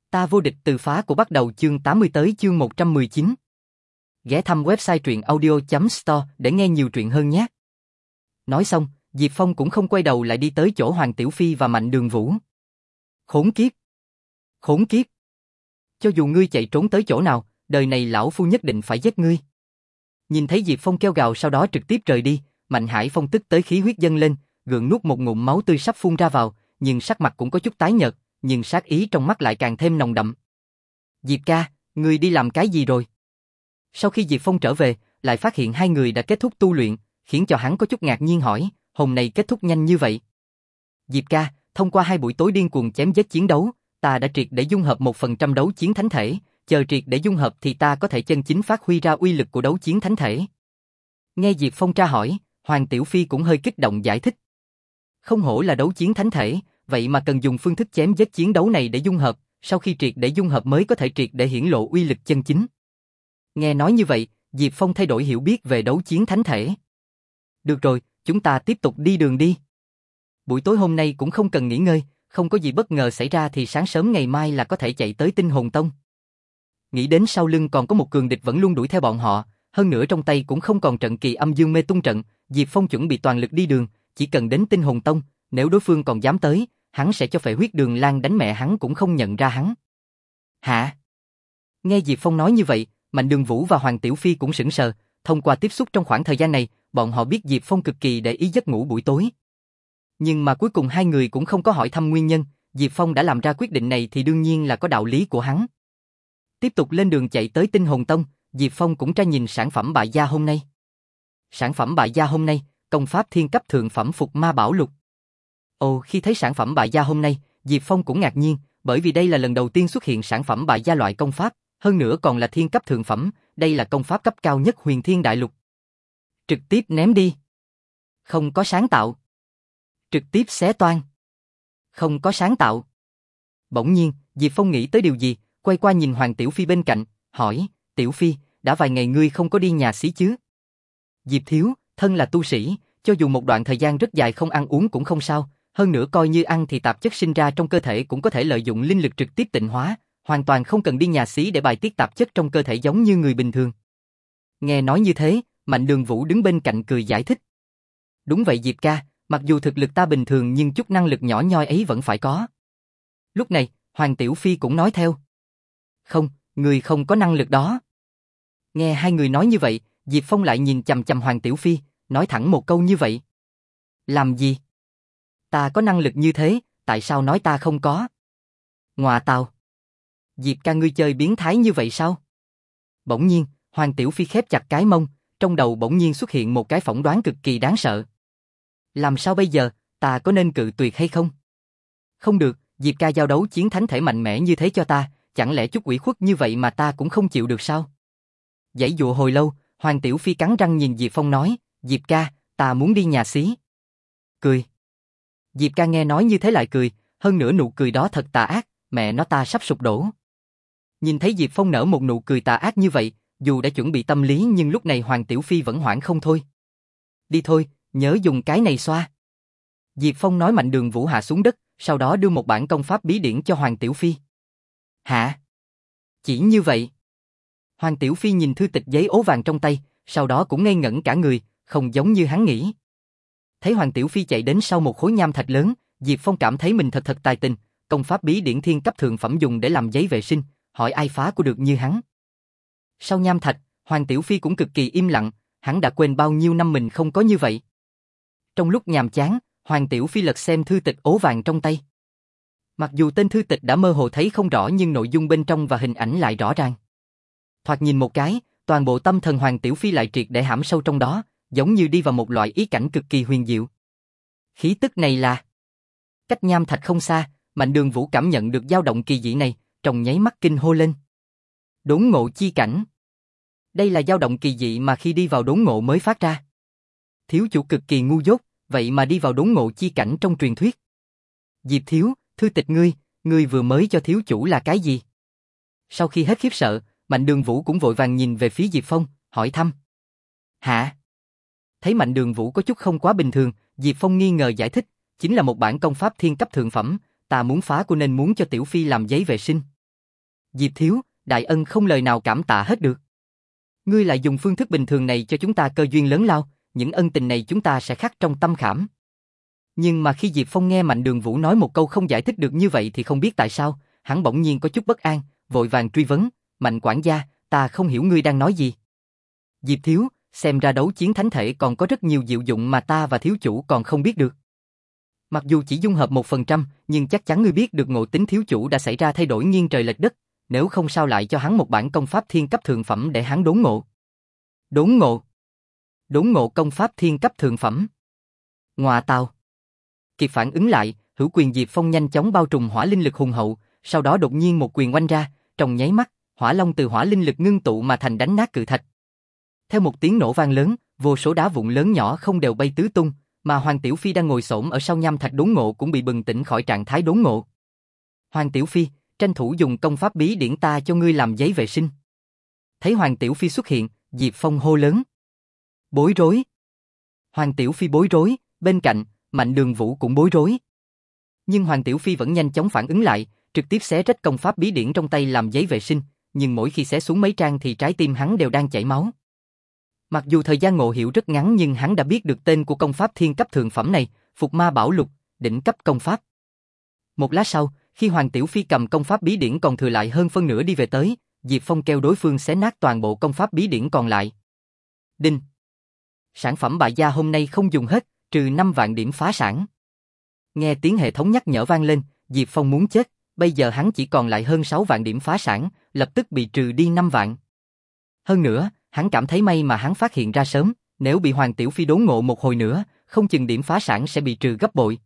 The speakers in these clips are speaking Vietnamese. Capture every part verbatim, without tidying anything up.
Ta vô địch từ phá của bắt đầu chương tám mươi tới chương một trăm mười chín. Ghé thăm website truyện audio chấm store để nghe nhiều truyện hơn nhé. Nói xong, Diệp Phong cũng không quay đầu lại đi tới chỗ Hoàng Tiểu Phi và Mạnh Đường Vũ. Khốn kiếp! Khốn kiếp! Cho dù ngươi chạy trốn tới chỗ nào, đời này lão phu nhất định phải giết ngươi. Nhìn thấy Diệp Phong kêu gào sau đó trực tiếp rời đi, Mạnh Hải Phong tức tới khí huyết dâng lên, gượng nuốt một ngụm máu tươi sắp phun ra vào, nhưng sắc mặt cũng có chút tái nhợt, nhưng sát ý trong mắt lại càng thêm nồng đậm. Diệp ca, ngươi đi làm cái gì rồi? Sau khi Diệp Phong trở về, lại phát hiện hai người đã kết thúc tu luyện, khiến cho hắn có chút ngạc nhiên hỏi, hôm nay kết thúc nhanh như vậy. Diệp ca, thông qua hai buổi tối điên cuồng chém giết chiến đấu, ta đã triệt để dung hợp một phần trăm đấu chiến thánh thể, chờ triệt để dung hợp thì ta có thể chân chính phát huy ra uy lực của đấu chiến thánh thể. Nghe Diệp Phong tra hỏi, Hoàng Tiểu Phi cũng hơi kích động giải thích. Không hổ là đấu chiến thánh thể, vậy mà cần dùng phương thức chém giết chiến đấu này để dung hợp, sau khi triệt để dung hợp mới có thể triệt để hiển lộ uy lực chân chính. Nghe nói như vậy, Diệp Phong thay đổi hiểu biết về đấu chiến thánh thể. Được rồi, chúng ta tiếp tục đi đường đi. Buổi tối hôm nay cũng không cần nghỉ ngơi, không có gì bất ngờ xảy ra thì sáng sớm ngày mai là có thể chạy tới Tinh Hồn Tông. Nghĩ đến sau lưng còn có một cường địch vẫn luôn đuổi theo bọn họ, hơn nữa trong tay cũng không còn trận kỳ âm dương mê tung trận, Diệp Phong chuẩn bị toàn lực đi đường, chỉ cần đến Tinh Hồn Tông, nếu đối phương còn dám tới, hắn sẽ cho phệ huyết đường Lan đánh mẹ hắn cũng không nhận ra hắn. Hả? Nghe Diệp Phong nói như vậy, Mạnh Đường Vũ và Hoàng Tiểu Phi cũng sững sờ, thông qua tiếp xúc trong khoảng thời gian này, bọn họ biết Diệp Phong cực kỳ để ý giấc ngủ buổi tối. Nhưng mà cuối cùng hai người cũng không có hỏi thăm nguyên nhân, Diệp Phong đã làm ra quyết định này thì đương nhiên là có đạo lý của hắn. Tiếp tục lên đường chạy tới Tinh Hồn Tông, Diệp Phong cũng tra nhìn sản phẩm bại gia hôm nay. Sản phẩm bại gia hôm nay, công pháp thiên cấp thượng phẩm Phục Ma Bảo Lục. Ồ, khi thấy sản phẩm bại gia hôm nay, Diệp Phong cũng ngạc nhiên, bởi vì đây là lần đầu tiên xuất hiện sản phẩm bại gia loại công pháp, hơn nữa còn là thiên cấp thượng phẩm, đây là công pháp cấp cao nhất Huyền Thiên Đại Lục. Trực tiếp ném đi. Không có sáng tạo. Trực tiếp xé toang. Không có sáng tạo. Bỗng nhiên, Diệp Phong nghĩ tới điều gì, quay qua nhìn Hoàng Tiểu Phi bên cạnh, hỏi, Tiểu Phi, đã vài ngày ngươi không có đi nhà xí chứ? Diệp thiếu, thân là tu sĩ, cho dù một đoạn thời gian rất dài không ăn uống cũng không sao, hơn nữa coi như ăn thì tạp chất sinh ra trong cơ thể cũng có thể lợi dụng linh lực trực tiếp tịnh hóa, hoàn toàn không cần đi nhà xí để bài tiết tạp chất trong cơ thể giống như người bình thường. Nghe nói như thế, Mạnh Đường Vũ đứng bên cạnh cười giải thích. Đúng vậy Diệp ca, mặc dù thực lực ta bình thường nhưng chút năng lực nhỏ nhoi ấy vẫn phải có. Lúc này, Hoàng Tiểu Phi cũng nói theo. Không, người không có năng lực đó. Nghe hai người nói như vậy, Diệp Phong lại nhìn chằm chằm Hoàng Tiểu Phi, nói thẳng một câu như vậy. Làm gì? Ta có năng lực như thế, tại sao nói ta không có? Ngọa tào. Diệp ca ngươi chơi biến thái như vậy sao? Bỗng nhiên, Hoàng Tiểu Phi khép chặt cái mông, trong đầu bỗng nhiên xuất hiện một cái phỏng đoán cực kỳ đáng sợ. Làm sao bây giờ, ta có nên cự tuyệt hay không? Không được, Diệp ca giao đấu chiến thánh thể mạnh mẽ như thế cho ta, chẳng lẽ chút ủy khuất như vậy mà ta cũng không chịu được sao? Giãy dụa hồi lâu, Hoàng Tiểu Phi cắn răng nhìn Diệp Phong nói, Diệp ca, ta muốn đi nhà xí. Cười. Diệp ca nghe nói như thế lại cười, hơn nữa nụ cười đó thật tà ác, mẹ nó ta sắp sụp đổ. Nhìn thấy Diệp Phong nở một nụ cười tà ác như vậy, dù đã chuẩn bị tâm lý nhưng lúc này Hoàng Tiểu Phi vẫn hoảng không thôi. Đi thôi, nhớ dùng cái này xoa. Diệp Phong nói. Mạnh Đường Vũ hạ xuống đất, sau đó đưa một bản công pháp bí điển cho Hoàng Tiểu Phi. Hả? Chỉ như vậy? Hoàng Tiểu Phi nhìn thư tịch giấy ố vàng trong tay, sau đó cũng ngây ngẩn cả người, không giống như hắn nghĩ. Thấy Hoàng Tiểu Phi chạy đến sau một khối nham thạch lớn, Diệp Phong cảm thấy mình thật thật tài tình, công pháp bí điển thiên cấp thượng phẩm dùng để làm giấy vệ sinh, hỏi ai phá của được như hắn. Sau nham thạch, Hoàng Tiểu Phi cũng cực kỳ im lặng, hắn đã quên bao nhiêu năm mình không có như vậy. Trong lúc nhàm chán, Hoàng Tiểu Phi lật xem thư tịch ố vàng trong tay. Mặc dù tên thư tịch đã mơ hồ thấy không rõ nhưng nội dung bên trong và hình ảnh lại rõ ràng. Thoạt nhìn một cái, toàn bộ tâm thần Hoàng Tiểu Phi lại triệt để hãm sâu trong đó, giống như đi vào một loại ý cảnh cực kỳ huyền diệu. Khí tức này là... Cách nham thạch không xa, Mạnh Đường Vũ cảm nhận được dao động kỳ dị này, trong nháy mắt kinh hô lên. Đốn ngộ chi cảnh. Đây là dao động kỳ dị mà khi đi vào đốn ngộ mới phát ra. Thiếu chủ cực kỳ ngu dốt, vậy mà đi vào đốn ngộ chi cảnh trong truyền thuyết. Diệp thiếu, thư tịch ngươi, ngươi vừa mới cho thiếu chủ là cái gì? Sau khi hết khiếp sợ, Mạnh Đường Vũ cũng vội vàng nhìn về phía Diệp Phong, hỏi thăm. Hả? Thấy Mạnh Đường Vũ có chút không quá bình thường, Diệp Phong nghi ngờ giải thích, chính là một bản công pháp thiên cấp thượng phẩm, ta muốn phá của nên muốn cho Tiểu Phi làm giấy vệ sinh. Diệp Thiếu, đại ân không lời nào cảm tạ hết được. Ngươi lại dùng phương thức bình thường này cho chúng ta cơ duyên lớn lao, những ân tình này chúng ta sẽ khắc trong tâm khảm. Nhưng mà khi Diệp Phong nghe Mạnh Đường Vũ nói một câu không giải thích được như vậy thì không biết tại sao, hắn bỗng nhiên có chút bất an, vội vàng truy vấn, Mạnh quản gia, ta không hiểu ngươi đang nói gì. Diệp Thiếu, xem ra đấu chiến thánh thể còn có rất nhiều diệu dụng mà ta và thiếu chủ còn không biết được. Mặc dù chỉ dung hợp một phần trăm, nhưng chắc chắn ngươi biết được ngộ tính thiếu chủ đã xảy ra thay đổi nghiêng trời lệch đất, nếu không sao lại cho hắn một bản công pháp thiên cấp thượng phẩm để hắn đốn ngộ. Đốn ngộ? Đốn ngộ công pháp thiên cấp thượng phẩm? Ngoà tào! Kịp phản ứng lại, hữu quyền Diệp Phong nhanh chóng bao trùm hỏa linh lực hùng hậu, sau đó đột nhiên một quyền oanh ra, trong nháy mắt, hỏa long từ hỏa linh lực ngưng tụ mà thành đánh nát cự thạch. Theo một tiếng nổ vang lớn, vô số đá vụn lớn nhỏ không đều bay tứ tung, mà Hoàng Tiểu Phi đang ngồi xổm ở sau nham thạch đốn ngộ cũng bị bừng tỉnh khỏi trạng thái đốn ngộ. Hoàng Tiểu Phi, tranh thủ dùng công pháp bí điển ta cho ngươi làm giấy vệ sinh. Thấy Hoàng Tiểu Phi xuất hiện, Diệp Phong hô lớn. Bối rối. Hoàng Tiểu Phi bối rối, bên cạnh, Mạnh Đường Vũ cũng bối rối. Nhưng Hoàng Tiểu Phi vẫn nhanh chóng phản ứng lại, trực tiếp xé rách công pháp bí điển trong tay làm giấy vệ sinh, nhưng mỗi khi xé xuống mấy trang thì trái tim hắn đều đang chảy máu. Mặc dù thời gian ngộ hiểu rất ngắn nhưng hắn đã biết được tên của công pháp thiên cấp thượng phẩm này, Phục Ma Bảo Lục, đỉnh cấp công pháp. Một lát sau, khi Hoàng Tiểu Phi cầm công pháp bí điển còn thừa lại hơn phân nửa đi về tới, Diệp Phong kêu đối phương xé nát toàn bộ công pháp bí điển còn lại. Đinh! Sản phẩm bại gia hôm nay không dùng hết, trừ năm vạn điểm phá sản. Nghe tiếng hệ thống nhắc nhở vang lên, Diệp Phong muốn chết, bây giờ hắn chỉ còn lại hơn sáu vạn điểm phá sản, lập tức bị trừ đi năm vạn. Hơn nữa, hắn cảm thấy may mà hắn phát hiện ra sớm, nếu bị Hoàng Tiểu Phi đốn ngộ một hồi nữa, không chừng điểm phá sản sẽ bị trừ gấp bội.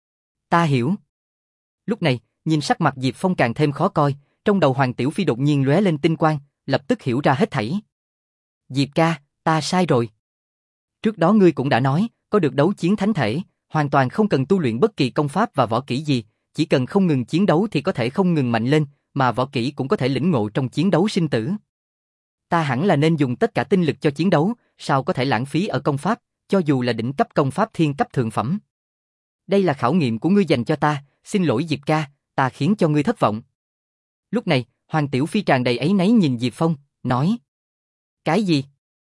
Ta hiểu. Lúc này, nhìn sắc mặt Diệp Phong càng thêm khó coi, trong đầu Hoàng Tiểu Phi đột nhiên lóe lên tinh quang, lập tức hiểu ra hết thảy. Diệp ca, ta sai rồi. Trước đó ngươi cũng đã nói, có được đấu chiến thánh thể, hoàn toàn không cần tu luyện bất kỳ công pháp và võ kỹ gì, chỉ cần không ngừng chiến đấu thì có thể không ngừng mạnh lên, mà võ kỹ cũng có thể lĩnh ngộ trong chiến đấu sinh tử. Ta hẳn là nên dùng tất cả tinh lực cho chiến đấu, sao có thể lãng phí ở công pháp, cho dù là đỉnh cấp công pháp thiên cấp thượng phẩm. Đây là khảo nghiệm của ngươi dành cho ta, xin lỗi Diệp ca, ta khiến cho ngươi thất vọng. Lúc này, Hoàng Tiểu Phi tràn đầy áy náy nhìn Diệp Phong, nói. Cái gì?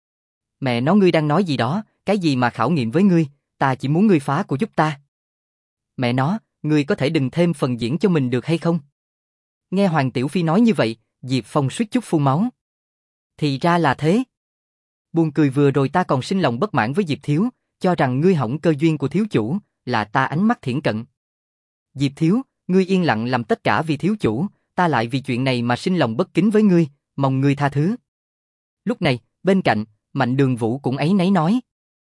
Mẹ nó ngươi đang nói gì đó, cái gì mà khảo nghiệm với ngươi, ta chỉ muốn ngươi phá của giúp ta. Mẹ nó, ngươi có thể đừng thêm phần diễn cho mình được hay không? Nghe Hoàng Tiểu Phi nói như vậy, Diệp Phong suýt chút phun máu. Thì ra là thế. Buồn cười vừa rồi ta còn sinh lòng bất mãn với Diệp Thiếu, cho rằng ngươi hỏng cơ duyên của thiếu chủ, là ta ánh mắt thiển cận. Diệp Thiếu, ngươi yên lặng làm tất cả vì thiếu chủ, ta lại vì chuyện này mà sinh lòng bất kính với ngươi, mong ngươi tha thứ. Lúc này, bên cạnh, Mạnh Đường Vũ cũng áy náy nói.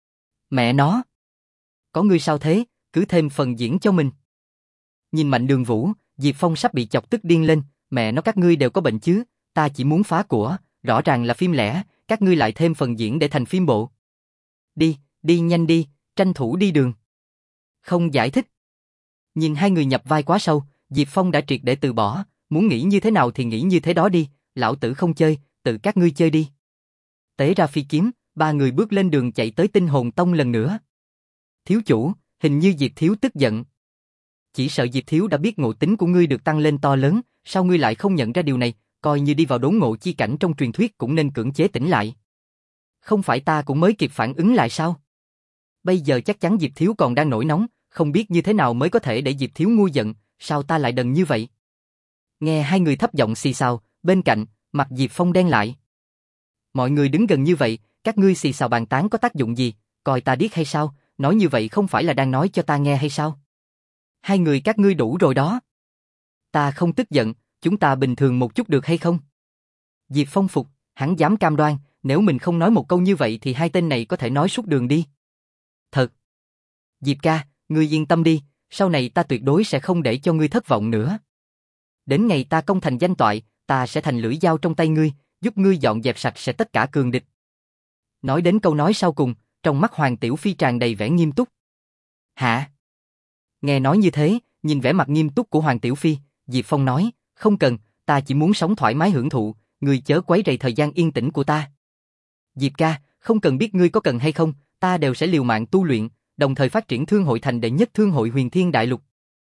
Mẹ nó! Có ngươi sao thế, cứ thêm phần diễn cho mình. Nhìn Mạnh Đường Vũ, Diệp Phong sắp bị chọc tức điên lên, mẹ nó các ngươi đều có bệnh chứ, ta chỉ muốn phá của, rõ ràng là phim lẻ, các ngươi lại thêm phần diễn để thành phim bộ. Đi, đi nhanh đi, tranh thủ đi đường. Không giải thích. Nhìn hai người nhập vai quá sâu, Diệp Phong đã triệt để từ bỏ, muốn nghĩ như thế nào thì nghĩ như thế đó đi, lão tử không chơi, tự các ngươi chơi đi. Tế ra phi kiếm, ba người bước lên đường chạy tới Tinh Hồn Tông lần nữa. Thiếu chủ, hình như Diệp Thiếu tức giận. Chỉ sợ Diệp Thiếu đã biết ngộ tính của ngươi được tăng lên to lớn, sao ngươi lại không nhận ra điều này, coi như đi vào đốn ngộ chi cảnh trong truyền thuyết cũng nên cưỡng chế tỉnh lại. Không phải ta cũng mới kịp phản ứng lại sao? Bây giờ chắc chắn Diệp Thiếu còn đang nổi nóng, không biết như thế nào mới có thể để Diệp Thiếu nguôi giận, sao ta lại đần như vậy? Nghe hai người thấp giọng xì xào, bên cạnh, mặt Diệp Phong đen lại. Mọi người đứng gần như vậy, các ngươi xì xào bàn tán có tác dụng gì, coi ta điếc hay sao, nói như vậy không phải là đang nói cho ta nghe hay sao? Hai người các ngươi đủ rồi đó. Ta không tức giận, chúng ta bình thường một chút được hay không? Diệp Phong phục, hắn dám cam đoan, nếu mình không nói một câu như vậy thì hai tên này có thể nói suốt đường đi. Thật. Diệp ca, ngươi yên tâm đi, sau này ta tuyệt đối sẽ không để cho ngươi thất vọng nữa. Đến ngày ta công thành danh toại, ta sẽ thành lưỡi dao trong tay ngươi, giúp ngươi dọn dẹp sạch sẽ tất cả cường địch. Nói đến câu nói sau cùng, trong mắt Hoàng Tiểu Phi tràn đầy vẻ nghiêm túc. Hả? Nghe nói như thế, nhìn vẻ mặt nghiêm túc của Hoàng Tiểu Phi, Diệp Phong nói, không cần, ta chỉ muốn sống thoải mái hưởng thụ, ngươi chớ quấy rầy thời gian yên tĩnh của ta. Diệp ca, không cần biết ngươi có cần hay không, ta đều sẽ liều mạng tu luyện, đồng thời phát triển thương hội thành đệ nhất thương hội huyền thiên đại lục.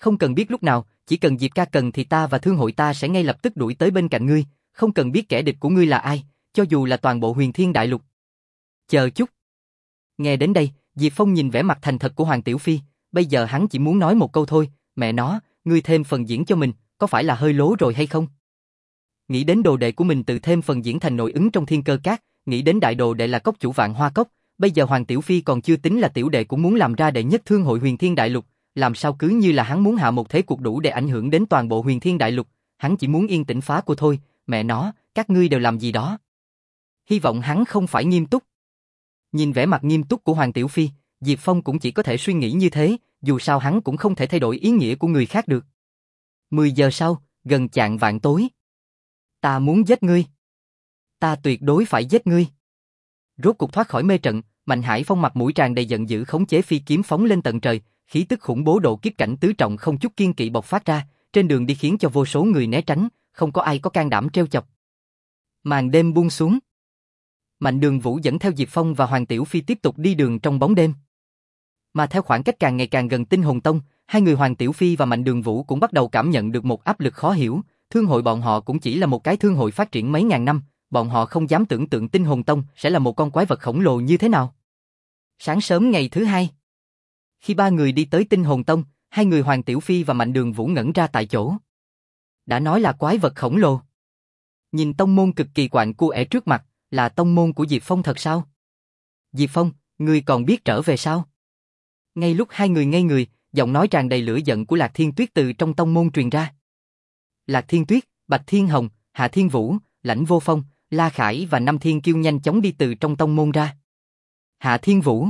Không cần biết lúc nào, chỉ cần Diệp ca cần thì ta và thương hội ta sẽ ngay lập tức đuổi tới bên cạnh ngươi, không cần biết kẻ địch của ngươi là ai, cho dù là toàn bộ Huyền Thiên Đại Lục. Chờ chút. Nghe đến đây, Diệp Phong nhìn vẻ mặt thành thật của Hoàng Tiểu Phi, bây giờ hắn chỉ muốn nói một câu thôi, mẹ nó, ngươi thêm phần diễn cho mình, có phải là hơi lố rồi hay không? Nghĩ đến đồ đệ của mình tự thêm phần diễn thành nội ứng trong Thiên Cơ Các, nghĩ đến đại đồ đệ là cốc chủ Vạn Hoa Cốc, bây giờ Hoàng Tiểu Phi còn chưa tính là tiểu đệ cũng muốn làm ra đệ nhất thương hội Huyền Thiên Đại Lục, làm sao cứ như là hắn muốn hạ một thế cuộc đủ để ảnh hưởng đến toàn bộ Huyền Thiên Đại Lục, hắn chỉ muốn yên tĩnh phá của thôi, mẹ nó, các ngươi đều làm gì đó. Hy vọng hắn không phải nghiêm túc. Nhìn vẻ mặt nghiêm túc của Hoàng Tiểu Phi, Diệp Phong cũng chỉ có thể suy nghĩ như thế, dù sao hắn cũng không thể thay đổi ý nghĩa của người khác được. Mười giờ sau, gần chạng vạng tối. Ta muốn giết ngươi. Ta tuyệt đối phải giết ngươi. Rốt cục thoát khỏi mê trận, Mạnh Hải Phong mặt mũi tràn đầy giận dữ khống chế phi kiếm phóng lên tận trời, khí tức khủng bố độ kiếp cảnh tứ trọng không chút kiên kỵ bộc phát ra, trên đường đi khiến cho vô số người né tránh, không có ai có can đảm trêu chọc. Màn đêm buông xuống. Mạnh Đường Vũ dẫn theo Diệp Phong và Hoàng Tiểu Phi tiếp tục đi đường trong bóng đêm. Mà theo khoảng cách càng ngày càng gần Tinh Hồn Tông, hai người Hoàng Tiểu Phi và Mạnh Đường Vũ cũng bắt đầu cảm nhận được một áp lực khó hiểu, thương hội bọn họ cũng chỉ là một cái thương hội phát triển mấy ngàn năm, bọn họ không dám tưởng tượng Tinh Hồn Tông sẽ là một con quái vật khổng lồ như thế nào. Sáng sớm ngày thứ hai, khi ba người đi tới Tinh Hồn Tông, hai người Hoàng Tiểu Phi và Mạnh Đường Vũ ngẩn ra tại chỗ. Đã nói là quái vật khổng lồ. Nhìn tông môn cực kỳ quạnh cua trước mặt, là tông môn của Diệp Phong thật sao? Diệp Phong, ngươi còn biết trở về sao? Ngay lúc hai người ngây người, giọng nói tràn đầy lửa giận của Lạc Thiên Tuyết từ trong tông môn truyền ra. Lạc Thiên Tuyết, Bạch Thiên Hồng, Hạ Thiên Vũ, Lãnh Vô Phong, La Khải và Năm Thiên Kiêu nhanh chóng đi từ trong tông môn ra. Hạ Thiên Vũ.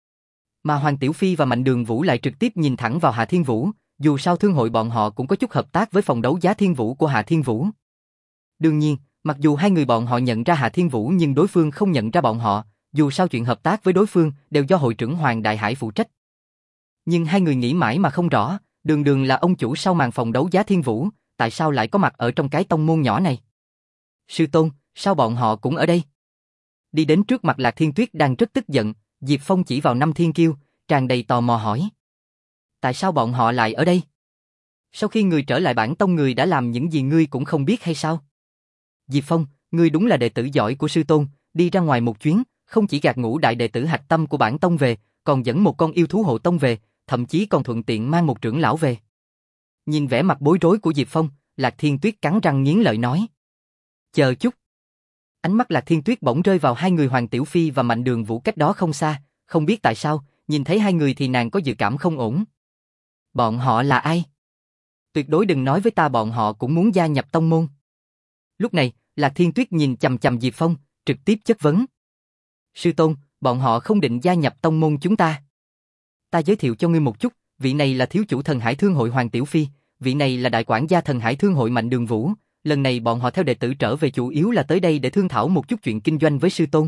Mà Hoàng Tiểu Phi và Mạnh Đường Vũ lại trực tiếp nhìn thẳng vào Hạ Thiên Vũ, dù sao thương hội bọn họ cũng có chút hợp tác với phòng đấu giá Thiên Vũ của Hạ Thiên Vũ. Đương nhiên, mặc dù hai người bọn họ nhận ra Hạ Thiên Vũ nhưng đối phương không nhận ra bọn họ, dù sao chuyện hợp tác với đối phương đều do hội trưởng Hoàng Đại Hải phụ trách. Nhưng hai người nghĩ mãi mà không rõ, đường đường là ông chủ sau màn phòng đấu giá Thiên Vũ, tại sao lại có mặt ở trong cái tông môn nhỏ này? Sư tôn, sao bọn họ cũng ở đây? Đi đến trước mặt Lạc Thiên Tuyết đang rất tức giận, Diệp Phong chỉ vào Năm Thiên Kiêu, tràn đầy tò mò hỏi. Tại sao bọn họ lại ở đây? Sau khi người trở lại bản tông người đã làm những gì ngươi cũng không biết hay sao? Diệp Phong, ngươi đúng là đệ tử giỏi của sư tôn, đi ra ngoài một chuyến, không chỉ gạt ngũ đại đệ tử hạch tâm của bản tông về, còn dẫn một con yêu thú hộ tông về, thậm chí còn thuận tiện mang một trưởng lão về. Nhìn vẻ mặt bối rối của Diệp Phong, Lạc Thiên Tuyết cắn răng nghiến lợi nói. Chờ chút. Ánh mắt Lạc Thiên Tuyết bỗng rơi vào hai người Hoàng Tiểu Phi và Mạnh Đường Vũ cách đó không xa, không biết tại sao, nhìn thấy hai người thì nàng có dự cảm không ổn. Bọn họ là ai? Tuyệt đối đừng nói với ta bọn họ cũng muốn gia nhập tông môn. Lúc này, Lạc Thiên Tuyết nhìn chằm chằm Diệp Phong, trực tiếp chất vấn. Sư tôn, bọn họ không định gia nhập tông môn chúng ta. Ta giới thiệu cho ngươi một chút, vị này là thiếu chủ Thần Hải Thương hội Hoàng Tiểu Phi, vị này là đại quản gia Thần Hải Thương hội Mạnh Đường Vũ, lần này bọn họ theo đệ tử trở về chủ yếu là tới đây để thương thảo một chút chuyện kinh doanh với sư tôn.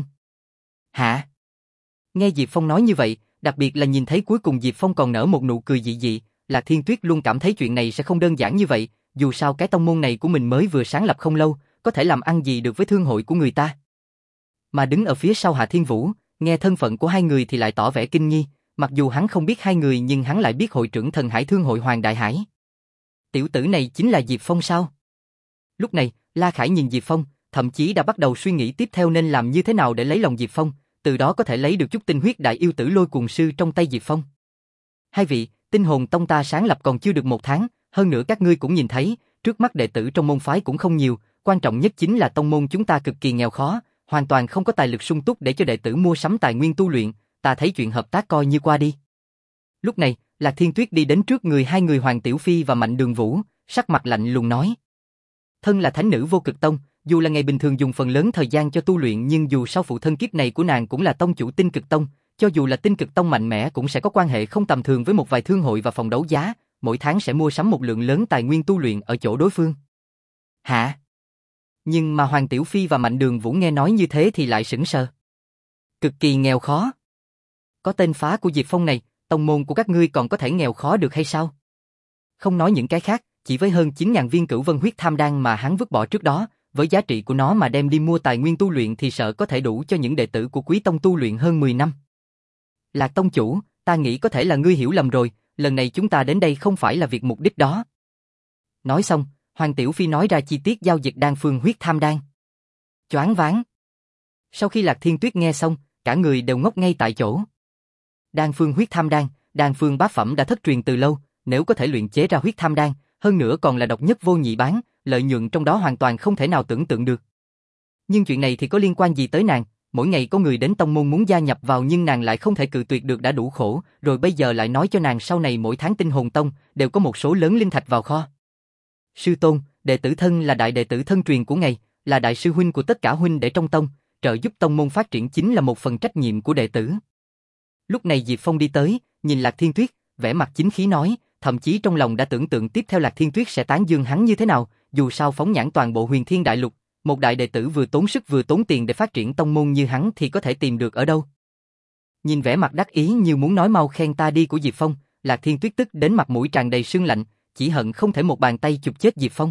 Hả? Nghe Diệp Phong nói như vậy, đặc biệt là nhìn thấy cuối cùng Diệp Phong còn nở một nụ cười dị dị, Lạc Thiên Tuyết luôn cảm thấy chuyện này sẽ không đơn giản như vậy, dù sao cái tông môn này của mình mới vừa sáng lập không lâu, có thể làm ăn gì được với thương hội của người ta. Mà đứng ở phía sau Hạ Thiên Vũ, nghe thân phận của hai người thì lại tỏ vẻ kinh nghi, mặc dù hắn không biết hai người nhưng hắn lại biết hội trưởng Thần Hải Thương hội Hoàng Đại Hải. Tiểu tử này chính là Diệp Phong sao? Lúc này, La Khải nhìn Diệp Phong, thậm chí đã bắt đầu suy nghĩ tiếp theo nên làm như thế nào để lấy lòng Diệp Phong, từ đó có thể lấy được chút tinh huyết đại yêu tử Lôi Cuồng Sư trong tay Diệp Phong. Hai vị, Tinh Hồn Tông ta sáng lập còn chưa được một tháng, hơn nữa các ngươi cũng nhìn thấy, trước mắt đệ tử trong môn phái cũng không nhiều, quan trọng nhất chính là tông môn chúng ta cực kỳ nghèo khó, hoàn toàn không có tài lực sung túc để cho đệ tử mua sắm tài nguyên tu luyện, ta thấy chuyện hợp tác coi như qua đi. Lúc này, Lạc Thiên Tuyết đi đến trước người hai người Hoàng Tiểu Phi và Mạnh Đường Vũ, sắc mặt lạnh lùng nói. Thân là thánh nữ Vô Cực Tông, dù là ngày bình thường dùng phần lớn thời gian cho tu luyện nhưng dù sau phụ thân kiếp này của nàng cũng là tông chủ Tinh Cực Tông, cho dù là Tinh Cực Tông mạnh mẽ cũng sẽ có quan hệ không tầm thường với một vài thương hội và phòng đấu giá, mỗi tháng sẽ mua sắm một lượng lớn tài nguyên tu luyện ở chỗ đối phương. Hả? Nhưng mà Hoàng Tiểu Phi và Mạnh Đường Vũ nghe nói như thế thì lại sững sờ. Cực kỳ nghèo khó. Có tên phá của Diệp Phong này, tông môn của các ngươi còn có thể nghèo khó được hay sao? Không nói những cái khác, chỉ với hơn chín nghìn viên Cửu Vân huyết tham đan mà hắn vứt bỏ trước đó, với giá trị của nó mà đem đi mua tài nguyên tu luyện thì sợ có thể đủ cho những đệ tử của Quý Tông tu luyện hơn mười năm. Lạc tông chủ, ta nghĩ có thể là ngươi hiểu lầm rồi, lần này chúng ta đến đây không phải là việc mục đích đó. Nói xong, Hoàng Tiểu Phi nói ra chi tiết giao dịch đan phương huyết tham đan. Choáng váng. Sau khi Lạc Thiên Tuyết nghe xong, cả người đều ngốc ngay tại chỗ. Đan phương huyết tham đan, đan phương bát phẩm đã thất truyền từ lâu, nếu có thể luyện chế ra huyết tham đan, hơn nữa còn là độc nhất vô nhị bán, lợi nhuận trong đó hoàn toàn không thể nào tưởng tượng được. Nhưng chuyện này thì có liên quan gì tới nàng, mỗi ngày có người đến tông môn muốn gia nhập vào nhưng nàng lại không thể cự tuyệt được đã đủ khổ, rồi bây giờ lại nói cho nàng sau này mỗi tháng Tinh Hồn Tông đều có một số lớn linh thạch vào kho. Sư tôn, đệ tử thân là đại đệ tử thân truyền của ngài, là đại sư huynh của tất cả huynh đệ trong tông, trợ giúp tông môn phát triển chính là một phần trách nhiệm của đệ tử. Lúc này Diệp Phong đi tới, nhìn Lạc Thiên Tuyết, vẻ mặt chính khí nói, thậm chí trong lòng đã tưởng tượng tiếp theo Lạc Thiên Tuyết sẽ tán dương hắn như thế nào, dù sao phóng nhãn toàn bộ Huyền Thiên Đại Lục, một đại đệ tử vừa tốn sức vừa tốn tiền để phát triển tông môn như hắn thì có thể tìm được ở đâu. Nhìn vẻ mặt đắc ý như muốn nói mau khen ta đi của Diệp Phong, Lạc Thiên Tuyết tức đến mặt mũi tràn đầy sương lạnh, chỉ hận không thể một bàn tay chụp chết Diệp Phong.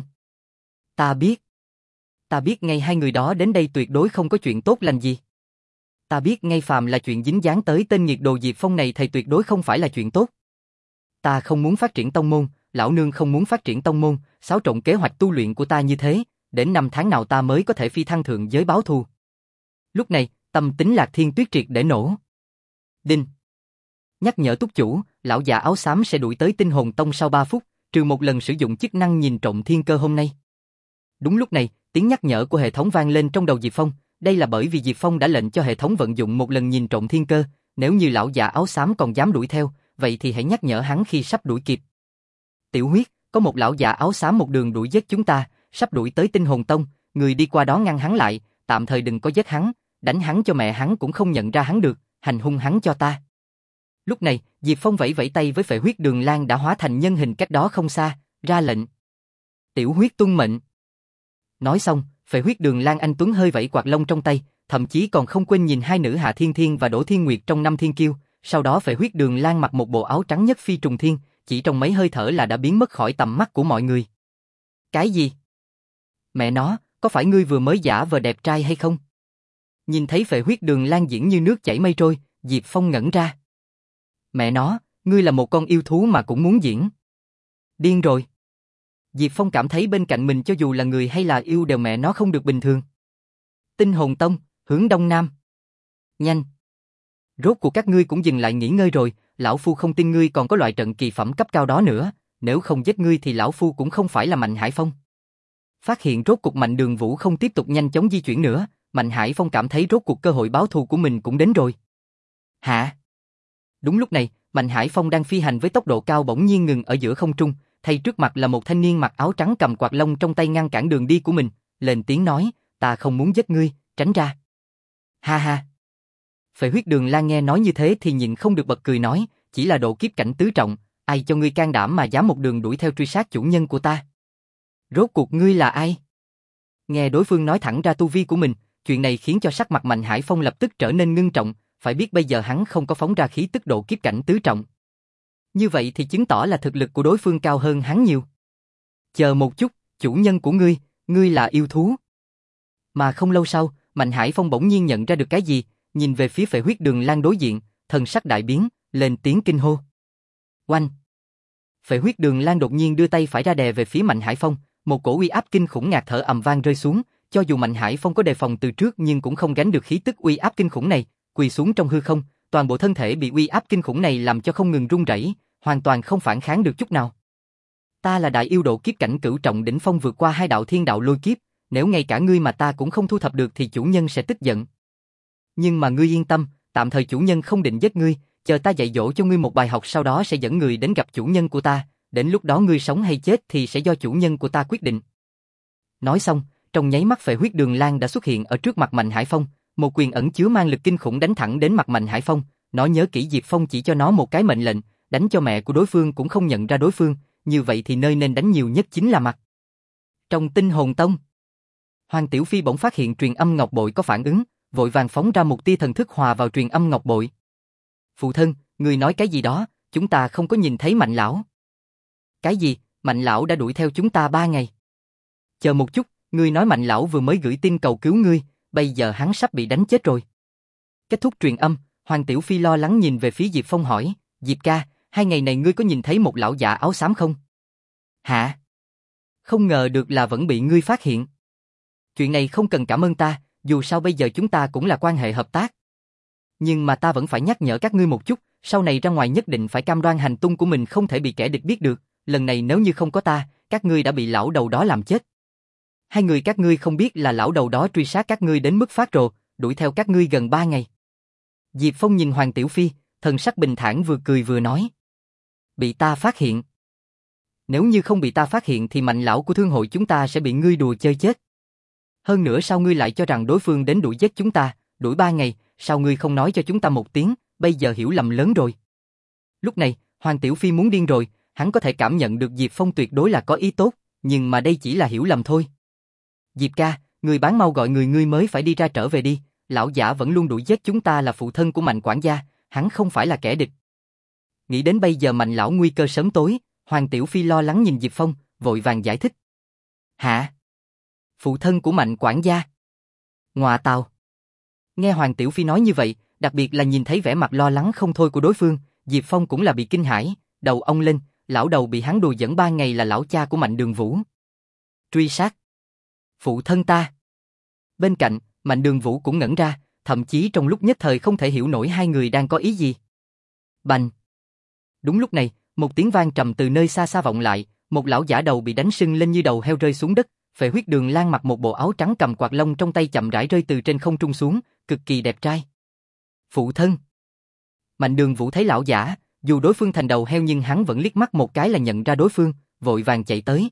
Ta biết. Ta biết ngay hai người đó đến đây tuyệt đối không có chuyện tốt lành gì. Ta biết ngay phàm là chuyện dính dáng tới tên nghiệt đồ Diệp Phong này thì tuyệt đối không phải là chuyện tốt. Ta không muốn phát triển tông môn, lão nương không muốn phát triển tông môn, xáo trộn kế hoạch tu luyện của ta như thế, đến năm tháng nào ta mới có thể phi thăng thượng giới báo thù. Lúc này, tâm tính Lạc Thiên Tuyết triệt để nổ. Đinh. Nhắc nhở túc chủ, lão già áo xám sẽ đuổi tới Tinh Hồn Tông sau ba phút, trừ một lần sử dụng chức năng nhìn trộm thiên cơ hôm nay. Đúng lúc này, tiếng nhắc nhở của hệ thống vang lên trong đầu Diệp Phong, đây là bởi vì Diệp Phong đã lệnh cho hệ thống vận dụng một lần nhìn trộm thiên cơ, nếu như lão già áo xám còn dám đuổi theo, vậy thì hãy nhắc nhở hắn khi sắp đuổi kịp. Tiểu Huyết, có một lão già áo xám một đường đuổi giết chúng ta, sắp đuổi tới Tinh Hồn Tông, người đi qua đó ngăn hắn lại, tạm thời đừng có giết hắn, đánh hắn cho mẹ hắn cũng không nhận ra hắn được, hành hung hắn cho ta. Lúc này, Diệp Phong vẫy vẫy tay với Phệ Huyết Đường Lan đã hóa thành nhân hình cách đó không xa, ra lệnh. Tiểu Huyết tuân mệnh. Nói xong, Phệ Huyết Đường Lan anh tuấn hơi vẫy quạt lông trong tay, thậm chí còn không quên nhìn hai nữ Hạ Thiên Thiên và Đỗ Thiên Nguyệt trong năm thiên kiêu, sau đó Phệ Huyết Đường Lan mặc một bộ áo trắng nhất phi trùng thiên, chỉ trong mấy hơi thở là đã biến mất khỏi tầm mắt của mọi người. Cái gì? Mẹ nó, có phải ngươi vừa mới giả vờ đẹp trai hay không? Nhìn thấy Phệ Huyết Đường Lan diễn như nước chảy mây trôi, Diệp Phong ngẩn ra. Mẹ nó, ngươi là một con yêu thú mà cũng muốn diễn. Điên rồi. Diệp Phong cảm thấy bên cạnh mình cho dù là người hay là yêu đều mẹ nó không được bình thường. Tinh Hồn Tông, hướng đông nam. Nhanh. Rốt cuộc các ngươi cũng dừng lại nghỉ ngơi rồi, lão phu không tin ngươi còn có loại trận kỳ phẩm cấp cao đó nữa, nếu không giết ngươi thì lão phu cũng không phải là Mạnh Hải Phong. Phát hiện rốt cuộc Mạnh Đường Vũ không tiếp tục nhanh chóng di chuyển nữa, Mạnh Hải Phong cảm thấy rốt cuộc cơ hội báo thù của mình cũng đến rồi. Hả? Đúng lúc này, Mạnh Hải Phong đang phi hành với tốc độ cao bỗng nhiên ngừng ở giữa không trung, thay trước mặt là một thanh niên mặc áo trắng cầm quạt lông trong tay ngăn cản đường đi của mình, lên tiếng nói, ta không muốn giết ngươi, tránh ra. Ha ha. Phệ Huyết Đường Lan nghe nói như thế thì nhịn không được bật cười nói, chỉ là độ kiếp cảnh tứ trọng, ai cho ngươi can đảm mà dám một đường đuổi theo truy sát chủ nhân của ta. Rốt cuộc ngươi là ai? Nghe đối phương nói thẳng ra tu vi của mình, chuyện này khiến cho sắc mặt Mạnh Hải Phong lập tức trở nên ngưng trọng, phải biết bây giờ hắn không có phóng ra khí tức độ kiếp cảnh tứ trọng. Như vậy thì chứng tỏ là thực lực của đối phương cao hơn hắn nhiều. Chờ một chút, chủ nhân của ngươi, ngươi là yêu thú. Mà không lâu sau, Mạnh Hải Phong bỗng nhiên nhận ra được cái gì, nhìn về phía Phệ Huyết Đường Lan đối diện, thần sắc đại biến, lên tiếng kinh hô. Oanh! Phệ Huyết Đường Lan đột nhiên đưa tay phải ra đè về phía Mạnh Hải Phong, một cổ uy áp kinh khủng ngạt thở ầm vang rơi xuống, cho dù Mạnh Hải Phong có đề phòng từ trước nhưng cũng không gánh được khí tức uy áp kinh khủng này, quỳ xuống trong hư không, toàn bộ thân thể bị uy áp kinh khủng này làm cho không ngừng run rẩy, hoàn toàn không phản kháng được chút nào. Ta là đại yêu độ kiếp cảnh cửu trọng đỉnh phong vượt qua hai đạo thiên đạo lôi kiếp, nếu ngay cả ngươi mà ta cũng không thu thập được thì chủ nhân sẽ tức giận. Nhưng mà ngươi yên tâm, tạm thời chủ nhân không định giết ngươi, chờ ta dạy dỗ cho ngươi một bài học sau đó sẽ dẫn người đến gặp chủ nhân của ta, đến lúc đó ngươi sống hay chết thì sẽ do chủ nhân của ta quyết định. Nói xong, trong nháy mắt Phệ Huyết Đường Lan đã xuất hiện ở trước mặt Mạnh Hải Phong, một quyền ẩn chứa mang lực kinh khủng đánh thẳng đến mặt Mạnh Hải Phong, nó nhớ kỹ Diệp Phong chỉ cho nó một cái mệnh lệnh, đánh cho mẹ của đối phương cũng không nhận ra đối phương, như vậy thì nơi nên đánh nhiều nhất chính là mặt. Trong Tinh Hồn Tông, Hoàng Tiểu Phi bỗng phát hiện truyền âm ngọc bội có phản ứng, vội vàng phóng ra một tia thần thức hòa vào truyền âm ngọc bội. Phụ thân, người nói cái gì đó, chúng ta không có nhìn thấy Mạnh lão. Cái gì, Mạnh lão đã đuổi theo chúng ta ba ngày. Chờ một chút, ngươi nói Mạnh lão vừa mới gửi tin cầu cứu ngươi, bây giờ hắn sắp bị đánh chết rồi. Kết thúc truyền âm, Hoàng Tiểu Phi lo lắng nhìn về phía Diệp Phong hỏi, Diệp ca, hai ngày này ngươi có nhìn thấy một lão giả áo xám không? Hả? Không ngờ được là vẫn bị ngươi phát hiện. Chuyện này không cần cảm ơn ta, dù sao bây giờ chúng ta cũng là quan hệ hợp tác. Nhưng mà ta vẫn phải nhắc nhở các ngươi một chút, sau này ra ngoài nhất định phải cam đoan hành tung của mình không thể bị kẻ địch biết được, lần này nếu như không có ta, các ngươi đã bị lão đầu đó làm chết. Hai người các ngươi không biết là lão đầu đó truy sát các ngươi đến mức phát rồ, đuổi theo các ngươi gần ba ngày. Diệp Phong nhìn Hoàng Tiểu Phi, thần sắc bình thản vừa cười vừa nói. Bị ta phát hiện. Nếu như không bị ta phát hiện thì mạnh lão của thương hội chúng ta sẽ bị ngươi đùa chơi chết. Hơn nữa sao ngươi lại cho rằng đối phương đến đuổi giết chúng ta, đuổi ba ngày, sao ngươi không nói cho chúng ta một tiếng, bây giờ hiểu lầm lớn rồi. Lúc này, Hoàng Tiểu Phi muốn điên rồi, hắn có thể cảm nhận được Diệp Phong tuyệt đối là có ý tốt, nhưng mà đây chỉ là hiểu lầm thôi. Diệp ca, người bán mau gọi người ngươi mới phải đi ra trở về đi, lão giả vẫn luôn đuổi giết chúng ta là phụ thân của Mạnh quản gia, hắn không phải là kẻ địch. Nghĩ đến bây giờ Mạnh lão nguy cơ sớm tối, Hoàng Tiểu Phi lo lắng nhìn Diệp Phong, vội vàng giải thích. Hả? Phụ thân của Mạnh quản gia? Ngọa tào. Nghe Hoàng Tiểu Phi nói như vậy, đặc biệt là nhìn thấy vẻ mặt lo lắng không thôi của đối phương, Diệp Phong cũng là bị kinh hãi, đầu ông lên, lão đầu bị hắn đùa dẫn ba ngày là lão cha của Mạnh Đường Vũ. Truy sát. Phụ thân ta. Bên cạnh, Mạnh Đường Vũ cũng ngẩn ra, thậm chí trong lúc nhất thời không thể hiểu nổi hai người đang có ý gì. Bành. Đúng lúc này, một tiếng vang trầm từ nơi xa xa vọng lại, một lão giả đầu bị đánh sưng lên như đầu heo rơi xuống đất, Phệ Huyết Đường Lan mặc một bộ áo trắng cầm quạt lông trong tay chậm rãi rơi từ trên không trung xuống, cực kỳ đẹp trai. Phụ thân. Mạnh Đường Vũ thấy lão giả, dù đối phương thành đầu heo nhưng hắn vẫn liếc mắt một cái là nhận ra đối phương, vội vàng chạy tới.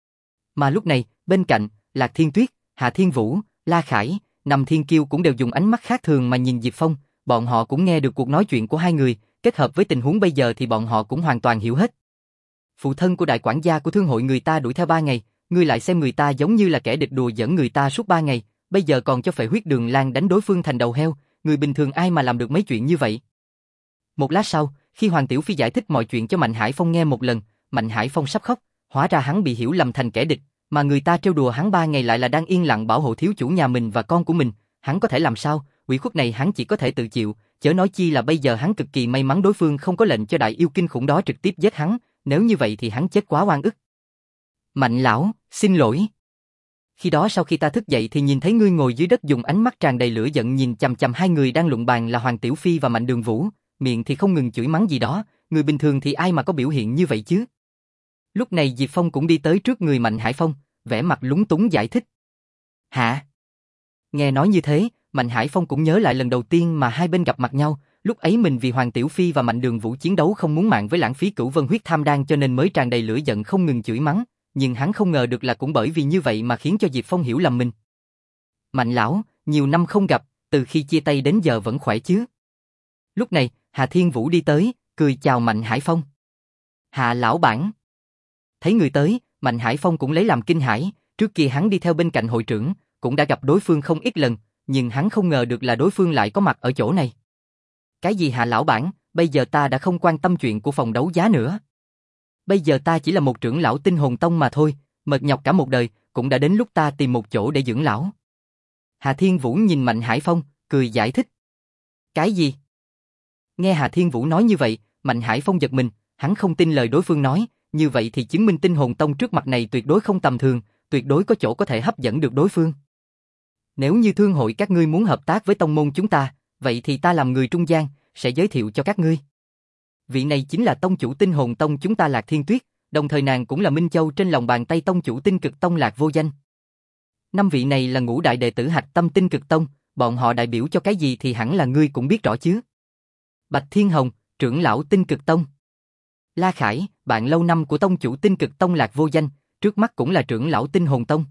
Mà lúc này, bên cạnh, Lạc Thiên Tuyết, Hạ Thiên Vũ, La Khải, Nằm Thiên Kiêu cũng đều dùng ánh mắt khác thường mà nhìn Diệp Phong, bọn họ cũng nghe được cuộc nói chuyện của hai người, kết hợp với tình huống bây giờ thì bọn họ cũng hoàn toàn hiểu hết. Phụ thân của đại quản gia của thương hội người ta đuổi theo ba ngày, ngươi lại xem người ta giống như là kẻ địch đùa giỡn người ta suốt ba ngày, bây giờ còn cho Phệ Huyết Đường Lan đánh đối phương thành đầu heo, người bình thường ai mà làm được mấy chuyện như vậy. Một lát sau, khi Hoàng Tiểu Phi giải thích mọi chuyện cho Mạnh Hải Phong nghe một lần, Mạnh Hải Phong sắp khóc, hóa ra hắn bị hiểu lầm thành kẻ địch, mà người ta trêu đùa hắn ba ngày lại là đang yên lặng bảo hộ thiếu chủ nhà mình và con của mình, hắn có thể làm sao, ủy khuất này hắn chỉ có thể tự chịu, chớ nói chi là bây giờ hắn cực kỳ may mắn đối phương không có lệnh cho đại yêu kinh khủng đó trực tiếp giết hắn, nếu như vậy thì hắn chết quá oan ức. Mạnh lão, xin lỗi. Khi đó sau khi ta thức dậy thì nhìn thấy ngươi ngồi dưới đất dùng ánh mắt tràn đầy lửa giận nhìn chằm chằm hai người đang luận bàn là Hoàng Tiểu Phi và Mạnh Đường Vũ, miệng thì không ngừng chửi mắng gì đó, người bình thường thì ai mà có biểu hiện như vậy chứ. Lúc này Diệp Phong cũng đi tới trước người Mạnh Hải Phong, vẻ mặt lúng túng giải thích. Hả? Nghe nói như thế, Mạnh Hải Phong cũng nhớ lại lần đầu tiên mà hai bên gặp mặt nhau, lúc ấy mình vì Hoàng Tiểu Phi và Mạnh Đường Vũ chiến đấu không muốn mạng với lãng phí cửu vân huyết tham đan cho nên mới tràn đầy lửa giận không ngừng chửi mắng, nhưng hắn không ngờ được là cũng bởi vì như vậy mà khiến cho Diệp Phong hiểu lầm mình. Mạnh lão, nhiều năm không gặp, từ khi chia tay đến giờ vẫn khỏe chứ? Lúc này, Hà Thiên Vũ đi tới, cười chào Mạnh Hải Phong. Hạ lão bản. Thấy người tới, Mạnh Hải Phong cũng lấy làm kinh hãi, trước kia hắn đi theo bên cạnh hội trưởng, cũng đã gặp đối phương không ít lần, nhưng hắn không ngờ được là đối phương lại có mặt ở chỗ này. Cái gì Hạ lão bản, bây giờ ta đã không quan tâm chuyện của phòng đấu giá nữa. Bây giờ ta chỉ là một trưởng lão tinh hồn tông mà thôi, mệt nhọc cả một đời, cũng đã đến lúc ta tìm một chỗ để dưỡng lão. Hà Thiên Vũ nhìn Mạnh Hải Phong, cười giải thích. Cái gì? Nghe Hà Thiên Vũ nói như vậy, Mạnh Hải Phong giật mình, hắn không tin lời đối phương nói, như vậy thì chứng minh tinh hồn tông trước mặt này tuyệt đối không tầm thường, tuyệt đối có chỗ có thể hấp dẫn được đối phương. Nếu như thương hội các ngươi muốn hợp tác với tông môn chúng ta, vậy thì ta làm người trung gian, sẽ giới thiệu cho các ngươi. Vị này chính là tông chủ tinh hồn tông chúng ta Lạc Thiên Tuyết, đồng thời nàng cũng là Minh Châu trên lòng bàn tay tông chủ tinh cực tông Lạc Vô Danh. Năm vị này là ngũ đại đệ tử hạch tâm tinh cực tông, bọn họ đại biểu cho cái gì thì hẳn là ngươi cũng biết rõ chứ. Bạch Thiên Hồng, trưởng lão tinh cực tông. La Khải, bạn lâu năm của tông chủ tinh cực tông Lạc Vô Danh, trước mắt cũng là trưởng lão tinh hồn tông.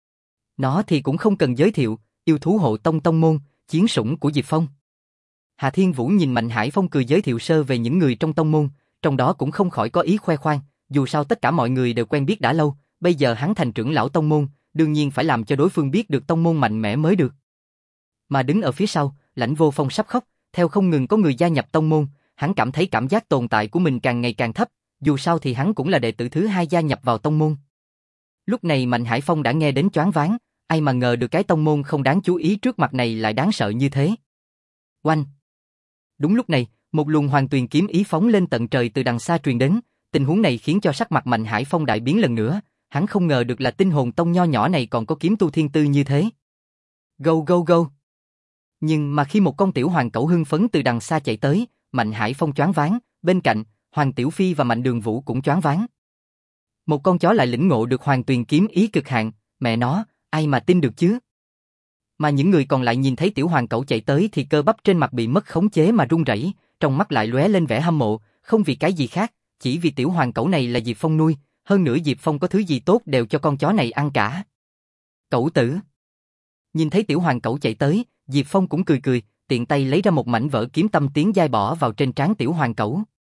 Nó thì cũng không cần giới thiệu, yêu thú hộ tông tông môn, chiến sủng của Diệp Phong. Hà Thiên Vũ nhìn Mạnh Hải Phong cười giới thiệu sơ về những người trong tông môn, trong đó cũng không khỏi có ý khoe khoang, dù sao tất cả mọi người đều quen biết đã lâu, bây giờ hắn thành trưởng lão tông môn, đương nhiên phải làm cho đối phương biết được tông môn mạnh mẽ mới được. Mà đứng ở phía sau, Lãnh Vô Phong sắp khóc, theo không ngừng có người gia nhập tông môn, hắn cảm thấy cảm giác tồn tại của mình càng ngày càng thấp, dù sao thì hắn cũng là đệ tử thứ hai gia nhập vào tông môn. Lúc này Mạnh Hải Phong đã nghe đến choáng váng, ai mà ngờ được cái tông môn không đáng chú ý trước mặt này lại đáng sợ như thế. Oanh! Đúng lúc này, Một luồng hoàng tuyền kiếm ý phóng lên tận trời từ đằng xa truyền đến, tình huống này khiến cho sắc mặt Mạnh Hải Phong đại biến lần nữa, hắn không ngờ được là Tinh Hồn Tông nho nhỏ này còn có kiếm tu thiên tư như thế. Go go go. Nhưng mà khi một con tiểu hoàng cẩu hưng phấn từ đằng xa chạy tới, Mạnh Hải Phong choáng váng, bên cạnh, Hoàng Tiểu Phi và Mạnh Đường Vũ cũng choáng váng. Một con chó lại lĩnh ngộ được hoàng tuyền kiếm ý cực hạn, mẹ nó, ai mà tin được chứ? Mà những người còn lại nhìn thấy tiểu hoàng cẩu chạy tới thì cơ bắp trên mặt bị mất khống chế mà run rẩy, trong mắt lại lóe lên vẻ hâm mộ, không vì cái gì khác, chỉ vì tiểu hoàng cẩu này là Diệp Phong nuôi, hơn nữa Diệp Phong có thứ gì tốt đều cho con chó này ăn cả. Cẩu tử. Nhìn thấy tiểu hoàng cẩu chạy tới, Diệp Phong cũng cười cười, tiện tay lấy ra một mảnh vỡ kiếm tâm tiến giai bỏ vào trên trán tiểu hoàng cẩu.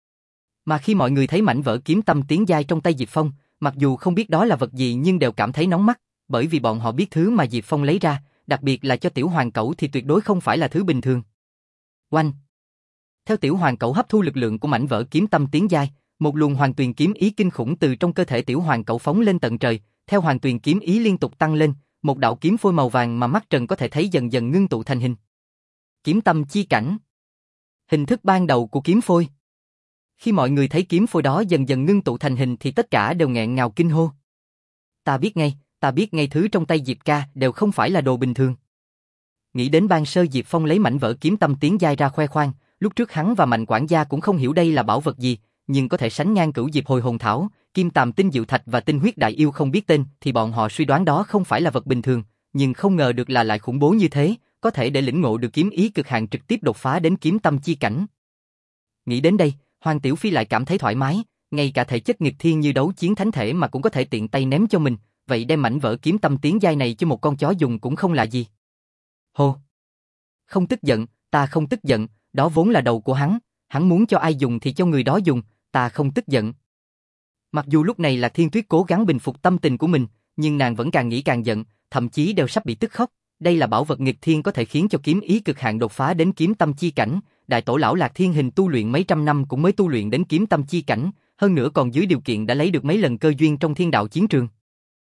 Mà khi mọi người thấy mảnh vỡ kiếm tâm tiến giai trong tay Diệp Phong, mặc dù không biết đó là vật gì nhưng đều cảm thấy nóng mắt, bởi vì bọn họ biết thứ mà Diệp Phong lấy ra, đặc biệt là cho tiểu hoàng cẩu thì tuyệt đối không phải là thứ bình thường. Oanh! Theo tiểu hoàng cẩu hấp thu lực lượng của mảnh vỡ kiếm tâm tiến giai, một luồng hoàng tuyền kiếm ý kinh khủng từ trong cơ thể tiểu hoàng cẩu phóng lên tận trời, theo hoàng tuyền kiếm ý liên tục tăng lên, một đạo kiếm phôi màu vàng mà mắt trần có thể thấy dần dần ngưng tụ thành hình. Kiếm tâm chi cảnh. Hình thức ban đầu của kiếm phôi. Khi mọi người thấy kiếm phôi đó dần dần ngưng tụ thành hình thì tất cả đều nghẹn ngào kinh hô. Ta biết ngay, ta biết ngay thứ trong tay Diệp ca đều không phải là đồ bình thường. Nghĩ đến ban sơ Diệp Phong lấy mảnh vỡ kiếm tâm tiến giai ra khoe khoang, lúc trước hắn và Mạnh quản gia cũng không hiểu đây là bảo vật gì, nhưng có thể sánh ngang cửu diệp hồi hồn thảo, kim tàm tinh diệu thạch và tinh huyết đại yêu không biết tên thì bọn họ suy đoán đó không phải là vật bình thường, nhưng không ngờ được là lại khủng bố như thế, có thể để lĩnh ngộ được kiếm ý cực hạn trực tiếp đột phá đến kiếm tâm chi cảnh. Nghĩ đến đây, Hoàng Tiểu Phi lại cảm thấy thoải mái, ngay cả thể chất nghịch thiên như đấu chiến thánh thể mà cũng có thể tiện tay ném cho mình, vậy đem mảnh vỡ kiếm tâm tiến giai này cho một con chó dùng cũng không là gì. Hô! Không tức giận, ta không tức giận, đó vốn là đầu của hắn, hắn muốn cho ai dùng thì cho người đó dùng, ta không tức giận. Mặc dù lúc này Lạc Thiên Tuyết cố gắng bình phục tâm tình của mình, nhưng nàng vẫn càng nghĩ càng giận, thậm chí đều sắp bị tức khóc. Đây là bảo vật nghịch thiên có thể khiến cho kiếm ý cực hạn đột phá đến kiếm tâm chi cảnh, đại tổ lão Lạc Thiên Hình tu luyện mấy trăm năm cũng mới tu luyện đến kiếm tâm chi cảnh, hơn nữa còn dưới điều kiện đã lấy được mấy lần cơ duyên trong thiên đạo chiến trường.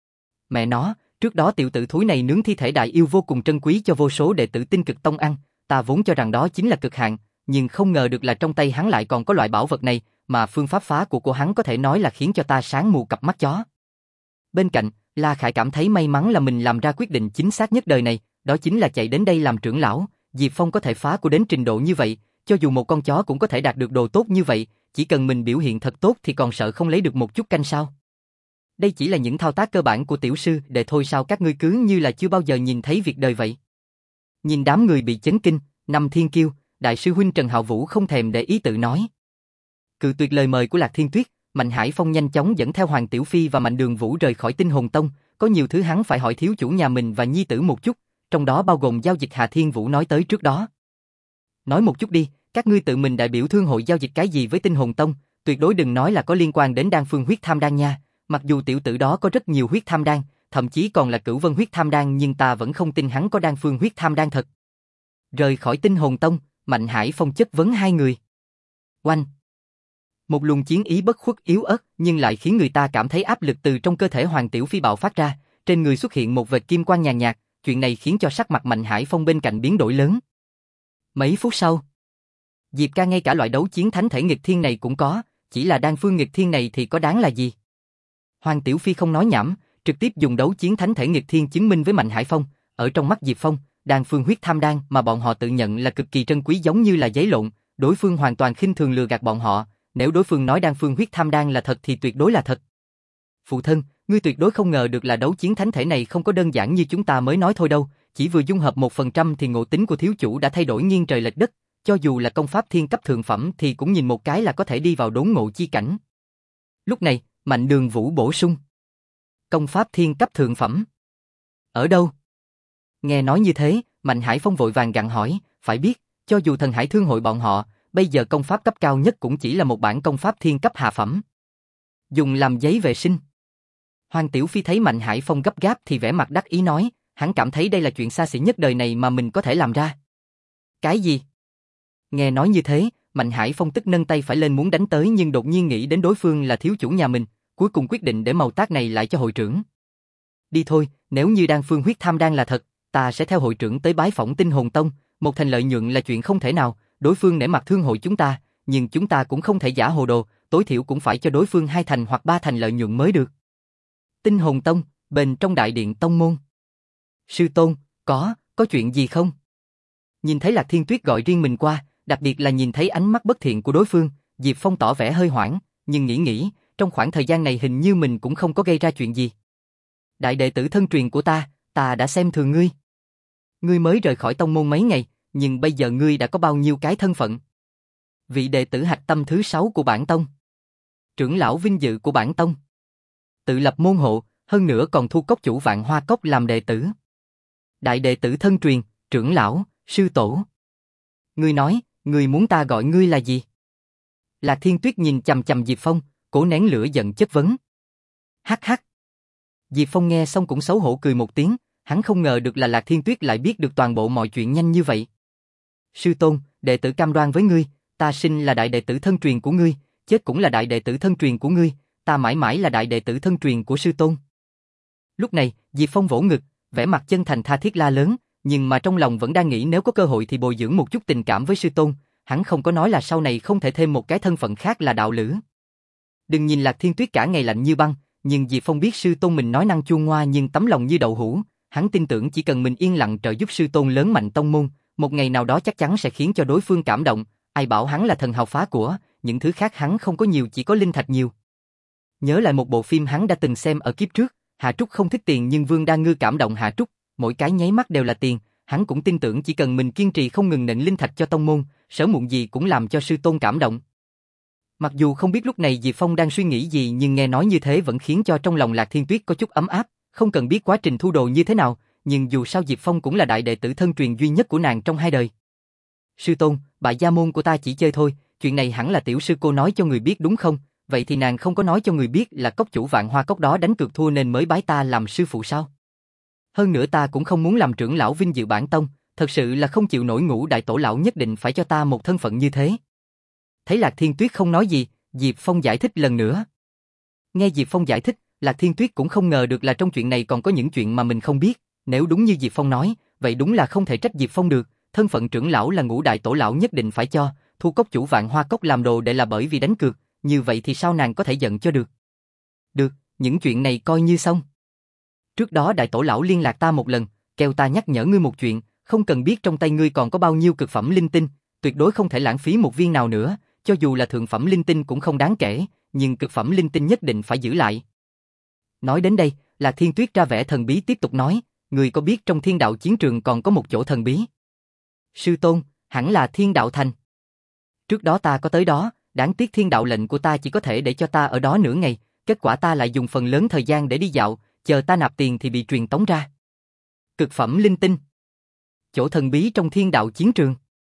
Mẹ nó, trước đó tiểu tử thúi này nướng thi thể đại yêu vô cùng trân quý cho vô số đệ tử Tinh Cực Tông ăn, ta vốn cho rằng đó chính là cực hạn, nhưng không ngờ được là trong tay hắn lại còn có loại bảo vật này, mà phương pháp phá của của hắn có thể nói là khiến cho ta sáng mù cặp mắt chó. Bên cạnh, La Khải cảm thấy may mắn là mình làm ra quyết định chính xác nhất đời này, đó chính là chạy đến đây làm trưởng lão. Diệp Phong có thể phá của đến trình độ như vậy, cho dù một con chó cũng có thể đạt được đồ tốt như vậy, chỉ cần mình biểu hiện thật tốt thì còn sợ không lấy được một chút canh sao. Đây chỉ là những thao tác cơ bản của tiểu sư đệ thôi sao các ngươi cứ như là chưa bao giờ nhìn thấy việc đời vậy. Nhìn đám người bị chấn kinh, Năm Thiên Kiêu, đại sư huynh Trần Hạo Vũ không thèm để ý tự nói. Cự tuyệt lời mời của Lạc Thiên Tuyết, Mạnh Hải Phong nhanh chóng dẫn theo Hoàng Tiểu Phi và Mạnh Đường Vũ rời khỏi Tinh Hồn Tông, có nhiều thứ hắn phải hỏi thiếu chủ nhà mình và nhi tử một chút, trong đó bao gồm giao dịch Hà Thiên Vũ nói tới trước đó. Nói một chút đi, các ngươi tự mình đại biểu thương hội giao dịch cái gì với Tinh Hồn Tông, tuyệt đối đừng nói là có liên quan đến đan phương huyết tham đan nha, mặc dù tiểu tử đó có rất nhiều huyết tham đan, thậm chí còn là cửu vân huyết tham đan nhưng ta vẫn không tin hắn có đan phương huyết tham đan thật. Rời khỏi Tinh Hồn Tông, Mạnh Hải Phong chất vấn hai người. Oanh! Một luồng chiến ý bất khuất yếu ớt nhưng lại khiến người ta cảm thấy áp lực từ trong cơ thể Hoàng Tiểu Phi bạo phát ra, trên người xuất hiện một vệt kim quang nhàn nhạt, chuyện này khiến cho sắc mặt Mạnh Hải Phong bên cạnh biến đổi lớn. Mấy phút sau, Diệp ca ngay cả loại đấu chiến thánh thể nghịch thiên này cũng có, chỉ là đan phương nghịch thiên này thì có đáng là gì? Hoàng Tiểu Phi không nói nhảm, trực tiếp dùng đấu chiến thánh thể nghịch thiên chứng minh với Mạnh Hải Phong, ở trong mắt Diệp Phong, đan phương huyết tham đan mà bọn họ tự nhận là cực kỳ trân quý giống như là giấy lộn, đối phương hoàn toàn khinh thường lừa gạt bọn họ, nếu đối phương nói đan phương huyết tham đan là thật thì tuyệt đối là thật. Phụ thân, ngươi tuyệt đối không ngờ được là đấu chiến thánh thể này không có đơn giản như chúng ta mới nói thôi đâu, chỉ vừa dung hợp một phần trăm thì ngộ tính của thiếu chủ đã thay đổi nghiêng trời lệch đất, cho dù là công pháp thiên cấp thượng phẩm thì cũng nhìn một cái là có thể đi vào đốn ngộ chi cảnh. Lúc này, Mạnh Đường Vũ bổ sung. Công pháp thiên cấp thượng phẩm? Ở đâu? Nghe nói như thế, Mạnh Hải Phong vội vàng gặng hỏi, phải biết, cho dù thần hải thương hội bọn họ, bây giờ công pháp cấp cao nhất cũng chỉ là một bản công pháp thiên cấp hạ phẩm. Dùng làm giấy vệ sinh. Hoàng Tiểu Phi thấy Mạnh Hải Phong gấp gáp thì vẻ mặt đắc ý nói, hắn cảm thấy đây là chuyện xa xỉ nhất đời này mà mình có thể làm ra. Cái gì? Nghe nói như thế, Mạnh Hải Phong tức nâng tay phải lên muốn đánh tới nhưng đột nhiên nghĩ đến đối phương là thiếu chủ nhà mình, cuối cùng quyết định để màu tác này lại cho hội trưởng. Đi thôi, nếu như đan phương huyết tham đan là thật, ta sẽ theo hội trưởng tới bái phỏng Tinh Hồn Tông, một thành lợi nhuận là chuyện không thể nào, đối phương nể mặt thương hội chúng ta, nhưng chúng ta cũng không thể giả hồ đồ, tối thiểu cũng phải cho đối phương hai thành hoặc ba thành lợi nhuận mới được. Tinh Hồn Tông, bên trong đại điện tông môn. Sư tôn, có, có chuyện gì không? Nhìn thấy Lạc Thiên Tuyết gọi riêng mình qua, đặc biệt là nhìn thấy ánh mắt bất thiện của đối phương, Diệp Phong tỏ vẻ hơi hoảng, nhưng nghĩ nghĩ, trong khoảng thời gian này hình như mình cũng không có gây ra chuyện gì. Đại đệ tử thân truyền của ta, ta đã xem thường ngươi. Ngươi mới rời khỏi tông môn mấy ngày, nhưng bây giờ ngươi đã có bao nhiêu cái thân phận? Vị đệ tử hạch tâm thứ sáu của bản tông. Trưởng lão vinh dự của bản tông. Tự lập môn hộ, hơn nữa còn thu cốc chủ Vạn Hoa Cốc làm đệ tử. Đại đệ tử thân truyền, trưởng lão, sư tổ. Ngươi nói, ngươi muốn ta gọi ngươi là gì? Lạc Thiên Tuyết nhìn chằm chằm Diệp Phong, cố nén lửa giận chất vấn. Hắc hắc. Diệp Phong nghe xong cũng xấu hổ cười một tiếng, hắn không ngờ được là Lạc Thiên Tuyết lại biết được toàn bộ mọi chuyện nhanh như vậy. Sư tôn, đệ tử cam đoan với ngươi, ta sinh là đại đệ tử thân truyền của ngươi, chết cũng là đại đệ tử thân truyền của ngươi, ta mãi mãi là đại đệ tử thân truyền của sư tôn. Lúc này, Diệp Phong vỗ ngực, vẻ mặt chân thành tha thiết la lớn, nhưng mà trong lòng vẫn đang nghĩ nếu có cơ hội thì bồi dưỡng một chút tình cảm với sư tôn, hắn không có nói là sau này không thể thêm một cái thân phận khác là đạo lữ. Đừng nhìn Lạc Thiên Tuyết cả ngày lạnh như băng, nhưng Diệp Phong biết sư tôn mình nói năng chua ngoa nhưng tấm lòng như đậu hũ, hắn tin tưởng chỉ cần mình yên lặng trợ giúp sư tôn lớn mạnh tông môn, một ngày nào đó chắc chắn sẽ khiến cho đối phương cảm động, ai bảo hắn là thần hào phá của, những thứ khác hắn không có nhiều chỉ có linh thạch nhiều. Nhớ lại một bộ phim hắn đã từng xem ở kiếp trước, Hạ Trúc không thích tiền nhưng Vương Đa Ngư cảm động Hạ Trúc, mỗi cái nháy mắt đều là tiền, hắn cũng tin tưởng chỉ cần mình kiên trì không ngừng nện linh thạch cho tông môn, sớm muộn gì cũng làm cho sư tôn cảm động. Mặc dù không biết lúc này Diệp Phong đang suy nghĩ gì nhưng nghe nói như thế vẫn khiến cho trong lòng Lạc Thiên Tuyết có chút ấm áp, không cần biết quá trình thu đồ như thế nào, nhưng dù sao Diệp Phong cũng là đại đệ tử thân truyền duy nhất của nàng trong hai đời. Sư tôn, bại gia môn của ta chỉ chơi thôi, chuyện này hẳn là tiểu sư cô nói cho người biết đúng không? Vậy thì nàng không có nói cho người biết là cốc chủ Vạn Hoa Cốc đó đánh cược thua nên mới bái ta làm sư phụ sao? Hơn nữa ta cũng không muốn làm trưởng lão vinh dự bản tông, thật sự là không chịu nổi Ngũ đại tổ lão nhất định phải cho ta một thân phận như thế. Thấy Lạc Thiên Tuyết không nói gì, Diệp Phong giải thích lần nữa. Nghe Diệp Phong giải thích, Lạc Thiên Tuyết cũng không ngờ được là trong chuyện này còn có những chuyện mà mình không biết, nếu đúng như Diệp Phong nói, vậy đúng là không thể trách Diệp Phong được, thân phận trưởng lão là Ngũ đại tổ lão nhất định phải cho, thu cốc chủ Vạn Hoa Cốc làm đồ để là bởi vì đánh cược, như vậy thì sao nàng có thể giận cho được. Được, những chuyện này coi như xong. Trước đó đại tổ lão liên lạc ta một lần, kêu ta nhắc nhở ngươi một chuyện, không cần biết trong tay ngươi còn có bao nhiêu cực phẩm linh tinh, tuyệt đối không thể lãng phí một viên nào nữa, cho dù là thượng phẩm linh tinh cũng không đáng kể, nhưng cực phẩm linh tinh nhất định phải giữ lại. Nói đến đây, Lạc Thiên Tuyết ra vẻ thần bí tiếp tục nói, ngươi có biết trong thiên đạo chiến trường còn có một chỗ thần bí? Sư tôn, hẳn là thiên đạo thành. Trước đó ta có tới đó, đáng tiếc thiên đạo lệnh của ta chỉ có thể để cho ta ở đó nửa ngày, kết quả ta lại dùng phần lớn thời gian để đi dạo, chờ ta nạp tiền thì bị truyền tống ra. Cực phẩm linh tinh. Chỗ thần bí trong thiên đạo chiến trường.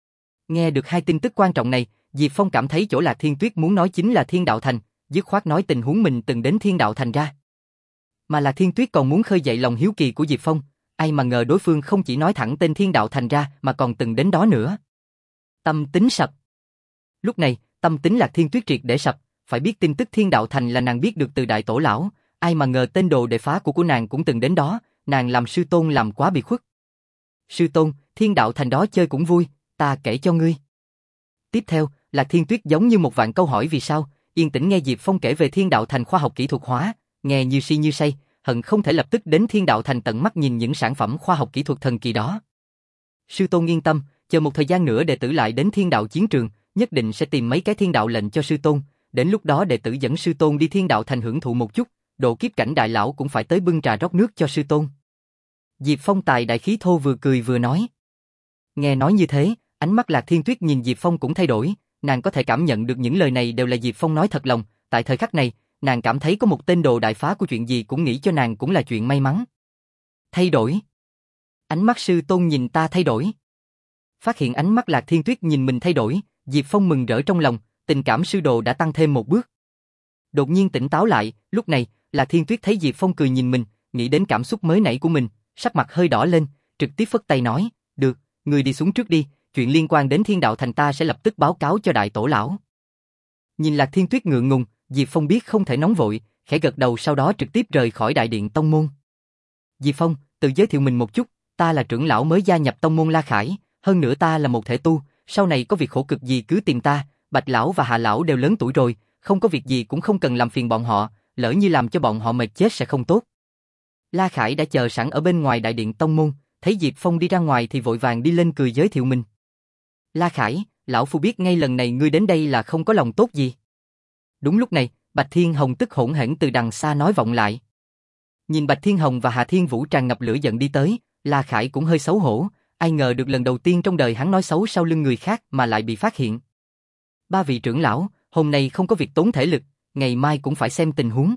Nghe được hai tin tức quan trọng này, Diệp Phong cảm thấy chỗ Lạc Thiên Tuyết muốn nói chính là thiên đạo thành, dứt khoát nói tình huống mình từng đến thiên đạo thành ra. Mà Lạc Thiên Tuyết còn muốn khơi dậy lòng hiếu kỳ của Diệp Phong, ai mà ngờ đối phương không chỉ nói thẳng tên thiên đạo thành ra mà còn từng đến đó nữa. Tâm tính sập. Lúc này, tâm tính Lạc Thiên Tuyết triệt để sập, phải biết tin tức thiên đạo thành là nàng biết được từ đại tổ lão, ai mà ngờ tên đồ đệ phá của của nàng cũng từng đến đó, nàng làm sư tôn làm quá bị khuất. Sư tôn, thiên đạo thành đó chơi cũng vui, ta kể cho ngươi. Tiếp theo, Lạc Thiên Tuyết giống như một vạn câu hỏi vì sao, yên tĩnh nghe Diệp Phong kể về thiên đạo thành khoa học kỹ thuật hóa, nghe như si như say, hận không thể lập tức đến thiên đạo thành tận mắt nhìn những sản phẩm khoa học kỹ thuật thần kỳ đó. Sư tôn yên tâm, chờ một thời gian nữa đệ tử lại đến thiên đạo chiến trường, nhất định sẽ tìm mấy cái thiên đạo lệnh cho sư tôn, đến lúc đó đệ tử dẫn sư tôn đi thiên đạo thành hưởng thụ một chút, độ kiếp cảnh đại lão cũng phải tới bưng trà rót nước cho sư tôn. Diệp Phong tài đại khí thô vừa cười vừa nói. Nghe nói như thế, ánh mắt Lạc Thiên Tuyết nhìn Diệp Phong cũng thay đổi, nàng có thể cảm nhận được những lời này đều là Diệp Phong nói thật lòng, tại thời khắc này, nàng cảm thấy có một tên đồ đại phá của chuyện gì cũng nghĩ cho nàng cũng là chuyện may mắn. Thay đổi? Ánh mắt sư tôn nhìn ta thay đổi. Phát hiện ánh mắt Lạc Thiên Tuyết nhìn mình thay đổi, Diệp Phong mừng rỡ trong lòng, tình cảm sư đồ đã tăng thêm một bước. Đột nhiên tỉnh táo lại, lúc này, Lạc Thiên Tuyết thấy Diệp Phong cười nhìn mình, nghĩ đến cảm xúc mới nãy của mình, sắc mặt hơi đỏ lên, trực tiếp phất tay nói, được, người đi xuống trước đi, chuyện liên quan đến thiên đạo thành ta sẽ lập tức báo cáo cho đại tổ lão. Nhìn Lạc Thiên Tuyết ngượng ngùng, Diệp Phong biết không thể nóng vội, khẽ gật đầu sau đó trực tiếp rời khỏi đại điện tông môn. Diệp Phong, tự giới thiệu mình một chút, ta là trưởng lão mới gia nhập tông môn La Khải, hơn nữa ta là một thể tu, sau này có việc khổ cực gì cứ tìm ta, Bạch lão và Hạ lão đều lớn tuổi rồi, không có việc gì cũng không cần làm phiền bọn họ, lỡ như làm cho bọn họ mệt chết sẽ không tốt. La Khải đã chờ sẵn ở bên ngoài đại điện tông môn, thấy Diệp Phong đi ra ngoài thì vội vàng đi lên cười giới thiệu mình. La Khải, lão phu biết ngay lần này ngươi đến đây là không có lòng tốt gì. Đúng lúc này, Bạch Thiên Hồng tức hỗn hển từ đằng xa nói vọng lại. Nhìn Bạch Thiên Hồng và Hạ Thiên Vũ tràn ngập lửa giận đi tới, La Khải cũng hơi xấu hổ, ai ngờ được lần đầu tiên trong đời hắn nói xấu sau lưng người khác mà lại bị phát hiện. Ba vị trưởng lão, hôm nay không có việc tốn thể lực, ngày mai cũng phải xem tình huống.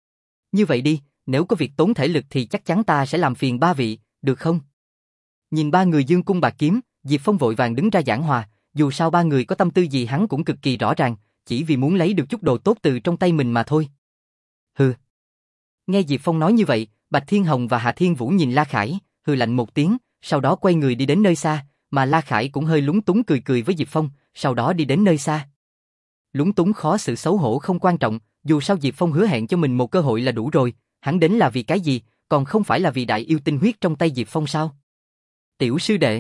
Như vậy đi, nếu có việc tốn thể lực thì chắc chắn ta sẽ làm phiền ba vị, được không? Nhìn ba người dương cung bạc kiếm, Diệp Phong vội vàng đứng ra giảng hòa, dù sao ba người có tâm tư gì hắn cũng cực kỳ rõ ràng, chỉ vì muốn lấy được chút đồ tốt từ trong tay mình mà thôi. Hừ. Nghe Diệp Phong nói như vậy, Bạch Thiên Hồng và Hạ Thiên Vũ nhìn La Khải, hừ lạnh một tiếng, sau đó quay người đi đến nơi xa, mà La Khải cũng hơi lúng túng cười cười với Diệp Phong, sau đó đi đến nơi xa. Lúng túng khó xử xấu hổ không quan trọng, dù sao Diệp Phong hứa hẹn cho mình một cơ hội là đủ rồi, hắn đến là vì cái gì, còn không phải là vì đại yêu tinh huyết trong tay Diệp Phong sao? Tiểu sư đệ.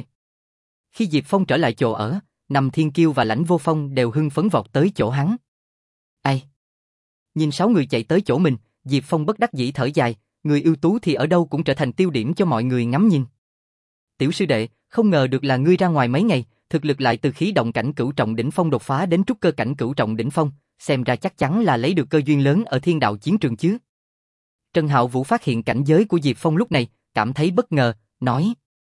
Khi Diệp Phong trở lại chỗ ở, Nằm Thiên Kiêu và Lãnh Vô Phong đều hưng phấn vọt tới chỗ hắn. Ai? Nhìn sáu người chạy tới chỗ mình, Diệp Phong bất đắc dĩ thở dài, người ưu tú thì ở đâu cũng trở thành tiêu điểm cho mọi người ngắm nhìn. Tiểu sư đệ, không ngờ được là ngươi ra ngoài mấy ngày, thực lực lại từ khí động cảnh cửu trọng đỉnh phong đột phá đến trúc cơ cảnh cửu trọng đỉnh phong, xem ra chắc chắn là lấy được cơ duyên lớn ở thiên đạo chiến trường chứ. Trần Hạo Vũ phát hiện cảnh giới của Diệp Phong lúc này, cảm thấy bất ngờ, nói.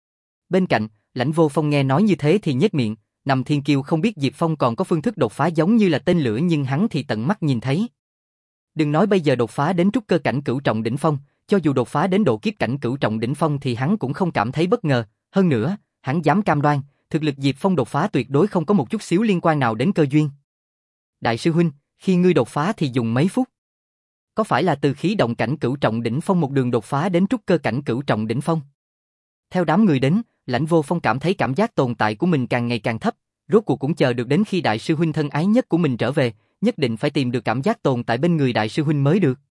Bên cạnh, Lãnh Vô Phong nghe nói như thế thì nhếch miệng, Nằm Thiên Kiêu không biết Diệp Phong còn có phương thức đột phá giống như là tên lửa nhưng hắn thì tận mắt nhìn thấy. Đừng nói bây giờ đột phá đến trúc cơ cảnh cửu trọng đỉnh phong, cho dù đột phá đến độ kiếp cảnh cửu trọng đỉnh phong thì hắn cũng không cảm thấy bất ngờ, hơn nữa, hắn dám cam đoan, thực lực Diệp Phong đột phá tuyệt đối không có một chút xíu liên quan nào đến cơ duyên. Đại sư huynh, khi ngươi đột phá thì dùng mấy phút? Có phải là từ khí động cảnh cửu trọng đỉnh phong một đường đột phá đến trúc cơ cảnh cửu trọng đỉnh phong? Theo đám người đến, Lãnh Vô Phong cảm thấy cảm giác tồn tại của mình càng ngày càng thấp, rốt cuộc cũng chờ được đến khi đại sư huynh thân ái nhất của mình trở về, nhất định phải tìm được cảm giác tồn tại bên người đại sư huynh mới được.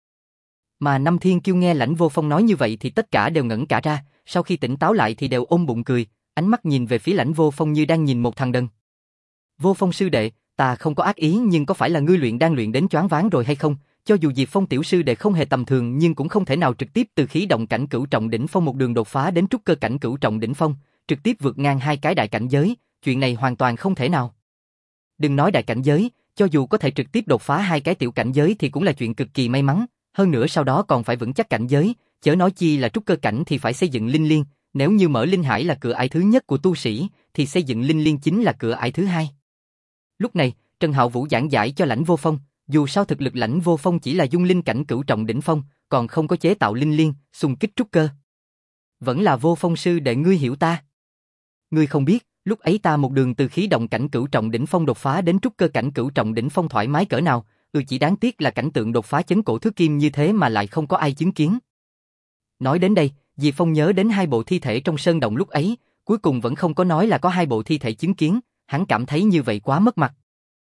Mà Năm Thiên Kiêu nghe Lãnh Vô Phong nói như vậy thì tất cả đều ngẩn cả ra, sau khi tỉnh táo lại thì đều ôm bụng cười, ánh mắt nhìn về phía Lãnh Vô Phong như đang nhìn một thằng đần. Vô Phong sư đệ, ta không có ác ý nhưng có phải là ngươi luyện đang luyện đến choáng váng rồi hay không? Cho dù Diệp Phong tiểu sư đệ không hề tầm thường nhưng cũng không thể nào trực tiếp từ khí động cảnh cửu trọng đỉnh phong một đường đột phá đến trúc cơ cảnh cửu trọng đỉnh phong, trực tiếp vượt ngang hai cái đại cảnh giới, chuyện này hoàn toàn không thể nào. Đừng nói đại cảnh giới, cho dù có thể trực tiếp đột phá hai cái tiểu cảnh giới thì cũng là chuyện cực kỳ may mắn, hơn nữa sau đó còn phải vững chắc cảnh giới, chớ nói chi là trúc cơ cảnh thì phải xây dựng linh liên, nếu như mở linh hải là cửa ải thứ nhất của tu sĩ, thì xây dựng linh liên chính là cửa ải thứ hai. Lúc này, Trần Hạo Vũ giảng giải cho Lãnh Vô Phong, dù sao thực lực Lãnh Vô Phong chỉ là dung linh cảnh cửu trọng đỉnh phong, còn không có chế tạo linh liên, xung kích trúc cơ. Vẫn là Vô Phong sư đệ ngươi hiểu ta. Ngươi không biết, lúc ấy ta một đường từ khí động cảnh cửu trọng đỉnh phong đột phá đến trúc cơ cảnh cửu trọng đỉnh phong thoải mái cỡ nào, ừ chỉ đáng tiếc là cảnh tượng đột phá chấn cổ thứ kim như thế mà lại không có ai chứng kiến. Nói đến đây, Diệp Phong nhớ đến hai bộ thi thể trong sơn động lúc ấy, cuối cùng vẫn không có nói là có hai bộ thi thể chứng kiến, hắn cảm thấy như vậy quá mất mặt.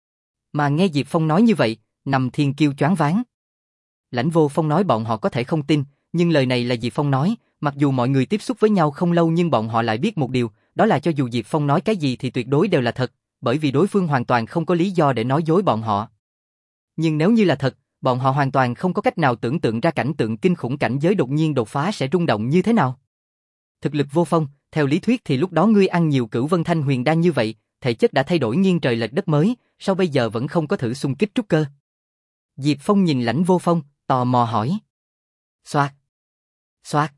Mà nghe Diệp Phong nói như vậy, Nằm Thiên Kiêu choáng váng. Lãnh Vô Phong nói bọn họ có thể không tin, nhưng lời này là Diệp Phong nói, mặc dù mọi người tiếp xúc với nhau không lâu nhưng bọn họ lại biết một điều, đó là cho dù Diệp Phong nói cái gì thì tuyệt đối đều là thật, bởi vì đối phương hoàn toàn không có lý do để nói dối bọn họ. Nhưng nếu như là thật, bọn họ hoàn toàn không có cách nào tưởng tượng ra cảnh tượng kinh khủng cảnh giới đột nhiên đột phá sẽ rung động như thế nào. Thực lực Vô Phong, theo lý thuyết thì lúc đó ngươi ăn nhiều Cửu Vân Thanh Huyền Đan như vậy, thể chất đã thay đổi nghiêng trời lệch đất mới, sao bây giờ vẫn không có thử xung kích trúc cơ? Diệp Phong nhìn Lãnh Vô Phong, tò mò hỏi. Xoạt, xoạt,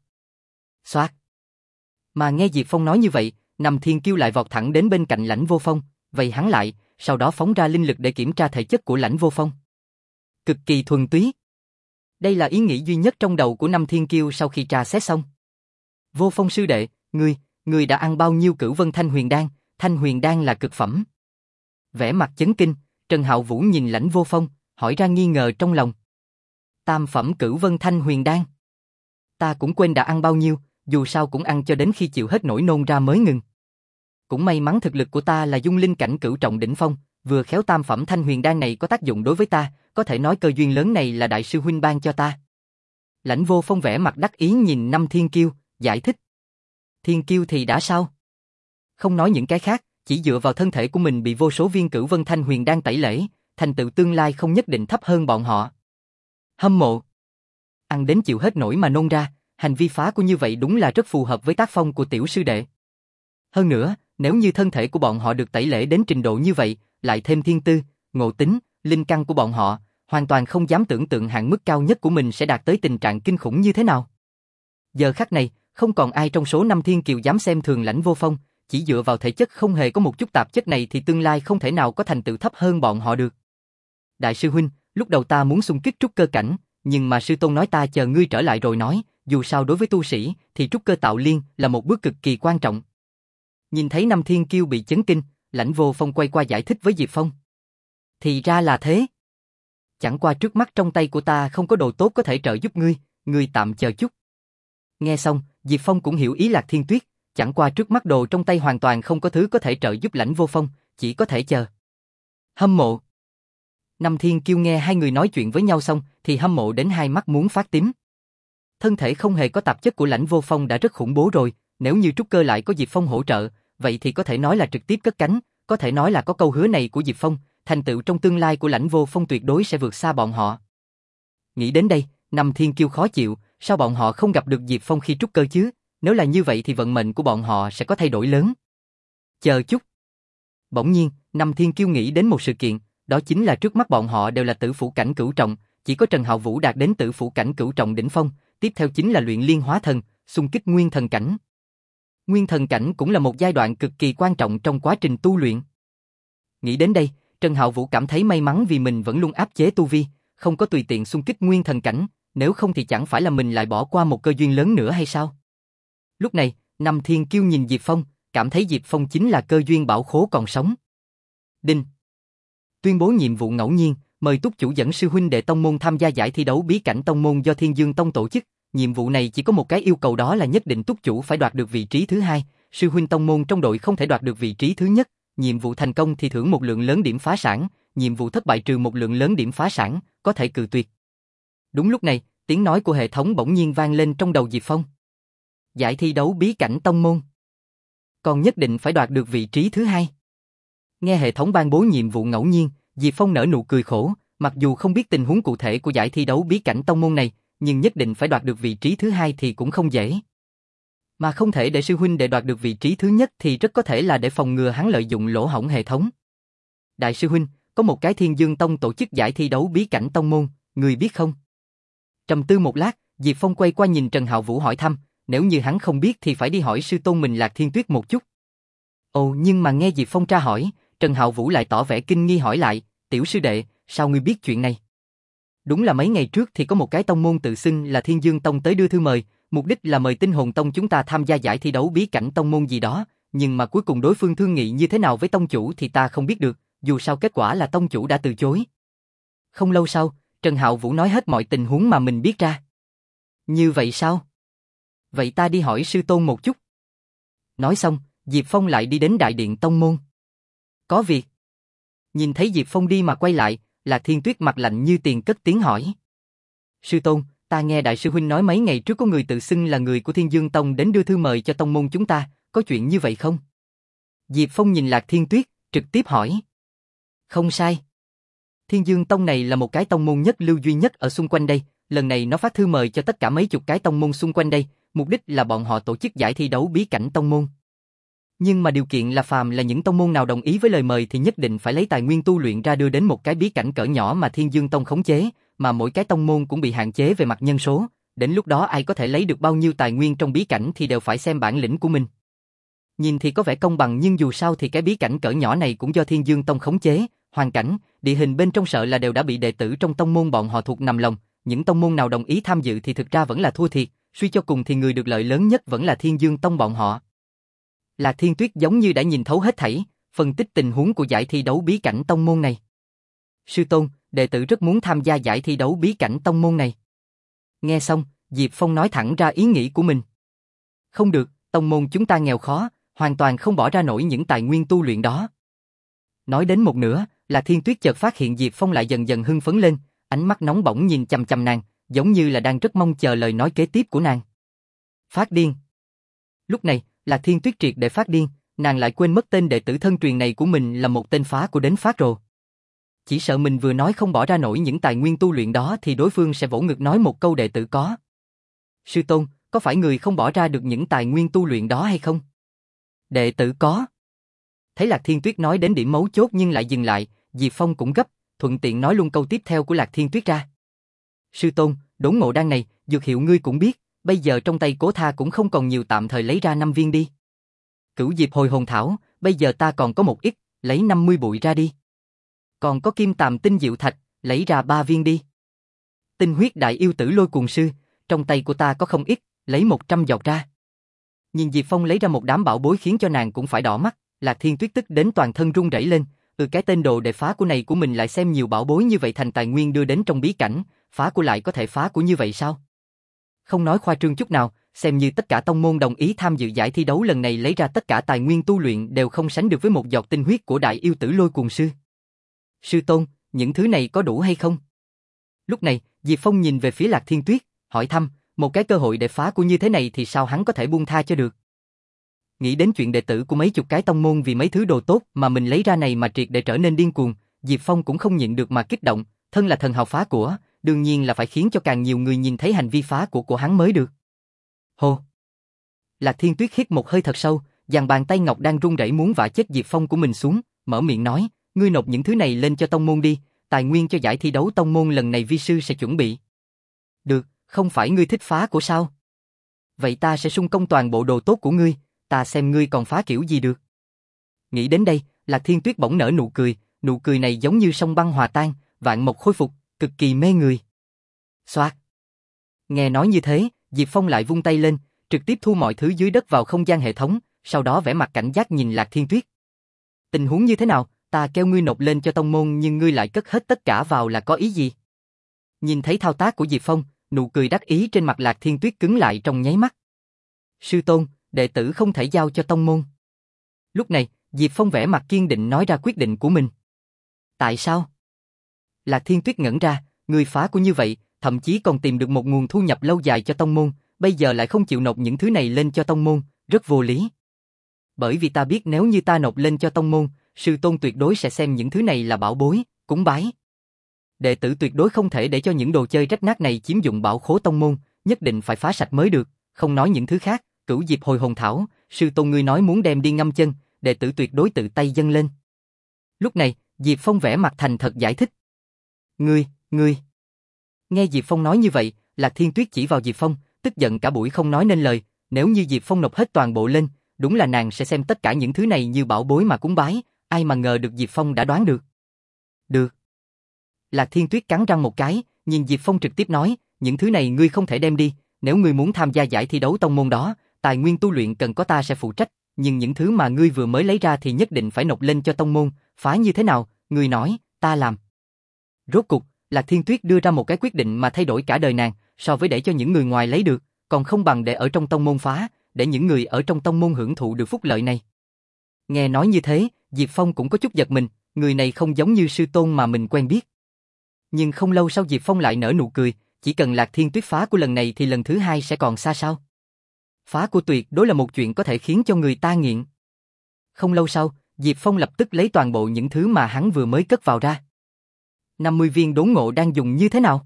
xoạt. Mà nghe Diệp Phong nói như vậy, Nằm Thiên Kiêu lại vọt thẳng đến bên cạnh Lãnh Vô Phong, vây hắn lại, sau đó phóng ra linh lực để kiểm tra thể chất của Lãnh Vô Phong. Cực kỳ thuần túy. Đây là ý nghĩ duy nhất trong đầu của Năm Thiên Kiêu sau khi tra xét xong. Vô Phong sư đệ, ngươi, ngươi đã ăn bao nhiêu Cửu Vân Thanh Huyền Đan? Thanh Huyền Đan là cực phẩm. Vẻ mặt chấn kinh, Trần Hạo Vũ nhìn Lãnh Vô Phong, hỏi ra nghi ngờ trong lòng. Tam phẩm Cửu Vân Thanh Huyền Đan. Ta cũng quên đã ăn bao nhiêu, dù sao cũng ăn cho đến khi chịu hết nỗi nôn ra mới ngừng. Cũng may mắn thực lực của ta là dung linh cảnh cửu trọng đỉnh phong, vừa khéo tam phẩm Thanh Huyền Đan này có tác dụng đối với ta, có thể nói cơ duyên lớn này là đại sư huynh ban cho ta. Lãnh Vô Phong vẻ mặt đắc ý nhìn Năm Thiên Kiêu, giải thích. Thiên Kiêu thì đã sao? Không nói những cái khác, chỉ dựa vào thân thể của mình bị vô số viên Cửu Vân Thanh Huyền Đan tẩy lễ, thành tựu tương lai không nhất định thấp hơn bọn họ. Hâm mộ. Ăn đến chịu hết nổi mà nôn ra, hành vi phá của như vậy đúng là rất phù hợp với tác phong của tiểu sư đệ. Hơn nữa, nếu như thân thể của bọn họ được tẩy lễ đến trình độ như vậy, lại thêm thiên tư, ngộ tính, linh căn của bọn họ, hoàn toàn không dám tưởng tượng hạn mức cao nhất của mình sẽ đạt tới tình trạng kinh khủng như thế nào. Giờ khắc này, không còn ai trong số năm thiên kiều dám xem thường Lãnh Vô Phong, chỉ dựa vào thể chất không hề có một chút tạp chất này thì tương lai không thể nào có thành tựu thấp hơn bọn họ được. Đại sư huynh, lúc đầu ta muốn xung kích trúc cơ cảnh, nhưng mà sư tôn nói ta chờ ngươi trở lại rồi nói, dù sao đối với tu sĩ thì trúc cơ tạo liên là một bước cực kỳ quan trọng. Nhìn thấy năm thiên kiêu bị chấn kinh, Lãnh Vô Phong quay qua giải thích với Diệp Phong. Thì ra là thế. Chẳng qua trước mắt trong tay của ta không có đồ tốt có thể trợ giúp ngươi, ngươi tạm chờ chút. Nghe xong, Diệp Phong cũng hiểu ý Lạc Thiên Tuyết, chẳng qua trước mắt đồ trong tay hoàn toàn không có thứ có thể trợ giúp Lãnh Vô Phong, chỉ có thể chờ. Hâm mộ. Năm thiên kiêu nghe hai người nói chuyện với nhau xong thì hâm mộ đến hai mắt muốn phát tím. Thân thể không hề có tạp chất của Lãnh Vô Phong đã rất khủng bố rồi, nếu như trúc cơ lại có Diệp Phong hỗ trợ, vậy thì có thể nói là trực tiếp cất cánh, có thể nói là có câu hứa này của Diệp Phong, thành tựu trong tương lai của Lãnh Vô Phong tuyệt đối sẽ vượt xa bọn họ. Nghĩ đến đây, năm thiên kiêu khó chịu, sao bọn họ không gặp được Diệp Phong khi trúc cơ chứ, nếu là như vậy thì vận mệnh của bọn họ sẽ có thay đổi lớn. Chờ chút. Bỗng nhiên, năm thiên kiêu nghĩ đến một sự kiện, đó chính là trước mắt bọn họ đều là tử phủ cảnh cửu trọng, chỉ có Trần Hạo Vũ đạt đến tử phủ cảnh cửu trọng đỉnh phong, tiếp theo chính là luyện liên hóa thần, xung kích nguyên thần cảnh. Nguyên thần cảnh cũng là một giai đoạn cực kỳ quan trọng trong quá trình tu luyện. Nghĩ đến đây, Trần Hạo Vũ cảm thấy may mắn vì mình vẫn luôn áp chế tu vi, không có tùy tiện xung kích nguyên thần cảnh, nếu không thì chẳng phải là mình lại bỏ qua một cơ duyên lớn nữa hay sao? Lúc này, Năm Thiên Kiêu nhìn Diệp Phong, cảm thấy Diệp Phong chính là cơ duyên bảo khố còn sống. Đinh. Tuyên bố nhiệm vụ ngẫu nhiên, mời túc chủ dẫn sư huynh đệ tông môn tham gia giải thi đấu bí cảnh tông môn do Thiên Dương Tông tổ chức. Nhiệm vụ này chỉ có một cái yêu cầu, đó là nhất định túc chủ phải đoạt được vị trí thứ hai, sư huynh tông môn trong đội không thể đoạt được vị trí thứ nhất. Nhiệm vụ thành công thì thưởng một lượng lớn điểm phá sản, nhiệm vụ thất bại trừ một lượng lớn điểm phá sản, có thể cự tuyệt. Đúng lúc này, tiếng nói của hệ thống bỗng nhiên vang lên trong đầu Diệp Phong. Giải thi đấu bí cảnh tông môn. Còn nhất định phải đoạt được vị trí thứ hai. Nghe hệ thống ban bố nhiệm vụ ngẫu nhiên, Diệp Phong nở nụ cười khổ, mặc dù không biết tình huống cụ thể của giải thi đấu bí cảnh tông môn này, nhưng nhất định phải đoạt được vị trí thứ hai thì cũng không dễ. Mà không thể để sư huynh đệ đoạt được vị trí thứ nhất thì rất có thể là để phòng ngừa hắn lợi dụng lỗ hổng hệ thống. Đại sư huynh, có một cái Thiên Dương Tông tổ chức giải thi đấu bí cảnh tông môn, người biết không? Trầm tư một lát, Diệp Phong quay qua nhìn Trần Hạo Vũ hỏi thăm, nếu như hắn không biết thì phải đi hỏi sư tôn mình Lạc Thiên Tuyết một chút. Ồ, nhưng mà nghe Diệp Phong tra hỏi, Trần Hạo Vũ lại tỏ vẻ kinh nghi hỏi lại, tiểu sư đệ, sao ngươi biết chuyện này? Đúng là mấy ngày trước thì có một cái tông môn tự xưng là Thiên Dương Tông tới đưa thư mời, mục đích là mời Tinh Hồn Tông chúng ta tham gia giải thi đấu bí cảnh tông môn gì đó, nhưng mà cuối cùng đối phương thương nghị như thế nào với tông chủ thì ta không biết được, dù sao kết quả là tông chủ đã từ chối. Không lâu sau, Trần Hạo Vũ nói hết mọi tình huống mà mình biết ra. Như vậy sao? Vậy ta đi hỏi sư tôn một chút. Nói xong, Diệp Phong lại đi đến đại điện tông môn. Có việc. Nhìn thấy Diệp Phong đi mà quay lại, Lạc Thiên Tuyết mặt lạnh như tiền cất tiếng hỏi. Sư tôn, ta nghe đại sư huynh nói mấy ngày trước có người tự xưng là người của Thiên Dương Tông đến đưa thư mời cho tông môn chúng ta, có chuyện như vậy không? Diệp Phong nhìn Lạc Thiên Tuyết, trực tiếp hỏi. Không sai. Thiên Dương Tông này là một cái tông môn nhất lưu duy nhất ở xung quanh đây, lần này nó phát thư mời cho tất cả mấy chục cái tông môn xung quanh đây, mục đích là bọn họ tổ chức giải thi đấu bí cảnh tông môn. Nhưng mà điều kiện là phàm là những tông môn nào đồng ý với lời mời thì nhất định phải lấy tài nguyên tu luyện ra đưa đến một cái bí cảnh cỡ nhỏ mà Thiên Dương Tông khống chế, mà mỗi cái tông môn cũng bị hạn chế về mặt nhân số, đến lúc đó ai có thể lấy được bao nhiêu tài nguyên trong bí cảnh thì đều phải xem bản lĩnh của mình. Nhìn thì có vẻ công bằng nhưng dù sao thì cái bí cảnh cỡ nhỏ này cũng do Thiên Dương Tông khống chế, hoàn cảnh, địa hình bên trong sợ là đều đã bị đệ tử trong tông môn bọn họ thuộc nằm lòng, những tông môn nào đồng ý tham dự thì thực ra vẫn là thua thiệt, suy cho cùng thì người được lợi lớn nhất vẫn là Thiên Dương Tông bọn họ. Lạc Thiên Tuyết giống như đã nhìn thấu hết thảy, phân tích tình huống của giải thi đấu bí cảnh tông môn này. Sư tôn, đệ tử rất muốn tham gia giải thi đấu bí cảnh tông môn này. Nghe xong, Diệp Phong nói thẳng ra ý nghĩ của mình. Không được, tông môn chúng ta nghèo khó, hoàn toàn không bỏ ra nổi những tài nguyên tu luyện đó. Nói đến một nửa, Lạc Thiên Tuyết chợt phát hiện Diệp Phong lại dần dần hưng phấn lên, ánh mắt nóng bỏng nhìn chằm chằm nàng, giống như là đang rất mong chờ lời nói kế tiếp của nàng. Phát điên. Lúc này, Lạc Thiên Tuyết triệt để phát điên, nàng lại quên mất tên đệ tử thân truyền này của mình là một tên phá của đến phát rồ. Chỉ sợ mình vừa nói không bỏ ra nổi những tài nguyên tu luyện đó thì đối phương sẽ vỗ ngực nói một câu đệ tử có. Sư tôn, có phải người không bỏ ra được những tài nguyên tu luyện đó hay không? Đệ tử có. Thấy Lạc Thiên Tuyết nói đến điểm mấu chốt nhưng lại dừng lại, Diệp Phong cũng gấp, thuận tiện nói luôn câu tiếp theo của Lạc Thiên Tuyết ra. Sư tôn, đốn ngộ đan này, dược hiệu ngươi cũng biết, bây giờ trong tay Cố Tha cũng không còn nhiều, tạm thời lấy ra năm viên đi. Cửu Diệp hồi hồn thảo, bây giờ ta còn có một ít, lấy năm mươi bụi ra đi. Còn có kim tàm tinh diệu thạch, lấy ra ba viên đi. Tinh huyết đại yêu tử lôi cuồng sư, trong tay của ta có không ít, lấy một trăm giọt ra. Nhìn Diệp Phong lấy ra một đám bảo bối khiến cho nàng cũng phải đỏ mắt, Lạc Thiên Tuyết tức đến toàn thân run rẩy lên, ừ cái tên đồ đệ phá của này của mình lại xem nhiều bảo bối như vậy thành tài nguyên đưa đến trong bí cảnh, phá của lại có thể phá của như vậy sao? Không nói khoa trương chút nào, xem như tất cả tông môn đồng ý tham dự giải thi đấu lần này lấy ra tất cả tài nguyên tu luyện đều không sánh được với một giọt tinh huyết của đại yêu tử lôi cuồng sư. Sư tôn, những thứ này có đủ hay không? Lúc này, Diệp Phong nhìn về phía Lạc Thiên Tuyết, hỏi thăm, một cái cơ hội để phá của như thế này thì sao hắn có thể buông tha cho được? Nghĩ đến chuyện đệ tử của mấy chục cái tông môn vì mấy thứ đồ tốt mà mình lấy ra này mà triệt để trở nên điên cuồng, Diệp Phong cũng không nhịn được mà kích động, thân là thần hào phá của, đương nhiên là phải khiến cho càng nhiều người nhìn thấy hành vi phá của của hắn mới được. Hô! Lạc Thiên Tuyết hít một hơi thật sâu, dàn bàn tay ngọc đang run rẩy muốn vả chết Diệp Phong của mình xuống, mở miệng nói, ngươi nộp những thứ này lên cho tông môn đi, tài nguyên cho giải thi đấu tông môn lần này vi sư sẽ chuẩn bị. Được, không phải ngươi thích phá của sao? Vậy ta sẽ sung công toàn bộ đồ tốt của ngươi, ta xem ngươi còn phá kiểu gì được. Nghĩ đến đây, Lạc Thiên Tuyết bỗng nở nụ cười, nụ cười này giống như sông băng hòa tan, vạn mộc khôi phục, cực kỳ mê người. Xoạt. Nghe nói như thế, Diệp Phong lại vung tay lên, trực tiếp thu mọi thứ dưới đất vào không gian hệ thống, sau đó vẻ mặt cảnh giác nhìn Lạc Thiên Tuyết. Tình huống như thế nào, ta kêu ngươi nộp lên cho tông môn nhưng ngươi lại cất hết tất cả vào là có ý gì? Nhìn thấy thao tác của Diệp Phong, nụ cười đắc ý trên mặt Lạc Thiên Tuyết cứng lại trong nháy mắt. Sư tôn, đệ tử không thể giao cho tông môn. Lúc này, Diệp Phong vẻ mặt kiên định nói ra quyết định của mình. Tại sao? Lạc Thiên Tuyết ngẩn ra, ngươi phá của như vậy, thậm chí còn tìm được một nguồn thu nhập lâu dài cho tông môn, bây giờ lại không chịu nộp những thứ này lên cho tông môn, rất vô lý. Bởi vì ta biết nếu như ta nộp lên cho tông môn, sư tôn tuyệt đối sẽ xem những thứ này là bảo bối, cúng bái. Đệ tử tuyệt đối không thể để cho những đồ chơi rách nát này chiếm dụng bảo khố tông môn, nhất định phải phá sạch mới được, không nói những thứ khác, cửu diệp hồi hồn thảo, sư tôn ngươi nói muốn đem đi ngâm chân, đệ tử tuyệt đối tự tay dâng lên. Lúc này, Diệp Phong vẻ mặt thành thật giải thích. Ngươi, ngươi. Nghe Diệp Phong nói như vậy, Lạc Thiên Tuyết chỉ vào Diệp Phong, tức giận cả buổi không nói nên lời, nếu như Diệp Phong nộp hết toàn bộ lên, đúng là nàng sẽ xem tất cả những thứ này như bảo bối mà cúng bái, ai mà ngờ được Diệp Phong đã đoán được. Được. Lạc Thiên Tuyết cắn răng một cái, nhìn Diệp Phong trực tiếp nói, những thứ này ngươi không thể đem đi, nếu ngươi muốn tham gia giải thi đấu tông môn đó, tài nguyên tu luyện cần có ta sẽ phụ trách, nhưng những thứ mà ngươi vừa mới lấy ra thì nhất định phải nộp lên cho tông môn, phá như thế nào, ngươi nói, ta làm. Rốt cục, Lạc Thiên Tuyết đưa ra một cái quyết định mà thay đổi cả đời nàng, so với để cho những người ngoài lấy được, còn không bằng để ở trong tông môn phá, để những người ở trong tông môn hưởng thụ được phúc lợi này. Nghe nói như thế, Diệp Phong cũng có chút giật mình, người này không giống như sư tôn mà mình quen biết. Nhưng không lâu sau Diệp Phong lại nở nụ cười, chỉ cần Lạc Thiên Tuyết phá của lần này thì lần thứ hai sẽ còn xa sao. Phá của tuyệt đối là một chuyện có thể khiến cho người ta nghiện. Không lâu sau, Diệp Phong lập tức lấy toàn bộ những thứ mà hắn vừa mới cất vào ra. năm mươi viên đốn ngộ đan dùng như thế nào?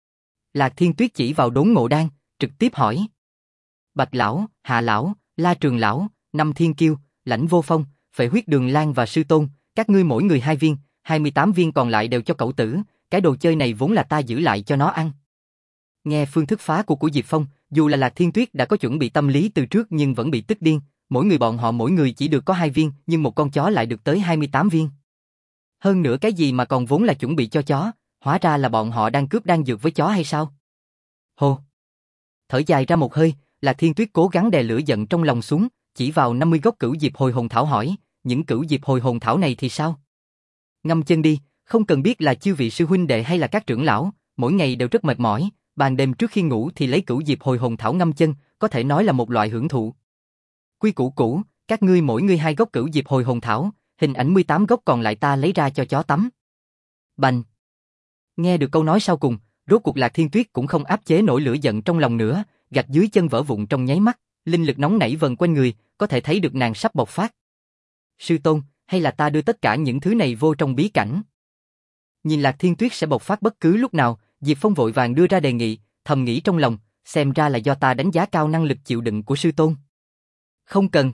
Lạc Thiên Tuyết chỉ vào đốn ngộ đan, trực tiếp hỏi. Bạch Lão, Hạ Lão, La Trường Lão, Năm Thiên Kiêu, Lãnh Vô Phong, Phệ Huyết Đường Lan và Sư Tôn, các ngươi mỗi người hai viên, hai mươi tám viên còn lại đều cho cậu tử, cái đồ chơi này vốn là ta giữ lại cho nó ăn. Nghe phương thức phá của của Diệp Phong, dù là Lạc Thiên Tuyết đã có chuẩn bị tâm lý từ trước nhưng vẫn bị tức điên, mỗi người bọn họ mỗi người chỉ được có hai viên, nhưng một con chó lại được tới hai mươi tám viên. Hơn nữa cái gì mà còn vốn là chuẩn bị cho chó, hóa ra là bọn họ đang cướp đan dược với chó hay sao? Hô! Thở dài ra một hơi, Lạc Thiên Tuyết cố gắng đè lửa giận trong lòng xuống, chỉ vào năm mươi gốc cửu diệp hồi hồn thảo hỏi, những cửu diệp hồi hồn thảo này thì sao? Ngâm chân đi, không cần biết là chư vị sư huynh đệ hay là các trưởng lão, mỗi ngày đều rất mệt mỏi, ban đêm trước khi ngủ thì lấy cửu diệp hồi hồn thảo ngâm chân, có thể nói là một loại hưởng thụ. Quy củ cũ, các ngươi mỗi người hai gốc cửu diệp hồi hồn thảo, hình ảnh mười tám gốc còn lại ta lấy ra cho chó tắm. Bành! Nghe được câu nói sau cùng, rốt cuộc Lạc Thiên Tuyết cũng không áp chế nổi lửa giận trong lòng nữa, gạch dưới chân vỡ vụn trong nháy mắt, linh lực nóng nảy vần quanh người, có thể thấy được nàng sắp bộc phát. Sư tôn, hay là ta đưa tất cả những thứ này vô trong bí cảnh? Nhìn Lạc Thiên Tuyết sẽ bộc phát bất cứ lúc nào, Diệp Phong vội vàng đưa ra đề nghị, thầm nghĩ trong lòng, xem ra là do ta đánh giá cao năng lực chịu đựng của sư tôn. Không cần.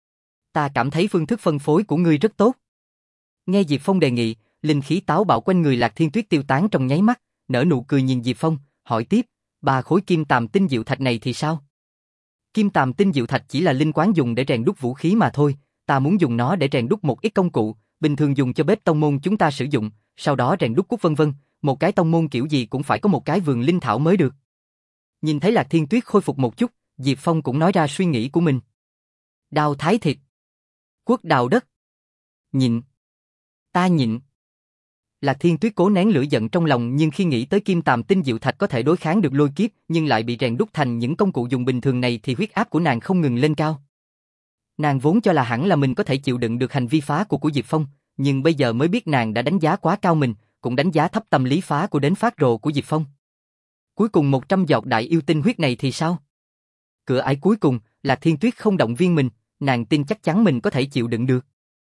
Ta cảm thấy phương thức phân phối của ngươi rất tốt. Nghe Diệp Phong đề nghị, linh khí táo bạo quanh người Lạc Thiên Tuyết tiêu tán trong nháy mắt, nở nụ cười nhìn Diệp Phong, hỏi tiếp, ba khối kim tàm tinh diệu thạch này thì sao? Kim tàm tinh diệu thạch chỉ là linh quán dùng để rèn đúc vũ khí mà thôi, ta muốn dùng nó để rèn đúc một ít công cụ, bình thường dùng cho bếp tông môn chúng ta sử dụng, sau đó rèn đúc cúc vân vân, một cái tông môn kiểu gì cũng phải có một cái vườn linh thảo mới được. Nhìn thấy Lạc Thiên Tuyết khôi phục một chút, Diệp Phong cũng nói ra suy nghĩ của mình. Đao thái thịt, quốc đào đất. Nhịn. Ta nhịn. Lạc Thiên Tuyết cố nén lửa giận trong lòng, nhưng khi nghĩ tới kim tàm tinh diệu thạch có thể đối kháng được lôi kiếp, nhưng lại bị rèn đúc thành những công cụ dùng bình thường này thì huyết áp của nàng không ngừng lên cao. Nàng vốn cho là hẳn là mình có thể chịu đựng được hành vi phá của của Diệp Phong, nhưng bây giờ mới biết nàng đã đánh giá quá cao mình, cũng đánh giá thấp tâm lý phá của đến phát rồ của Diệp Phong. Cuối cùng một trăm giọt đại yêu tinh huyết này thì sao? Cửa ải cuối cùng, Lạc Thiên Tuyết không động viên mình, nàng tin chắc chắn mình có thể chịu đựng được.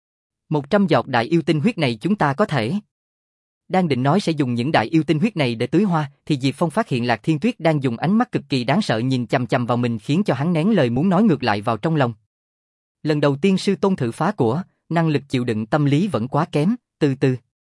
một trăm giọt đại yêu tinh huyết này chúng ta có thể. Đang định nói sẽ dùng những đại yêu tinh huyết này để tưới hoa, thì Diệp Phong phát hiện Lạc Thiên Tuyết đang dùng ánh mắt cực kỳ đáng sợ nhìn chằm chằm vào mình, khiến cho hắn nén lời muốn nói ngược lại vào trong lòng. Lần đầu tiên sư tôn thử phá của, năng lực chịu đựng tâm lý vẫn quá kém, từ từ.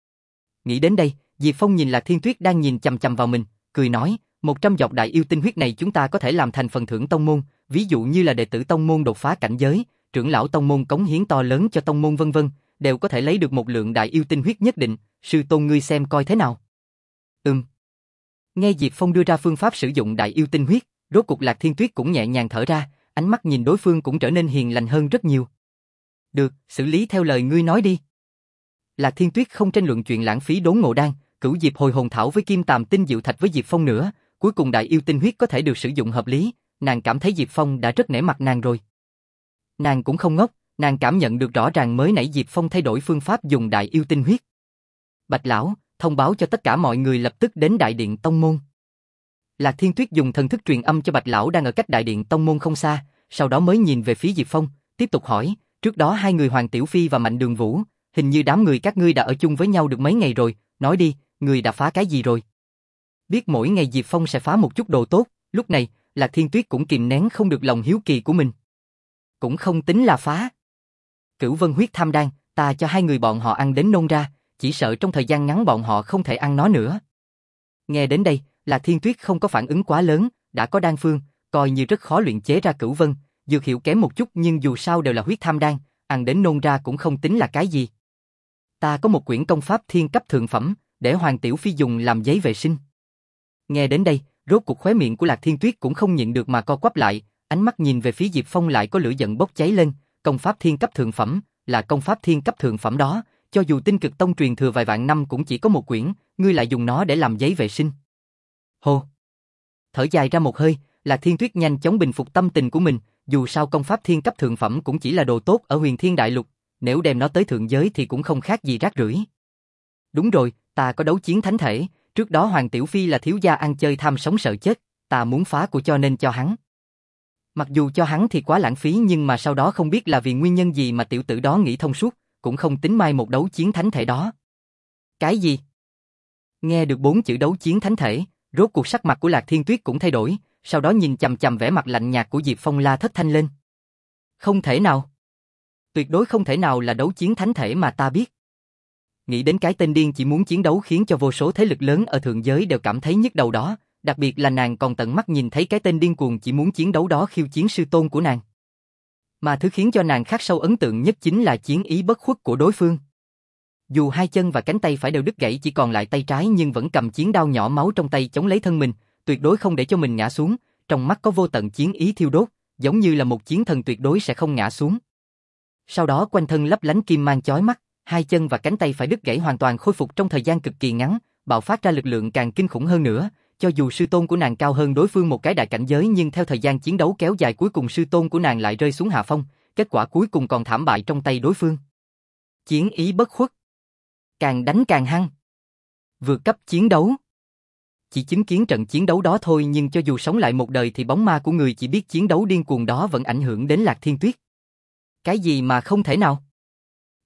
Nghĩ đến đây, Diệp Phong nhìn Lạc Thiên Tuyết đang nhìn chằm chằm vào mình, cười nói, một trăm giọt đại yêu tinh huyết này chúng ta có thể làm thành phần thưởng tông môn, ví dụ như là đệ tử tông môn đột phá cảnh giới, trưởng lão tông môn cống hiến to lớn cho tông môn vân vân, đều có thể lấy được một lượng đại yêu tinh huyết nhất định, sư tôn ngươi xem coi thế nào. Ừm. Nghe Diệp Phong đưa ra phương pháp sử dụng đại yêu tinh huyết, rốt cục Lạc Thiên Tuyết cũng nhẹ nhàng thở ra, ánh mắt nhìn đối phương cũng trở nên hiền lành hơn rất nhiều. Được, xử lý theo lời ngươi nói đi. Lạc Thiên Tuyết không tranh luận chuyện lãng phí đốn ngộ đan, cửu diệp hồi hồn thảo với kim tàm tinh diệu thạch với Diệp Phong nữa, cuối cùng đại yêu tinh huyết có thể được sử dụng hợp lý, nàng cảm thấy Diệp Phong đã rất nể mặt nàng rồi. Nàng cũng không ngốc, nàng cảm nhận được rõ ràng mới nãy Diệp Phong thay đổi phương pháp dùng đại yêu tinh huyết. Bạch lão, thông báo cho tất cả mọi người lập tức đến đại điện tông môn. Lạc Thiên Tuyết dùng thần thức truyền âm cho Bạch lão đang ở cách đại điện tông môn không xa, sau đó mới nhìn về phía Diệp Phong, tiếp tục hỏi, trước đó hai người Hoàng Tiểu Phi và Mạnh Đường Vũ, hình như đám người các ngươi đã ở chung với nhau được mấy ngày rồi, nói đi, người đã phá cái gì rồi? Biết mỗi ngày Diệp Phong sẽ phá một chút đồ tốt, lúc này, Lạc Thiên Tuyết cũng kìm nén không được lòng hiếu kỳ của mình. Cũng không tính là phá. Cửu Vân huyết tham đan, ta cho hai người bọn họ ăn đến nôn ra, chỉ sợ trong thời gian ngắn bọn họ không thể ăn nó nữa. Nghe đến đây, Lạc Thiên Tuyết không có phản ứng quá lớn, đã có đan phương, coi như rất khó luyện chế ra Cửu Vân, dược hiệu kém một chút nhưng dù sao đều là huyết tham đan, ăn đến nôn ra cũng không tính là cái gì. Ta có một quyển công pháp thiên cấp thượng phẩm, để Hoàng Tiểu Phi dùng làm giấy vệ sinh. Nghe đến đây, rốt cuộc khóe miệng của Lạc Thiên Tuyết cũng không nhịn được mà co quắp lại, ánh mắt nhìn về phía Diệp Phong lại có lửa giận bốc cháy lên, công pháp thiên cấp thượng phẩm, là công pháp thiên cấp thượng phẩm đó, cho dù Tinh Cực Tông truyền thừa vài vạn năm cũng chỉ có một quyển, ngươi lại dùng nó để làm giấy vệ sinh. Hô. Thở dài ra một hơi, Lạc Thiên Tuyết nhanh chóng bình phục tâm tình của mình, dù sao công pháp thiên cấp thượng phẩm cũng chỉ là đồ tốt ở Huyền Thiên Đại Lục, nếu đem nó tới thượng giới thì cũng không khác gì rác rưởi. Đúng rồi, ta có đấu chiến thánh thể, trước đó Hoàng Tiểu Phi là thiếu gia ăn chơi tham sống sợ chết, ta muốn phá của cho nên cho hắn. Mặc dù cho hắn thì quá lãng phí nhưng mà sau đó không biết là vì nguyên nhân gì mà tiểu tử đó nghĩ thông suốt, cũng không tính mai một đấu chiến thánh thể đó. Cái gì? Nghe được bốn chữ đấu chiến thánh thể, rốt cuộc sắc mặt của Lạc Thiên Tuyết cũng thay đổi, sau đó nhìn chằm chằm vẻ mặt lạnh nhạt của Diệp Phong la thất thanh lên. Không thể nào. Tuyệt đối không thể nào là đấu chiến thánh thể mà ta biết. Nghĩ đến cái tên điên chỉ muốn chiến đấu khiến cho vô số thế lực lớn ở thượng giới đều cảm thấy nhức đầu đó, đặc biệt là nàng còn tận mắt nhìn thấy cái tên điên cuồng chỉ muốn chiến đấu đó khiêu chiến sư tôn của nàng. Mà thứ khiến cho nàng khắc sâu ấn tượng nhất chính là chiến ý bất khuất của đối phương. Dù hai chân và cánh tay phải đều đứt gãy chỉ còn lại tay trái nhưng vẫn cầm chiến đao nhỏ máu trong tay chống lấy thân mình, tuyệt đối không để cho mình ngã xuống, trong mắt có vô tận chiến ý thiêu đốt, giống như là một chiến thần tuyệt đối sẽ không ngã xuống. Sau đó quanh thân lấp lánh kim mang chói mắt, hai chân và cánh tay phải đứt gãy hoàn toàn khôi phục trong thời gian cực kỳ ngắn, bạo phát ra lực lượng càng kinh khủng hơn nữa, cho dù sư tôn của nàng cao hơn đối phương một cái đại cảnh giới nhưng theo thời gian chiến đấu kéo dài cuối cùng sư tôn của nàng lại rơi xuống hạ phong, kết quả cuối cùng còn thảm bại trong tay đối phương. Chiến ý bất khuất. Càng đánh càng hăng. Vượt cấp chiến đấu. Chỉ chứng kiến trận chiến đấu đó thôi nhưng cho dù sống lại một đời thì bóng ma của người chỉ biết chiến đấu điên cuồng đó vẫn ảnh hưởng đến Lạc Thiên Tuyết. Cái gì mà không thể nào?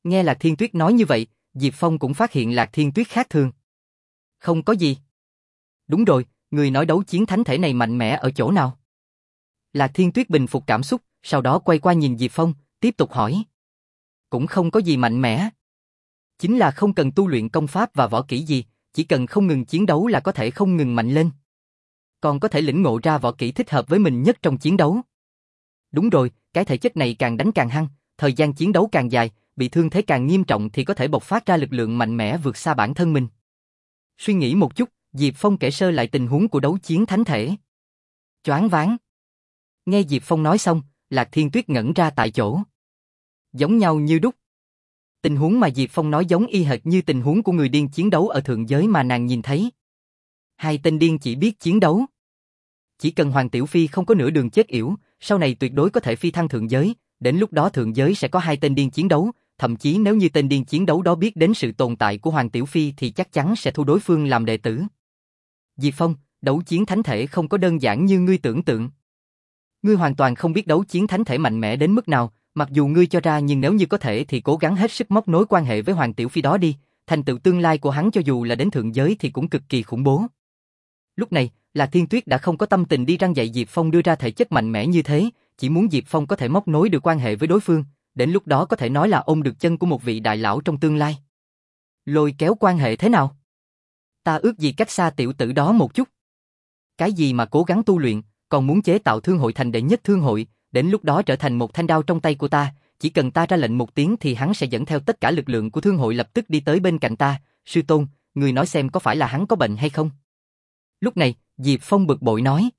Nghe Lạc Thiên Tuyết nói như vậy, Diệp Phong cũng phát hiện Lạc Thiên Tuyết khác thường. Không có gì. Đúng rồi, người nói đấu chiến thánh thể này mạnh mẽ ở chỗ nào? Lạc Thiên Tuyết bình phục cảm xúc, sau đó quay qua nhìn Diệp Phong, tiếp tục hỏi. Cũng không có gì mạnh mẽ. Chính là không cần tu luyện công pháp và võ kỹ gì, chỉ cần không ngừng chiến đấu là có thể không ngừng mạnh lên. Còn có thể lĩnh ngộ ra võ kỹ thích hợp với mình nhất trong chiến đấu. Đúng rồi, cái thể chất này càng đánh càng hăng, thời gian chiến đấu càng dài, bị thương thế càng nghiêm trọng thì có thể bộc phát ra lực lượng mạnh mẽ vượt xa bản thân mình. Suy nghĩ một chút, Diệp Phong kể sơ lại tình huống của đấu chiến thánh thể. Choáng váng. Nghe Diệp Phong nói xong, Lạc Thiên Tuyết ngẩn ra tại chỗ. Giống nhau như đúc. Tình huống mà Diệp Phong nói giống y hệt như tình huống của người điên chiến đấu ở thượng giới mà nàng nhìn thấy. Hai tên điên chỉ biết chiến đấu. Chỉ cần Hoàng Tiểu Phi không có nửa đường chết yểu, sau này tuyệt đối có thể phi thăng thượng giới, đến lúc đó thượng giới sẽ có hai tên điên chiến đấu, thậm chí nếu như tên điên chiến đấu đó biết đến sự tồn tại của Hoàng Tiểu Phi thì chắc chắn sẽ thu đối phương làm đệ tử. Diệp Phong, đấu chiến thánh thể không có đơn giản như ngươi tưởng tượng. Ngươi hoàn toàn không biết đấu chiến thánh thể mạnh mẽ đến mức nào, mặc dù ngươi cho ra nhưng nếu như có thể thì cố gắng hết sức móc nối quan hệ với Hoàng Tiểu Phi đó đi, thành tựu tương lai của hắn cho dù là đến thượng giới thì cũng cực kỳ khủng bố. Lúc này, Lạc Thiên Tuyết đã không có tâm tình đi răn dạy Diệp Phong đưa ra thể chất mạnh mẽ như thế, chỉ muốn Diệp Phong có thể móc nối được quan hệ với đối phương, đến lúc đó có thể nói là ôm được chân của một vị đại lão trong tương lai. Lôi kéo quan hệ thế nào? Ta ước gì cách xa tiểu tử đó một chút. Cái gì mà cố gắng tu luyện, còn muốn chế tạo thương hội thành đệ nhất thương hội, đến lúc đó trở thành một thanh đao trong tay của ta, chỉ cần ta ra lệnh một tiếng thì hắn sẽ dẫn theo tất cả lực lượng của thương hội lập tức đi tới bên cạnh ta. Sư tôn, người nói xem có phải là hắn có bệnh hay không? Lúc này, Diệp Phong bực bội nói.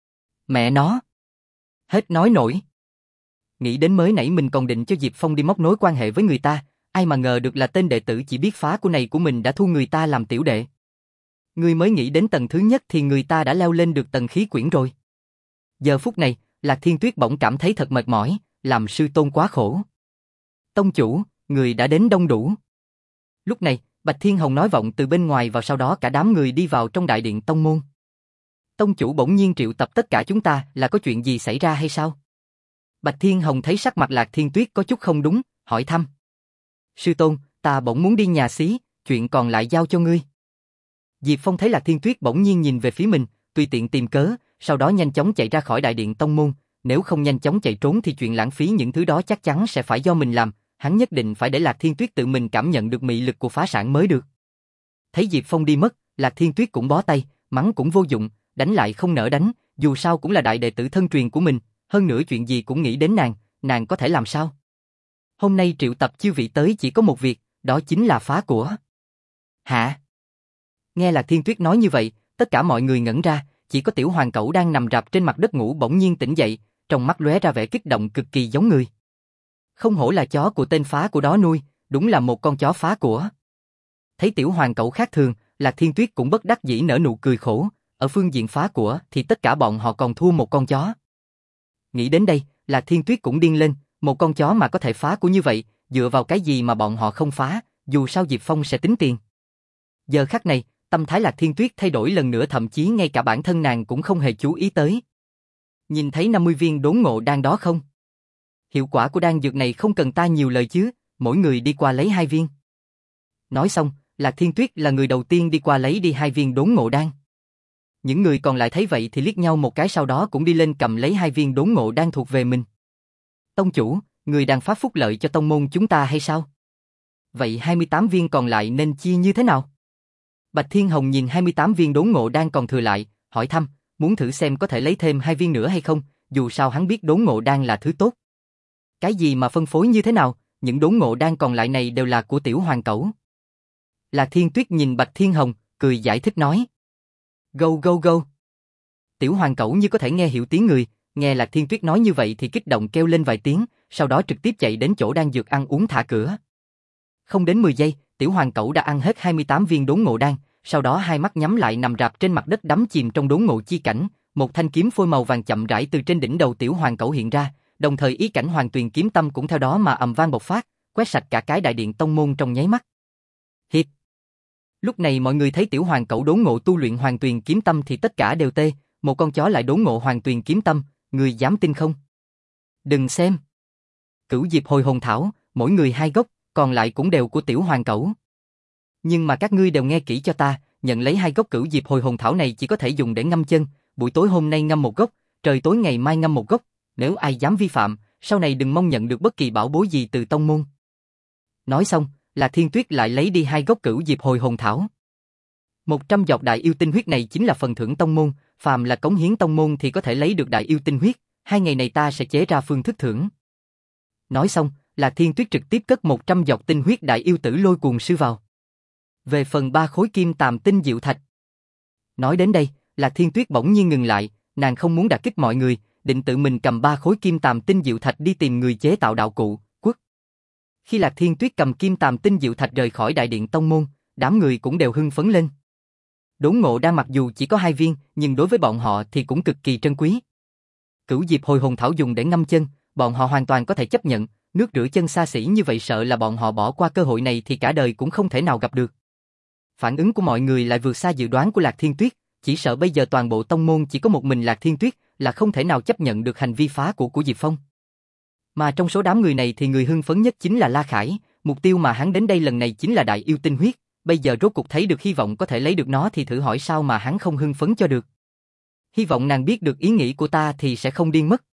Mẹ nó. Hết nói nổi. Nghĩ đến mới nãy mình còn định cho Diệp Phong đi móc nối quan hệ với người ta, ai mà ngờ được là tên đệ tử chỉ biết phá của này của mình đã thu người ta làm tiểu đệ. Người mới nghĩ đến tầng thứ nhất thì người ta đã leo lên được tầng khí quyển rồi. Giờ phút này, Lạc Thiên Tuyết bỗng cảm thấy thật mệt mỏi, làm sư tôn quá khổ. Tông chủ, người đã đến đông đủ. Lúc này, Bạch Thiên Hồng nói vọng từ bên ngoài vào, sau đó cả đám người đi vào trong đại điện tông môn. Tông chủ bỗng nhiên triệu tập tất cả chúng ta, là có chuyện gì xảy ra hay sao? Bạch Thiên Hồng thấy sắc mặt Lạc Thiên Tuyết có chút không đúng, hỏi thăm. Sư tôn, ta bỗng muốn đi nhà xí, chuyện còn lại giao cho ngươi. Diệp Phong thấy Lạc Thiên Tuyết bỗng nhiên nhìn về phía mình, tùy tiện tìm cớ, sau đó nhanh chóng chạy ra khỏi đại điện tông môn, nếu không nhanh chóng chạy trốn thì chuyện lãng phí những thứ đó chắc chắn sẽ phải do mình làm, hắn nhất định phải để Lạc Thiên Tuyết tự mình cảm nhận được mị lực của phá sản mới được. Thấy Diệp Phong đi mất, Lạc Thiên Tuyết cũng bó tay, mắng cũng vô dụng, đánh lại không nỡ đánh, dù sao cũng là đại đệ tử thân truyền của mình, hơn nữa chuyện gì cũng nghĩ đến nàng, nàng có thể làm sao? Hôm nay triệu tập chư vị tới chỉ có một việc, đó chính là phá của. Hả? Nghe Lạc Thiên Tuyết nói như vậy, tất cả mọi người ngẩn ra, chỉ có Tiểu Hoàng Cẩu đang nằm rạp trên mặt đất ngủ bỗng nhiên tỉnh dậy, trong mắt lóe ra vẻ kích động cực kỳ giống người. Không hổ là chó của tên phá của đó nuôi, đúng là một con chó phá của. Thấy Tiểu Hoàng Cẩu khác thường, Lạc Thiên Tuyết cũng bất đắc dĩ nở nụ cười khổ, ở phương diện phá của thì tất cả bọn họ còn thua một con chó. Nghĩ đến đây, Lạc Thiên Tuyết cũng điên lên, một con chó mà có thể phá của như vậy, dựa vào cái gì mà bọn họ không phá, dù sao Diệp Phong sẽ tính tiền. Giờ khắc này, tâm thái Lạc Thiên Tuyết thay đổi lần nữa, thậm chí ngay cả bản thân nàng cũng không hề chú ý tới. Nhìn thấy năm mươi viên đốn ngộ đan đó không? Hiệu quả của đan dược này không cần ta nhiều lời chứ, mỗi người đi qua lấy hai viên. Nói xong, Lạc Thiên Tuyết là người đầu tiên đi qua lấy đi hai viên đốn ngộ đan. Những người còn lại thấy vậy thì liếc nhau một cái, sau đó cũng đi lên cầm lấy hai viên đốn ngộ đan thuộc về mình. Tông chủ, người đang phát phúc lợi cho tông môn chúng ta hay sao? Vậy hai mươi tám viên còn lại nên chia như thế nào? Bạch Thiên Hồng nhìn hai mươi tám viên đốn ngộ đan còn thừa lại, hỏi thăm, muốn thử xem có thể lấy thêm hai viên nữa hay không, dù sao hắn biết đốn ngộ đan là thứ tốt. Cái gì mà phân phối như thế nào, những đốn ngộ đan còn lại này đều là của Tiểu Hoàng Cẩu. Lạc Thiên Tuyết nhìn Bạch Thiên Hồng, cười giải thích nói. Go go go. Tiểu Hoàng Cẩu như có thể nghe hiểu tiếng người, nghe Lạc Thiên Tuyết nói như vậy thì kích động kêu lên vài tiếng, sau đó trực tiếp chạy đến chỗ đan dược ăn uống thả cửa. Không đến mười giây, Tiểu Hoàng Cẩu đã ăn hết hai mươi tám viên đốn ngộ đan, sau đó hai mắt nhắm lại nằm rạp trên mặt đất đắm chìm trong đốn ngộ chi cảnh, một thanh kiếm phôi màu vàng chậm rãi từ trên đỉnh đầu Tiểu Hoàng Cẩu hiện ra, đồng thời ý cảnh Hoàng Tuyền kiếm tâm cũng theo đó mà ầm vang bộc phát, quét sạch cả cái đại điện tông môn trong nháy mắt. Hiệp. Lúc này mọi người thấy Tiểu Hoàng Cẩu đốn ngộ tu luyện Hoàng Tuyền kiếm tâm thì tất cả đều tê, một con chó lại đốn ngộ Hoàng Tuyền kiếm tâm, người dám tin không? Đừng xem. Cửu Diệp hồi hồn thảo, mỗi người hai gốc, còn lại cũng đều của tiểu hoàng cẩu. Nhưng mà các ngươi đều nghe kỹ cho ta, nhận lấy hai gốc cửu diệp hồi hồn thảo này chỉ có thể dùng để ngâm chân, buổi tối hôm nay ngâm một gốc, trời tối ngày mai ngâm một gốc, nếu ai dám vi phạm, sau này đừng mong nhận được bất kỳ bảo bối gì từ tông môn. Nói xong, Lạc Thiên Tuyết lại lấy đi hai gốc cửu diệp hồi hồn thảo. Một trăm giọt đại yêu tinh huyết này chính là phần thưởng tông môn, phàm là cống hiến tông môn thì có thể lấy được đại yêu tinh huyết, hai ngày này ta sẽ chế ra phương thức thưởng. Nói xong, Lạc Thiên Tuyết trực tiếp cất một trăm giọt tinh huyết đại yêu tử lôi cuồng sư vào. Về phần ba khối kim tàm tinh diệu thạch. Nói đến đây, Lạc Thiên Tuyết bỗng nhiên ngừng lại, nàng không muốn đả kích mọi người, định tự mình cầm ba khối kim tàm tinh diệu thạch đi tìm người chế tạo đạo cụ, quất. Khi Lạc Thiên Tuyết cầm kim tàm tinh diệu thạch rời khỏi đại điện tông môn, đám người cũng đều hưng phấn lên. Đốn ngộ đan mặc dù chỉ có hai viên, nhưng đối với bọn họ thì cũng cực kỳ trân quý. Cửu diệp hồi hồn thảo dùng để ngâm chân, bọn họ hoàn toàn có thể chấp nhận, nước rửa chân xa xỉ như vậy sợ là bọn họ bỏ qua cơ hội này thì cả đời cũng không thể nào gặp được. Phản ứng của mọi người lại vượt xa dự đoán của Lạc Thiên Tuyết, chỉ sợ bây giờ toàn bộ tông môn chỉ có một mình Lạc Thiên Tuyết là không thể nào chấp nhận được hành vi phá của của Diệp Phong. Mà trong số đám người này thì người hưng phấn nhất chính là La Khải, mục tiêu mà hắn đến đây lần này chính là đại yêu tinh huyết, bây giờ rốt cuộc thấy được hy vọng có thể lấy được nó thì thử hỏi sao mà hắn không hưng phấn cho được. Hy vọng nàng biết được ý nghĩ của ta thì sẽ không điên mất.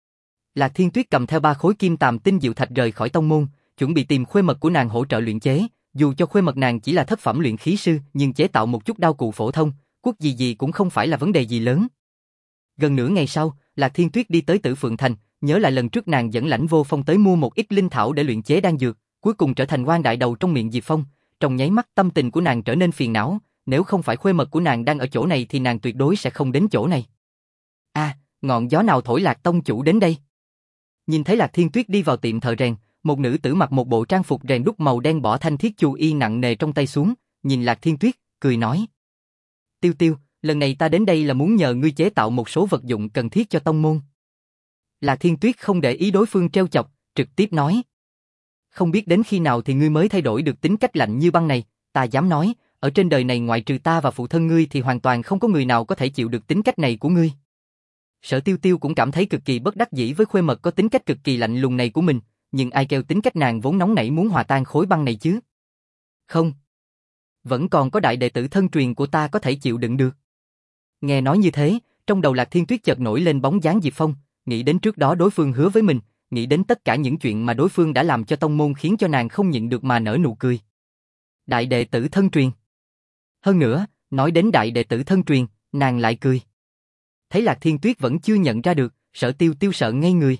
Lạc Thiên Tuyết cầm theo ba khối kim tàm tinh diệu thạch rời khỏi tông môn, chuẩn bị tìm khuê mật của nàng hỗ trợ luyện chế, dù cho khuê mật nàng chỉ là thất phẩm luyện khí sư, nhưng chế tạo một chút đao cụ phổ thông, quốc gì gì cũng không phải là vấn đề gì lớn. Gần nửa ngày sau, Lạc Thiên Tuyết đi tới Tử Phượng Thành, nhớ lại lần trước nàng dẫn Lãnh Vô Phong tới mua một ít linh thảo để luyện chế đan dược, cuối cùng trở thành quan đại đầu trong miệng Diệp Phong, trong nháy mắt tâm tình của nàng trở nên phiền não, nếu không phải khuê mật của nàng đang ở chỗ này thì nàng tuyệt đối sẽ không đến chỗ này. A, à, ngọn gió nào thổi Lạc tông chủ đến đây? Nhìn thấy Lạc Thiên Tuyết đi vào tiệm thợ rèn, một nữ tử mặc một bộ trang phục rèn đúc màu đen bỏ thanh thiết chu y nặng nề trong tay xuống, nhìn Lạc Thiên Tuyết, cười nói: Tiêu Tiêu, lần này ta đến đây là muốn nhờ ngươi chế tạo một số vật dụng cần thiết cho tông môn. Lạc Thiên Tuyết không để ý đối phương trêu chọc, trực tiếp nói: Không biết đến khi nào thì ngươi mới thay đổi được tính cách lạnh như băng này, ta dám nói, ở trên đời này ngoại trừ ta và phụ thân ngươi thì hoàn toàn không có người nào có thể chịu được tính cách này của ngươi. Sở Tiêu Tiêu cũng cảm thấy cực kỳ bất đắc dĩ với khuê mật có tính cách cực kỳ lạnh lùng này của mình, nhưng ai kêu tính cách nàng vốn nóng nảy muốn hòa tan khối băng này chứ? Không. Vẫn còn có đại đệ tử thân truyền của ta có thể chịu đựng được. Nghe nói như thế, trong đầu Lạc Thiên Tuyết chợt nổi lên bóng dáng Diệp Phong, nghĩ đến trước đó đối phương hứa với mình, nghĩ đến tất cả những chuyện mà đối phương đã làm cho tông môn khiến cho nàng không nhịn được mà nở nụ cười. Đại đệ tử thân truyền. Hơn nữa, nói đến đại đệ tử thân truyền, nàng lại cười. Thấy Lạc Thiên Tuyết vẫn chưa nhận ra được, Sở Tiêu Tiêu sợ ngây người.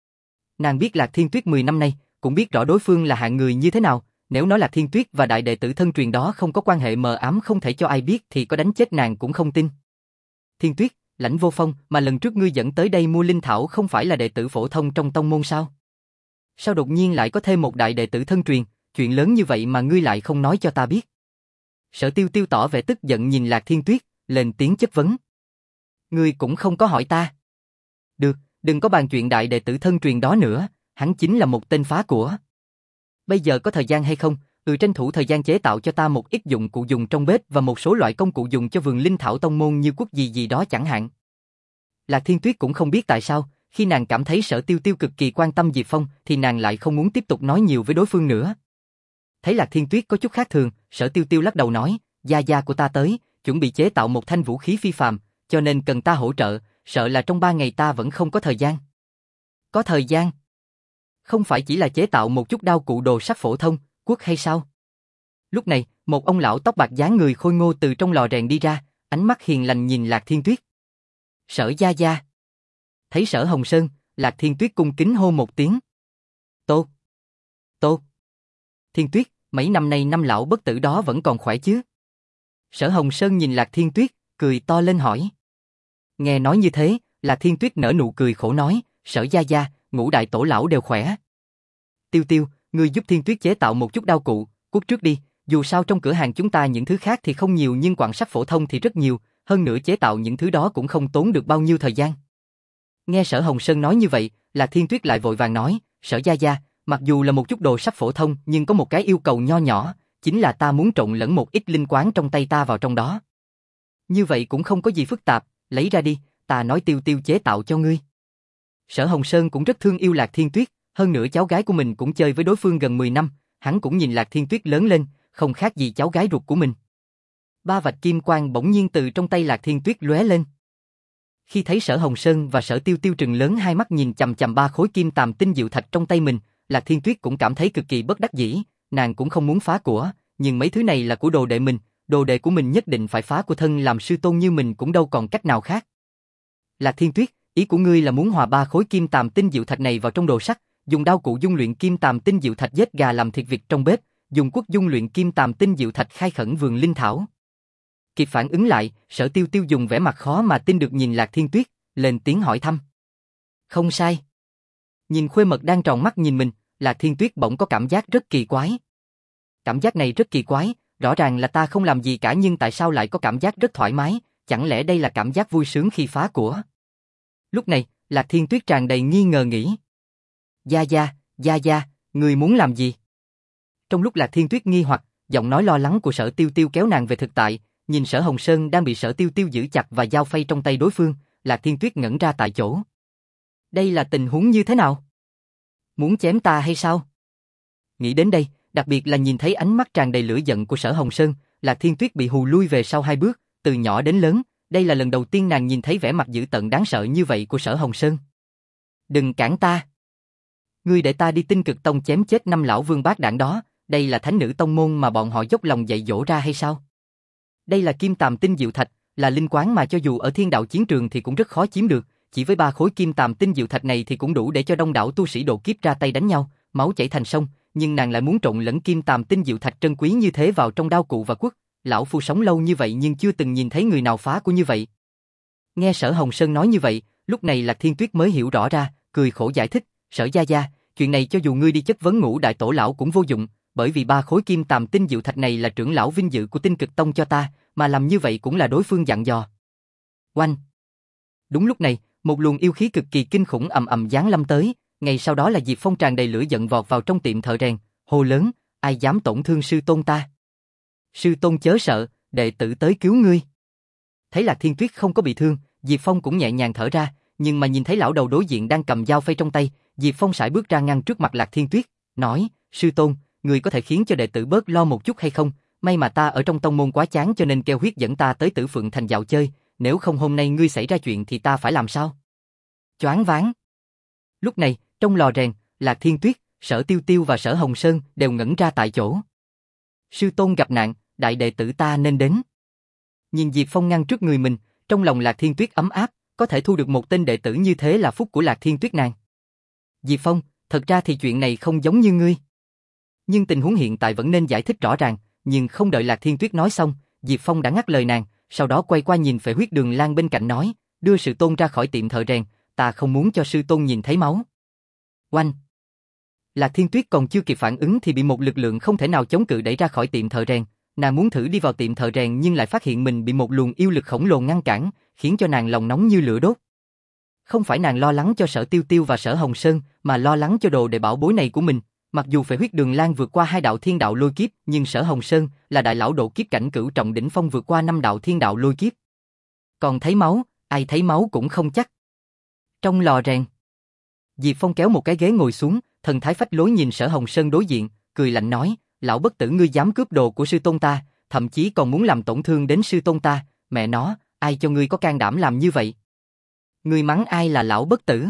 Nàng biết Lạc Thiên Tuyết mười năm nay, cũng biết rõ đối phương là hạng người như thế nào, nếu nói Lạc Thiên Tuyết và đại đệ tử thân truyền đó không có quan hệ mờ ám không thể cho ai biết thì có đánh chết nàng cũng không tin. Thiên Tuyết, Lãnh Vô Phong, mà lần trước ngươi dẫn tới đây mua linh thảo không phải là đệ tử phổ thông trong tông môn sao? Sao đột nhiên lại có thêm một đại đệ tử thân truyền, chuyện lớn như vậy mà ngươi lại không nói cho ta biết? Sở Tiêu Tiêu tỏ vẻ tức giận nhìn Lạc Thiên Tuyết, lên tiếng chất vấn. Ngươi cũng không có hỏi ta. Được, đừng có bàn chuyện đại đệ tử thân truyền đó nữa, hắn chính là một tên phá của. Bây giờ có thời gian hay không, ừ tranh thủ thời gian chế tạo cho ta một ít dụng cụ dùng trong bếp và một số loại công cụ dùng cho vườn linh thảo tông môn như quốc gì gì đó chẳng hạn. Lạc Thiên Tuyết cũng không biết tại sao, khi nàng cảm thấy Sở Tiêu Tiêu cực kỳ quan tâm Diệp Phong thì nàng lại không muốn tiếp tục nói nhiều với đối phương nữa. Thấy Lạc Thiên Tuyết có chút khác thường, Sở Tiêu Tiêu lắc đầu nói, gia gia của ta tới, chuẩn bị chế tạo một thanh vũ khí phi phàm, cho nên cần ta hỗ trợ, sợ là trong ba ngày ta vẫn không có thời gian. Có thời gian? Không phải chỉ là chế tạo một chút đao cụ đồ sắt phổ thông, quốc hay sao? Lúc này, một ông lão tóc bạc dáng người khôi ngô từ trong lò rèn đi ra, ánh mắt hiền lành nhìn Lạc Thiên Tuyết. Sở gia gia. Thấy Sở Hồng Sơn, Lạc Thiên Tuyết cung kính hô một tiếng. Tốt. Tốt. Thiên Tuyết, mấy năm nay năm lão bất tử đó vẫn còn khỏe chứ? Sở Hồng Sơn nhìn Lạc Thiên Tuyết, cười to lên hỏi. Nghe nói như thế, Lạc Thiên Tuyết nở nụ cười khổ nói, Sở gia gia, ngũ đại tổ lão đều khỏe. Tiêu Tiêu, ngươi giúp Thiên Tuyết chế tạo một chút đao cụ, cút trước đi, dù sao trong cửa hàng chúng ta những thứ khác thì không nhiều nhưng quặng sắt phổ thông thì rất nhiều, hơn nữa chế tạo những thứ đó cũng không tốn được bao nhiêu thời gian. Nghe Sở Hồng Sơn nói như vậy, Lạc Thiên Tuyết lại vội vàng nói, Sở gia gia, mặc dù là một chút đồ sắt phổ thông nhưng có một cái yêu cầu nho nhỏ, chính là ta muốn trộn lẫn một ít linh quáng trong tay ta vào trong đó. Như vậy cũng không có gì phức tạp, lấy ra đi, ta nói Tiêu Tiêu chế tạo cho ngươi. Sở Hồng Sơn cũng rất thương yêu Lạc Thiên Tuyết, hơn nữa cháu gái của mình cũng chơi với đối phương gần mười năm, hắn cũng nhìn Lạc Thiên Tuyết lớn lên, không khác gì cháu gái ruột của mình. Ba vạch kim quang bỗng nhiên từ trong tay Lạc Thiên Tuyết lóe lên. Khi thấy Sở Hồng Sơn và Sở Tiêu Tiêu trừng lớn hai mắt nhìn chằm chằm ba khối kim tàm tinh diệu thạch trong tay mình, Lạc Thiên Tuyết cũng cảm thấy cực kỳ bất đắc dĩ, nàng cũng không muốn phá của, nhưng mấy thứ này là của đồ đệ mình, đồ đệ của mình nhất định phải phá, của thân làm sư tôn như mình cũng đâu còn cách nào khác. Lạc Thiên Tuyết, ý của ngươi là muốn hòa ba khối kim tàm tinh diệu thạch này vào trong đồ sắt, dùng đao cụ dung luyện kim tàm tinh diệu thạch giết gà làm thịt vịt trong bếp, dùng quốc dung luyện kim tàm tinh diệu thạch khai khẩn vườn linh thảo. Kịp phản ứng lại, Sở Tiêu Tiêu dùng vẻ mặt khó mà tin được nhìn Lạc Thiên Tuyết, lên tiếng hỏi thăm. Không sai. Nhìn Khuê Mật đang tròn mắt nhìn mình, Lạc Thiên Tuyết bỗng có cảm giác rất kỳ quái. Cảm giác này rất kỳ quái, rõ ràng là ta không làm gì cả nhưng tại sao lại có cảm giác rất thoải mái, chẳng lẽ đây là cảm giác vui sướng khi phá của? Lúc này, Lạc Thiên Tuyết tràn đầy nghi ngờ nghĩ. Gia Gia, Gia Gia, người muốn làm gì? Trong lúc Lạc Thiên Tuyết nghi hoặc, giọng nói lo lắng của Sở Tiêu Tiêu kéo nàng về thực tại, nhìn Sở Hồng Sơn đang bị Sở Tiêu Tiêu giữ chặt và dao phay trong tay đối phương, Lạc Thiên Tuyết ngẩn ra tại chỗ. Đây là tình huống như thế nào? Muốn chém ta hay sao? Nghĩ đến đây, đặc biệt là nhìn thấy ánh mắt tràn đầy lửa giận của Sở Hồng Sơn, Lạc Thiên Tuyết bị hù lui về sau hai bước, từ nhỏ đến lớn, đây là lần đầu tiên nàng nhìn thấy vẻ mặt dữ tợn đáng sợ như vậy của Sở Hồng Sơn. Đừng cản ta! Ngươi để ta đi Tinh Cực Tông chém chết năm lão vương bát đảng đó, đây là thánh nữ tông môn mà bọn họ dốc lòng dạy dỗ ra hay sao? Đây là kim tàm tinh diệu thạch, là linh quán mà cho dù ở thiên đạo chiến trường thì cũng rất khó chiếm được, chỉ với ba khối kim tàm tinh diệu thạch này thì cũng đủ để cho đông đảo tu sĩ độ kiếp ra tay đánh nhau, máu chảy thành sông, nhưng nàng lại muốn trộn lẫn kim tàm tinh diệu thạch trân quý như thế vào trong đao cụ và quất, lão phu sống lâu như vậy nhưng chưa từng nhìn thấy người nào phá của như vậy. Nghe Sở Hồng Sơn nói như vậy, lúc này Lạc Thiên Tuyết mới hiểu rõ ra, cười khổ giải thích, Sở Gia Gia, chuyện này cho dù ngươi đi chất vấn Ngũ Đại Tổ lão cũng vô dụng, bởi vì ba khối kim tàm tinh diệu thạch này là trưởng lão vinh dự của Tinh Cực Tông cho ta, mà làm như vậy cũng là đối phương dặn dò. Oanh! Đúng lúc này, một luồng yêu khí cực kỳ kinh khủng ầm ầm giáng lâm tới, ngay sau đó là Diệp Phong tràn đầy lửa giận vọt vào trong tiệm thợ rèn, hô lớn, ai dám tổn thương sư tôn ta? Sư tôn chớ sợ, đệ tử tới cứu ngươi. Thấy Lạc Thiên Tuyết không có bị thương, Diệp Phong cũng nhẹ nhàng thở ra, nhưng mà nhìn thấy lão đầu đối diện đang cầm dao phay trong tay, Diệp Phong sải bước ra ngăn trước mặt Lạc Thiên Tuyết, nói, sư tôn, ngươi có thể khiến cho đệ tử bớt lo một chút hay không? May mà ta ở trong tông môn quá chán cho nên kêu huyết dẫn ta tới Tử Phượng Thành dạo chơi, nếu không hôm nay ngươi xảy ra chuyện thì ta phải làm sao? Choáng váng. Lúc này, trong lò rèn, Lạc Thiên Tuyết, Sở Tiêu Tiêu và Sở Hồng Sơn đều ngẩn ra tại chỗ. Sư tôn gặp nạn, đại đệ tử ta nên đến. Nhìn Diệp Phong ngăn trước người mình, trong lòng Lạc Thiên Tuyết ấm áp, có thể thu được một tên đệ tử như thế là phúc của Lạc Thiên Tuyết nàng. Diệp Phong, thật ra thì chuyện này không giống như ngươi. Nhưng tình huống hiện tại vẫn nên giải thích rõ ràng, nhưng không đợi Lạc Thiên Tuyết nói xong, Diệp Phong đã ngắt lời nàng, sau đó quay qua nhìn Phệ Huyết Đường Lan bên cạnh nói, đưa sư tôn ra khỏi tiệm thợ rèn, ta không muốn cho sư tôn nhìn thấy máu. Oanh! Lạc Thiên Tuyết còn chưa kịp phản ứng thì bị một lực lượng không thể nào chống cự đẩy ra khỏi tiệm thợ rèn, nàng muốn thử đi vào tiệm thợ rèn nhưng lại phát hiện mình bị một luồng yêu lực khổng lồ ngăn cản, khiến cho nàng lòng nóng như lửa đốt. Không phải nàng lo lắng cho Sở Tiêu Tiêu và Sở Hồng Sơn, mà lo lắng cho đồ đệ bảo bối này của mình. Mặc dù Phệ Huyết Đường Lan vượt qua hai đạo thiên đạo lôi kiếp, nhưng Sở Hồng Sơn là đại lão độ kiếp cảnh cửu trọng đỉnh phong vượt qua năm đạo thiên đạo lôi kiếp. Còn thấy máu, ai thấy máu cũng không chắc. Trong lò rèn, Diệp Phong kéo một cái ghế ngồi xuống, thần thái phách lối nhìn Sở Hồng Sơn đối diện, cười lạnh nói, lão bất tử ngươi dám cướp đồ của sư tôn ta, thậm chí còn muốn làm tổn thương đến sư tôn ta, mẹ nó, ai cho ngươi có can đảm làm như vậy? Ngươi mắng ai là lão bất tử?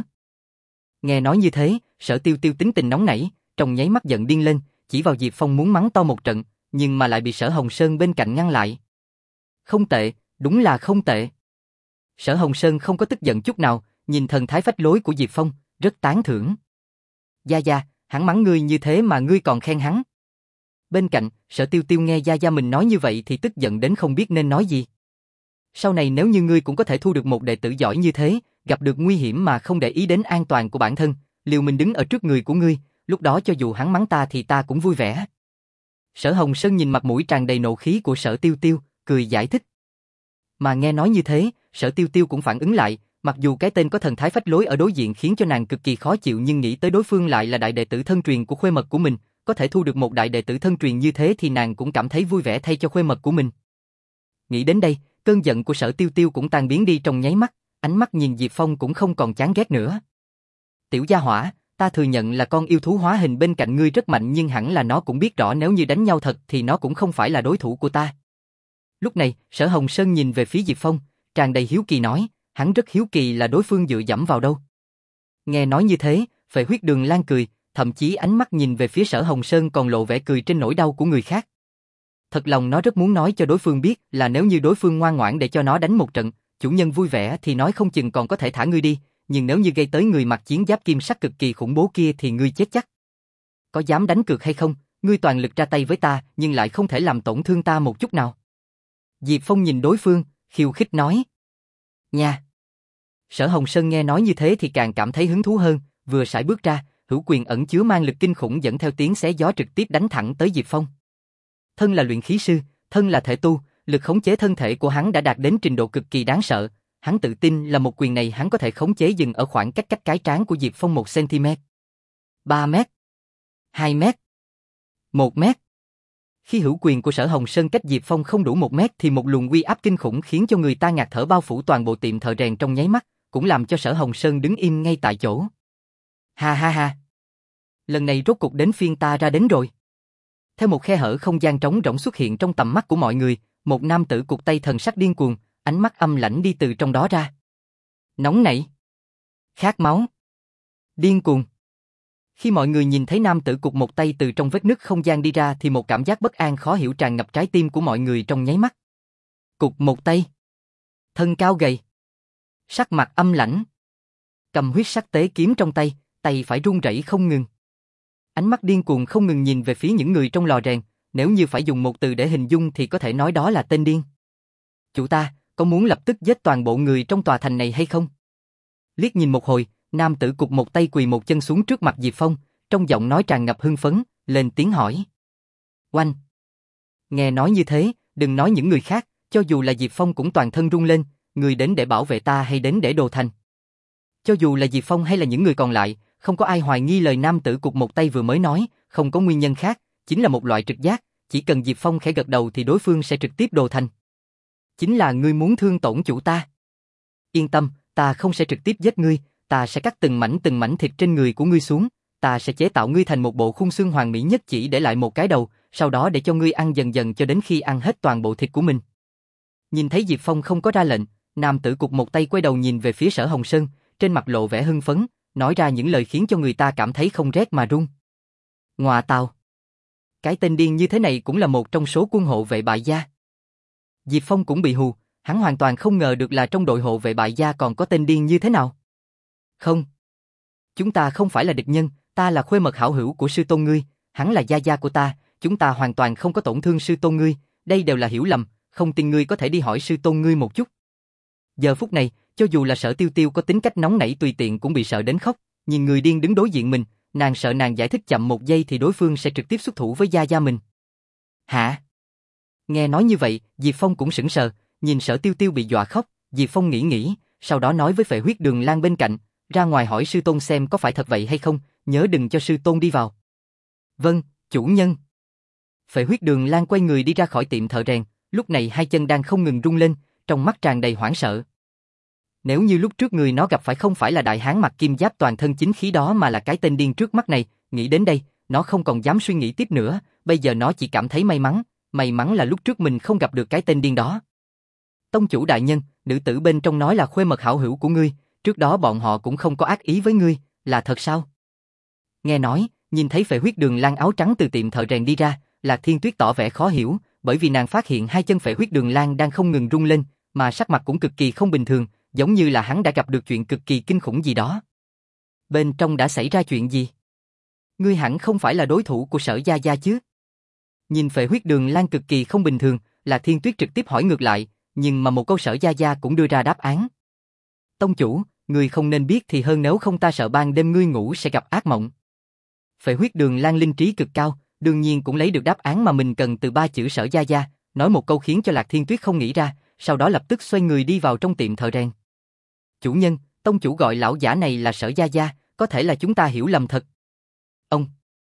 Nghe nói như thế, Sở Tiêu Tiêu tính tình nóng nảy, trong nháy mắt giận điên lên, chỉ vào Diệp Phong muốn mắng to một trận, nhưng mà lại bị Sở Hồng Sơn bên cạnh ngăn lại. Không tệ, đúng là không tệ. Sở Hồng Sơn không có tức giận chút nào, nhìn thần thái phách lối của Diệp Phong, rất tán thưởng. Gia Gia, hắn mắng ngươi như thế mà ngươi còn khen hắn. Bên cạnh, Sở Tiêu Tiêu nghe Gia Gia mình nói như vậy thì tức giận đến không biết nên nói gì. Sau này nếu như ngươi cũng có thể thu được một đệ tử giỏi như thế, gặp được nguy hiểm mà không để ý đến an toàn của bản thân, liều mình đứng ở trước người của ngươi, lúc đó cho dù hắn mắng ta thì ta cũng vui vẻ. Sở Hồng Sơn nhìn mặt mũi tràn đầy nộ khí của Sở Tiêu Tiêu, cười giải thích. Mà nghe nói như thế, Sở Tiêu Tiêu cũng phản ứng lại, mặc dù cái tên có thần thái phách lối ở đối diện khiến cho nàng cực kỳ khó chịu nhưng nghĩ tới đối phương lại là đại đệ tử thân truyền của Khuê Mật của mình, có thể thu được một đại đệ tử thân truyền như thế thì nàng cũng cảm thấy vui vẻ thay cho Khuê Mật của mình. Nghĩ đến đây, cơn giận của Sở Tiêu Tiêu cũng tan biến đi trong nháy mắt, ánh mắt nhìn Diệp Phong cũng không còn chán ghét nữa. Tiểu gia hỏa, ta ta thừa nhận là con yêu thú hóa hình bên cạnh ngươi rất mạnh nhưng hẳn là nó cũng biết rõ nếu như đánh nhau thật thì nó cũng không phải là đối thủ của ta. Lúc này, Sở Hồng Sơn nhìn về phía Diệp Phong, tràn đầy hiếu kỳ nói, hắn rất hiếu kỳ là đối phương dựa dẫm vào đâu. Nghe nói như thế, Phệ Huyết Đường Lan cười, thậm chí ánh mắt nhìn về phía Sở Hồng Sơn còn lộ vẻ cười trên nỗi đau của người khác. Thật lòng nó rất muốn nói cho đối phương biết là nếu như đối phương ngoan ngoãn để cho nó đánh một trận, chủ nhân vui vẻ thì nói không chừng còn có thể thả ngươi đi, nhưng nếu như gây tới người mặc chiến giáp kim sắc cực kỳ khủng bố kia thì ngươi chết chắc. Có dám đánh cược hay không? Ngươi toàn lực ra tay với ta nhưng lại không thể làm tổn thương ta một chút nào. Diệp Phong nhìn đối phương, khiêu khích nói. Nha! Sở Hồng Sơn nghe nói như thế thì càng cảm thấy hứng thú hơn, vừa sải bước ra, hữu quyền ẩn chứa mang lực kinh khủng dẫn theo tiếng xé gió trực tiếp đánh thẳng tới Diệp Phong. Thân là luyện khí sư, thân là thể tu, lực khống chế thân thể của hắn đã đạt đến trình độ cực kỳ đáng sợ. Hắn tự tin là một quyền này hắn có thể khống chế dừng ở khoảng cách cách cái trán của Diệp Phong một xăng-ti-mét, ba mét, hai mét, một mét. Khi hữu quyền của Sở Hồng Sơn cách Diệp Phong không đủ một mét thì một luồng uy áp kinh khủng khiến cho người ta ngạt thở bao phủ toàn bộ tiệm thợ rèn trong nháy mắt, cũng làm cho Sở Hồng Sơn đứng im ngay tại chỗ. Ha ha ha! Lần này rốt cục đến phiên ta ra đến rồi. Theo một khe hở không gian trống rỗng xuất hiện trong tầm mắt của mọi người, một nam tử cụt tay thần sắc điên cuồng, ánh mắt âm lãnh đi từ trong đó ra. Nóng nảy, khát máu, điên cuồng. Khi mọi người nhìn thấy nam tử cụt một tay từ trong vết nứt không gian đi ra thì một cảm giác bất an khó hiểu tràn ngập trái tim của mọi người trong nháy mắt. Cụt một tay, thân cao gầy, sắc mặt âm lãnh, cầm huyết sắc tế kiếm trong tay, tay phải run rẩy không ngừng. Ánh mắt điên cuồng không ngừng nhìn về phía những người trong lò rèn, nếu như phải dùng một từ để hình dung thì có thể nói đó là tên điên. Chủ ta, có muốn lập tức giết toàn bộ người trong tòa thành này hay không? Liếc nhìn một hồi, nam tử cụt một tay quỳ một chân xuống trước mặt Diệp Phong, trong giọng nói tràn ngập hưng phấn, lên tiếng hỏi. Oanh! Nghe nói như thế, đừng nói những người khác, cho dù là Diệp Phong cũng toàn thân run lên, người đến để bảo vệ ta hay đến để đồ thành. Cho dù là Diệp Phong hay là những người còn lại, không có ai hoài nghi lời nam tử cụt một tay vừa mới nói, không có nguyên nhân khác, chính là một loại trực giác, chỉ cần Diệp Phong khẽ gật đầu thì đối phương sẽ trực tiếp đồ thành. Chính là ngươi muốn thương tổn chủ ta. Yên tâm, ta không sẽ trực tiếp giết ngươi, ta sẽ cắt từng mảnh từng mảnh thịt trên người của ngươi xuống, ta sẽ chế tạo ngươi thành một bộ khung xương hoàn mỹ nhất chỉ để lại một cái đầu, sau đó để cho ngươi ăn dần dần cho đến khi ăn hết toàn bộ thịt của mình. Nhìn thấy Diệp Phong không có ra lệnh, nam tử cụt một tay quay đầu nhìn về phía Sở Hồng Sơn, trên mặt lộ vẻ hưng phấn, nói ra những lời khiến cho người ta cảm thấy không rét mà run. Ngọa tào! Cái tên điên như thế này cũng là một trong số quân hộ vệ bại gia. Diệp Phong cũng bị hù, hắn hoàn toàn không ngờ được là trong đội hộ vệ bại gia còn có tên điên như thế nào. Không. Chúng ta không phải là địch nhân, ta là khuê mật hảo hữu của sư tôn ngươi, hắn là gia gia của ta, chúng ta hoàn toàn không có tổn thương sư tôn ngươi, đây đều là hiểu lầm, không tin ngươi có thể đi hỏi sư tôn ngươi một chút. Giờ phút này, cho dù là Sở Tiêu Tiêu có tính cách nóng nảy tùy tiện cũng bị sợ đến khóc, nhìn người điên đứng đối diện mình, nàng sợ nàng giải thích chậm một giây thì đối phương sẽ trực tiếp xuất thủ với gia gia mình. Hả? Nghe nói như vậy, Diệp Phong cũng sững sờ, nhìn Sở Tiêu Tiêu bị dọa khóc, Diệp Phong nghĩ nghĩ, sau đó nói với Phệ Huyết Đường Lan bên cạnh, ra ngoài hỏi sư tôn xem có phải thật vậy hay không, nhớ đừng cho sư tôn đi vào. Vâng, chủ nhân. Phệ Huyết Đường Lan quay người đi ra khỏi tiệm thợ rèn, lúc này hai chân đang không ngừng rung lên, trong mắt tràn đầy hoảng sợ. Nếu như lúc trước người nó gặp phải không phải là đại hán mặc kim giáp toàn thân chính khí đó mà là cái tên điên trước mắt này, nghĩ đến đây, nó không còn dám suy nghĩ tiếp nữa, bây giờ nó chỉ cảm thấy may mắn, may mắn là lúc trước mình không gặp được cái tên điên đó. Tông chủ đại nhân, nữ tử bên trong nói là khuê mật hảo hữu của ngươi, trước đó bọn họ cũng không có ác ý với ngươi, là thật sao? Nghe nói, nhìn thấy Phệ Huyết Đường Lan áo trắng từ tiệm thợ rèn đi ra, Lạc Thiên Tuyết tỏ vẻ khó hiểu, bởi vì nàng phát hiện hai chân Phệ Huyết Đường Lan đang không ngừng rung lên, mà sắc mặt cũng cực kỳ không bình thường, giống như là hắn đã gặp được chuyện cực kỳ kinh khủng gì đó. Bên trong đã xảy ra chuyện gì? Ngươi hẳn không phải là đối thủ của Sở gia gia chứ? Nhìn Phệ Huyết Đường Lan cực kỳ không bình thường, Lạc Thiên Tuyết trực tiếp hỏi ngược lại, nhưng mà một câu Sở gia gia cũng đưa ra đáp án. Tông chủ, ngươi không nên biết thì hơn, nếu không ta sợ ban đêm ngươi ngủ sẽ gặp ác mộng. Phệ Huyết Đường Lan linh trí cực cao, đương nhiên cũng lấy được đáp án mà mình cần từ ba chữ Sở gia gia, nói một câu khiến cho Lạc Thiên Tuyết không nghĩ ra, sau đó lập tức xoay người đi vào trong tiệm thợ rèn. Chủ nhân, tông chủ gọi lão giả này là Sở gia gia, có thể là chúng ta hiểu lầm thật. Ông.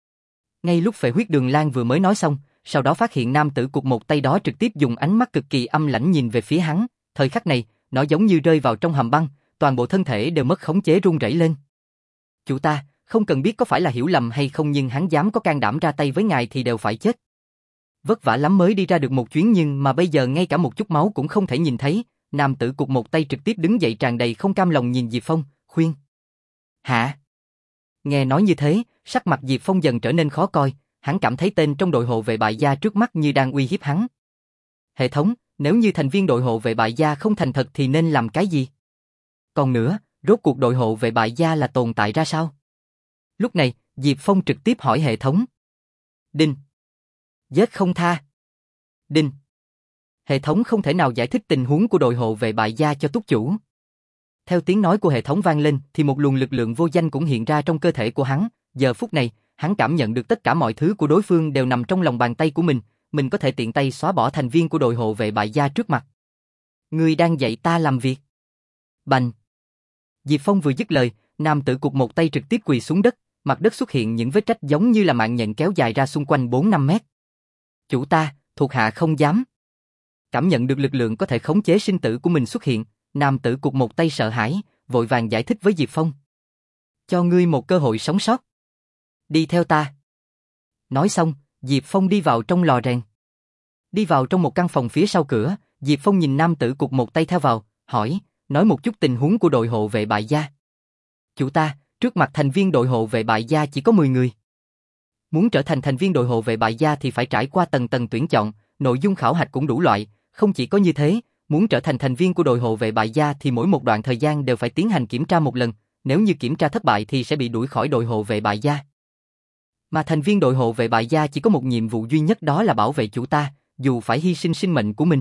Ngay lúc Phệ Huyết Đường Lan vừa mới nói xong, sau đó phát hiện nam tử cụt một tay đó trực tiếp dùng ánh mắt cực kỳ âm lãnh nhìn về phía hắn, thời khắc này, nó giống như rơi vào trong hầm băng, toàn bộ thân thể đều mất khống chế run rẩy lên. Chủ ta, không cần biết có phải là hiểu lầm hay không nhưng hắn dám có can đảm ra tay với ngài thì đều phải chết. Vất vả lắm mới đi ra được một chuyến nhưng mà bây giờ ngay cả một chút máu cũng không thể nhìn thấy, nam tử cụt một tay trực tiếp đứng dậy tràn đầy không cam lòng nhìn Diệp Phong, khuyên. Hả? Nghe nói như thế, sắc mặt Diệp Phong dần trở nên khó coi, hắn cảm thấy tên trong đội hộ vệ bại gia trước mắt như đang uy hiếp hắn. Hệ thống, nếu như thành viên đội hộ vệ bại gia không thành thật thì nên làm cái gì? Còn nữa, rốt cuộc đội hộ vệ bại gia là tồn tại ra sao? Lúc này, Diệp Phong trực tiếp hỏi hệ thống. Đinh. Giết không tha. Đinh. Hệ thống không thể nào giải thích tình huống của đội hộ vệ bại gia cho túc chủ. Theo tiếng nói của hệ thống vang lên thì một luồng lực lượng vô danh cũng hiện ra trong cơ thể của hắn, giờ phút này, hắn cảm nhận được tất cả mọi thứ của đối phương đều nằm trong lòng bàn tay của mình, mình có thể tiện tay xóa bỏ thành viên của đội hộ vệ bại gia trước mặt. Ngươi đang dạy ta làm việc. Bành. Diệp Phong vừa dứt lời, nam tử cụt một tay trực tiếp quỳ xuống đất, mặt đất xuất hiện những vết rách giống như là mạng nhện kéo dài ra xung quanh bốn năm mét. Chủ ta, thuộc hạ không dám. Cảm nhận được lực lượng có thể khống chế sinh tử của mình xuất hiện, nam tử cụt một tay sợ hãi, vội vàng giải thích với Diệp Phong. Cho ngươi một cơ hội sống sót. Đi theo ta. Nói xong, Diệp Phong đi vào trong lò rèn. Đi vào trong một căn phòng phía sau cửa, Diệp Phong nhìn nam tử cụt một tay theo vào, hỏi, nói một chút tình huống của đội hộ vệ bại gia. Chủ ta, trước mặt thành viên đội hộ vệ bại gia chỉ có mười người. Muốn trở thành thành viên đội hộ vệ bại gia thì phải trải qua tầng tầng tuyển chọn, nội dung khảo hạch cũng đủ loại, không chỉ có như thế, muốn trở thành thành viên của đội hộ vệ bại gia thì mỗi một đoạn thời gian đều phải tiến hành kiểm tra một lần, nếu như kiểm tra thất bại thì sẽ bị đuổi khỏi đội hộ vệ bại gia. Mà thành viên đội hộ vệ bại gia chỉ có một nhiệm vụ duy nhất đó là bảo vệ chủ ta, dù phải hy sinh sinh mệnh của mình.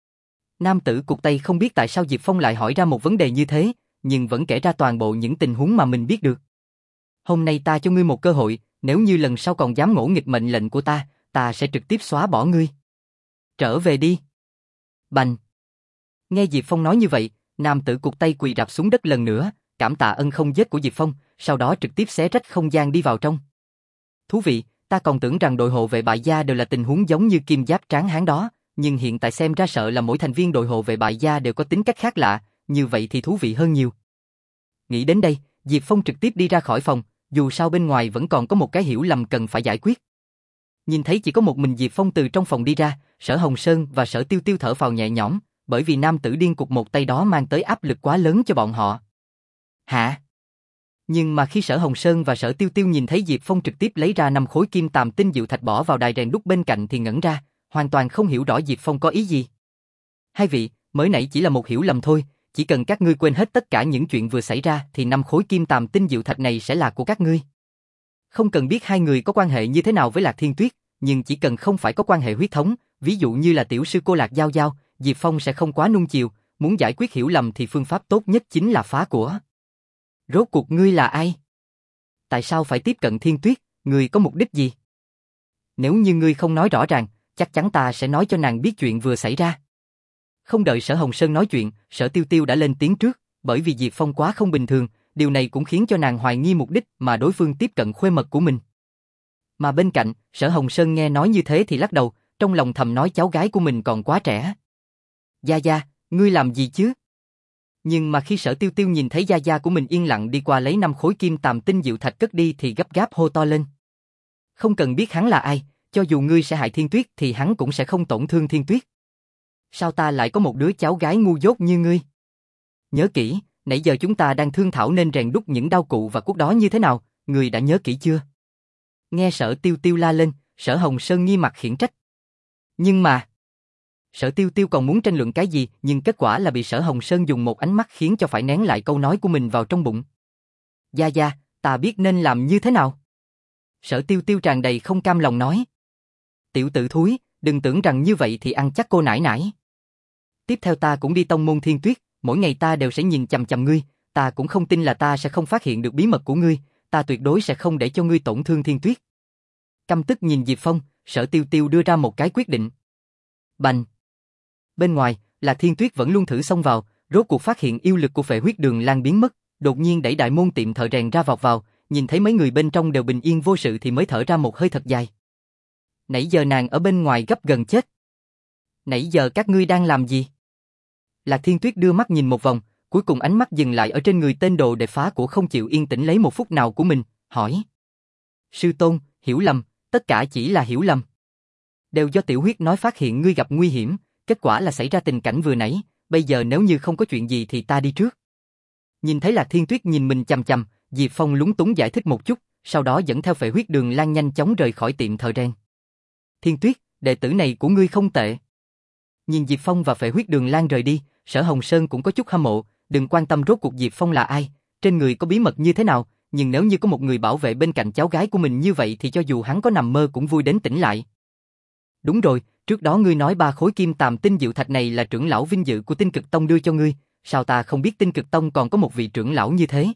Nam tử cụt tay không biết tại sao Diệp Phong lại hỏi ra một vấn đề như thế, nhưng vẫn kể ra toàn bộ những tình huống mà mình biết được. Hôm nay ta cho ngươi một cơ hội, nếu như lần sau còn dám ngỗ nghịch mệnh lệnh của ta, ta sẽ trực tiếp xóa bỏ ngươi. Trở về đi. Bành. Nghe Diệp Phong nói như vậy, nam tử cụt tay quỳ rạp xuống đất lần nữa, cảm tạ ân không giết của Diệp Phong, sau đó trực tiếp xé rách không gian đi vào trong. Thú vị, ta còn tưởng rằng đội hộ vệ bại gia đều là tình huống giống như kim giáp tráng hán đó, nhưng hiện tại xem ra sợ là mỗi thành viên đội hộ vệ bại gia đều có tính cách khác lạ, như vậy thì thú vị hơn nhiều. Nghĩ đến đây, Diệp Phong trực tiếp đi ra khỏi phòng, dù sao bên ngoài vẫn còn có một cái hiểu lầm cần phải giải quyết. Nhìn thấy chỉ có một mình Diệp Phong từ trong phòng đi ra, Sở Hồng Sơn và Sở Tiêu Tiêu thở phào nhẹ nhõm, bởi vì nam tử điên cụt một tay đó mang tới áp lực quá lớn cho bọn họ. Hả? Nhưng mà khi Sở Hồng Sơn và Sở Tiêu Tiêu nhìn thấy Diệp Phong trực tiếp lấy ra năm khối kim tàm tinh diệu thạch bỏ vào đài rèn đúc bên cạnh thì ngẩn ra, hoàn toàn không hiểu rõ Diệp Phong có ý gì. Hai vị, mới nãy chỉ là một hiểu lầm thôi, chỉ cần các ngươi quên hết tất cả những chuyện vừa xảy ra thì năm khối kim tàm tinh diệu thạch này sẽ là của các ngươi. Không cần biết hai người có quan hệ như thế nào với Lạc Thiên Tuyết, nhưng chỉ cần không phải có quan hệ huyết thống, ví dụ như là tiểu sư cô Lạc Giao Giao, Diệp Phong sẽ không quá nuông chiều, muốn giải quyết hiểu lầm thì phương pháp tốt nhất chính là phá của. Rốt cuộc ngươi là ai? Tại sao phải tiếp cận Thiên Tuyết, ngươi có mục đích gì? Nếu như ngươi không nói rõ ràng, chắc chắn ta sẽ nói cho nàng biết chuyện vừa xảy ra. Không đợi Sở Hồng Sơn nói chuyện, Sở Tiêu Tiêu đã lên tiếng trước, bởi vì Diệp Phong quá không bình thường, điều này cũng khiến cho nàng hoài nghi mục đích mà đối phương tiếp cận khuê mật của mình. Mà bên cạnh, Sở Hồng Sơn nghe nói như thế thì lắc đầu, trong lòng thầm nói cháu gái của mình còn quá trẻ. Gia Gia, ngươi làm gì chứ? Nhưng mà khi Sở Tiêu Tiêu nhìn thấy Gia Gia của mình yên lặng đi qua lấy năm khối kim tàm tinh diệu thạch cất đi thì gấp gáp hô to lên. Không cần biết hắn là ai, cho dù ngươi sẽ hại Thiên Tuyết thì hắn cũng sẽ không tổn thương Thiên Tuyết. Sao ta lại có một đứa cháu gái ngu dốt như ngươi? Nhớ kỹ, nãy giờ chúng ta đang thương thảo nên rèn đúc những đao cụ và cuốc đó như thế nào, ngươi đã nhớ kỹ chưa? Nghe Sở Tiêu Tiêu la lên, Sở Hồng Sơn nghi mặt khiển trách. Nhưng mà... Sở Tiêu Tiêu còn muốn tranh luận cái gì, nhưng kết quả là bị Sở Hồng Sơn dùng một ánh mắt khiến cho phải nén lại câu nói của mình vào trong bụng. Gia Gia, ta biết nên làm như thế nào? Sở Tiêu Tiêu tràn đầy không cam lòng nói. Tiểu tử thúi, đừng tưởng rằng như vậy thì ăn chắc cô nải nải. Tiếp theo ta cũng đi tông môn Thiên Tuyết, mỗi ngày ta đều sẽ nhìn chằm chằm ngươi, ta cũng không tin là ta sẽ không phát hiện được bí mật của ngươi, ta tuyệt đối sẽ không để cho ngươi tổn thương Thiên Tuyết. Căm tức nhìn Diệp Phong, Sở Tiêu Tiêu đưa ra một cái quyết định. Bành! Bên ngoài, Lạc Thiên Tuyết vẫn luôn thử xông vào, rốt cuộc phát hiện yêu lực của Phệ Huyết Đường Lan biến mất, đột nhiên đẩy đại môn tiệm thợ rèn ra vọt vào, nhìn thấy mấy người bên trong đều bình yên vô sự thì mới thở ra một hơi thật dài. Nãy giờ nàng ở bên ngoài gấp gần chết. Nãy giờ các ngươi đang làm gì? Lạc Thiên Tuyết đưa mắt nhìn một vòng, cuối cùng ánh mắt dừng lại ở trên người tên đồ để phá của không chịu yên tĩnh lấy một phút nào của mình, hỏi. Sư tôn, hiểu lầm, tất cả chỉ là hiểu lầm. Đều do Tiểu Huyết nói phát hiện ngươi gặp nguy hiểm, kết quả là xảy ra tình cảnh vừa nãy, bây giờ nếu như không có chuyện gì thì ta đi trước. Nhìn thấy Lạc Thiên Tuyết nhìn mình chằm chằm, Diệp Phong lúng túng giải thích một chút, sau đó dẫn theo Phệ Huyết Đường Lan nhanh chóng rời khỏi tiệm thợ rèn. Thiên Tuyết, đệ tử này của ngươi không tệ. Nhìn Diệp Phong và Phệ Huyết Đường Lan rời đi, Sở Hồng Sơn cũng có chút hâm mộ, đừng quan tâm rốt cuộc Diệp Phong là ai, trên người có bí mật như thế nào, nhưng nếu như có một người bảo vệ bên cạnh cháu gái của mình như vậy thì cho dù hắn có nằm mơ cũng vui đến tỉnh lại. Đúng rồi, trước đó ngươi nói ba khối kim tàm tinh diệu thạch này là trưởng lão vinh dự của Tinh Cực Tông đưa cho ngươi, sao ta không biết Tinh Cực Tông còn có một vị trưởng lão như thế?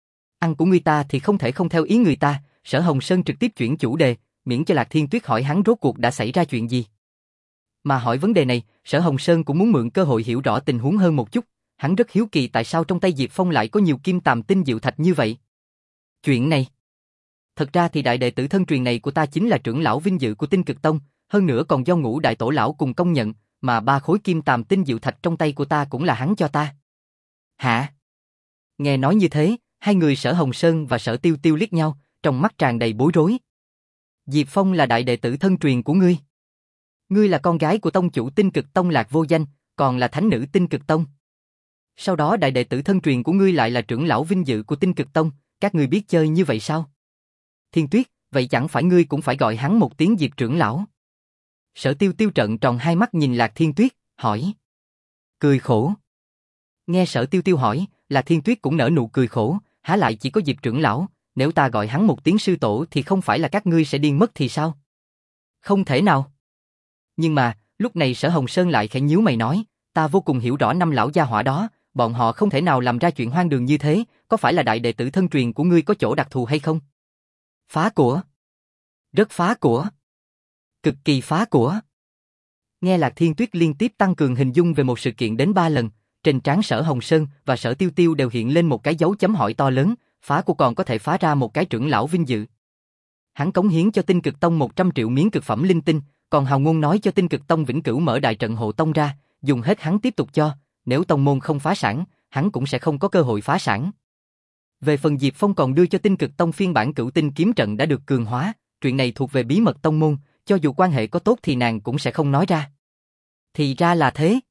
Ăn của người ta thì không thể không theo ý người ta, Sở Hồng Sơn trực tiếp chuyển chủ đề, miễn cho Lạc Thiên Tuyết hỏi hắn rốt cuộc đã xảy ra chuyện gì. Mà hỏi vấn đề này, Sở Hồng Sơn cũng muốn mượn cơ hội hiểu rõ tình huống hơn một chút, hắn rất hiếu kỳ tại sao trong tay Diệp Phong lại có nhiều kim tàm tinh diệu thạch như vậy. Chuyện này, thật ra thì đại đệ tử thân truyền này của ta chính là trưởng lão vinh dự của Tinh Cực Tông, hơn nữa còn do Ngũ đại tổ lão cùng công nhận, mà ba khối kim tàm tinh diệu thạch trong tay của ta cũng là hắn cho ta. Hả? Nghe nói như thế, hai người Sở Hồng Sơn và Sở Tiêu Tiêu liếc nhau, trong mắt tràn đầy bối rối. Diệp Phong là đại đệ tử thân truyền của ngươi. Ngươi là con gái của tông chủ Tinh Cực Tông Lạc Vô Danh, còn là thánh nữ Tinh Cực Tông. Sau đó đại đệ tử thân truyền của ngươi lại là trưởng lão vinh dự của Tinh Cực Tông, các ngươi biết chơi như vậy sao? Thiên Tuyết, vậy chẳng phải ngươi cũng phải gọi hắn một tiếng Diệp trưởng lão? Sở Tiêu Tiêu trợn tròn hai mắt nhìn Lạc Thiên Tuyết, hỏi. Cười khổ. Nghe Sở Tiêu Tiêu hỏi, Lạc Thiên Tuyết cũng nở nụ cười khổ, há lại chỉ có Diệp trưởng lão, nếu ta gọi hắn một tiếng sư tổ thì không phải là các ngươi sẽ điên mất thì sao? Không thể nào. Nhưng mà, lúc này Sở Hồng Sơn lại khẽ nhíu mày nói, ta vô cùng hiểu rõ năm lão gia hỏa đó, bọn họ không thể nào làm ra chuyện hoang đường như thế, có phải là đại đệ tử thân truyền của ngươi có chỗ đặc thù hay không? Phá của. Rất phá của. Cực kỳ phá của. Nghe Lạc Thiên Tuyết liên tiếp tăng cường hình dung về một sự kiện đến ba lần, trên trán Sở Hồng Sơn và Sở Tiêu Tiêu đều hiện lên một cái dấu chấm hỏi to lớn, phá của còn có thể phá ra một cái trưởng lão vinh dự. Hắn cống hiến cho Tinh Cực Tông một trăm triệu miếng cực phẩm linh tinh, còn hào ngôn nói cho Tinh Cực Tông vĩnh cửu mở đại trận hộ tông ra, dùng hết hắn tiếp tục cho, nếu tông môn không phá sản, hắn cũng sẽ không có cơ hội phá sản. Về phần Diệp Phong còn đưa cho Tinh Cực Tông phiên bản cửu tinh kiếm trận đã được cường hóa, chuyện này thuộc về bí mật tông môn, cho dù quan hệ có tốt thì nàng cũng sẽ không nói ra. Thì ra là thế.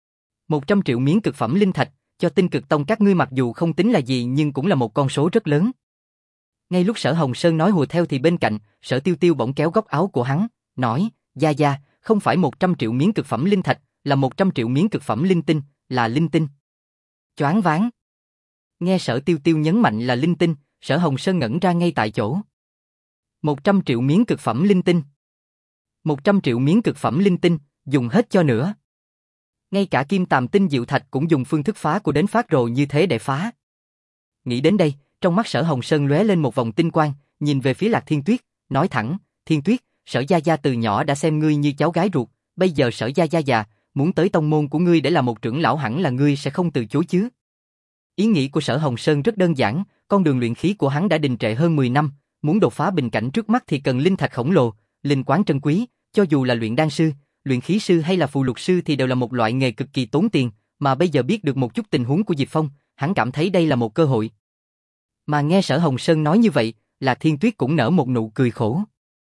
một trăm triệu miếng cực phẩm linh thạch, cho Tinh Cực Tông các ngươi mặc dù không tính là gì nhưng cũng là một con số rất lớn. Ngay lúc Sở Hồng Sơn nói hùa theo thì bên cạnh, Sở Tiêu Tiêu bỗng kéo góc áo của hắn, nói, gia gia, không phải một trăm triệu miếng cực phẩm linh thạch, là một trăm triệu miếng cực phẩm linh tinh, là linh tinh. Choáng váng. Nghe Sở Tiêu Tiêu nhấn mạnh là linh tinh, Sở Hồng Sơn ngẩn ra ngay tại chỗ. một trăm triệu miếng cực phẩm linh tinh. một trăm triệu miếng cực phẩm linh tinh, dùng hết cho nữa. Ngay cả kim tàm tinh diệu thạch cũng dùng phương thức phá của đến phát rồ như thế để phá. Nghĩ đến đây, trong mắt Sở Hồng Sơn lóe lên một vòng tinh quang, nhìn về phía Lạc Thiên Tuyết, nói thẳng, Thiên Tuyết, Sở gia gia từ nhỏ đã xem ngươi như cháu gái ruột, bây giờ Sở gia gia già, muốn tới tông môn của ngươi để làm một trưởng lão hẳn là ngươi sẽ không từ chối chứ. Ý nghĩ của Sở Hồng Sơn rất đơn giản, con đường luyện khí của hắn đã đình trệ hơn mười năm, muốn đột phá bình cảnh trước mắt thì cần linh thạch khổng lồ, linh quán trân quý, cho dù là luyện đan sư, luyện khí sư hay là phù lục sư thì đều là một loại nghề cực kỳ tốn tiền, mà bây giờ biết được một chút tình huống của Diệp Phong, hắn cảm thấy đây là một cơ hội. Mà nghe Sở Hồng Sơn nói như vậy, Lạc Thiên Tuyết cũng nở một nụ cười khổ.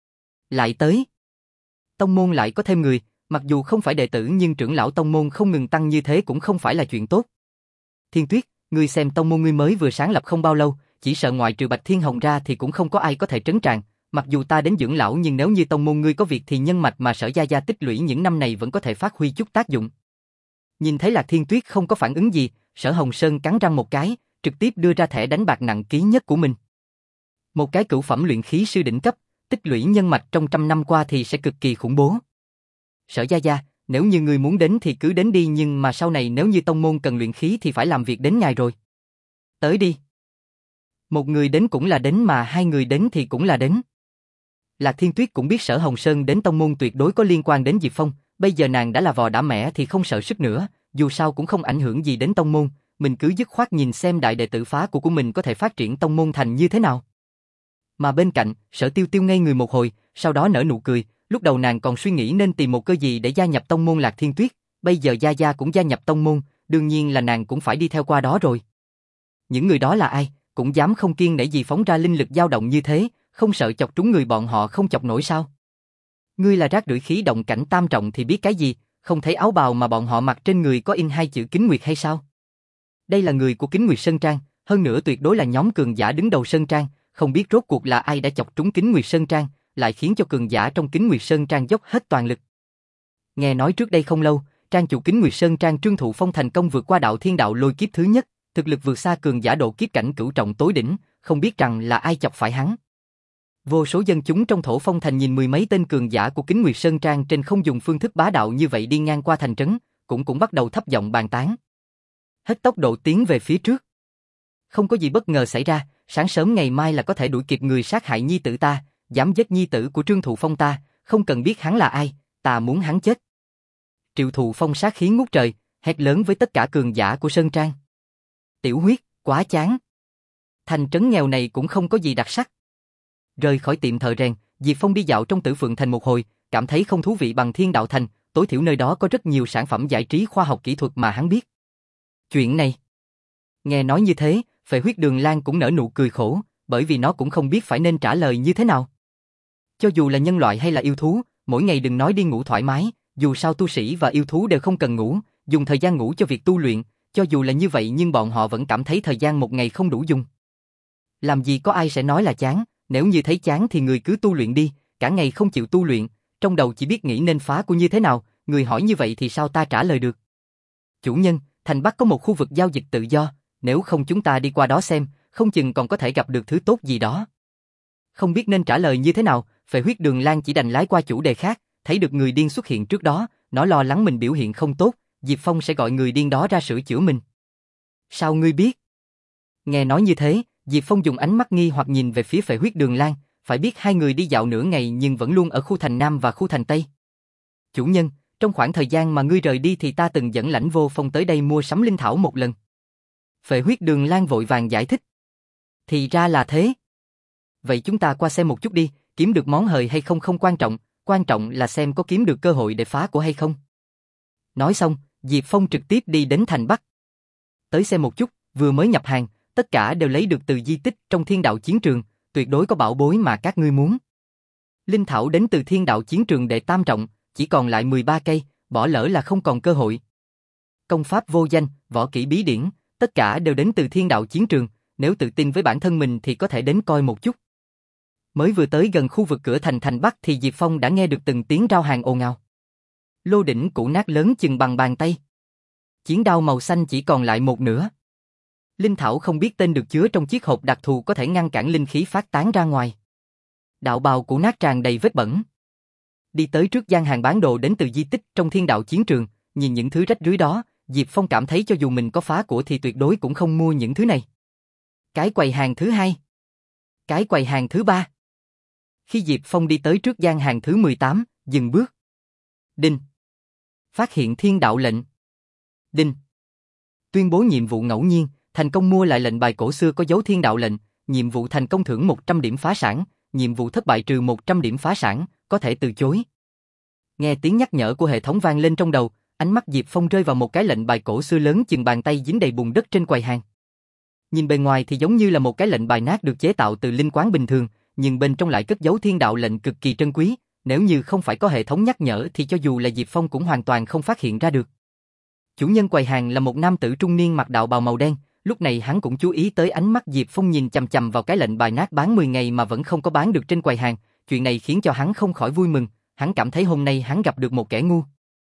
Lại tới. Tông môn lại có thêm người, mặc dù không phải đệ tử nhưng trưởng lão tông môn không ngừng tăng như thế cũng không phải là chuyện tốt. Thiên Tuyết, ngươi xem tông môn ngươi mới vừa sáng lập không bao lâu, chỉ sợ ngoại trừ Bạch Thiên Hồng ra thì cũng không có ai có thể trấn tràng. Mặc dù ta đến dưỡng lão nhưng nếu như tông môn ngươi có việc thì nhân mạch mà Sở gia gia tích lũy những năm này vẫn có thể phát huy chút tác dụng. Nhìn thấy Lạc Thiên Tuyết không có phản ứng gì, Sở Hồng Sơn cắn răng một cái, trực tiếp đưa ra thẻ đánh bạc nặng ký nhất của mình. Một cái cửu phẩm luyện khí sư đỉnh cấp, tích lũy nhân mạch trong trăm năm qua thì sẽ cực kỳ khủng bố. Sở gia gia, nếu như ngươi muốn đến thì cứ đến đi nhưng mà sau này nếu như tông môn cần luyện khí thì phải làm việc đến ngài rồi. Tới đi. Một người đến cũng là đến mà hai người đến thì cũng là đến. Lạc Thiên Tuyết cũng biết Sở Hồng Sơn đến tông môn tuyệt đối có liên quan đến Diệp Phong, bây giờ nàng đã là vò đã mẻ thì không sợ sức nữa, dù sao cũng không ảnh hưởng gì đến tông môn, mình cứ dứt khoát nhìn xem đại đệ tử phá của của mình có thể phát triển tông môn thành như thế nào. Mà bên cạnh, Sở Tiêu Tiêu ngây người một hồi, sau đó nở nụ cười, lúc đầu nàng còn suy nghĩ nên tìm một cơ gì để gia nhập tông môn Lạc Thiên Tuyết, bây giờ Gia Gia cũng gia nhập tông môn, đương nhiên là nàng cũng phải đi theo qua đó rồi. Những người đó là ai? cũng dám không kiêng nể gì phóng ra linh lực dao động như thế, không sợ chọc trúng người bọn họ không chọc nổi sao? Ngươi là rác rưởi khí động cảnh tam trọng thì biết cái gì, không thấy áo bào mà bọn họ mặc trên người có in hai chữ Kính Nguyệt hay sao? Đây là người của Kính Nguyệt Sơn Trang, hơn nữa tuyệt đối là nhóm cường giả đứng đầu Sơn Trang, không biết rốt cuộc là ai đã chọc trúng Kính Nguyệt Sơn Trang, lại khiến cho cường giả trong Kính Nguyệt Sơn Trang dốc hết toàn lực. Nghe nói trước đây không lâu, trang chủ Kính Nguyệt Sơn Trang Trương Thụ Phong thành công vượt qua đạo thiên đạo lôi kiếp thứ nhất, thực lực vượt xa cường giả độ kiếp cảnh cửu trọng tối đỉnh, không biết rằng là ai chọc phải hắn. Vô số dân chúng trong Thổ Phong thành nhìn mười mấy tên cường giả của Kính Nguyệt Sơn Trang trên không dùng phương thức bá đạo như vậy đi ngang qua thành trấn, cũng cũng bắt đầu thấp giọng bàn tán. Hết tốc độ tiến về phía trước. Không có gì bất ngờ xảy ra, sáng sớm ngày mai là có thể đuổi kịp người sát hại nhi tử ta, dám giết nhi tử của Trương Thụ Phong ta, không cần biết hắn là ai, ta muốn hắn chết. Triệu Thụ Phong sát khí ngút trời, hét lớn với tất cả cường giả của Sơn Trang. Tiểu huyết, quá chán. Thành trấn nghèo này cũng không có gì đặc sắc. Rời khỏi tiệm thợ rèn, Diệp Phong đi dạo trong Tử Phượng Thành một hồi, cảm thấy không thú vị bằng Thiên Đạo Thành, tối thiểu nơi đó có rất nhiều sản phẩm giải trí khoa học kỹ thuật mà hắn biết. Chuyện này. Nghe nói như thế, Phệ Huyết Đường Lang cũng nở nụ cười khổ, bởi vì nó cũng không biết phải nên trả lời như thế nào. Cho dù là nhân loại hay là yêu thú, mỗi ngày đừng nói đi ngủ thoải mái, dù sao tu sĩ và yêu thú đều không cần ngủ, dùng thời gian ngủ cho việc tu luyện, cho dù là như vậy nhưng bọn họ vẫn cảm thấy thời gian một ngày không đủ dùng. Làm gì có ai sẽ nói là chán, nếu như thấy chán thì người cứ tu luyện đi, cả ngày không chịu tu luyện, trong đầu chỉ biết nghĩ nên phá của như thế nào, người hỏi như vậy thì sao ta trả lời được. Chủ nhân, thành Bắc có một khu vực giao dịch tự do, nếu không chúng ta đi qua đó xem, không chừng còn có thể gặp được thứ tốt gì đó. Không biết nên trả lời như thế nào, Phệ Huyết Đường Lang chỉ đành lái qua chủ đề khác, thấy được người điên xuất hiện trước đó, nó lo lắng mình biểu hiện không tốt, Diệp Phong sẽ gọi người điên đó ra sửa chữa mình. Sao ngươi biết? Nghe nói như thế, Diệp Phong dùng ánh mắt nghi hoặc nhìn về phía Phệ Huyết Đường Lang, phải biết hai người đi dạo nửa ngày nhưng vẫn luôn ở khu thành Nam và khu thành Tây. Chủ nhân, trong khoảng thời gian mà ngươi rời đi thì ta từng dẫn Lãnh Vô Phong tới đây mua sắm linh thảo một lần. Phệ Huyết Đường Lang vội vàng giải thích. Thì ra là thế. Vậy chúng ta qua xem một chút đi, kiếm được món hời hay không không quan trọng, quan trọng là xem có kiếm được cơ hội để phá của hay không. Nói xong, Diệp Phong trực tiếp đi đến thành Bắc. Tới xem một chút, vừa mới nhập hàng, tất cả đều lấy được từ di tích trong Thiên Đạo Chiến Trường, tuyệt đối có bảo bối mà các ngươi muốn. Linh thảo đến từ Thiên Đạo Chiến Trường đệ tam trọng, chỉ còn lại mười ba cây, bỏ lỡ là không còn cơ hội. Công pháp vô danh, võ kỹ bí điển, tất cả đều đến từ Thiên Đạo Chiến Trường, nếu tự tin với bản thân mình thì có thể đến coi một chút. Mới vừa tới gần khu vực cửa thành thành Bắc thì Diệp Phong đã nghe được từng tiếng rao hàng ồn ào. Lô đỉnh cũ nát lớn chừng bằng bàn tay. Chiến đao màu xanh chỉ còn lại một nửa. Linh thảo không biết tên được chứa trong chiếc hộp đặc thù có thể ngăn cản linh khí phát tán ra ngoài. Đạo bào cũ nát tràn đầy vết bẩn. Đi tới trước gian hàng bán đồ đến từ di tích trong Thiên Đạo Chiến Trường, nhìn những thứ rách rưới đó, Diệp Phong cảm thấy cho dù mình có phá của thì tuyệt đối cũng không mua những thứ này. Cái quầy hàng thứ hai. Cái quầy hàng thứ ba. Khi Diệp Phong đi tới trước gian hàng thứ mười tám, dừng bước. Đinh. Phát hiện thiên đạo lệnh. Đinh. Tuyên bố nhiệm vụ ngẫu nhiên, thành công mua lại lệnh bài cổ xưa có dấu thiên đạo lệnh, nhiệm vụ thành công thưởng một trăm điểm phá sản, nhiệm vụ thất bại trừ một trăm điểm phá sản, có thể từ chối. Nghe tiếng nhắc nhở của hệ thống vang lên trong đầu, ánh mắt Diệp Phong rơi vào một cái lệnh bài cổ xưa lớn chừng bàn tay dính đầy bùn đất trên quầy hàng. Nhìn bề ngoài thì giống như là một cái lệnh bài nát được chế tạo từ linh quán bình thường, nhưng bên trong lại cất giấu thiên đạo lệnh cực kỳ trân quý, nếu như không phải có hệ thống nhắc nhở thì cho dù là Diệp Phong cũng hoàn toàn không phát hiện ra được. Chủ nhân quầy hàng là một nam tử trung niên mặc đạo bào màu đen, lúc này hắn cũng chú ý tới ánh mắt Diệp Phong nhìn chằm chằm vào cái lệnh bài nát bán mười ngày mà vẫn không có bán được trên quầy hàng, chuyện này khiến cho hắn không khỏi vui mừng, hắn cảm thấy hôm nay hắn gặp được một kẻ ngu.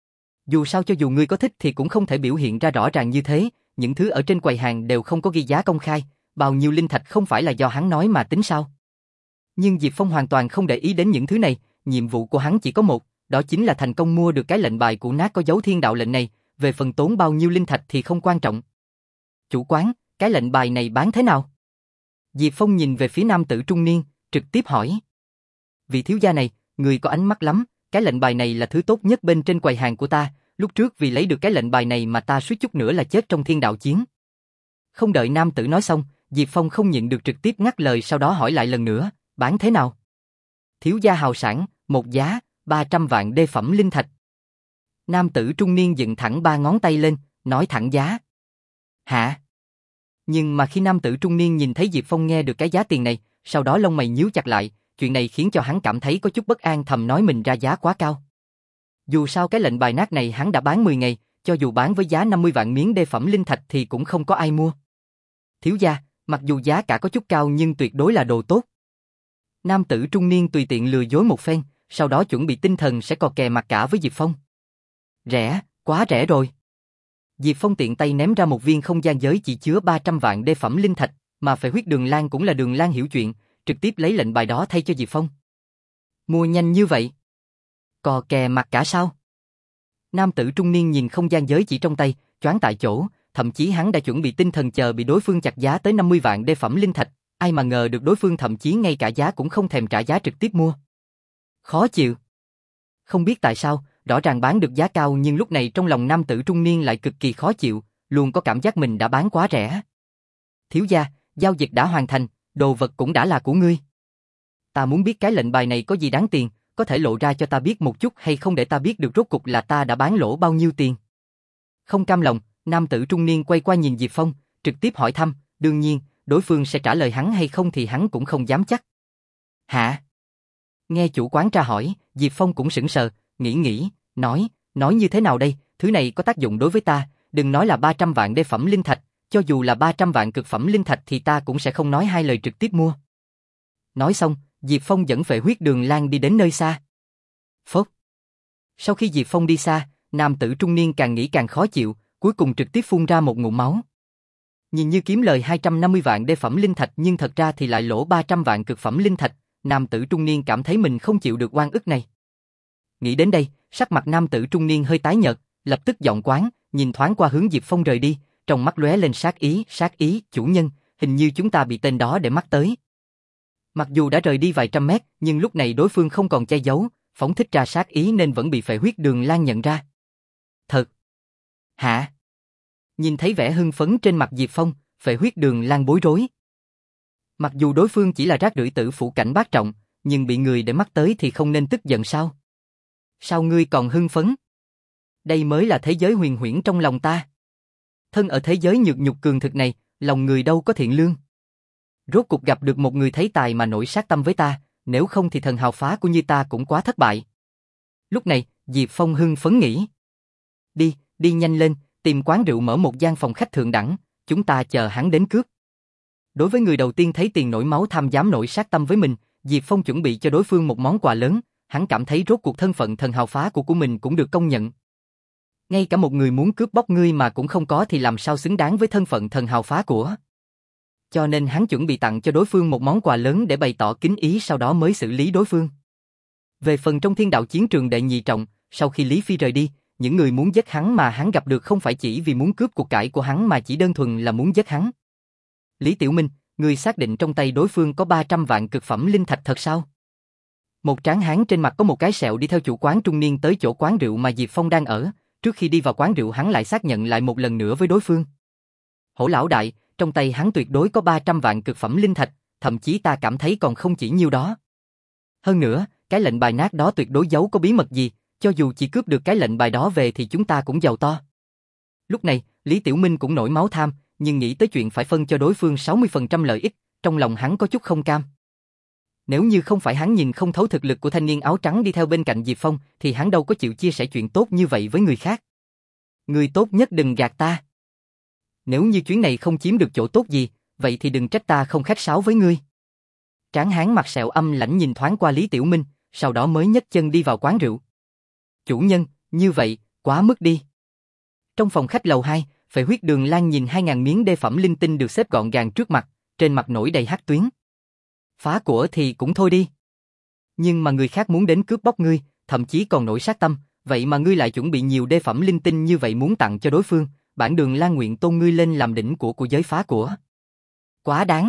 Dù sao cho dù ngươi có thích thì cũng không thể biểu hiện ra rõ ràng như thế, những thứ ở trên quầy hàng đều không có ghi giá công khai, bao nhiêu linh thạch không phải là do hắn nói mà tính sao. Nhưng Diệp Phong hoàn toàn không để ý đến những thứ này, nhiệm vụ của hắn chỉ có một, đó chính là thành công mua được cái lệnh bài cũ nát có dấu thiên đạo lệnh này, về phần tốn bao nhiêu linh thạch thì không quan trọng. Chủ quán, cái lệnh bài này bán thế nào? Diệp Phong nhìn về phía nam tử trung niên, trực tiếp hỏi. Vị thiếu gia này, người có ánh mắt lắm, cái lệnh bài này là thứ tốt nhất bên trên quầy hàng của ta, lúc trước vì lấy được cái lệnh bài này mà ta suýt chút nữa là chết trong thiên đạo chiến. Không đợi nam tử nói xong, Diệp Phong không nhịn được trực tiếp ngắt lời, sau đó hỏi lại lần nữa, bán thế nào? Thiếu gia hào sản, một giá, ba trăm vạn đê phẩm linh thạch. Nam tử trung niên dựng thẳng ba ngón tay lên, nói thẳng giá. Hả? Nhưng mà khi nam tử trung niên nhìn thấy Diệp Phong nghe được cái giá tiền này, sau đó lông mày nhíu chặt lại, chuyện này khiến cho hắn cảm thấy có chút bất an, thầm nói mình ra giá quá cao. Dù sao cái lệnh bài nát này hắn đã bán mười ngày, cho dù bán với giá năm mươi vạn miếng đê phẩm linh thạch thì cũng không có ai mua. Thiếu gia, mặc dù giá cả có chút cao nhưng tuyệt đối là đồ tốt. Nam tử trung niên tùy tiện lừa dối một phen, sau đó chuẩn bị tinh thần sẽ cò kè mặt cả với Diệp Phong. Rẻ, quá rẻ rồi. Diệp Phong tiện tay ném ra một viên không gian giới chỉ chứa ba trăm vạn đê phẩm linh thạch, mà Phệ Huyết Đường Lan cũng là Đường Lan hiểu chuyện, trực tiếp lấy lệnh bài đó thay cho Diệp Phong. Mua nhanh như vậy? Cò kè mặt cả sao? Nam tử trung niên nhìn không gian giới chỉ trong tay, choáng tại chỗ, thậm chí hắn đã chuẩn bị tinh thần chờ bị đối phương chặt giá tới năm mươi vạn đê phẩm linh thạch, ai mà ngờ được đối phương thậm chí ngay cả giá cũng không thèm trả giá trực tiếp mua. Khó chịu. Không biết tại sao, rõ ràng bán được giá cao nhưng lúc này trong lòng nam tử trung niên lại cực kỳ khó chịu, luôn có cảm giác mình đã bán quá rẻ. Thiếu gia, giao dịch đã hoàn thành, đồ vật cũng đã là của ngươi. Ta muốn biết cái lệnh bài này có gì đáng tiền, có thể lộ ra cho ta biết một chút hay không để ta biết được rốt cục là ta đã bán lỗ bao nhiêu tiền. Không cam lòng, nam tử trung niên quay qua nhìn Diệp Phong, trực tiếp hỏi thăm, đương nhiên, đối phương sẽ trả lời hắn hay không thì hắn cũng không dám chắc. Hả? Nghe chủ quán tra hỏi, Diệp Phong cũng sững sờ, nghĩ nghĩ, nói, nói như thế nào đây, thứ này có tác dụng đối với ta, đừng nói là ba trăm vạn đê phẩm linh thạch, cho dù là ba trăm vạn cực phẩm linh thạch thì ta cũng sẽ không nói hai lời trực tiếp mua. Nói xong, Diệp Phong dẫn Phệ Huyết Đường Lan đi đến nơi xa. Phốc. Sau khi Diệp Phong đi xa, nam tử trung niên càng nghĩ càng khó chịu, cuối cùng trực tiếp phun ra một ngụm máu. Nhìn như kiếm lời hai trăm năm mươi vạn đê phẩm linh thạch nhưng thật ra thì lại lỗ ba trăm vạn cực phẩm linh thạch, nam tử trung niên cảm thấy mình không chịu được oan ức này. Nghĩ đến đây, sắc mặt nam tử trung niên hơi tái nhợt, lập tức giọng quán, nhìn thoáng qua hướng Diệp Phong rời đi, trong mắt lóe lên sát ý, sát ý, chủ nhân, hình như chúng ta bị tên đó để mắt tới. Mặc dù đã rời đi vài trăm mét, nhưng lúc này đối phương không còn che giấu, phóng thích ra sát ý nên vẫn bị Phệ Huyết Đường Lan nhận ra. Thật? Hả? Nhìn thấy vẻ hưng phấn trên mặt Diệp Phong, Phệ Huyết Đường Lan bối rối. Mặc dù đối phương chỉ là rác rưởi tử phủ cảnh bát trọng, nhưng bị người để mắt tới thì không nên tức giận sao? Sao ngươi còn hưng phấn? Đây mới là thế giới huyền huyễn trong lòng ta. Thân ở thế giới nhược nhục cường thực này, lòng người đâu có thiện lương. Rốt cuộc gặp được một người thấy tài mà nổi sát tâm với ta, nếu không thì thần hào phá của như ta cũng quá thất bại. Lúc này, Diệp Phong hưng phấn nghĩ. Đi, đi nhanh lên, tìm quán rượu mở một gian phòng khách thượng đẳng, chúng ta chờ hắn đến cướp. Đối với người đầu tiên thấy tiền nổi máu tham dám nổi sát tâm với mình, Diệp Phong chuẩn bị cho đối phương một món quà lớn, hắn cảm thấy rốt cuộc thân phận thần hào phá của của mình cũng được công nhận. Ngay cả một người muốn cướp bóc ngươi mà cũng không có thì làm sao xứng đáng với thân phận thần hào phá của. Cho nên hắn chuẩn bị tặng cho đối phương một món quà lớn để bày tỏ kính ý sau đó mới xử lý đối phương. Về phần trong thiên đạo chiến trường đệ nhị trọng, sau khi Lý Phi rời đi, những người muốn giết hắn mà hắn gặp được không phải chỉ vì muốn cướp cuộc cải của hắn mà chỉ đơn thuần là muốn giết hắn. Lý Tiểu Minh, ngươi xác định trong tay đối phương có ba trăm vạn cực phẩm linh thạch thật sao? Một tráng hán trên mặt có một cái sẹo đi theo chủ quán trung niên tới chỗ quán rượu mà Diệp Phong đang ở, trước khi đi vào quán rượu hắn lại xác nhận lại một lần nữa với đối phương. Hổ lão đại, trong tay hắn tuyệt đối có ba trăm vạn cực phẩm linh thạch, thậm chí ta cảm thấy còn không chỉ nhiêu đó. Hơn nữa, cái lệnh bài nát đó tuyệt đối giấu có bí mật gì, cho dù chỉ cướp được cái lệnh bài đó về thì chúng ta cũng giàu to. Lúc này, Lý Tiểu Minh cũng nổi máu tham, nhưng nghĩ tới chuyện phải phân cho đối phương sáu mươi phần trăm lợi ích, trong lòng hắn có chút không cam. Nếu như không phải hắn nhìn không thấu thực lực của thanh niên áo trắng đi theo bên cạnh Diệp Phong, thì hắn đâu có chịu chia sẻ chuyện tốt như vậy với người khác. Người tốt nhất đừng gạt ta. Nếu như chuyến này không chiếm được chỗ tốt gì, vậy thì đừng trách ta không khách sáo với ngươi. Tráng hán mặt sẹo âm lãnh nhìn thoáng qua Lý Tiểu Minh, sau đó mới nhấc chân đi vào quán rượu. Chủ nhân, như vậy, quá mức đi. Trong phòng khách lầu hai, Phệ Huyết Đường Lan nhìn hai ngàn miếng đê phẩm linh tinh được xếp gọn gàng trước mặt, trên mặt nổi đầy hắc tuyến. Phá của thì cũng thôi đi. Nhưng mà người khác muốn đến cướp bóc ngươi, thậm chí còn nổi sát tâm, vậy mà ngươi lại chuẩn bị nhiều đê phẩm linh tinh như vậy muốn tặng cho đối phương, bản Đường Lan nguyện tôn ngươi lên làm đỉnh của của giới phá của. Quá đáng.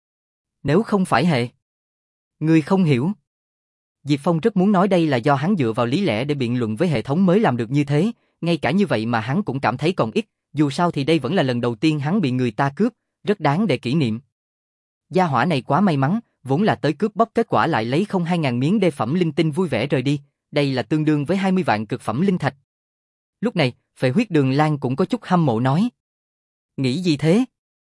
Nếu không phải hệ. Ngươi không hiểu. Diệp Phong rất muốn nói đây là do hắn dựa vào lý lẽ để biện luận với hệ thống mới làm được như thế, ngay cả như vậy mà hắn cũng cảm thấy còn ít, dù sao thì đây vẫn là lần đầu tiên hắn bị người ta cướp, rất đáng để kỷ niệm. Gia hỏa này quá may mắn, vốn là tới cướp bóc kết quả lại lấy không hai ngàn miếng đê phẩm linh tinh vui vẻ rời đi, đây là tương đương với hai mươi vạn cực phẩm linh thạch. Lúc này, Phệ Huyết Đường Lan cũng có chút hâm mộ nói. Nghĩ gì thế?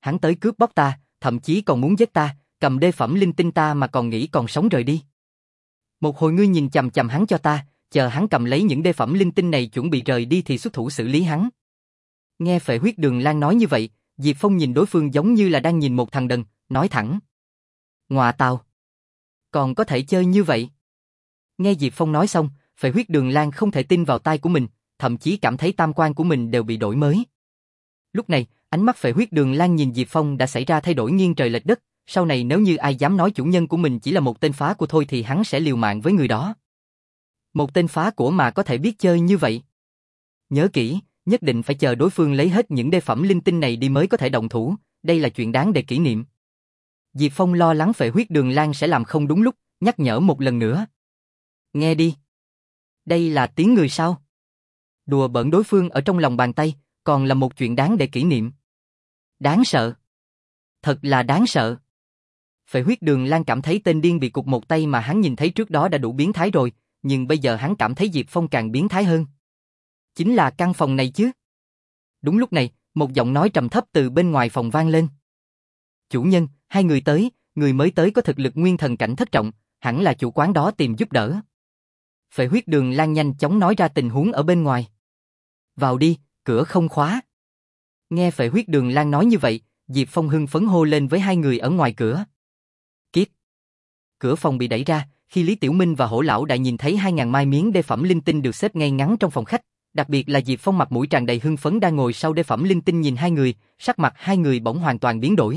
Hắn tới cướp bóc ta, thậm chí còn muốn giết ta, cầm đê phẩm linh tinh ta mà còn nghĩ còn sống rời đi. Một hồi ngươi nhìn chằm chằm hắn cho ta, chờ hắn cầm lấy những đê phẩm linh tinh này chuẩn bị rời đi thì xuất thủ xử lý hắn. Nghe Phệ Huyết Đường Lan nói như vậy, Diệp Phong nhìn đối phương giống như là đang nhìn một thằng đần, nói thẳng. Ngọa tào, còn có thể chơi như vậy? Nghe Diệp Phong nói xong, Phệ Huyết Đường Lan không thể tin vào tai của mình, thậm chí cảm thấy tam quan của mình đều bị đổi mới. Lúc này, ánh mắt Phệ Huyết Đường Lan nhìn Diệp Phong đã xảy ra thay đổi nghiêng trời lệch đất, sau này nếu như ai dám nói chủ nhân của mình chỉ là một tên phá của thôi thì hắn sẽ liều mạng với người đó. Một tên phá của mà có thể biết chơi như vậy. Nhớ kỹ, nhất định phải chờ đối phương lấy hết những đê phẩm linh tinh này đi mới có thể động thủ, đây là chuyện đáng để kỷ niệm. Diệp Phong lo lắng Phệ Huyết Đường Lan sẽ làm không đúng lúc, nhắc nhở một lần nữa. Nghe đi. Đây là tiếng người sao? Đùa bỡn đối phương ở trong lòng bàn tay, còn là một chuyện đáng để kỷ niệm. Đáng sợ. Thật là đáng sợ. Phệ Huyết Đường Lan cảm thấy tên điên bị cụt một tay mà hắn nhìn thấy trước đó đã đủ biến thái rồi, nhưng bây giờ hắn cảm thấy Diệp Phong càng biến thái hơn. Chính là căn phòng này chứ. Đúng lúc này, một giọng nói trầm thấp từ bên ngoài phòng vang lên. Chủ nhân, hai người tới, người mới tới có thực lực nguyên thần cảnh thất trọng, hẳn là chủ quán đó tìm giúp đỡ. Phệ Huyết Đường Lan nhanh chóng nói ra tình huống ở bên ngoài. Vào đi, cửa không khóa. Nghe Phệ Huyết Đường Lan nói như vậy, Diệp Phong hưng phấn hô lên với hai người ở ngoài cửa. Kiếp. Cửa phòng bị đẩy ra, khi Lý Tiểu Minh và Hổ Lão Đại nhìn thấy hai ngàn mai miếng đê phẩm linh tinh được xếp ngay ngắn trong phòng khách, đặc biệt là Diệp Phong mặt mũi tràn đầy hưng phấn đang ngồi sau đê phẩm linh tinh nhìn hai người, sắc mặt hai người bỗng hoàn toàn biến đổi.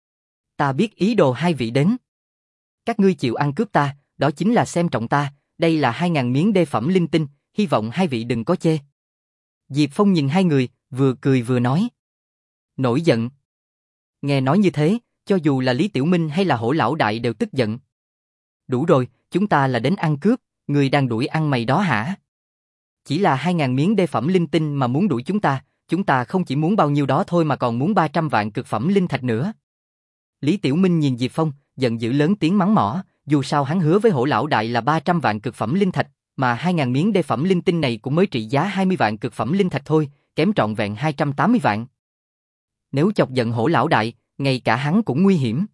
Ta biết ý đồ hai vị đến. Các ngươi chịu ăn cướp ta, đó chính là xem trọng ta, đây là hai ngàn miếng đê phẩm linh tinh, hy vọng hai vị đừng có chê. Diệp Phong nhìn hai người, vừa cười vừa nói. Nổi giận. Nghe nói như thế, cho dù là Lý Tiểu Minh hay là Hổ Lão Đại đều tức giận. Đủ rồi, chúng ta là đến ăn cướp, người đang đuổi ăn mày đó hả? Chỉ là hai ngàn miếng đê phẩm linh tinh mà muốn đuổi chúng ta, chúng ta không chỉ muốn bao nhiêu đó thôi mà còn muốn ba trăm vạn cực phẩm linh thạch nữa. Lý Tiểu Minh nhìn Diệp Phong, giận dữ lớn tiếng mắng mỏ, dù sao hắn hứa với Hổ Lão Đại là ba trăm vạn cực phẩm linh thạch, mà hai ngàn miếng đê phẩm linh tinh này cũng mới trị giá hai mươi vạn cực phẩm linh thạch thôi, kém trọn vẹn hai trăm tám mươi vạn. Nếu chọc giận Hổ Lão Đại, ngay cả hắn cũng nguy hiểm.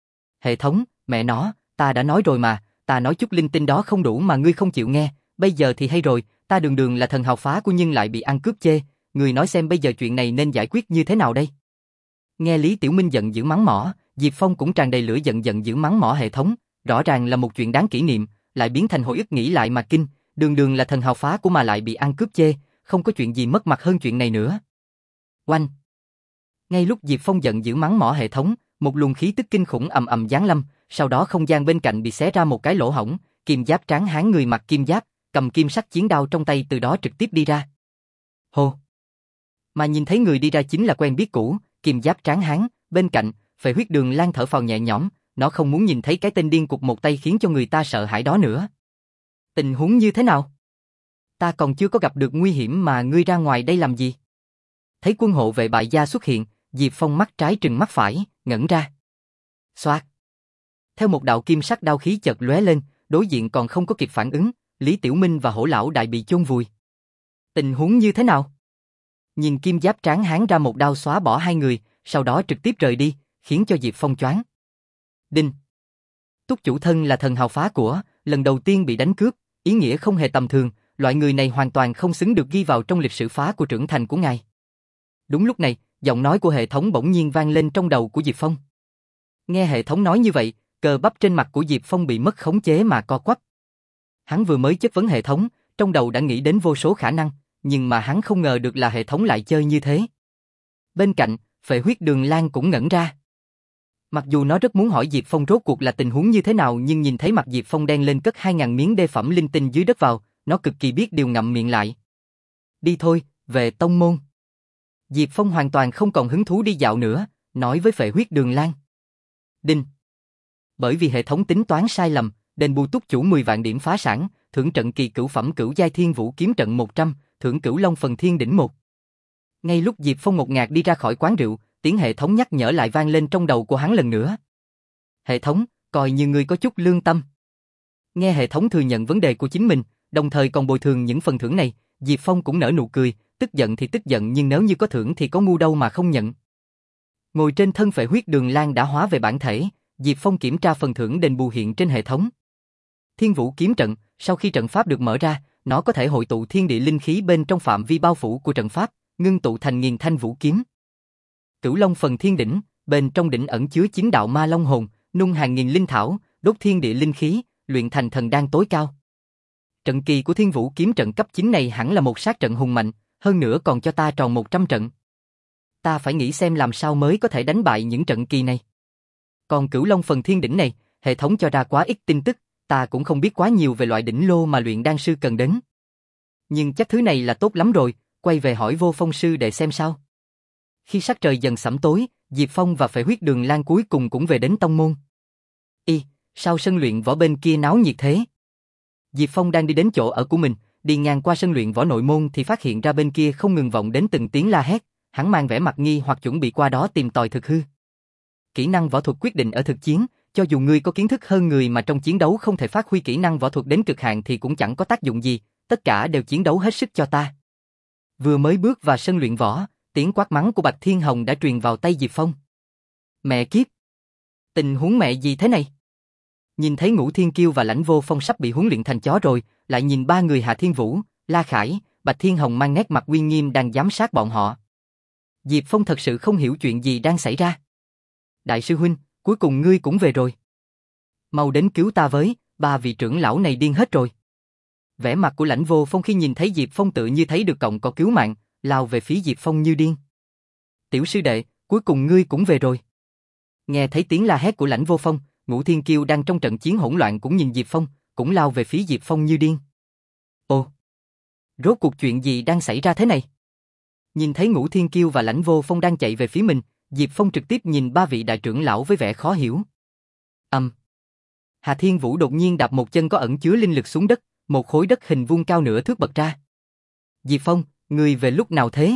Hệ thống, mẹ nó, ta đã nói rồi mà, ta nói chút linh tinh đó không đủ mà ngươi không chịu nghe, bây giờ thì hay rồi, ta đường đường là thần hào phá của nhưng lại bị ăn cướp chê, người nói xem bây giờ chuyện này nên giải quyết như thế nào đây? Nghe Lý Tiểu Minh giận dữ mắng mỏ, Diệp Phong cũng tràn đầy lửa giận giận dữ mắng mỏ hệ thống, rõ ràng là một chuyện đáng kỷ niệm, lại biến thành hồi ức nghĩ lại mà kinh, đường đường là thần hào phá của mà lại bị ăn cướp chê, không có chuyện gì mất mặt hơn chuyện này nữa. Oanh! Ngay lúc Diệp Phong giận dữ mắng mỏ hệ thống, một luồng khí tức kinh khủng ầm ầm giáng lâm, sau đó không gian bên cạnh bị xé ra một cái lỗ hổng, kim giáp tráng hán người mặc kim giáp, cầm kim sắc chiến đao trong tay từ đó trực tiếp đi ra. Hô! Mà nhìn thấy người đi ra chính là quen biết cũ, kim giáp tráng hán, bên cạnh, Phệ Huyết Đường Lan thở phào nhẹ nhõm, nó không muốn nhìn thấy cái tên điên cục một tay khiến cho người ta sợ hãi đó nữa. Tình huống như thế nào? Ta còn chưa có gặp được nguy hiểm mà ngươi ra ngoài đây làm gì? Thấy quân hộ vệ bại gia xuất hiện, Diệp Phong mắt trái trừng mắt phải, ngẩn ra. Xoạt. Theo một đạo kim sắc đao khí chợt lóe lên, đối diện còn không có kịp phản ứng, Lý Tiểu Minh và Hổ Lão Đại bị chôn vùi. Tình huống như thế nào? Nhìn kim giáp tráng hán ra một đao xóa bỏ hai người, sau đó trực tiếp rời đi, khiến cho Diệp Phong choáng. Đinh. Túc chủ thân là thần hào phá của, lần đầu tiên bị đánh cướp, ý nghĩa không hề tầm thường, loại người này hoàn toàn không xứng được ghi vào trong lịch sử phá của trưởng thành của ngài. Đúng lúc này, giọng nói của hệ thống bỗng nhiên vang lên trong đầu của Diệp Phong. Nghe hệ thống nói như vậy, cơ bắp trên mặt của Diệp Phong bị mất khống chế mà co quắp. Hắn vừa mới chất vấn hệ thống, trong đầu đã nghĩ đến vô số khả năng, nhưng mà hắn không ngờ được là hệ thống lại chơi như thế. Bên cạnh, Phệ Huyết Đường Lan cũng ngẩn ra. Mặc dù nó rất muốn hỏi Diệp Phong rốt cuộc là tình huống như thế nào nhưng nhìn thấy mặt Diệp Phong đen lên cất hai ngàn miếng đê phẩm linh tinh dưới đất vào, nó cực kỳ biết điều ngậm miệng lại. Đi thôi, về tông môn. Diệp Phong hoàn toàn không còn hứng thú đi dạo nữa, nói với Phệ Huyết Đường Lan. Đinh. Bởi vì hệ thống tính toán sai lầm, đền bù túc chủ mười vạn điểm phá sản, thưởng trận kỳ cửu phẩm cửu giai thiên vũ kiếm trận một trăm, thưởng cửu long phần thiên đỉnh một. Ngay lúc Diệp Phong ngột ngạt đi ra khỏi quán rượu, tiếng hệ thống nhắc nhở lại vang lên trong đầu của hắn lần nữa. Hệ thống, coi như người có chút lương tâm. Nghe hệ thống thừa nhận vấn đề của chính mình, đồng thời còn bồi thường những phần thưởng này, Diệp Phong cũng nở nụ cười, tức giận thì tức giận nhưng nếu như có thưởng thì có ngu đâu mà không nhận. Ngồi trên thân phệ huyết đường lan đã hóa về bản thể, Diệp Phong kiểm tra phần thưởng đền bù hiện trên hệ thống. Thiên Vũ kiếm trận, sau khi trận pháp được mở ra, nó có thể hội tụ thiên địa linh khí bên trong phạm vi bao phủ của trận pháp, ngưng tụ thành nghìn thanh vũ kiếm. Cửu Long phần thiên đỉnh, bên trong đỉnh ẩn chứa chín đạo ma long hồn, nung hàng nghìn linh thảo, đốt thiên địa linh khí, luyện thành thần đan tối cao. Trận kỳ của Thiên Vũ kiếm trận cấp chín này hẳn là một sát trận hùng mạnh, hơn nữa còn cho ta tròn một trăm trận. Ta phải nghĩ xem làm sao mới có thể đánh bại những trận kỳ này. Còn Cửu Long phần thiên đỉnh này, hệ thống cho ra quá ít tin tức, ta cũng không biết quá nhiều về loại đỉnh lô mà luyện đan sư cần đến. Nhưng chắc thứ này là tốt lắm rồi, quay về hỏi Vô Phong sư để xem sao. Khi sắc trời dần sẫm tối, Diệp Phong và Phệ huyết đường lan cuối cùng cũng về đến tông môn. Y, sao sân luyện võ bên kia náo nhiệt thế? Diệp Phong đang đi đến chỗ ở của mình, đi ngang qua sân luyện võ nội môn thì phát hiện ra bên kia không ngừng vọng đến từng tiếng la hét, hắn mang vẻ mặt nghi hoặc chuẩn bị qua đó tìm tòi thực hư. Kỹ năng võ thuật quyết định ở thực chiến, cho dù ngươi có kiến thức hơn người mà trong chiến đấu không thể phát huy kỹ năng võ thuật đến cực hạn thì cũng chẳng có tác dụng gì, tất cả đều chiến đấu hết sức cho ta. Vừa mới bước vào sân luyện võ, tiếng quát mắng của Bạch Thiên Hồng đã truyền vào tay Diệp Phong. Mẹ kiếp! Tình huống mẹ gì thế này? Nhìn thấy Ngũ Thiên Kiêu và Lãnh Vô Phong sắp bị huấn luyện thành chó rồi, lại nhìn ba người Hà Thiên Vũ, La Khải, Bạch Thiên Hồng mang nét mặt uy nghiêm đang giám sát bọn họ. Diệp Phong thật sự không hiểu chuyện gì đang xảy ra. Đại sư huynh, cuối cùng ngươi cũng về rồi. Mau đến cứu ta với, ba vị trưởng lão này điên hết rồi. Vẻ mặt của Lãnh Vô Phong khi nhìn thấy Diệp Phong tự như thấy được cọng cỏ cứu mạng, lao về phía Diệp Phong như điên. Tiểu sư đệ, cuối cùng ngươi cũng về rồi. Nghe thấy tiếng la hét của Lãnh Vô Phong, Ngũ Thiên Kiêu đang trong trận chiến hỗn loạn cũng nhìn Diệp Phong, cũng lao về phía Diệp Phong như điên. Ồ, rốt cuộc chuyện gì đang xảy ra thế này? Nhìn thấy Ngũ Thiên Kiêu và Lãnh Vô Phong đang chạy về phía mình, Diệp Phong trực tiếp nhìn ba vị đại trưởng lão với vẻ khó hiểu. Ầm. Um. Hà Thiên Vũ đột nhiên đạp một chân có ẩn chứa linh lực xuống đất, một khối đất hình vuông cao nửa thước bật ra. Diệp Phong, ngươi về lúc nào thế?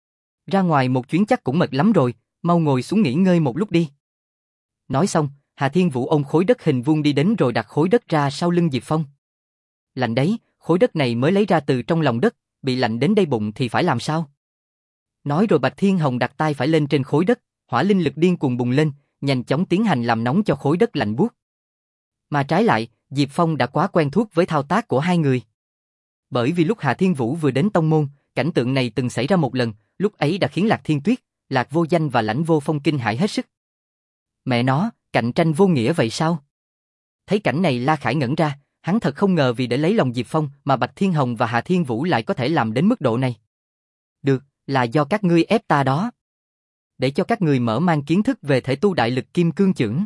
Ra ngoài một chuyến chắc cũng mệt lắm rồi, mau ngồi xuống nghỉ ngơi một lúc đi. Nói xong, Hà Thiên Vũ ôm khối đất hình vuông đi đến rồi đặt khối đất ra sau lưng Diệp Phong. Lạnh đấy, khối đất này mới lấy ra từ trong lòng đất, bị lạnh đến đây bụng thì phải làm sao? Nói rồi Bạch Thiên Hồng đặt tay phải lên trên khối đất, hỏa linh lực điên cuồng bùng lên, nhanh chóng tiến hành làm nóng cho khối đất lạnh buốt. Mà trái lại, Diệp Phong đã quá quen thuộc với thao tác của hai người. Bởi vì lúc Hà Thiên Vũ vừa đến tông môn, cảnh tượng này từng xảy ra một lần, lúc ấy đã khiến Lạc Thiên Tuyết, Lạc Vô Danh và Lãnh Vô Phong kinh hãi hết sức. Mẹ nó, cạnh tranh vô nghĩa vậy sao? Thấy cảnh này La Khải ngẩn ra, hắn thật không ngờ vì để lấy lòng Diệp Phong mà Bạch Thiên Hồng và Hà Thiên Vũ lại có thể làm đến mức độ này. Được, là do các ngươi ép ta đó. Để cho các người mở mang kiến thức về thể tu đại lực kim cương chưởng.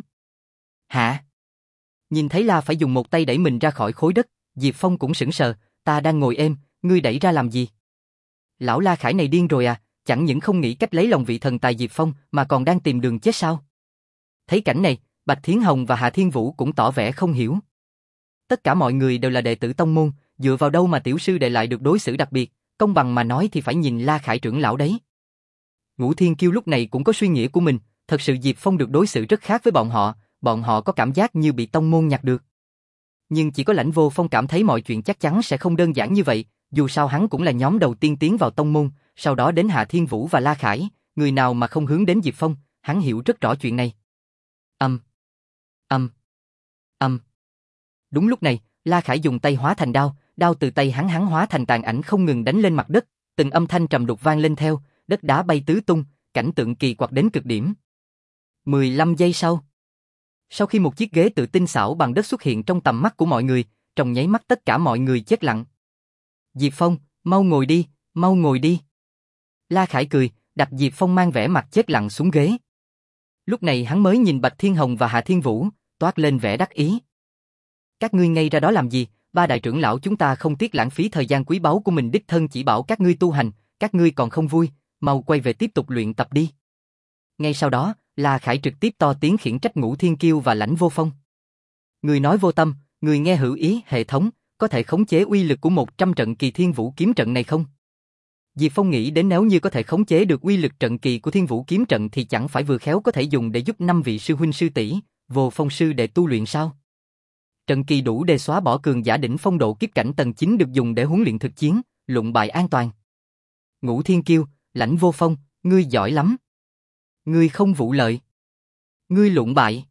Hả? Nhìn thấy La phải dùng một tay đẩy mình ra khỏi khối đất, Diệp Phong cũng sững sờ, ta đang ngồi êm, ngươi đẩy ra làm gì? Lão La Khải này điên rồi à, chẳng những không nghĩ cách lấy lòng vị thần tài Diệp Phong mà còn đang tìm đường chết sao? Thấy cảnh này, Bạch Thiên Hồng và Hà Thiên Vũ cũng tỏ vẻ không hiểu. Tất cả mọi người đều là đệ tử tông môn, dựa vào đâu mà tiểu sư đệ lại được đối xử đặc biệt, công bằng mà nói thì phải nhìn La Khải trưởng lão đấy. Ngũ Thiên Kiêu lúc này cũng có suy nghĩ của mình, thật sự Diệp Phong được đối xử rất khác với bọn họ, bọn họ có cảm giác như bị tông môn nhặt được. Nhưng chỉ có Lãnh Vô Phong cảm thấy mọi chuyện chắc chắn sẽ không đơn giản như vậy, dù sao hắn cũng là nhóm đầu tiên tiến vào tông môn, sau đó đến Hà Thiên Vũ và La Khải, người nào mà không hướng đến Diệp Phong, hắn hiểu rất rõ chuyện này. Âm, âm, âm. Đúng lúc này, La Khải dùng tay hóa thành đao, đao từ tay hắn hắn hóa thành tàn ảnh không ngừng đánh lên mặt đất, từng âm thanh trầm đục vang lên theo, đất đá bay tứ tung, cảnh tượng kỳ quặc đến cực điểm. mười lăm giây sau, sau khi một chiếc ghế tự tinh xảo bằng đất xuất hiện trong tầm mắt của mọi người, trong nháy mắt tất cả mọi người chết lặng. Diệp Phong, mau ngồi đi, mau ngồi đi. La Khải cười, đặt Diệp Phong mang vẻ mặt chết lặng xuống ghế. Lúc này hắn mới nhìn Bạch Thiên Hồng và Hạ Thiên Vũ, toát lên vẻ đắc ý. Các ngươi ngây ra đó làm gì, ba đại trưởng lão chúng ta không tiếc lãng phí thời gian quý báu của mình đích thân chỉ bảo các ngươi tu hành, các ngươi còn không vui, mau quay về tiếp tục luyện tập đi. Ngay sau đó, La Khải trực tiếp to tiếng khiển trách Ngũ Thiên Kiêu và Lãnh Vô Phong. Người nói vô tâm, người nghe hữu ý, hệ thống, có thể khống chế uy lực của một trăm trận kỳ Thiên Vũ kiếm trận này không? Diệp Phong nghĩ đến nếu như có thể khống chế được uy lực trận kỳ của Thiên Vũ kiếm trận thì chẳng phải vừa khéo có thể dùng để giúp năm vị sư huynh sư tỷ, Vô Phong sư để tu luyện sao? Trận kỳ đủ để xóa bỏ cường giả đỉnh phong độ kiếp cảnh tầng chín được dùng để huấn luyện thực chiến, luận bại an toàn. Ngũ Thiên Kiêu, Lãnh Vô Phong, ngươi giỏi lắm. Ngươi không vụ lợi. Ngươi lụng bại.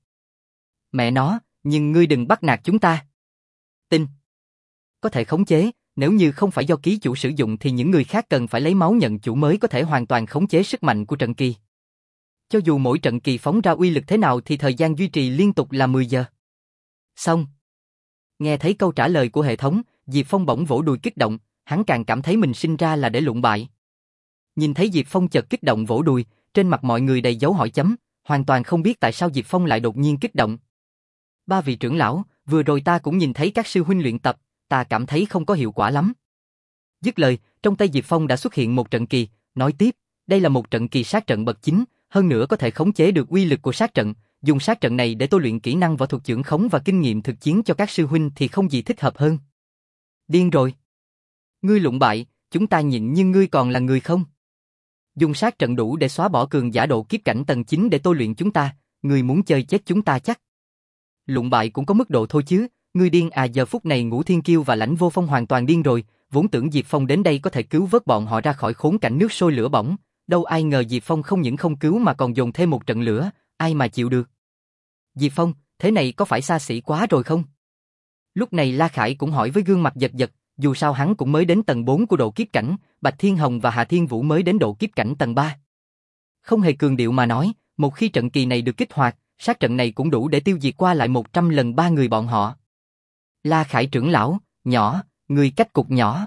Mẹ nó, nhưng ngươi đừng bắt nạt chúng ta. Tin. Có thể khống chế, nếu như không phải do ký chủ sử dụng thì những người khác cần phải lấy máu nhận chủ mới có thể hoàn toàn khống chế sức mạnh của trận kỳ. Cho dù mỗi trận kỳ phóng ra uy lực thế nào thì thời gian duy trì liên tục là mười giờ. Xong. Nghe thấy câu trả lời của hệ thống, Diệp Phong bỗng vỗ đùi kích động, hắn càng cảm thấy mình sinh ra là để lụng bại. Nhìn thấy Diệp Phong chợt kích động vỗ đùi, trên mặt mọi người đầy dấu hỏi chấm, hoàn toàn không biết tại sao Diệp Phong lại đột nhiên kích động. Ba vị trưởng lão, vừa rồi ta cũng nhìn thấy các sư huynh luyện tập, ta cảm thấy không có hiệu quả lắm. Dứt lời, trong tay Diệp Phong đã xuất hiện một trận kỳ, nói tiếp, đây là một trận kỳ sát trận bậc chín, hơn nữa có thể khống chế được uy lực của sát trận, dùng sát trận này để tôi luyện kỹ năng võ thuật chưởng khống và kinh nghiệm thực chiến cho các sư huynh thì không gì thích hợp hơn. Điên rồi. Ngươi lụng bại, chúng ta nhịn nhưng ngươi còn là người không? Dùng sát trận đủ để xóa bỏ cường giả độ kiếp cảnh tầng chín để tôi luyện chúng ta, ngươi muốn chơi chết chúng ta chắc. Lụng bại cũng có mức độ thôi chứ, ngươi điên à? Giờ phút này Ngũ Thiên Kiêu và Lãnh Vô Phong hoàn toàn điên rồi, vốn tưởng Diệp Phong đến đây có thể cứu vớt bọn họ ra khỏi khốn cảnh nước sôi lửa bỏng, đâu ai ngờ Diệp Phong không những không cứu mà còn dồn thêm một trận lửa, ai mà chịu được. Diệp Phong, thế này có phải xa xỉ quá rồi không? Lúc này La Khải cũng hỏi với gương mặt giật giật, dù sao hắn cũng mới đến tầng bốn của độ kiếp cảnh, Bạch Thiên Hồng và Hà Thiên Vũ mới đến độ kiếp cảnh tầng ba. Không hề cường điệu mà nói, một khi trận kỳ này được kích hoạt, sát trận này cũng đủ để tiêu diệt qua lại một trăm lần ba người bọn họ. La Khải trưởng lão, nhỏ, người cách cục nhỏ.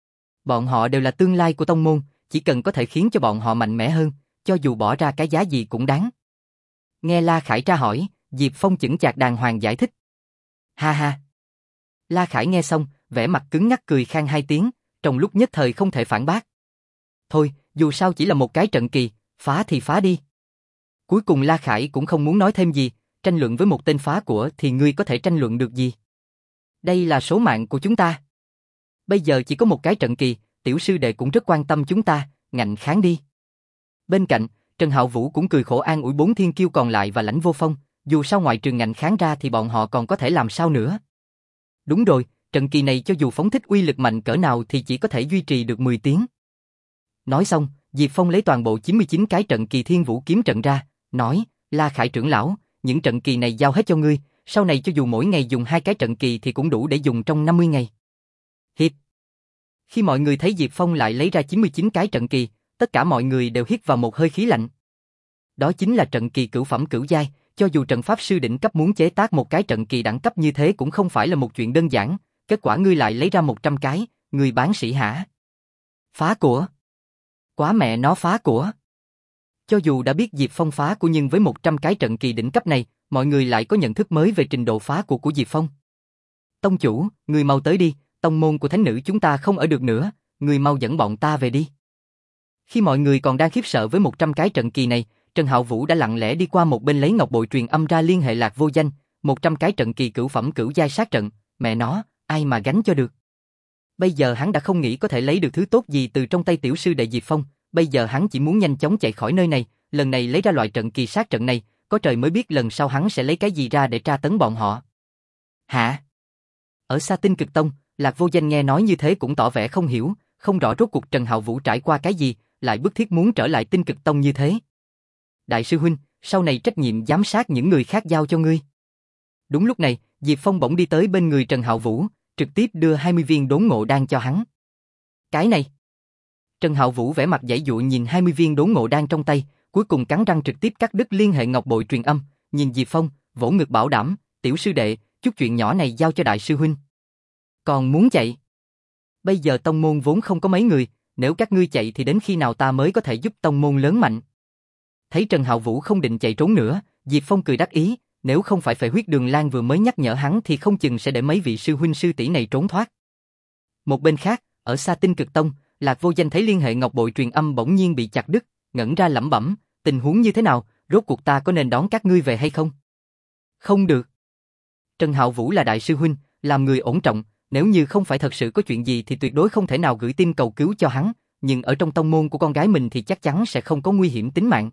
Bọn họ đều là tương lai của tông môn, chỉ cần có thể khiến cho bọn họ mạnh mẽ hơn, cho dù bỏ ra cái giá gì cũng đáng. Nghe La Khải tra hỏi, Diệp Phong chững chạc đàng hoàng giải thích. Ha ha. La Khải nghe xong, vẻ mặt cứng ngắc cười khan hai tiếng, trong lúc nhất thời không thể phản bác. Thôi, dù sao chỉ là một cái trận kỳ, phá thì phá đi. Cuối cùng La Khải cũng không muốn nói thêm gì, tranh luận với một tên phá của thì ngươi có thể tranh luận được gì. Đây là số mạng của chúng ta. Bây giờ chỉ có một cái trận kỳ, tiểu sư đệ cũng rất quan tâm chúng ta, ngạnh kháng đi. Bên cạnh, Trần Hạo Vũ cũng cười khổ an ủi bốn thiên kiêu còn lại và Lãnh Vô Phong, dù sao ngoại trừ ngạnh kháng ra thì bọn họ còn có thể làm sao nữa. Đúng rồi, trận kỳ này cho dù phóng thích uy lực mạnh cỡ nào thì chỉ có thể duy trì được mười tiếng. Nói xong, Diệp Phong lấy toàn bộ chín mươi chín cái trận kỳ Thiên Vũ kiếm trận ra, nói, La Khải trưởng lão, những trận kỳ này giao hết cho ngươi, sau này cho dù mỗi ngày dùng hai cái trận kỳ thì cũng đủ để dùng trong năm mươi ngày. Hít. Khi mọi người thấy Diệp Phong lại lấy ra chín mươi chín cái trận kỳ, tất cả mọi người đều hít vào một hơi khí lạnh. Đó chính là trận kỳ cửu phẩm cửu giai, cho dù trận pháp sư đỉnh cấp muốn chế tác một cái trận kỳ đẳng cấp như thế cũng không phải là một chuyện đơn giản, kết quả ngươi lại lấy ra một trăm cái, người bán sĩ hả? Phá của. Quá mẹ nó phá của. Cho dù đã biết Diệp Phong phá của nhưng với một trăm cái trận kỳ đỉnh cấp này, mọi người lại có nhận thức mới về trình độ phá của của Diệp Phong. Tông chủ, người mau tới đi, tông môn của thánh nữ chúng ta không ở được nữa, người mau dẫn bọn ta về đi. Khi mọi người còn đang khiếp sợ với một trăm cái trận kỳ này, Trần Hạo Vũ đã lặng lẽ đi qua một bên lấy ngọc bội truyền âm ra liên hệ Lạc Vô Danh, một trăm cái trận kỳ cửu phẩm cửu giai sát trận, mẹ nó, ai mà gánh cho được. Bây giờ hắn đã không nghĩ có thể lấy được thứ tốt gì từ trong tay tiểu sư đệ Diệp Phong, bây giờ hắn chỉ muốn nhanh chóng chạy khỏi nơi này, lần này lấy ra loại trận kỳ sát trận này, có trời mới biết lần sau hắn sẽ lấy cái gì ra để tra tấn bọn họ. Hả? Ở xa Tinh Cực Tông, Lạc Vô Danh nghe nói như thế cũng tỏ vẻ không hiểu, không rõ rốt cuộc Trần Hạo Vũ trải qua cái gì, lại bức thiết muốn trở lại Tinh Cực Tông như thế. Đại sư huynh, sau này trách nhiệm giám sát những người khác giao cho ngươi. Đúng lúc này, Diệp Phong bỗng đi tới bên người Trần Hạo Vũ, trực tiếp đưa hai mươi viên đốn ngộ đan cho hắn. Cái này. Trần Hạo Vũ vẻ mặt giãy giụa nhìn hai mươi viên đốn ngộ đan trong tay, cuối cùng cắn răng trực tiếp cắt đứt liên hệ ngọc bội truyền âm, nhìn Diệp Phong, vỗ ngực bảo đảm, tiểu sư đệ, chút chuyện nhỏ này giao cho đại sư huynh. Còn muốn chạy? Bây giờ tông môn vốn không có mấy người, nếu các ngươi chạy thì đến khi nào ta mới có thể giúp tông môn lớn mạnh? Thấy Trần Hạo Vũ không định chạy trốn nữa, Diệp Phong cười đắc ý, nếu không phải Phệ Huyết Đường Lan vừa mới nhắc nhở hắn thì không chừng sẽ để mấy vị sư huynh sư tỷ này trốn thoát. Một bên khác, ở xa Tinh Cực Tông, Lạc Vô Danh thấy liên hệ ngọc bội truyền âm bỗng nhiên bị chặt đứt, ngẩn ra lẩm bẩm, tình huống như thế nào, rốt cuộc ta có nên đón các ngươi về hay không? Không được. Trần Hạo Vũ là đại sư huynh, làm người ổn trọng, nếu như không phải thật sự có chuyện gì thì tuyệt đối không thể nào gửi tin cầu cứu cho hắn, nhưng ở trong tông môn của con gái mình thì chắc chắn sẽ không có nguy hiểm tính mạng.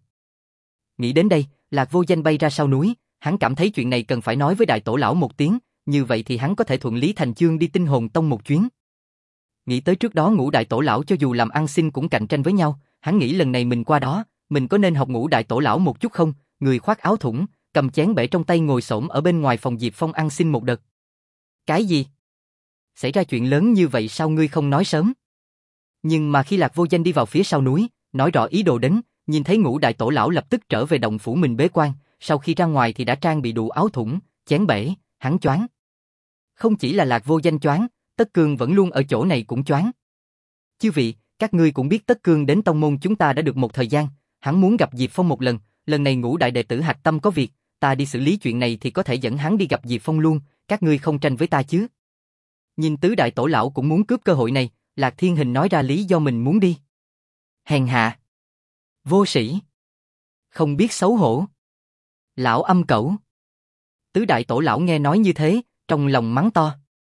Nghĩ đến đây, Lạc Vô Danh bay ra sau núi, hắn cảm thấy chuyện này cần phải nói với đại tổ lão một tiếng, như vậy thì hắn có thể thuận lý thành chương đi Tinh Hồn Tông một chuyến. Nghĩ tới trước đó ngũ đại tổ lão cho dù làm ăn xin cũng cạnh tranh với nhau, hắn nghĩ lần này mình qua đó, mình có nên học Ngũ Đại Tổ lão một chút không? Người khoác áo thủng, cầm chén bể trong tay ngồi xổm ở bên ngoài phòng Diệp Phong ăn xin một đợt. Cái gì? Xảy ra chuyện lớn như vậy sao ngươi không nói sớm? Nhưng mà khi Lạc Vô Danh đi vào phía sau núi, nói rõ ý đồ đến, nhìn thấy Ngũ Đại Tổ lão lập tức trở về động phủ mình bế quan, sau khi ra ngoài thì đã trang bị đủ áo thủng, chén bể, hắn choáng. Không chỉ là Lạc Vô Danh choáng, Tất Cương vẫn luôn ở chỗ này cũng choáng. Chư vị, các ngươi cũng biết Tất Cương đến tông môn chúng ta đã được một thời gian, hắn muốn gặp Diệp Phong một lần, lần này Ngũ Đại đệ tử Hạch Tâm có việc, ta đi xử lý chuyện này thì có thể dẫn hắn đi gặp Diệp Phong luôn, các ngươi không tranh với ta chứ? Nhìn tứ đại tổ lão cũng muốn cướp cơ hội này, Lạc Thiên Hình nói ra lý do mình muốn đi. Hèn hạ, vô sĩ, không biết xấu hổ, lão âm cẩu. Tứ đại tổ lão nghe nói như thế, trong lòng mắng to.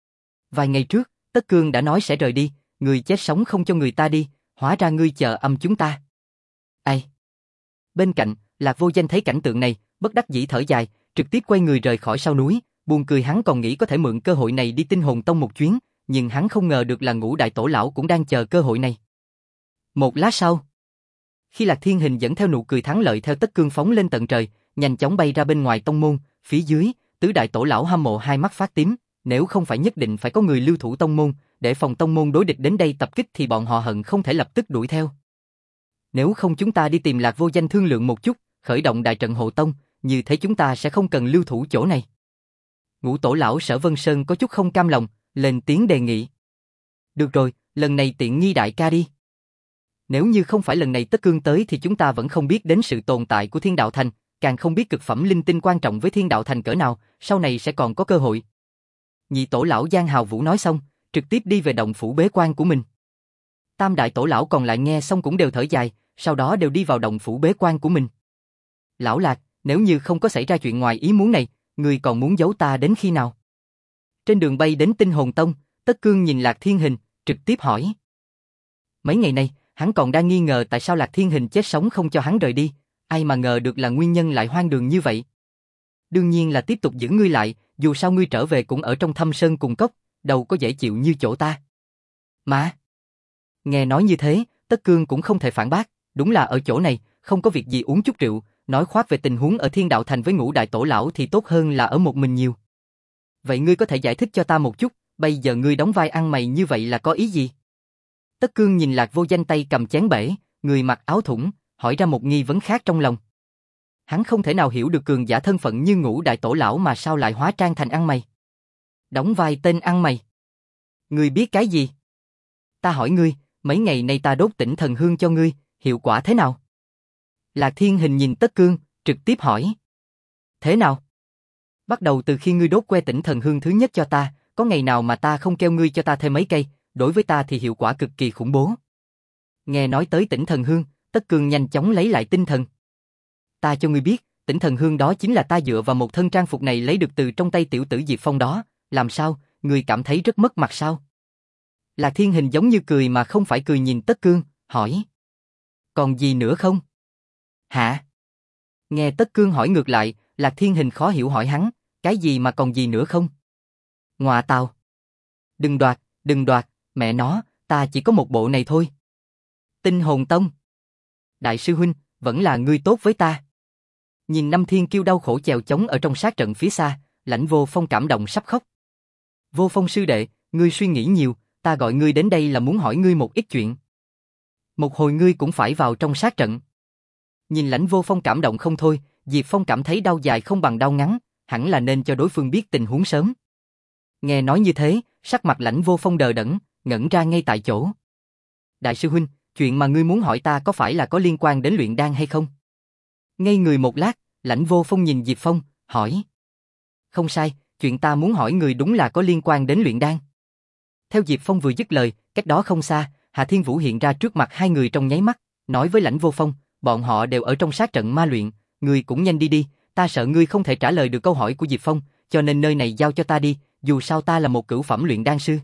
Vài ngày trước, Tất Cương đã nói sẽ rời đi, người chết sống không cho người ta đi, hóa ra ngươi chờ âm chúng ta. Ai? Bên cạnh, Lạc Vô Danh thấy cảnh tượng này, bất đắc dĩ thở dài, trực tiếp quay người rời khỏi sau núi, buồn cười hắn còn nghĩ có thể mượn cơ hội này đi Tinh Hồn Tông một chuyến, nhưng hắn không ngờ được là Ngũ Đại Tổ lão cũng đang chờ cơ hội này. Một lát sau, khi Lạc Thiên Hình dẫn theo nụ cười thắng lợi theo Tất Cương phóng lên tận trời, nhanh chóng bay ra bên ngoài tông môn, phía dưới, tứ đại tổ lão hâm mộ hai mắt phát tím, nếu không phải nhất định phải có người lưu thủ tông môn, để phòng tông môn đối địch đến đây tập kích thì bọn họ hận không thể lập tức đuổi theo. Nếu không chúng ta đi tìm Lạc Vô Danh thương lượng một chút, khởi động đại trận hộ tông, như thế chúng ta sẽ không cần lưu thủ chỗ này. Ngũ tổ lão Sở Vân Sơn có chút không cam lòng, lên tiếng đề nghị. Được rồi, lần này tiện nghi đại ca đi. Nếu như không phải lần này Tất Cương tới thì chúng ta vẫn không biết đến sự tồn tại của Thiên Đạo Thành, càng không biết cực phẩm linh tinh quan trọng với Thiên Đạo Thành cỡ nào, sau này sẽ còn có cơ hội. Nhị tổ lão Giang Hào Vũ nói xong, trực tiếp đi về động phủ bế quan của mình. Tam đại tổ lão còn lại nghe xong cũng đều thở dài, sau đó đều đi vào động phủ bế quan của mình. Lão Lạc, nếu như không có xảy ra chuyện ngoài ý muốn này, ngươi còn muốn giấu ta đến khi nào? Trên đường bay đến Tinh Hồn Tông, Tất Cương nhìn Lạc Thiên Hình, trực tiếp hỏi. Mấy ngày nay, hắn còn đang nghi ngờ tại sao Lạc Thiên Hình chết sống không cho hắn rời đi, ai mà ngờ được là nguyên nhân lại hoang đường như vậy. Đương nhiên là tiếp tục giữ ngươi lại, dù sao ngươi trở về cũng ở trong Thâm Sơn cùng cốc, đâu có dễ chịu như chỗ ta. Mà, nghe nói như thế, Tất Cương cũng không thể phản bác, đúng là ở chỗ này, không có việc gì uống chút rượu, nói khoác về tình huống ở Thiên Đạo Thành với Ngũ Đại Tổ lão thì tốt hơn là ở một mình nhiều. Vậy ngươi có thể giải thích cho ta một chút, bây giờ ngươi đóng vai ăn mày như vậy là có ý gì? Tất Cương nhìn Lạc Vô Danh tay cầm chén bể, người mặc áo thủng, hỏi ra một nghi vấn khác trong lòng. Hắn không thể nào hiểu được cường giả thân phận như Ngũ Đại Tổ lão mà sao lại hóa trang thành ăn mày. Đóng vai tên ăn mày. Ngươi biết cái gì? Ta hỏi ngươi, mấy ngày nay ta đốt Tỉnh Thần Hương cho ngươi, hiệu quả thế nào? Lạc Thiên Hình nhìn Tất Cương, trực tiếp hỏi. Thế nào? Bắt đầu từ khi ngươi đốt que Tỉnh Thần Hương thứ nhất cho ta, có ngày nào mà ta không kêu ngươi cho ta thêm mấy cây, đối với ta thì hiệu quả cực kỳ khủng bố. Nghe nói tới Tỉnh Thần Hương, Tất Cương nhanh chóng lấy lại tinh thần. Ta cho ngươi biết, Tỉnh Thần Hương đó chính là ta dựa vào một thân trang phục này lấy được từ trong tay tiểu tử Diệp Phong đó, làm sao, ngươi cảm thấy rất mất mặt sao? Lạc Thiên Hình giống như cười mà không phải cười nhìn Tất Cương, hỏi. Còn gì nữa không? Hả? Nghe Tất Cương hỏi ngược lại, Lạc Thiên Hình khó hiểu hỏi hắn, cái gì mà còn gì nữa không? Ngọa tào. Đừng đoạt, đừng đoạt, mẹ nó, ta chỉ có một bộ này thôi. Tinh Hồn Tông. Đại sư huynh, vẫn là ngươi tốt với ta. Nhìn Năm Thiên Kiêu đau khổ chèo chống ở trong sát trận phía xa, Lãnh Vô Phong cảm động sắp khóc. Vô Phong sư đệ, ngươi suy nghĩ nhiều, ta gọi ngươi đến đây là muốn hỏi ngươi một ít chuyện. Một hồi ngươi cũng phải vào trong sát trận. Nhìn Lãnh Vô Phong cảm động không thôi, Diệp Phong cảm thấy đau dài không bằng đau ngắn, hẳn là nên cho đối phương biết tình huống sớm. Nghe nói như thế, sắc mặt Lãnh Vô Phong đờ đẫn, ngẩn ra ngay tại chỗ. Đại sư huynh, chuyện mà ngươi muốn hỏi ta có phải là có liên quan đến luyện đan hay không? Ngây người một lát, Lãnh Vô Phong nhìn Diệp Phong, hỏi. Không sai, chuyện ta muốn hỏi người đúng là có liên quan đến luyện đan. Theo Diệp Phong vừa dứt lời, cách đó không xa, Hà Thiên Vũ hiện ra trước mặt hai người trong nháy mắt, nói với Lãnh Vô Phong, bọn họ đều ở trong sát trận ma luyện, ngươi cũng nhanh đi đi, ta sợ ngươi không thể trả lời được câu hỏi của Diệp Phong, cho nên nơi này giao cho ta đi, dù sao ta là một cửu phẩm luyện đan sư.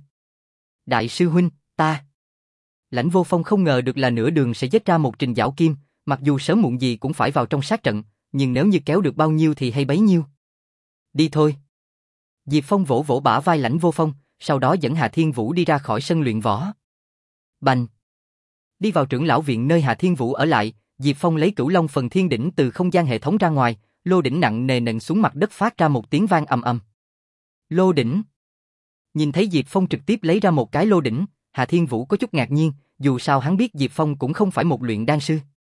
Đại sư huynh, ta... Lãnh Vô Phong không ngờ được là nửa đường sẽ giết ra một Trình Giảo Kim, mặc dù sớm muộn gì cũng phải vào trong sát trận, nhưng nếu như kéo được bao nhiêu thì hay bấy nhiêu. Đi thôi. Diệp Phong vỗ vỗ bả vai Lãnh Vô Phong, sau đó dẫn Hà Thiên Vũ đi ra khỏi sân luyện võ. Bành. Đi vào trưởng lão viện nơi Hà Thiên Vũ ở lại, Diệp Phong lấy Cửu Long Phần Thiên Đỉnh từ không gian hệ thống ra ngoài, lô đỉnh nặng nề nện xuống mặt đất phát ra một tiếng vang ầm ầm. Lô đỉnh. Nhìn thấy Diệp Phong trực tiếp lấy ra một cái lô đỉnh, Hà Thiên Vũ có chút ngạc nhiên, dù sao hắn biết Diệp Phong cũng không phải một luyện đan sư.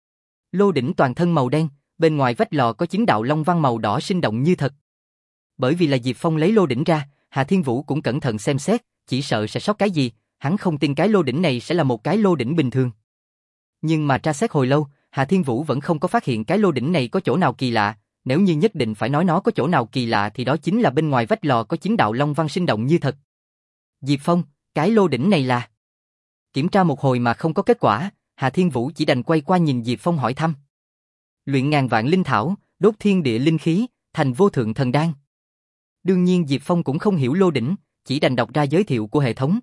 Lô đỉnh toàn thân màu đen, bên ngoài vách lò có chín đạo long văn màu đỏ sinh động như thật. Bởi vì là Diệp Phong lấy lô đỉnh ra, Hà Thiên Vũ cũng cẩn thận xem xét, chỉ sợ sẽ sót cái gì, hắn không tin cái lô đỉnh này sẽ là một cái lô đỉnh bình thường. Nhưng mà tra xét hồi lâu, Hà Thiên Vũ vẫn không có phát hiện cái lô đỉnh này có chỗ nào kỳ lạ, nếu như nhất định phải nói nó có chỗ nào kỳ lạ thì đó chính là bên ngoài vách lò có chín đạo long văn sinh động như thật. Diệp Phong, cái lô đỉnh này là... Kiểm tra một hồi mà không có kết quả, Hà Thiên Vũ chỉ đành quay qua nhìn Diệp Phong hỏi thăm. Luyện ngàn vạn linh thảo, đốt thiên địa linh khí, thành vô thượng thần đan. Đương nhiên Diệp Phong cũng không hiểu lô đỉnh, chỉ đành đọc ra giới thiệu của hệ thống.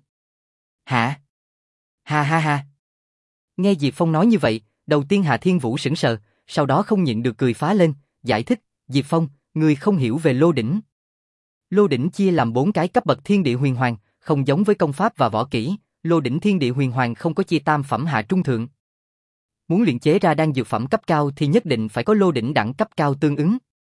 Hả? Ha ha ha. Nghe Diệp Phong nói như vậy, đầu tiên Hà Thiên Vũ sững sờ, sau đó không nhịn được cười phá lên, giải thích, Diệp Phong, ngươi không hiểu về lô đỉnh. Lô đỉnh chia làm bốn cái cấp bậc thiên địa huyền hoàng, không giống với công pháp và võ kỹ, lô đỉnh thiên địa huyền hoàng không có chia tam phẩm hạ trung thượng. Muốn luyện chế ra đan dược phẩm cấp cao thì nhất định phải có lô đỉnh đẳng cấp cao tương ứng.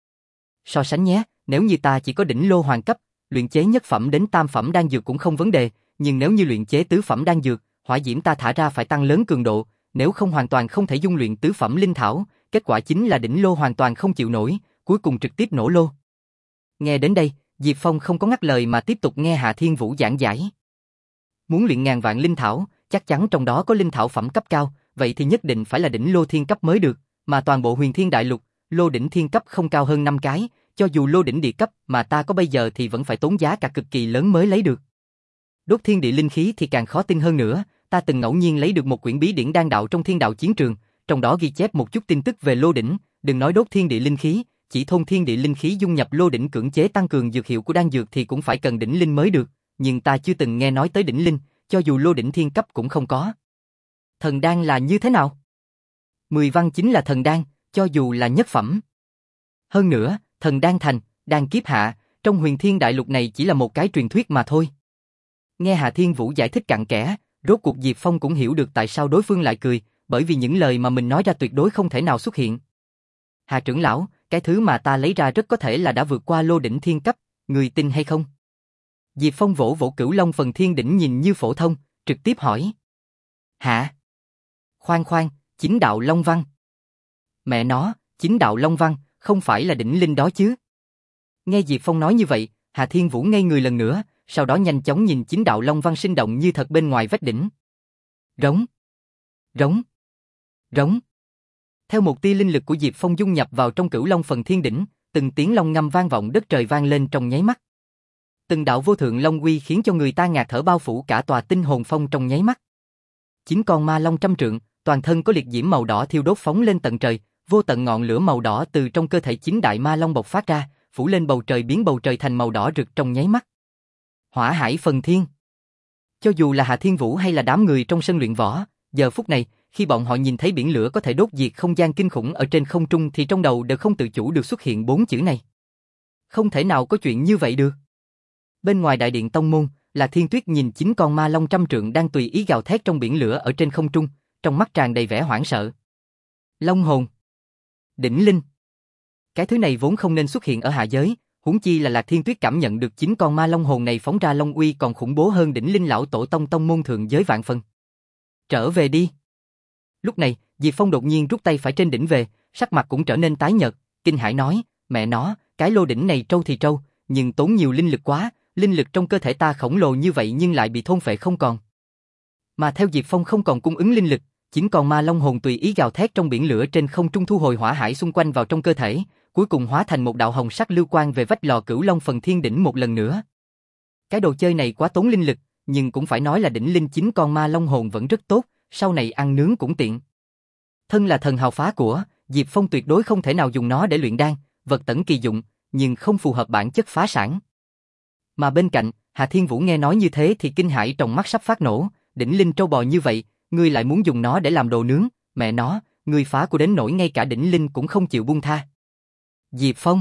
So sánh nhé, nếu như ta chỉ có đỉnh lô hoàng cấp, luyện chế nhất phẩm đến tam phẩm đan dược cũng không vấn đề, nhưng nếu như luyện chế tứ phẩm đan dược, hỏa diễm ta thả ra phải tăng lớn cường độ, nếu không hoàn toàn không thể dung luyện tứ phẩm linh thảo, kết quả chính là đỉnh lô hoàn toàn không chịu nổi, cuối cùng trực tiếp nổ lô. Nghe đến đây, Diệp Phong không có ngắt lời mà tiếp tục nghe Hà Thiên Vũ giảng giải. Muốn luyện ngàn vạn linh thảo, chắc chắn trong đó có linh thảo phẩm cấp cao, vậy thì nhất định phải là đỉnh lô thiên cấp mới được, mà toàn bộ huyền thiên đại lục, lô đỉnh thiên cấp không cao hơn năm cái, cho dù lô đỉnh địa cấp mà ta có bây giờ thì vẫn phải tốn giá cả cực kỳ lớn mới lấy được. Đốt thiên địa linh khí thì càng khó tin hơn nữa, ta từng ngẫu nhiên lấy được một quyển bí điển đan đạo trong thiên đạo chiến trường, trong đó ghi chép một chút tin tức về lô đỉnh, đừng nói đốt thiên địa linh khí, chỉ thôn thiên địa linh khí dung nhập lô đỉnh cưỡng chế tăng cường dược hiệu của đan dược thì cũng phải cần đỉnh linh mới được, nhưng ta chưa từng nghe nói tới đỉnh linh, cho dù lô đỉnh thiên cấp cũng không có. Thần đan là như thế nào? Mười văn chính là thần đan, cho dù là nhất phẩm. Hơn nữa, thần đan thành, đan kiếp hạ, trong huyền thiên đại lục này chỉ là một cái truyền thuyết mà thôi. Nghe Hà Thiên Vũ giải thích cặn kẽ, rốt cuộc Diệp Phong cũng hiểu được tại sao đối phương lại cười, bởi vì những lời mà mình nói ra tuyệt đối không thể nào xuất hiện. Hà trưởng lão, cái thứ mà ta lấy ra rất có thể là đã vượt qua lô đỉnh thiên cấp, người tin hay không? Diệp Phong vỗ vỗ Cửu Long Phần Thiên Đỉnh nhìn như phổ thông, trực tiếp hỏi. Hả? Khoan khoan, chính đạo Long Văn. Mẹ nó, chính đạo Long Văn, không phải là đỉnh linh đó chứ? Nghe Diệp Phong nói như vậy, Hà Thiên Vũ ngây người lần nữa, sau đó nhanh chóng nhìn chính đạo Long Văn sinh động như thật bên ngoài vách đỉnh. Rống, rống, rống. Theo một tia linh lực của Diệp Phong dung nhập vào trong Cửu Long Phần Thiên Đỉnh, từng tiếng long ngâm vang vọng đất trời vang lên trong nháy mắt. Từng đạo vô thượng long uy khiến cho người ta ngạt thở bao phủ cả tòa tinh hồn phong trong nháy mắt. Chín con ma long trăm trượng, toàn thân có liệt diễm màu đỏ thiêu đốt phóng lên tận trời, vô tận ngọn lửa màu đỏ từ trong cơ thể chín đại ma long bộc phát ra, phủ lên bầu trời biến bầu trời thành màu đỏ rực trong nháy mắt. Hỏa hải phần thiên. Cho dù là Hà Thiên Vũ hay là đám người trong sân luyện võ, giờ phút này, khi bọn họ nhìn thấy biển lửa có thể đốt diệt không gian kinh khủng ở trên không trung thì trong đầu đều không tự chủ được xuất hiện bốn chữ này. Không thể nào có chuyện như vậy được. Bên ngoài đại điện tông môn, Lạc Thiên Tuyết nhìn chín con ma long trăm trượng đang tùy ý gào thét trong biển lửa ở trên không trung, trong mắt tràn đầy vẻ hoảng sợ. Long hồn, đỉnh linh. Cái thứ này vốn không nên xuất hiện ở hạ giới, huống chi là Lạc Thiên Tuyết cảm nhận được chín con ma long hồn này phóng ra long uy còn khủng bố hơn đỉnh linh lão tổ tông tông môn thượng giới vạn phần. Trở về đi. Lúc này, Diệp Phong đột nhiên rút tay phải trên đỉnh về, sắc mặt cũng trở nên tái nhợt, kinh hãi nói, mẹ nó, cái lô đỉnh này trâu thì trâu, nhưng tốn nhiều linh lực quá, linh lực trong cơ thể ta khổng lồ như vậy nhưng lại bị thôn phệ không còn. Mà theo Diệp Phong không còn cung ứng linh lực, chín con ma long hồn tùy ý gào thét trong biển lửa trên không trung thu hồi hỏa hải xung quanh vào trong cơ thể, cuối cùng hóa thành một đạo hồng sắc lưu quang về vách lò Cửu Long Phần Thiên Đỉnh một lần nữa. Cái đồ chơi này quá tốn linh lực, nhưng cũng phải nói là đỉnh linh chín con ma long hồn vẫn rất tốt, sau này ăn nướng cũng tiện. Thân là thần hào phá của, Diệp Phong tuyệt đối không thể nào dùng nó để luyện đan, vật tẩn kỳ dụng, nhưng không phù hợp bản chất phá sản. Mà bên cạnh, Hà Thiên Vũ nghe nói như thế thì kinh hãi trong mắt sắp phát nổ, đỉnh linh trâu bò như vậy, ngươi lại muốn dùng nó để làm đồ nướng, mẹ nó, ngươi phá của đến nỗi ngay cả đỉnh linh cũng không chịu buông tha. Diệp Phong,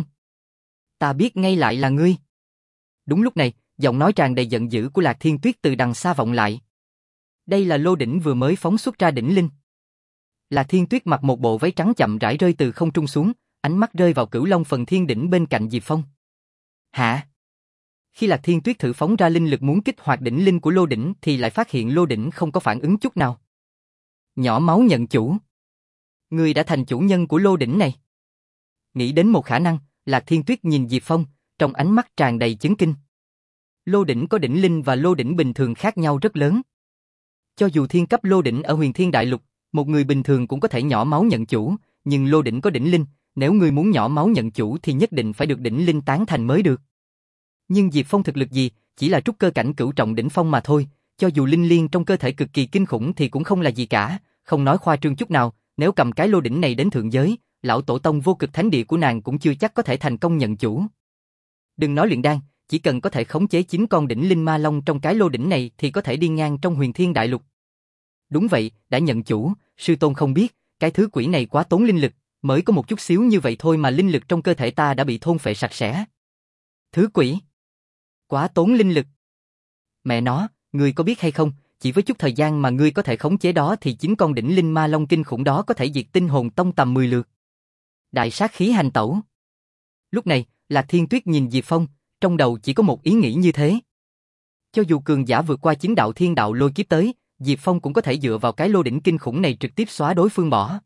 ta biết ngay lại là ngươi. Đúng lúc này, giọng nói tràn đầy giận dữ của Lạc Thiên Tuyết từ đằng xa vọng lại. Đây là lô đỉnh vừa mới phóng xuất ra đỉnh linh. Lạc Thiên Tuyết mặc một bộ váy trắng chậm rãi rơi từ không trung xuống, ánh mắt rơi vào Cửu Long Phần Thiên Đỉnh bên cạnh Diệp Phong. Hả? Khi Lạc Thiên Tuyết thử phóng ra linh lực muốn kích hoạt đỉnh linh của lô đỉnh thì lại phát hiện lô đỉnh không có phản ứng chút nào. Nhỏ máu nhận chủ. Ngươi đã thành chủ nhân của lô đỉnh này. Nghĩ đến một khả năng, Lạc Thiên Tuyết nhìn Diệp Phong, trong ánh mắt tràn đầy chấn kinh. Lô đỉnh có đỉnh linh và lô đỉnh bình thường khác nhau rất lớn. Cho dù thiên cấp lô đỉnh ở Huyền Thiên Đại Lục, một người bình thường cũng có thể nhỏ máu nhận chủ, nhưng lô đỉnh có đỉnh linh, nếu ngươi muốn nhỏ máu nhận chủ thì nhất định phải được đỉnh linh tán thành mới được. Nhưng Diệp Phong thực lực gì, chỉ là trúc cơ cảnh cửu trọng đỉnh phong mà thôi, cho dù linh liên trong cơ thể cực kỳ kinh khủng thì cũng không là gì cả, không nói khoa trương chút nào, nếu cầm cái lô đỉnh này đến thượng giới, lão tổ tông vô cực thánh địa của nàng cũng chưa chắc có thể thành công nhận chủ. Đừng nói luyện đan, chỉ cần có thể khống chế chín con đỉnh linh ma long trong cái lô đỉnh này thì có thể đi ngang trong Huyền Thiên Đại Lục. Đúng vậy, đã nhận chủ, sư tôn không biết, cái thứ quỷ này quá tốn linh lực, mới có một chút xíu như vậy thôi mà linh lực trong cơ thể ta đã bị thôn phệ sạch sẽ. Thứ quỷ? Quá tốn linh lực. Mẹ nó, ngươi có biết hay không, chỉ với chút thời gian mà ngươi có thể khống chế đó thì chín con đỉnh linh ma long kinh khủng đó có thể diệt tinh hồn tông tầm mười lượt. Đại sát khí hành tẩu. Lúc này, Lạc Thiên Tuyết nhìn Diệp Phong, trong đầu chỉ có một ý nghĩ như thế. Cho dù cường giả vượt qua chín đạo thiên đạo lôi kiếp tới, Diệp Phong cũng có thể dựa vào cái lô đỉnh kinh khủng này trực tiếp xóa đối phương bỏ.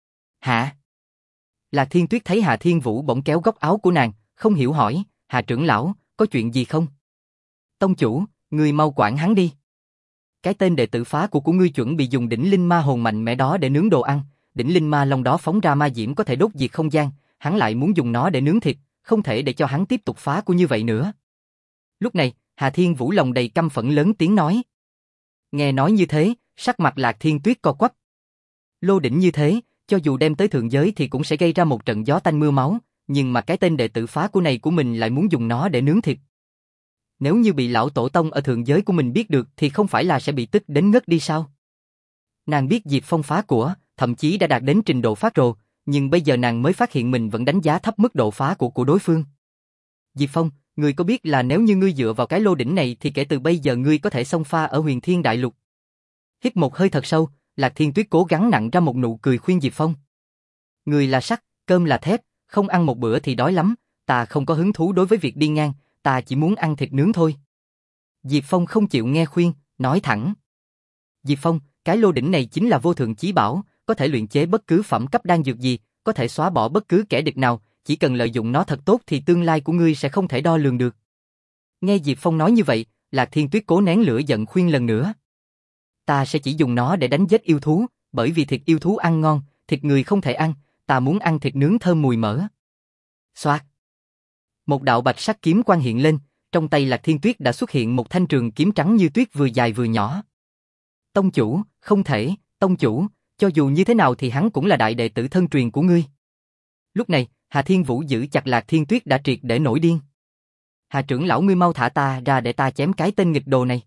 Hả? Lạc Thiên Tuyết thấy Hà Thiên Vũ bỗng kéo góc áo của nàng, không hiểu hỏi, Hà trưởng lão, có chuyện gì không? Tông chủ, ngươi mau quản hắn đi. Cái tên đệ tử phá của của ngươi chuẩn bị dùng đỉnh linh ma hồn mạnh mẽ đó để nướng đồ ăn, đỉnh linh ma long đó phóng ra ma diễm có thể đốt diệt không gian, hắn lại muốn dùng nó để nướng thịt, không thể để cho hắn tiếp tục phá của như vậy nữa. Lúc này, Hà Thiên Vũ lòng đầy căm phẫn lớn tiếng nói. Nghe nói như thế, sắc mặt Lạc Thiên Tuyết co quắp. Lô đỉnh như thế, cho dù đem tới thượng giới thì cũng sẽ gây ra một trận gió tanh mưa máu, nhưng mà cái tên đệ tử phá của này của mình lại muốn dùng nó để nướng thịt. Nếu như bị lão tổ tông ở thượng giới của mình biết được thì không phải là sẽ bị tức đến ngất đi sao? Nàng biết Diệp Phong phá của, thậm chí đã đạt đến trình độ phát rồ, nhưng bây giờ nàng mới phát hiện mình vẫn đánh giá thấp mức độ phá của của đối phương. Diệp Phong, ngươi có biết là nếu như ngươi dựa vào cái lô đỉnh này thì kể từ bây giờ ngươi có thể xông pha ở Huyền Thiên Đại Lục. Hít một hơi thật sâu, Lạc Thiên Tuyết cố gắng nặn ra một nụ cười khuyên Diệp Phong. Người là sắt, cơm là thép, không ăn một bữa thì đói lắm, ta không có hứng thú đối với việc đi ngang, ta chỉ muốn ăn thịt nướng thôi. Diệp Phong không chịu nghe khuyên, nói thẳng. Diệp Phong, cái lô đỉnh này chính là vô thượng chí bảo, có thể luyện chế bất cứ phẩm cấp đan dược gì, có thể xóa bỏ bất cứ kẻ địch nào, chỉ cần lợi dụng nó thật tốt thì tương lai của ngươi sẽ không thể đo lường được. Nghe Diệp Phong nói như vậy, Lạc Thiên Tuyết cố nén lửa giận khuyên lần nữa. Ta sẽ chỉ dùng nó để đánh giết yêu thú, bởi vì thịt yêu thú ăn ngon, thịt người không thể ăn, ta muốn ăn thịt nướng thơm mùi mỡ. Xoạt. Một đạo bạch sắc kiếm quang hiện lên, trong tay Lạc Thiên Tuyết đã xuất hiện một thanh trường kiếm trắng như tuyết vừa dài vừa nhỏ. Tông chủ, không thể, tông chủ, cho dù như thế nào thì hắn cũng là đại đệ tử thân truyền của ngươi. Lúc này, Hà Thiên Vũ giữ chặt Lạc Thiên Tuyết đã triệt để nổi điên. Hà trưởng lão ngươi mau thả ta ra để ta chém cái tên nghịch đồ này.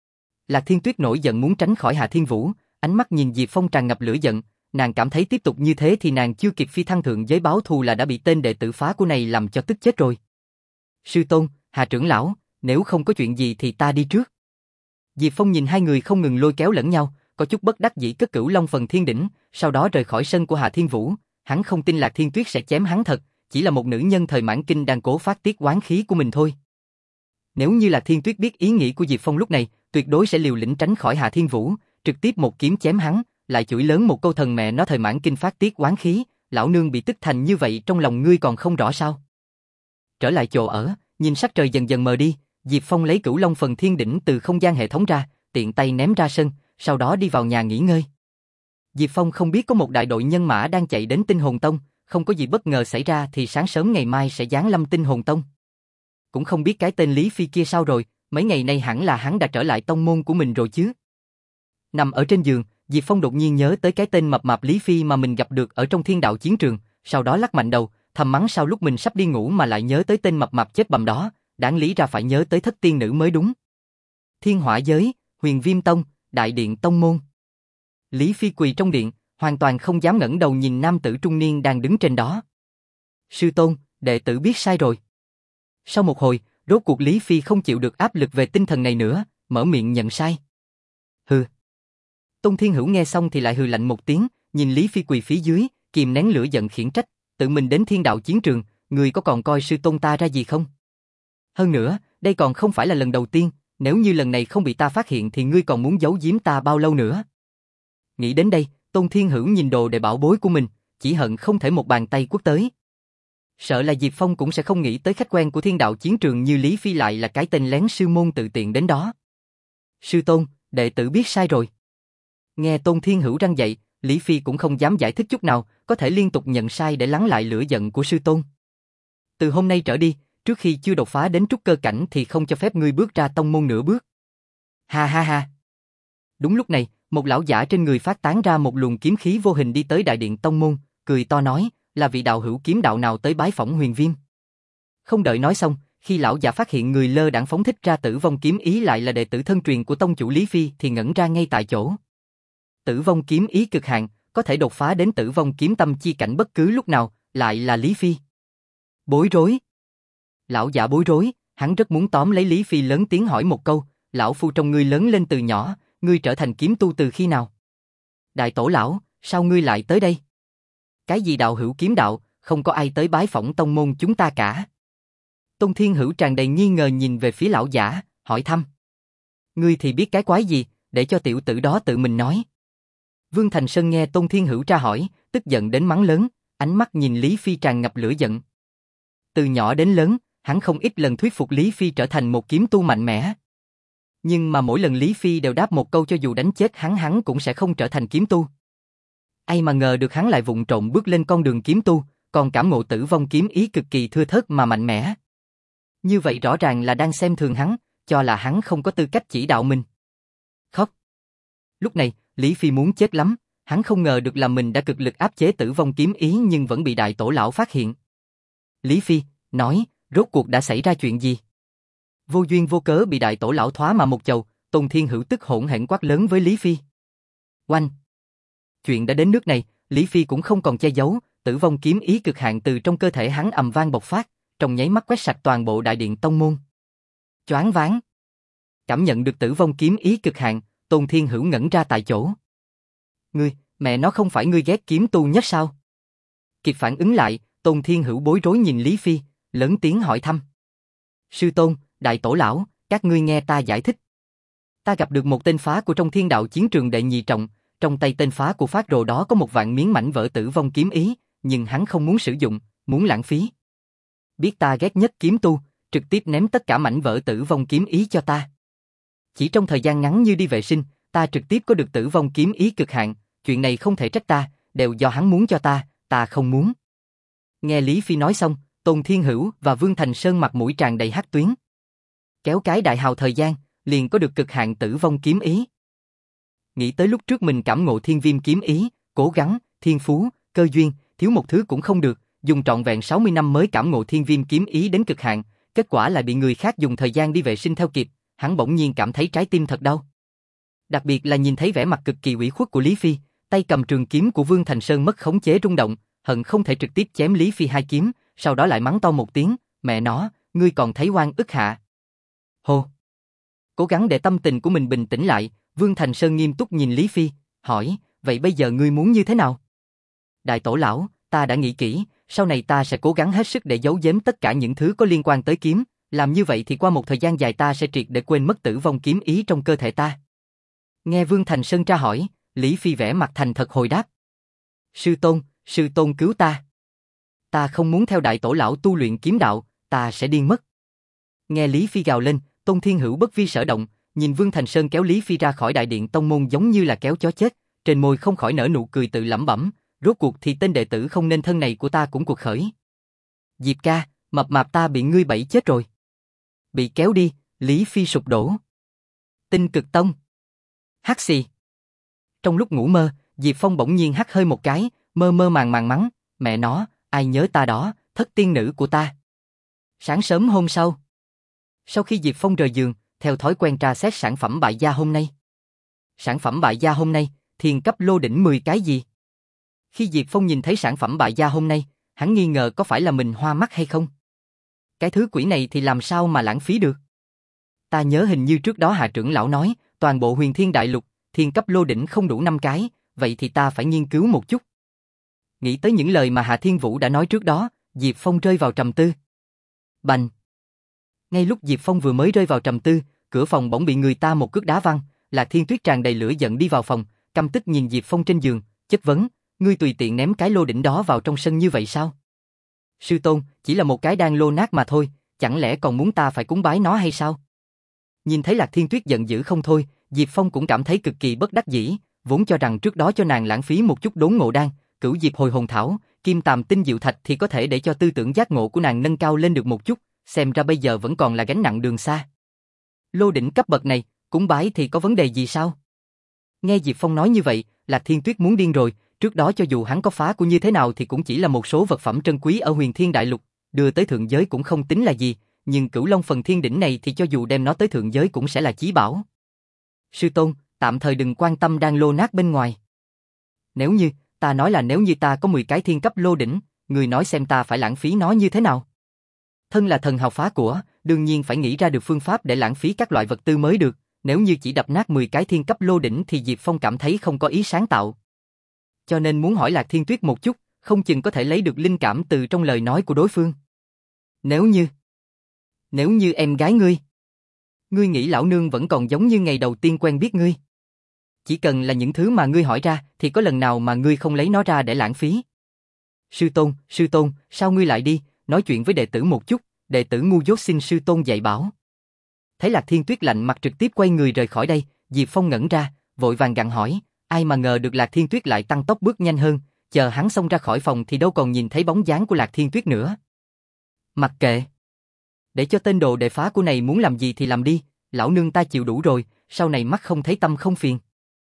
Lạc Thiên Tuyết nổi giận muốn tránh khỏi Hà Thiên Vũ, ánh mắt nhìn Diệp Phong tràn ngập lửa giận, nàng cảm thấy tiếp tục như thế thì nàng chưa kịp phi thăng thượng giới báo thù là đã bị tên đệ tử phá của này làm cho tức chết rồi. Sư tôn, Hà trưởng lão, nếu không có chuyện gì thì ta đi trước. Diệp Phong nhìn hai người không ngừng lôi kéo lẫn nhau, có chút bất đắc dĩ cất Cửu Long Phần Thiên Đỉnh, sau đó rời khỏi sân của Hà Thiên Vũ. Hắn không tin Lạc Thiên Tuyết sẽ chém hắn thật, chỉ là một nữ nhân thời mãn kinh đang cố phát tiết oán khí của mình thôi. Nếu như Lạc Thiên Tuyết biết ý nghĩ của Diệp Phong lúc này, tuyệt đối sẽ liều lĩnh tránh khỏi Hà Thiên Vũ, trực tiếp một kiếm chém hắn, lại chửi lớn một câu thần mẹ nó thời mãn kinh phát tiết oán khí, lão nương bị tức thành như vậy trong lòng ngươi còn không rõ sao? Trở lại chỗ ở, nhìn sắc trời dần dần mờ đi, Diệp Phong lấy Cửu Long Phần Thiên Đỉnh từ không gian hệ thống ra, tiện tay ném ra sân, sau đó đi vào nhà nghỉ ngơi. Diệp Phong không biết có một đại đội nhân mã đang chạy đến Tinh Hồn Tông, không có gì bất ngờ xảy ra thì sáng sớm ngày mai sẽ giáng lâm Tinh Hồn Tông. Cũng không biết cái tên Lý Phi kia sao rồi, mấy ngày nay hẳn là hắn đã trở lại tông môn của mình rồi chứ. Nằm ở trên giường, Diệp Phong đột nhiên nhớ tới cái tên mập mạp Lý Phi mà mình gặp được ở trong thiên đạo chiến trường, sau đó lắc mạnh đầu, thầm mắng sao lúc mình sắp đi ngủ mà lại nhớ tới tên mập mạp chết bầm đó, đáng lý ra phải nhớ tới thất tiên nữ mới đúng. Thiên Hỏa Giới, Huyền Viêm Tông, Đại Điện Tông Môn. Lý Phi quỳ trong điện, hoàn toàn không dám ngẩng đầu nhìn nam tử trung niên đang đứng trên đó. Sư tôn, đệ tử biết sai rồi. Sau một hồi, rốt cuộc Lý Phi không chịu được áp lực về tinh thần này nữa, mở miệng nhận sai. Hừ. Tôn Thiên Hữu nghe xong thì lại hừ lạnh một tiếng, nhìn Lý Phi quỳ phía dưới, kìm nén lửa giận khiển trách, tự mình đến thiên đạo chiến trường, người có còn coi sư tôn ta ra gì không? Hơn nữa, đây còn không phải là lần đầu tiên, nếu như lần này không bị ta phát hiện thì ngươi còn muốn giấu giếm ta bao lâu nữa? Nghĩ đến đây, Tôn Thiên Hữu nhìn đồ đệ bảo bối của mình, chỉ hận không thể một bàn tay quất tới. Sợ là Diệp Phong cũng sẽ không nghĩ tới khách quen của thiên đạo chiến trường như Lý Phi lại là cái tên lén sư môn tự tiện đến đó. Sư tôn, đệ tử biết sai rồi. Nghe Tôn Thiên Hữu răn dạy, Lý Phi cũng không dám giải thích chút nào, có thể liên tục nhận sai để lắng lại lửa giận của sư tôn. Từ hôm nay trở đi, trước khi chưa đột phá đến trúc cơ cảnh thì không cho phép ngươi bước ra tông môn nửa bước. Ha ha ha. Đúng lúc này, một lão giả trên người phát tán ra một luồng kiếm khí vô hình đi tới đại điện tông môn, cười to nói, là vị đạo hữu kiếm đạo nào tới bái phỏng Huyền Viêm. Không đợi nói xong, khi lão giả phát hiện người lơ đãng phóng thích ra Tử Vong kiếm ý lại là đệ tử thân truyền của tông chủ Lý Phi thì ngẩn ra ngay tại chỗ. Tử Vong kiếm ý cực hạn, có thể đột phá đến Tử Vong kiếm tâm chi cảnh bất cứ lúc nào, lại là Lý Phi. Bối rối. Lão giả bối rối, hắn rất muốn tóm lấy Lý Phi lớn tiếng hỏi một câu, lão phu trong ngươi lớn lên từ nhỏ, ngươi trở thành kiếm tu từ khi nào? Đại tổ lão, sao ngươi lại tới đây? Cái gì đạo hữu kiếm đạo, không có ai tới bái phỏng tông môn chúng ta cả. Tôn Thiên Hữu tràn đầy nghi ngờ nhìn về phía lão giả, hỏi thăm. Ngươi thì biết cái quái gì, để cho tiểu tử đó tự mình nói. Vương Thành Sơn nghe Tôn Thiên Hữu tra hỏi, tức giận đến mắng lớn, ánh mắt nhìn Lý Phi tràn ngập lửa giận. Từ nhỏ đến lớn, hắn không ít lần thuyết phục Lý Phi trở thành một kiếm tu mạnh mẽ. Nhưng mà mỗi lần Lý Phi đều đáp một câu cho dù đánh chết hắn hắn cũng sẽ không trở thành kiếm tu. Ai mà ngờ được hắn lại vụng trộm bước lên con đường kiếm tu, còn cảm ngộ Tử Vong kiếm ý cực kỳ thưa thớt mà mạnh mẽ. Như vậy rõ ràng là đang xem thường hắn, cho là hắn không có tư cách chỉ đạo mình. Khóc. Lúc này, Lý Phi muốn chết lắm, hắn không ngờ được là mình đã cực lực áp chế Tử Vong kiếm ý nhưng vẫn bị đại tổ lão phát hiện. Lý Phi, nói, rốt cuộc đã xảy ra chuyện gì? Vô duyên vô cớ bị đại tổ lão thoá mà một chầu, Tôn Thiên Hữu tức hỗn hển quát lớn với Lý Phi. Oanh! Chuyện đã đến nước này, Lý Phi cũng không còn che giấu, Tử Vong kiếm ý cực hạn từ trong cơ thể hắn ầm vang bộc phát, trong nháy mắt quét sạch toàn bộ đại điện tông môn. Choáng váng! Cảm nhận được Tử Vong kiếm ý cực hạn, Tôn Thiên Hữu ngẩn ra tại chỗ. Ngươi, mẹ nó không phải ngươi ghét kiếm tu nhất sao? Kịp phản ứng lại, Tôn Thiên Hữu bối rối nhìn Lý Phi, lớn tiếng hỏi thăm. Sư tôn, đại tổ lão, các ngươi nghe ta giải thích. Ta gặp được một tên phá của trong thiên đạo chiến trường đệ nhị trọng, trong tay tên phá của phát rồ đó có một vạn miếng mảnh vỡ Tử Vong kiếm ý, nhưng hắn không muốn sử dụng, muốn lãng phí. Biết ta ghét nhất kiếm tu, trực tiếp ném tất cả mảnh vỡ Tử Vong kiếm ý cho ta. Chỉ trong thời gian ngắn như đi vệ sinh, ta trực tiếp có được Tử Vong kiếm ý cực hạn, chuyện này không thể trách ta, đều do hắn muốn cho ta, ta không muốn. Nghe Lý Phi nói xong, Tôn Thiên Hữu và Vương Thành Sơn mặt mũi tràn đầy hắc tuyến. Kéo cái đại hào thời gian, liền có được cực hạn Tử Vong kiếm ý. Nghĩ tới lúc trước mình cảm ngộ Thiên Viêm kiếm ý, cố gắng, thiên phú, cơ duyên, thiếu một thứ cũng không được, dùng trọn vẹn sáu mươi năm mới cảm ngộ Thiên Viêm kiếm ý đến cực hạn, kết quả lại bị người khác dùng thời gian đi vệ sinh theo kịp, hắn bỗng nhiên cảm thấy trái tim thật đau. Đặc biệt là nhìn thấy vẻ mặt cực kỳ ủy khuất của Lý Phi, tay cầm trường kiếm của Vương Thành Sơn mất khống chế rung động, hận không thể trực tiếp chém Lý Phi hai kiếm, sau đó lại mắng to một tiếng, mẹ nó, ngươi còn thấy oan ức hạ. Hô! Cố gắng để tâm tình của mình bình tĩnh lại, Vương Thành Sơn nghiêm túc nhìn Lý Phi, hỏi, vậy bây giờ ngươi muốn như thế nào? Đại tổ lão, ta đã nghĩ kỹ, sau này ta sẽ cố gắng hết sức để giấu giếm tất cả những thứ có liên quan tới kiếm, làm như vậy thì qua một thời gian dài ta sẽ triệt để quên mất Tử Vong kiếm ý trong cơ thể ta. Nghe Vương Thành Sơn tra hỏi, Lý Phi vẻ mặt thành thật hồi đáp. Sư tôn, sư tôn cứu ta. Ta không muốn theo đại tổ lão tu luyện kiếm đạo, ta sẽ điên mất. Nghe Lý Phi gào lên, Tôn Thiên Hữu bất vi sở động, nhìn Vương Thành Sơn kéo Lý Phi ra khỏi đại điện tông môn giống như là kéo chó chết, trên môi không khỏi nở nụ cười tự lẩm bẩm, rốt cuộc thì tên đệ tử không nên thân này của ta cũng cuộc khởi. Diệp ca, mập mạp ta bị ngươi bẫy chết rồi. Bị kéo đi, Lý Phi sụp đổ. Tinh Cực Tông. Hắc xì. Trong lúc ngủ mơ, Diệp Phong bỗng nhiên hắt hơi một cái, mơ mơ màng màng mắng, mẹ nó, ai nhớ ta đó, thất tiên nữ của ta. Sáng sớm hôm sau, sau khi Diệp Phong rời giường, theo thói quen tra xét sản phẩm bại gia hôm nay. Sản phẩm bại gia hôm nay, thiên cấp lô đỉnh mười cái gì? Khi Diệp Phong nhìn thấy sản phẩm bại gia hôm nay, hắn nghi ngờ có phải là mình hoa mắt hay không. Cái thứ quỷ này thì làm sao mà lãng phí được? Ta nhớ hình như trước đó Hạ trưởng lão nói, toàn bộ Huyền Thiên Đại Lục, thiên cấp lô đỉnh không đủ năm cái, vậy thì ta phải nghiên cứu một chút. Nghĩ tới những lời mà Hạ Thiên Vũ đã nói trước đó, Diệp Phong rơi vào trầm tư. Bành! Ngay lúc Diệp Phong vừa mới rơi vào trầm tư, cửa phòng bỗng bị người ta một cước đá văng, Lạc Thiên Tuyết tràn đầy lửa giận đi vào phòng, căm tức nhìn Diệp Phong trên giường, chất vấn, ngươi tùy tiện ném cái lô đỉnh đó vào trong sân như vậy sao? Sư tôn, chỉ là một cái đan lô nát mà thôi, chẳng lẽ còn muốn ta phải cúng bái nó hay sao? Nhìn thấy Lạc Thiên Tuyết giận dữ không thôi, Diệp Phong cũng cảm thấy cực kỳ bất đắc dĩ, vốn cho rằng trước đó cho nàng lãng phí một chút đốn ngộ đan, cửu diệp hồi hồn thảo, kim tàm tinh diệu thạch thì có thể để cho tư tưởng giác ngộ của nàng nâng cao lên được một chút, xem ra bây giờ vẫn còn là gánh nặng đường xa. Lô đỉnh cấp bậc này, cúng bái thì có vấn đề gì sao? Nghe Diệp Phong nói như vậy, Lạc Thiên Tuyết muốn điên rồi, trước đó cho dù hắn có phá của như thế nào thì cũng chỉ là một số vật phẩm trân quý ở Huyền Thiên Đại Lục, đưa tới thượng giới cũng không tính là gì, nhưng Cửu Long phần thiên đỉnh này thì cho dù đem nó tới thượng giới cũng sẽ là chí bảo. Sư tôn, tạm thời đừng quan tâm đan lô nát bên ngoài. Nếu như, ta nói là nếu như ta có mười cái thiên cấp lô đỉnh, người nói xem ta phải lãng phí nó như thế nào? Thân là thần hào phá của, đương nhiên phải nghĩ ra được phương pháp để lãng phí các loại vật tư mới được, nếu như chỉ đập nát mười cái thiên cấp lô đỉnh thì Diệp Phong cảm thấy không có ý sáng tạo. Cho nên muốn hỏi Lạc Thiên Tuyết một chút, không chừng có thể lấy được linh cảm từ trong lời nói của đối phương. Nếu như... Nếu như em gái ngươi... Ngươi nghĩ lão nương vẫn còn giống như ngày đầu tiên quen biết ngươi? Chỉ cần là những thứ mà ngươi hỏi ra thì có lần nào mà ngươi không lấy nó ra để lãng phí? Sư tôn, sư tôn, sao ngươi lại đi, nói chuyện với đệ tử một chút, đệ tử ngu dốt xin sư tôn dạy bảo. Thấy Lạc Thiên Tuyết lạnh mặt trực tiếp quay người rời khỏi đây, Diệp Phong ngẩn ra, vội vàng gặng hỏi, ai mà ngờ được Lạc Thiên Tuyết lại tăng tốc bước nhanh hơn, chờ hắn xông ra khỏi phòng thì đâu còn nhìn thấy bóng dáng của Lạc Thiên Tuyết nữa. Mặc kệ. Để cho tên đồ đệ phá của này muốn làm gì thì làm đi, lão nương ta chịu đủ rồi, sau này mắt không thấy tâm không phiền.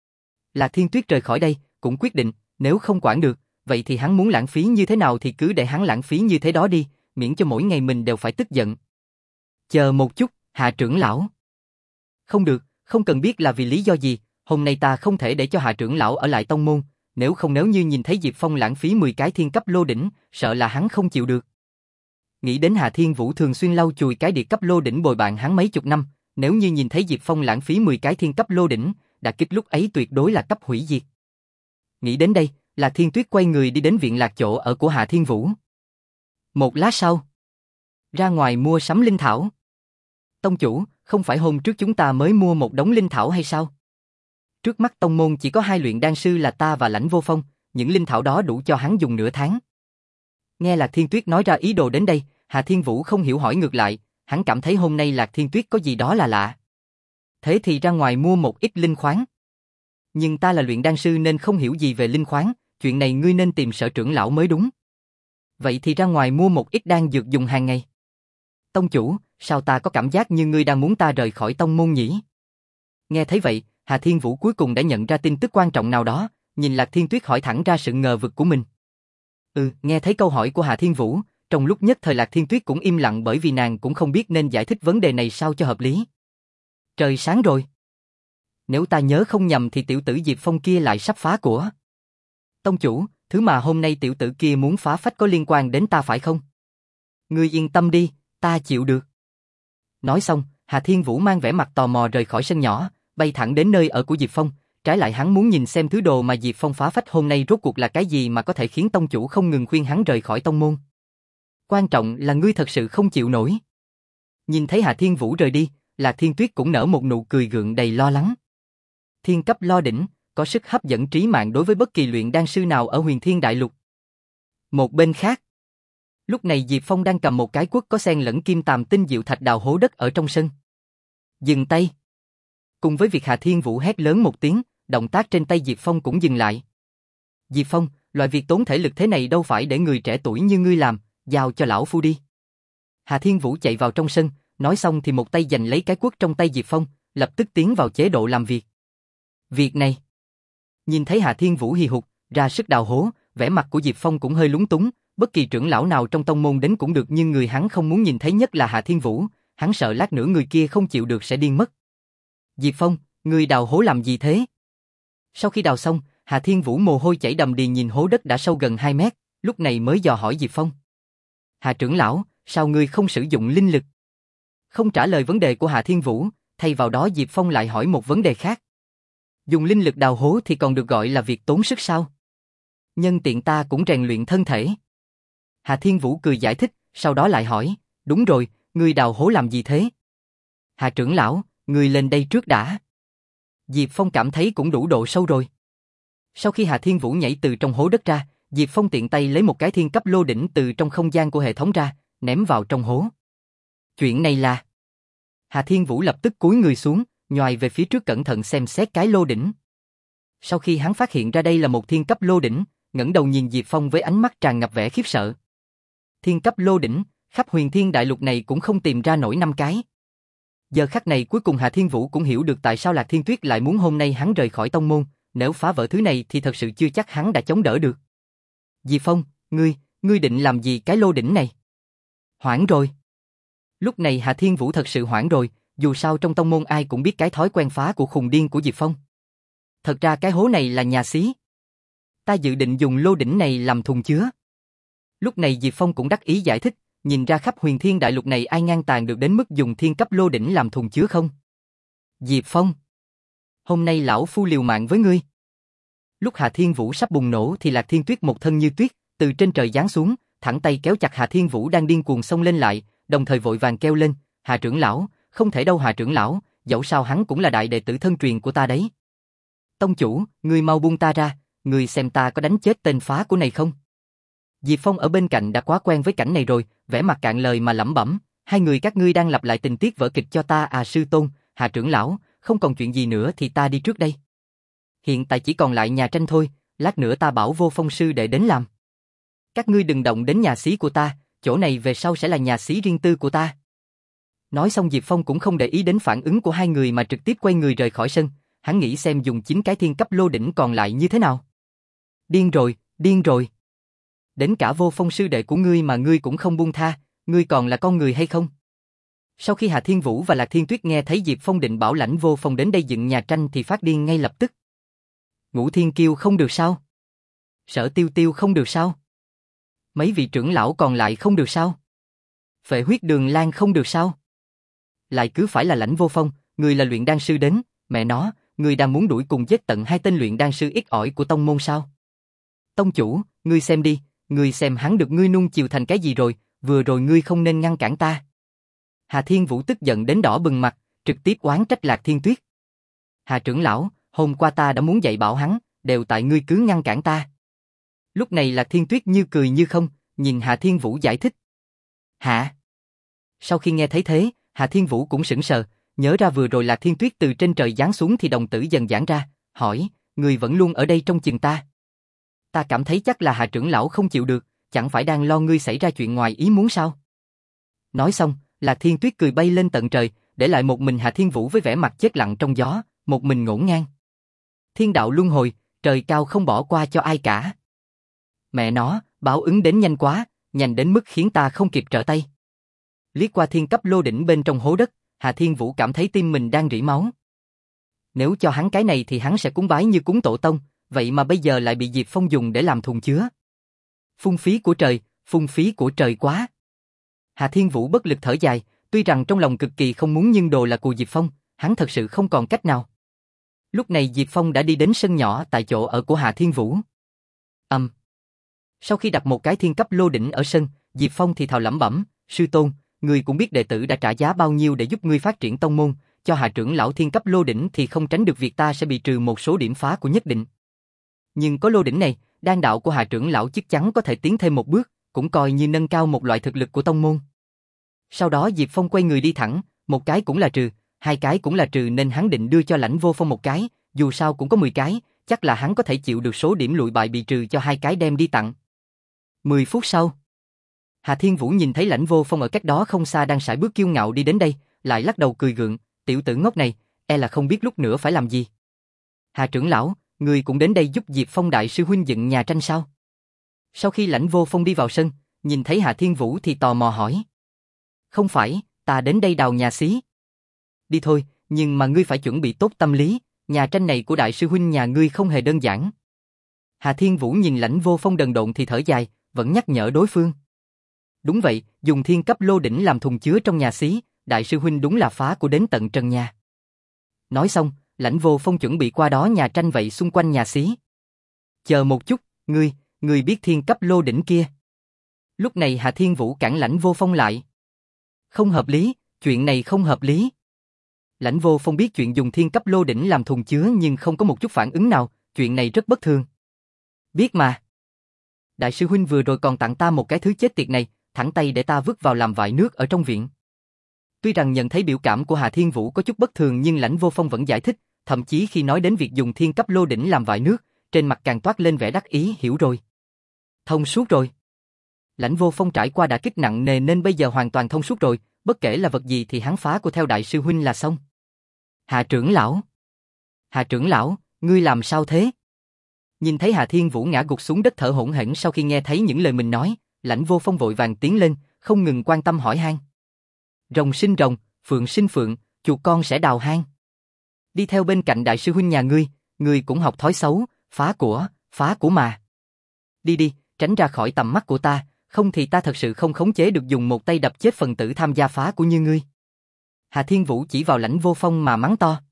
Lạc Thiên Tuyết rời khỏi đây, cũng quyết định, nếu không quản được, vậy thì hắn muốn lãng phí như thế nào thì cứ để hắn lãng phí như thế đó đi, miễn cho mỗi ngày mình đều phải tức giận. Chờ một chút, Hạ trưởng lão. Không được, không cần biết là vì lý do gì, hôm nay ta không thể để cho Hạ trưởng lão ở lại tông môn, nếu không nếu như nhìn thấy Diệp Phong lãng phí mười cái thiên cấp lô đỉnh, sợ là hắn không chịu được. Nghĩ đến Hạ Thiên Vũ thường xuyên lau chùi cái địa cấp lô đỉnh bồi bạn hắn mấy chục năm, nếu như nhìn thấy Diệp Phong lãng phí mười cái thiên cấp lô đỉnh, đả kích lúc ấy tuyệt đối là cấp hủy diệt. Nghĩ đến đây, Lạc Thiên Tuyết quay người đi đến viện lạc chỗ ở của Hạ Thiên Vũ. Một lát sau, ra ngoài mua sắm linh thảo. Tông chủ, không phải hôm trước chúng ta mới mua một đống linh thảo hay sao? Trước mắt tông môn chỉ có hai luyện đan sư là ta và Lãnh Vô Phong, những linh thảo đó đủ cho hắn dùng nửa tháng. Nghe Lạc Thiên Tuyết nói ra ý đồ đến đây, Hạ Thiên Vũ không hiểu hỏi ngược lại, hắn cảm thấy hôm nay Lạc Thiên Tuyết có gì đó là lạ. Thế thì ra ngoài mua một ít linh khoáng. Nhưng ta là luyện đan sư nên không hiểu gì về linh khoáng, chuyện này ngươi nên tìm Sở trưởng lão mới đúng. Vậy thì ra ngoài mua một ít đan dược dùng hàng ngày. Tông chủ, sao ta có cảm giác như ngươi đang muốn ta rời khỏi tông môn nhỉ? Nghe thấy vậy, Hạ Thiên Vũ cuối cùng đã nhận ra tin tức quan trọng nào đó, nhìn Lạc Thiên Tuyết hỏi thẳng ra sự ngờ vực của mình. Ừ, nghe thấy câu hỏi của Hạ Thiên Vũ, trong lúc nhất thời Lạc Thiên Tuyết cũng im lặng bởi vì nàng cũng không biết nên giải thích vấn đề này sao cho hợp lý. Trời sáng rồi. Nếu ta nhớ không nhầm thì tiểu tử Diệp Phong kia lại sắp phá của. Tông chủ, thứ mà hôm nay tiểu tử kia muốn phá phách có liên quan đến ta phải không? Ngươi yên tâm đi, ta chịu được. Nói xong, Hạ Thiên Vũ mang vẻ mặt tò mò rời khỏi sân nhỏ, bay thẳng đến nơi ở của Diệp Phong, trái lại hắn muốn nhìn xem thứ đồ mà Diệp Phong phá phách hôm nay rốt cuộc là cái gì mà có thể khiến tông chủ không ngừng khuyên hắn rời khỏi tông môn. Quan trọng là ngươi thật sự không chịu nổi. Nhìn thấy Hạ Thiên Vũ rời đi, Lạc Thiên Tuyết cũng nở một nụ cười gượng đầy lo lắng. Thiên cấp lo đỉnh, có sức hấp dẫn trí mạng đối với bất kỳ luyện đan sư nào ở Huyền Thiên Đại Lục. Một bên khác, lúc này Diệp Phong đang cầm một cái quất có xen lẫn kim tàm tinh diệu thạch đào hố đất ở trong sân. Dừng tay. Cùng với việc Hạ Thiên Vũ hét lớn một tiếng, động tác trên tay Diệp Phong cũng dừng lại. Diệp Phong, loại việc tốn thể lực thế này đâu phải để người trẻ tuổi như ngươi làm, giao cho lão phu đi. Hạ Thiên Vũ chạy vào trong sân, nói xong thì một tay giành lấy cái quất trong tay Diệp Phong, lập tức tiến vào chế độ làm việc. Việc này. Nhìn thấy Hạ Thiên Vũ hì hục, ra sức đào hố, vẻ mặt của Diệp Phong cũng hơi lúng túng, bất kỳ trưởng lão nào trong tông môn đến cũng được nhưng người hắn không muốn nhìn thấy nhất là Hạ Thiên Vũ, hắn sợ lát nữa người kia không chịu được sẽ điên mất. Diệp Phong, ngươi đào hố làm gì thế? Sau khi đào xong, Hạ Thiên Vũ mồ hôi chảy đầm đìa nhìn hố đất đã sâu gần hai mét, lúc này mới dò hỏi Diệp Phong. Hạ trưởng lão, sao ngươi không sử dụng linh lực? Không trả lời vấn đề của Hạ Thiên Vũ, thay vào đó Diệp Phong lại hỏi một vấn đề khác. Dùng linh lực đào hố thì còn được gọi là việc tốn sức sao? Nhân tiện ta cũng rèn luyện thân thể. Hà Thiên Vũ cười giải thích, sau đó lại hỏi, đúng rồi, ngươi đào hố làm gì thế? Hà trưởng lão, ngươi lên đây trước đã. Diệp Phong cảm thấy cũng đủ độ sâu rồi. Sau khi Hà Thiên Vũ nhảy từ trong hố đất ra, Diệp Phong tiện tay lấy một cái thiên cấp lô đỉnh từ trong không gian của hệ thống ra, ném vào trong hố. Chuyện này là... Hà Thiên Vũ lập tức cúi người xuống, nhoài về phía trước cẩn thận xem xét cái lô đỉnh. Sau khi hắn phát hiện ra đây là một thiên cấp lô đỉnh, ngẩng đầu nhìn Diệp Phong với ánh mắt tràn ngập vẻ khiếp sợ. Thiên cấp lô đỉnh, khắp huyền thiên đại lục này cũng không tìm ra nổi năm cái. Giờ khắc này cuối cùng Hà Thiên Vũ cũng hiểu được tại sao Lạc Thiên Tuyết lại muốn hôm nay hắn rời khỏi tông môn, nếu phá vỡ thứ này thì thật sự chưa chắc hắn đã chống đỡ được. Diệp Phong, ngươi, ngươi định làm gì cái lô đỉnh này? Hoảng rồi. Lúc này Hà Thiên Vũ thật sự hoảng rồi, dù sao trong tông môn ai cũng biết cái thói quen phá của khùng điên của Diệp Phong. Thật ra cái hố này là nhà xí. Ta dự định dùng lô đỉnh này làm thùng chứa. Lúc này Diệp Phong cũng đắc ý giải thích, nhìn ra khắp huyền thiên đại lục này ai ngang tàn được đến mức dùng thiên cấp lô đỉnh làm thùng chứa không? Diệp Phong, hôm nay lão phu liều mạng với ngươi. Lúc Hà Thiên Vũ sắp bùng nổ thì Lạc Thiên Tuyết một thân như tuyết, từ trên trời giáng xuống, thẳng tay kéo chặt Hà Thiên Vũ đang điên cuồng xông lên lại, đồng thời vội vàng kêu lên, Hà trưởng lão, không thể đâu Hà trưởng lão, dẫu sao hắn cũng là đại đệ tử thân truyền của ta đấy. Tông chủ, ngươi mau buông ta ra, ngươi xem ta có đánh chết tên phá của này không? Diệp Phong ở bên cạnh đã quá quen với cảnh này rồi, vẻ mặt cạn lời mà lẩm bẩm, hai người các ngươi đang lặp lại tình tiết vở kịch cho ta à sư tôn, Hà trưởng lão, không còn chuyện gì nữa thì ta đi trước đây. Hiện tại chỉ còn lại nhà tranh thôi, lát nữa ta bảo Vô Phong sư đệ đến làm. Các ngươi đừng động đến nhà xí của ta, chỗ này về sau sẽ là nhà xí riêng tư của ta. Nói xong Diệp Phong cũng không để ý đến phản ứng của hai người mà trực tiếp quay người rời khỏi sân, hắn nghĩ xem dùng chín cái thiên cấp lô đỉnh còn lại như thế nào. Điên rồi, điên rồi. Đến cả Vô Phong sư đệ của ngươi mà ngươi cũng không buông tha, ngươi còn là con người hay không? Sau khi Hà Thiên Vũ và Lạc Thiên Tuyết nghe thấy Diệp Phong định bảo lãnh Vô Phong đến đây dựng nhà tranh thì phát điên ngay lập tức. Ngũ Thiên Kiêu không được sao? Sở Tiêu Tiêu không được sao? Mấy vị trưởng lão còn lại không được sao? Phệ Huyết Đường Lan không được sao? Lại cứ phải là lãnh Vô Phong, người là luyện đan sư đến, mẹ nó, người đang muốn đuổi cùng giết tận hai tên luyện đan sư ít ỏi của tông môn sao? Tông chủ, ngươi xem đi, ngươi xem hắn được ngươi nuông chiều thành cái gì rồi, vừa rồi ngươi không nên ngăn cản ta. Hà Thiên Vũ tức giận đến đỏ bừng mặt, trực tiếp oán trách Lạc Thiên Tuyết. Hà trưởng lão, hôm qua ta đã muốn dạy bảo hắn, đều tại ngươi cứ ngăn cản ta. Lúc này Lạc Thiên Tuyết như cười như không, nhìn Hà Thiên Vũ giải thích. Hả? Sau khi nghe thấy thế, Hà Thiên Vũ cũng sững sờ, nhớ ra vừa rồi Lạc Thiên Tuyết từ trên trời giáng xuống thì đồng tử dần giãn ra, hỏi, ngươi vẫn luôn ở đây trong chừng ta. Ta cảm thấy chắc là Hà trưởng lão không chịu được, chẳng phải đang lo ngươi xảy ra chuyện ngoài ý muốn sao? Nói xong, Lạc Thiên Tuyết cười bay lên tận trời, để lại một mình Hà Thiên Vũ với vẻ mặt chết lặng trong gió, một mình ngổn ngang. Thiên đạo luân hồi, trời cao không bỏ qua cho ai cả. Mẹ nó, báo ứng đến nhanh quá, nhanh đến mức khiến ta không kịp trở tay. Liếc qua thiên cấp lô đỉnh bên trong hố đất, Hà Thiên Vũ cảm thấy tim mình đang rỉ máu. Nếu cho hắn cái này thì hắn sẽ cúng bái như cúng tổ tông, vậy mà bây giờ lại bị Diệp Phong dùng để làm thùng chứa. Phung phí của trời, phung phí của trời quá. Hà Thiên Vũ bất lực thở dài, tuy rằng trong lòng cực kỳ không muốn nhưng đồ là của Diệp Phong, hắn thật sự không còn cách nào. Lúc này Diệp Phong đã đi đến sân nhỏ tại chỗ ở của Hà Thiên Vũ. Âm. Um. Sau khi đặt một cái thiên cấp lô đỉnh ở sân, Diệp Phong thì thào lẩm bẩm, sư tôn, ngươi cũng biết đệ tử đã trả giá bao nhiêu để giúp ngươi phát triển tông môn, cho Hà trưởng lão thiên cấp lô đỉnh thì không tránh được việc ta sẽ bị trừ một số điểm phá của nhất định. Nhưng có lô đỉnh này, đan đạo của Hà trưởng lão chắc chắn có thể tiến thêm một bước, cũng coi như nâng cao một loại thực lực của tông môn. Sau đó Diệp Phong quay người đi thẳng, một cái cũng là trừ, hai cái cũng là trừ nên hắn định đưa cho Lãnh Vô Phong một cái, dù sao cũng có mười cái, chắc là hắn có thể chịu được số điểm lụi bại bị trừ cho hai cái đem đi tặng. Mười phút sau, Hà Thiên Vũ nhìn thấy Lãnh Vô Phong ở cách đó không xa đang sải bước kiêu ngạo đi đến đây, lại lắc đầu cười gượng, tiểu tử ngốc này, e là không biết lúc nữa phải làm gì. Hà trưởng lão, người cũng đến đây giúp Diệp Phong đại sư huynh dựng nhà tranh sao? Sau khi Lãnh Vô Phong đi vào sân, nhìn thấy Hà Thiên Vũ thì tò mò hỏi. Không phải, ta đến đây đào nhà xí. Đi thôi, nhưng mà ngươi phải chuẩn bị tốt tâm lý, nhà tranh này của đại sư huynh nhà ngươi không hề đơn giản. Hà Thiên Vũ nhìn Lãnh Vô Phong đần độn thì thở dài, vẫn nhắc nhở đối phương. Đúng vậy, dùng thiên cấp lô đỉnh làm thùng chứa trong nhà xí, đại sư huynh đúng là phá của đến tận trần nhà. Nói xong, Lãnh Vô Phong chuẩn bị qua đó nhà tranh vậy xung quanh nhà xí. Chờ một chút, ngươi, ngươi biết thiên cấp lô đỉnh kia. Lúc này Hà Thiên Vũ cản Lãnh Vô Phong lại. Không hợp lý, chuyện này không hợp lý. Lãnh Vô Phong biết chuyện dùng thiên cấp lô đỉnh làm thùng chứa nhưng không có một chút phản ứng nào, chuyện này rất bất thường. Biết mà. Đại sư huynh vừa rồi còn tặng ta một cái thứ chết tiệt này, thẳng tay để ta vứt vào làm vại nước ở trong viện. Tuy rằng nhận thấy biểu cảm của Hà Thiên Vũ có chút bất thường nhưng Lãnh Vô Phong vẫn giải thích, thậm chí khi nói đến việc dùng thiên cấp lô đỉnh làm vại nước, trên mặt càng toát lên vẻ đắc ý, hiểu rồi. Thông suốt rồi. Lãnh Vô Phong trải qua đả kích nặng nề nên bây giờ hoàn toàn thông suốt rồi, bất kể là vật gì thì hắn phá của theo đại sư huynh là xong. Hà trưởng lão. Hà trưởng lão, ngươi làm sao thế? Nhìn thấy Hà Thiên Vũ ngã gục xuống đất thở hổn hển sau khi nghe thấy những lời mình nói, Lãnh Vô Phong vội vàng tiến lên, không ngừng quan tâm hỏi han. Rồng sinh rồng, phượng sinh phượng, chuột con sẽ đào hang. Đi theo bên cạnh đại sư huynh nhà ngươi, ngươi cũng học thói xấu, phá của, phá của mà. Đi đi, tránh ra khỏi tầm mắt của ta, không thì ta thật sự không khống chế được dùng một tay đập chết phần tử tham gia phá của như ngươi. Hà Thiên Vũ chỉ vào Lãnh Vô Phong mà mắng to.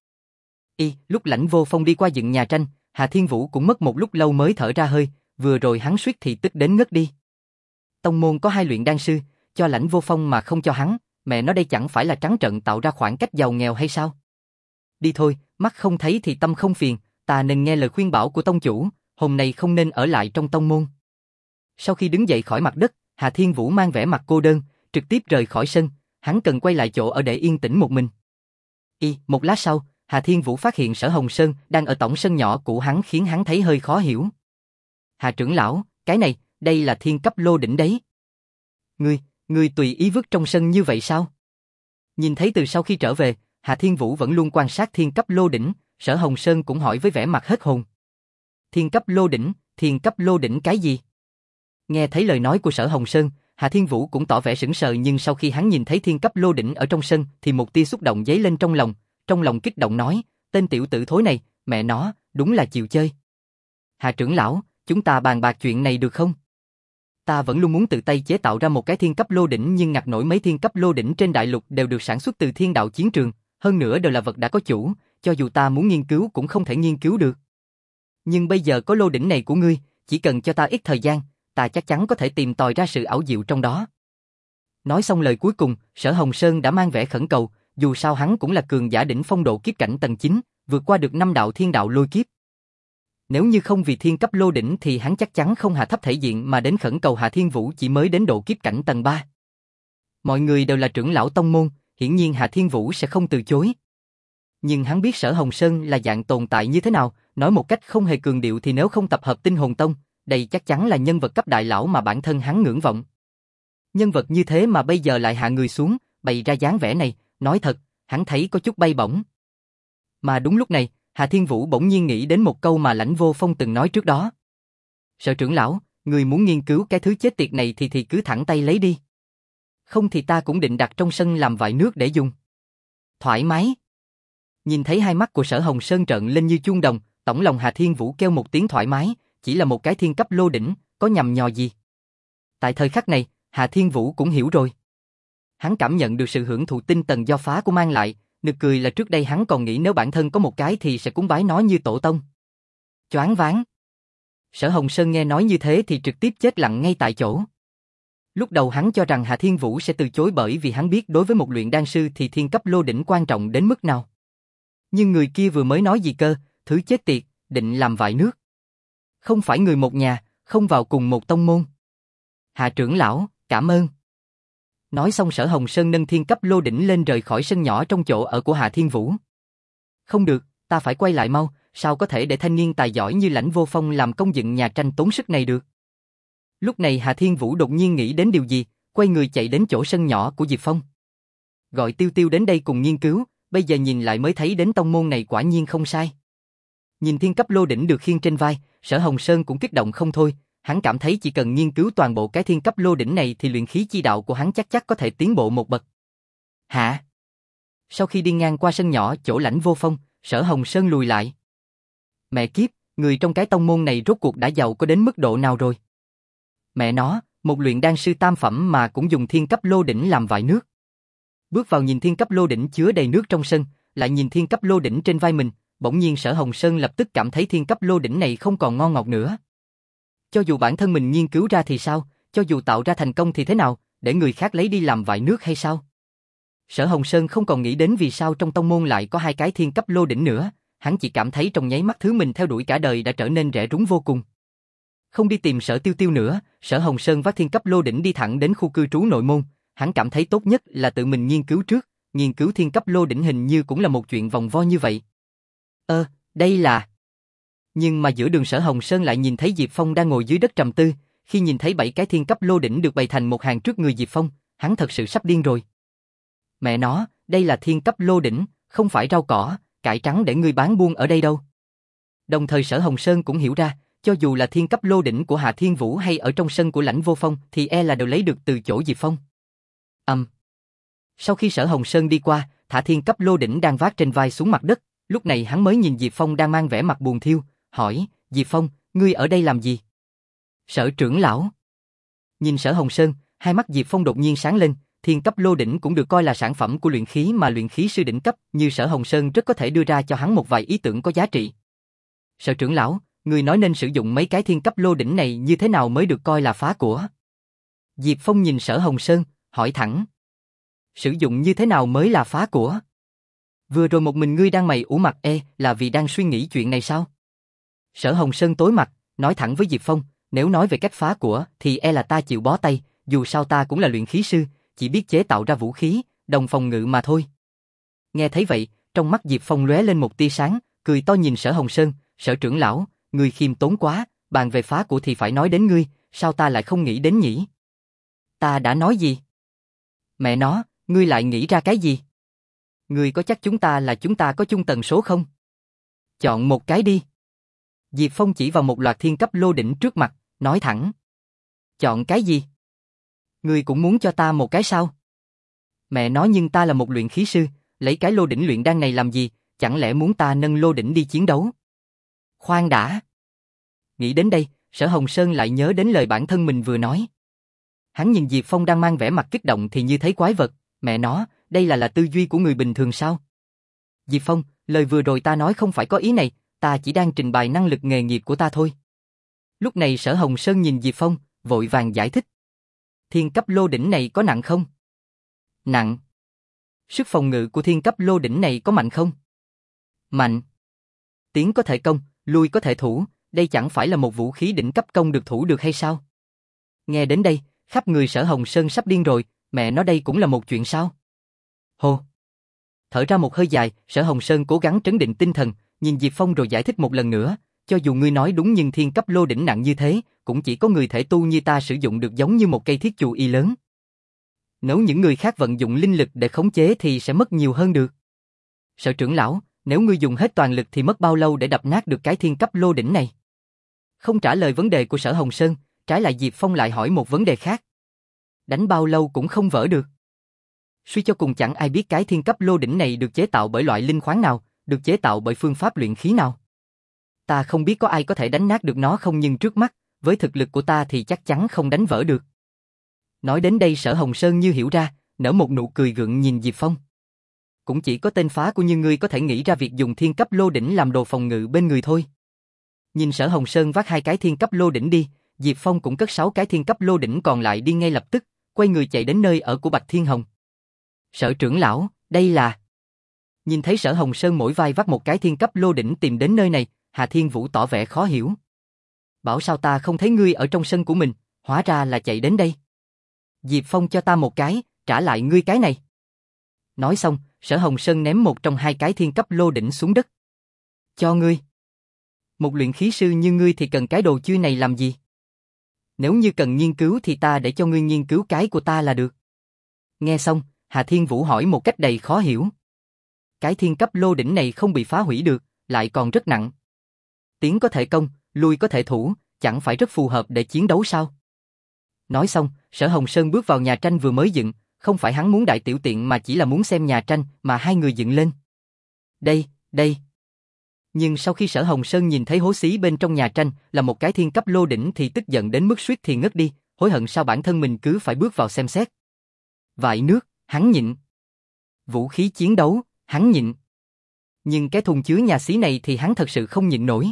Y, lúc Lãnh Vô Phong đi qua dựng nhà tranh, Hà Thiên Vũ cũng mất một lúc lâu mới thở ra hơi, vừa rồi hắn suýt thì tức đến ngất đi. Tông môn có hai luyện đan sư, cho Lãnh Vô Phong mà không cho hắn, mẹ nó đây chẳng phải là trắng trợn tạo ra khoảng cách giàu nghèo hay sao? Đi thôi, mắt không thấy thì tâm không phiền, ta nên nghe lời khuyên bảo của tông chủ, hôm nay không nên ở lại trong tông môn. Sau khi đứng dậy khỏi mặt đất, Hà Thiên Vũ mang vẻ mặt cô đơn, trực tiếp rời khỏi sân, hắn cần quay lại chỗ ở để yên tĩnh một mình. Y, một lát sau, Hà Thiên Vũ phát hiện Sở Hồng Sơn đang ở tổng sân nhỏ của hắn khiến hắn thấy hơi khó hiểu. Hà trưởng lão, cái này, đây là thiên cấp lô đỉnh đấy. Ngươi, ngươi tùy ý vứt trong sân như vậy sao? Nhìn thấy từ sau khi trở về, Hà Thiên Vũ vẫn luôn quan sát thiên cấp lô đỉnh, Sở Hồng Sơn cũng hỏi với vẻ mặt hết hồn. Thiên cấp lô đỉnh, thiên cấp lô đỉnh cái gì? Nghe thấy lời nói của Sở Hồng Sơn, Hà Thiên Vũ cũng tỏ vẻ sững sờ nhưng sau khi hắn nhìn thấy thiên cấp lô đỉnh ở trong sân thì một tia xúc động dấy lên trong lòng, trong lòng kích động nói, tên tiểu tử thối này, mẹ nó, đúng là chịu chơi. Hà trưởng lão, chúng ta bàn bạc chuyện này được không? Ta vẫn luôn muốn tự tay chế tạo ra một cái thiên cấp lô đỉnh nhưng ngặt nổi mấy thiên cấp lô đỉnh trên đại lục đều được sản xuất từ thiên đạo chiến trường, hơn nữa đều là vật đã có chủ, cho dù ta muốn nghiên cứu cũng không thể nghiên cứu được. Nhưng bây giờ có lô đỉnh này của ngươi, chỉ cần cho ta ít thời gian, ta chắc chắn có thể tìm tòi ra sự ảo diệu trong đó. Nói xong lời cuối cùng, Sở Hồng Sơn đã mang vẻ khẩn cầu, dù sao hắn cũng là cường giả đỉnh phong độ kiếp cảnh tầng chín, vượt qua được năm đạo thiên đạo lôi kiếp. Nếu như không vì thiên cấp lô đỉnh thì hắn chắc chắn không hạ thấp thể diện mà đến khẩn cầu Hà Thiên Vũ chỉ mới đến độ kiếp cảnh tầng ba. Mọi người đều là trưởng lão tông môn, hiển nhiên Hà Thiên Vũ sẽ không từ chối. Nhưng hắn biết Sở Hồng Sơn là dạng tồn tại như thế nào, nói một cách không hề cường điệu thì nếu không tập hợp tinh hồn tông, đây chắc chắn là nhân vật cấp đại lão mà bản thân hắn ngưỡng vọng. Nhân vật như thế mà bây giờ lại hạ người xuống, bày ra dáng vẻ này, nói thật, hắn thấy có chút bay bổng. Mà đúng lúc này, Hà Thiên Vũ bỗng nhiên nghĩ đến một câu mà Lãnh Vô Phong từng nói trước đó. Sở trưởng lão, người muốn nghiên cứu cái thứ chết tiệt này thì thì cứ thẳng tay lấy đi. Không thì ta cũng định đặt trong sân làm vại nước để dùng. Thoải mái. Nhìn thấy hai mắt của Sở Hồng Sơn trợn lên như chuông đồng, tổng lòng Hà Thiên Vũ kêu một tiếng thoải mái, chỉ là một cái thiên cấp lô đỉnh, có nhầm nhò gì. Tại thời khắc này, Hà Thiên Vũ cũng hiểu rồi. Hắn cảm nhận được sự hưởng thụ tinh tần do phá của mang lại, nực cười là trước đây hắn còn nghĩ nếu bản thân có một cái thì sẽ cúng bái nó như tổ tông. Choáng váng. Sở Hồng Sơn nghe nói như thế thì trực tiếp chết lặng ngay tại chỗ. Lúc đầu hắn cho rằng Hà Thiên Vũ sẽ từ chối bởi vì hắn biết đối với một luyện đan sư thì thiên cấp lô đỉnh quan trọng đến mức nào. Nhưng người kia vừa mới nói gì cơ, thứ chết tiệt, định làm vại nước. Không phải người một nhà, không vào cùng một tông môn. Hà trưởng lão, cảm ơn. Nói xong Sở Hồng Sơn nâng thiên cấp lô đỉnh lên rời khỏi sân nhỏ trong chỗ ở của Hà Thiên Vũ. Không được, ta phải quay lại mau, sao có thể để thanh niên tài giỏi như Lãnh Vô Phong làm công dựng nhà tranh tốn sức này được. Lúc này Hà Thiên Vũ đột nhiên nghĩ đến điều gì, quay người chạy đến chỗ sân nhỏ của Diệp Phong. Gọi Tiêu Tiêu đến đây cùng nghiên cứu, bây giờ nhìn lại mới thấy đến tông môn này quả nhiên không sai. Nhìn thiên cấp lô đỉnh được khiêng trên vai, Sở Hồng Sơn cũng kích động không thôi, hắn cảm thấy chỉ cần nghiên cứu toàn bộ cái thiên cấp lô đỉnh này thì luyện khí chi đạo của hắn chắc chắc có thể tiến bộ một bậc. Hả? Sau khi đi ngang qua sân nhỏ chỗ Lãnh Vô Phong, Sở Hồng Sơn lùi lại. Mẹ kiếp, người trong cái tông môn này rốt cuộc đã giàu có đến mức độ nào rồi? Mẹ nó, một luyện đan sư tam phẩm mà cũng dùng thiên cấp lô đỉnh làm vại nước. Bước vào nhìn thiên cấp lô đỉnh chứa đầy nước trong sân, lại nhìn thiên cấp lô đỉnh trên vai mình, bỗng nhiên Sở Hồng Sơn lập tức cảm thấy thiên cấp lô đỉnh này không còn ngon ngọt nữa. Cho dù bản thân mình nghiên cứu ra thì sao, cho dù tạo ra thành công thì thế nào, để người khác lấy đi làm vại nước hay sao? Sở Hồng Sơn không còn nghĩ đến vì sao trong tông môn lại có hai cái thiên cấp lô đỉnh nữa, hắn chỉ cảm thấy trong nháy mắt thứ mình theo đuổi cả đời đã trở nên rẻ rúng vô cùng. Không đi tìm Sở Tiêu Tiêu nữa, Sở Hồng Sơn vác thiên cấp lô đỉnh đi thẳng đến khu cư trú nội môn, hắn cảm thấy tốt nhất là tự mình nghiên cứu trước, nghiên cứu thiên cấp lô đỉnh hình như cũng là một chuyện vòng vo như vậy. Ơ, đây là... Nhưng mà giữa đường Sở Hồng Sơn lại nhìn thấy Diệp Phong đang ngồi dưới đất trầm tư, khi nhìn thấy bảy cái thiên cấp lô đỉnh được bày thành một hàng trước người Diệp Phong, hắn thật sự sắp điên rồi. Mẹ nó, đây là thiên cấp lô đỉnh, không phải rau cỏ, cải trắng để ngươi bán buôn ở đây đâu. Đồng thời Sở Hồng Sơn cũng hiểu ra, cho dù là thiên cấp lô đỉnh của Hạ Thiên Vũ hay ở trong sân của Lãnh Vô Phong thì e là đều lấy được từ chỗ Diệp Phong. Âm. Um. Sau khi Sở Hồng Sơn đi qua, thả thiên cấp lô đỉnh đang vác trên vai xuống mặt đất, lúc này hắn mới nhìn Diệp Phong đang mang vẻ mặt buồn thiu, hỏi, Diệp Phong, ngươi ở đây làm gì? Sở trưởng lão. Nhìn Sở Hồng Sơn, hai mắt Diệp Phong đột nhiên sáng lên, thiên cấp lô đỉnh cũng được coi là sản phẩm của luyện khí mà luyện khí sư đỉnh cấp, như Sở Hồng Sơn rất có thể đưa ra cho hắn một vài ý tưởng có giá trị. Sở trưởng lão, ngươi nói nên sử dụng mấy cái thiên cấp lô đỉnh này như thế nào mới được coi là phá của? Diệp Phong nhìn Sở Hồng Sơn, hỏi thẳng. Sử dụng như thế nào mới là phá của? Vừa rồi một mình ngươi đang mày ủ mặt e là vì đang suy nghĩ chuyện này sao? Sở Hồng Sơn tối mặt, nói thẳng với Diệp Phong, nếu nói về cách phá của thì e là ta chịu bó tay, dù sao ta cũng là luyện khí sư, chỉ biết chế tạo ra vũ khí, đồng phòng ngự mà thôi. Nghe thấy vậy, trong mắt Diệp Phong lóe lên một tia sáng, cười to nhìn Sở Hồng Sơn, Sở trưởng lão, ngươi khiêm tốn quá, bàn về phá của thì phải nói đến ngươi, sao ta lại không nghĩ đến nhỉ? Ta đã nói gì? Mẹ nó, ngươi lại nghĩ ra cái gì? Ngươi có chắc chúng ta là chúng ta có chung tần số không? Chọn một cái đi. Diệp Phong chỉ vào một loạt thiên cấp lô đỉnh trước mặt, nói thẳng. Chọn cái gì? Ngươi cũng muốn cho ta một cái sao? Mẹ nói nhưng ta là một luyện khí sư, lấy cái lô đỉnh luyện đan này làm gì, chẳng lẽ muốn ta nâng lô đỉnh đi chiến đấu? Khoan đã. Nghĩ đến đây, Sở Hồng Sơn lại nhớ đến lời bản thân mình vừa nói. Hắn nhìn Diệp Phong đang mang vẻ mặt kích động thì như thấy quái vật, mẹ nó, đây là là tư duy của người bình thường sao? Diệp Phong, lời vừa rồi ta nói không phải có ý này, ta chỉ đang trình bày năng lực nghề nghiệp của ta thôi. Lúc này Sở Hồng Sơn nhìn Diệp Phong, vội vàng giải thích. Thiên cấp lô đỉnh này có nặng không? Nặng. Sức phòng ngự của thiên cấp lô đỉnh này có mạnh không? Mạnh. Tiến có thể công, lui có thể thủ, đây chẳng phải là một vũ khí đỉnh cấp công được thủ được hay sao? Nghe đến đây, khắp người Sở Hồng Sơn sắp điên rồi, mẹ nói đây cũng là một chuyện sao? Hô. Thở ra một hơi dài, Sở Hồng Sơn cố gắng trấn định tinh thần, nhìn Diệp Phong rồi giải thích một lần nữa, cho dù ngươi nói đúng nhưng thiên cấp lô đỉnh nặng như thế, cũng chỉ có người thể tu như ta sử dụng được giống như một cây thiết chù y lớn. Nếu những người khác vận dụng linh lực để khống chế thì sẽ mất nhiều hơn được. Sở trưởng lão, nếu ngươi dùng hết toàn lực thì mất bao lâu để đập nát được cái thiên cấp lô đỉnh này? Không trả lời vấn đề của Sở Hồng Sơn, trái lại Diệp Phong lại hỏi một vấn đề khác. Đánh bao lâu cũng không vỡ được. Suy cho cùng chẳng ai biết cái thiên cấp lô đỉnh này được chế tạo bởi loại linh khoáng nào, được chế tạo bởi phương pháp luyện khí nào. Ta không biết có ai có thể đánh nát được nó không nhưng trước mắt, với thực lực của ta thì chắc chắn không đánh vỡ được. Nói đến đây Sở Hồng Sơn như hiểu ra, nở một nụ cười gượng nhìn Diệp Phong. Cũng chỉ có tên phá của như ngươi có thể nghĩ ra việc dùng thiên cấp lô đỉnh làm đồ phòng ngự bên người thôi. Nhìn Sở Hồng Sơn vác hai cái thiên cấp lô đỉnh đi, Diệp Phong cũng cất sáu cái thiên cấp lô đỉnh còn lại đi ngay lập tức, quay người chạy đến nơi ở của Bạch Thiên Hồng. Sở trưởng lão, đây là... Nhìn thấy Sở Hồng Sơn mỗi vai vác một cái thiên cấp lô đỉnh tìm đến nơi này, Hà Thiên Vũ tỏ vẻ khó hiểu. Bảo sao ta không thấy ngươi ở trong sân của mình, hóa ra là chạy đến đây. Diệp Phong cho ta một cái, trả lại ngươi cái này. Nói xong, Sở Hồng Sơn ném một trong hai cái thiên cấp lô đỉnh xuống đất. Cho ngươi. Một luyện khí sư như ngươi thì cần cái đồ chơi này làm gì? Nếu như cần nghiên cứu thì ta để cho ngươi nghiên cứu cái của ta là được. Nghe xong, Hà Thiên Vũ hỏi một cách đầy khó hiểu. Cái thiên cấp lô đỉnh này không bị phá hủy được, lại còn rất nặng. Tiến có thể công, lui có thể thủ, chẳng phải rất phù hợp để chiến đấu sao? Nói xong, Sở Hồng Sơn bước vào nhà tranh vừa mới dựng, không phải hắn muốn đại tiểu tiện mà chỉ là muốn xem nhà tranh mà hai người dựng lên. Đây, đây. Nhưng sau khi Sở Hồng Sơn nhìn thấy hố xí bên trong nhà tranh là một cái thiên cấp lô đỉnh thì tức giận đến mức suýt thì ngất đi, hối hận sao bản thân mình cứ phải bước vào xem xét. Vại nước, hắn nhịn. Vũ khí chiến đấu, hắn nhịn. Nhưng cái thùng chứa nhà xí này thì hắn thật sự không nhịn nổi.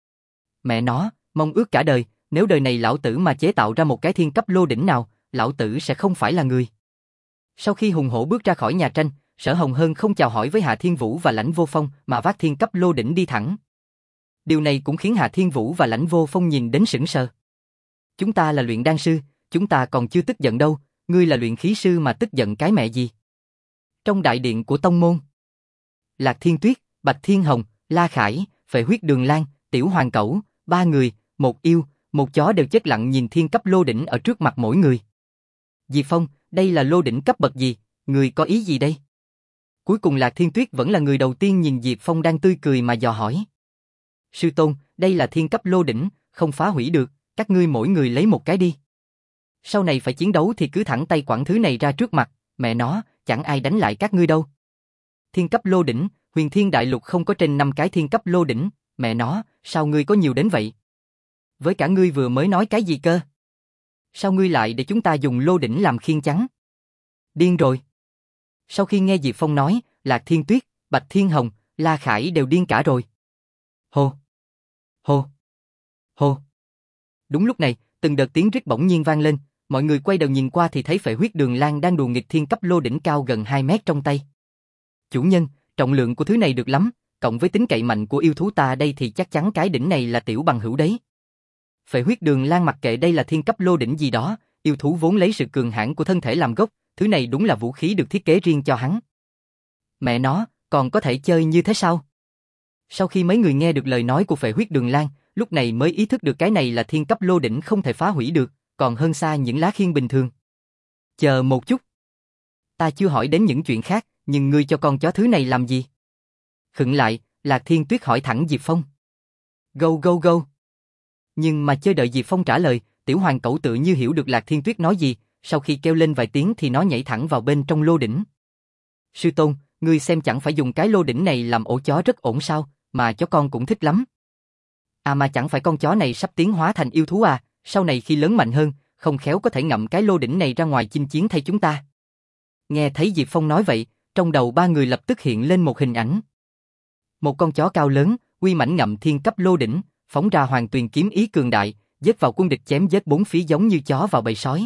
Mẹ nó, mong ước cả đời, nếu đời này lão tử mà chế tạo ra một cái thiên cấp lô đỉnh nào, lão tử sẽ không phải là người. Sau khi hùng hổ bước ra khỏi nhà tranh, Sở Hồng Hơn không chào hỏi với Hạ Thiên Vũ và Lãnh Vô Phong mà vác thiên cấp lô đỉnh đi thẳng. Điều này cũng khiến Hạ Thiên Vũ và Lãnh Vô Phong nhìn đến sững sờ. Chúng ta là luyện đan sư, chúng ta còn chưa tức giận đâu, ngươi là luyện khí sư mà tức giận cái mẹ gì? Trong đại điện của tông môn, Lạc Thiên Tuyết, Bạch Thiên Hồng, La Khải, Phệ Huyết Đường Lan, Tiểu Hoàng Cẩu, ba người, một yêu, một chó đều chết lặng nhìn thiên cấp lô đỉnh ở trước mặt mỗi người. Diệp Phong, đây là lô đỉnh cấp bậc gì, người có ý gì đây? Cuối cùng Lạc Thiên Tuyết vẫn là người đầu tiên nhìn Diệp Phong đang tươi cười mà dò hỏi. Sư tôn, đây là thiên cấp lô đỉnh, không phá hủy được, các ngươi mỗi người lấy một cái đi. Sau này phải chiến đấu thì cứ thẳng tay quẳng thứ này ra trước mặt, mẹ nó, chẳng ai đánh lại các ngươi đâu. Thiên cấp lô đỉnh, Huyền Thiên Đại Lục không có trên năm cái thiên cấp lô đỉnh, mẹ nó, sao ngươi có nhiều đến vậy? Với cả ngươi vừa mới nói cái gì cơ? Sao ngươi lại để chúng ta dùng lô đỉnh làm khiên chắn? Điên rồi. Sau khi nghe Diệp Phong nói, Lạc Thiên Tuyết, Bạch Thiên Hồng, La Khải đều điên cả rồi. Hô! Hô! Hô! Đúng lúc này, từng đợt tiếng rít bỗng nhiên vang lên, mọi người quay đầu nhìn qua thì thấy Phệ Huyết Đường Lan đang đùa nghịch thiên cấp lô đỉnh cao gần hai mét trong tay. Chủ nhân, trọng lượng của thứ này được lắm, cộng với tính cậy mạnh của yêu thú ta đây thì chắc chắn cái đỉnh này là tiểu bằng hữu đấy. Phệ Huyết Đường Lan mặc kệ đây là thiên cấp lô đỉnh gì đó, yêu thú vốn lấy sự cường hãn của thân thể làm gốc, thứ này đúng là vũ khí được thiết kế riêng cho hắn. Mẹ nó, còn có thể chơi như thế sao? Sau khi mấy người nghe được lời nói của Phệ Huyết Đường Lan, lúc này mới ý thức được cái này là thiên cấp lô đỉnh không thể phá hủy được, còn hơn xa những lá khiên bình thường. Chờ một chút. Ta chưa hỏi đến những chuyện khác, nhưng ngươi cho con chó thứ này làm gì? Khựng lại, Lạc Thiên Tuyết hỏi thẳng Diệp Phong. Go go go. Nhưng mà chưa đợi Diệp Phong trả lời, Tiểu Hoàng Cẩu tự như hiểu được Lạc Thiên Tuyết nói gì, sau khi kêu lên vài tiếng thì nó nhảy thẳng vào bên trong lô đỉnh. Sư tôn, ngươi xem chẳng phải dùng cái lô đỉnh này làm ổ chó rất ổn sao, mà chó con cũng thích lắm. À mà chẳng phải con chó này sắp tiến hóa thành yêu thú à, sau này khi lớn mạnh hơn, không khéo có thể ngậm cái lô đỉnh này ra ngoài chinh chiến thay chúng ta. Nghe thấy Diệp Phong nói vậy, trong đầu ba người lập tức hiện lên một hình ảnh. Một con chó cao lớn, uy mãnh ngậm thiên cấp lô đỉnh, phóng ra hoàng tuyền kiếm ý cường đại, giết vào quân địch chém giết bốn phía giống như chó vào bầy sói.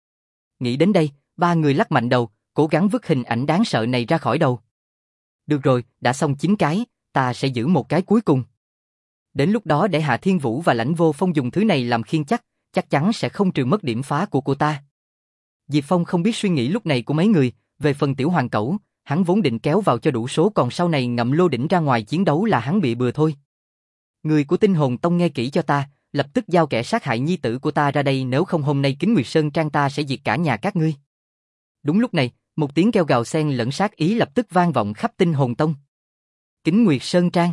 Nghĩ đến đây, ba người lắc mạnh đầu, cố gắng vứt hình ảnh đáng sợ này ra khỏi đầu. Được rồi, đã xong chín cái, ta sẽ giữ một cái cuối cùng. Đến lúc đó để Hạ Thiên Vũ và Lãnh Vô Phong dùng thứ này làm khiên chắc, chắc chắn sẽ không trừ mất điểm phá của cô ta. Diệp Phong không biết suy nghĩ lúc này của mấy người, về phần Tiểu Hoàng Cẩu, hắn vốn định kéo vào cho đủ số còn sau này ngậm lô đỉnh ra ngoài chiến đấu là hắn bị bừa thôi. Người của Tinh Hồn Tông nghe kỹ cho ta, lập tức giao kẻ sát hại nhi tử của ta ra đây, nếu không hôm nay Kính Nguyệt Sơn Trang ta sẽ diệt cả nhà các ngươi. Đúng lúc này, một tiếng kêu gào xen lẫn sát ý lập tức vang vọng khắp Tinh Hồn Tông. Kính Nguyệt Sơn Trang.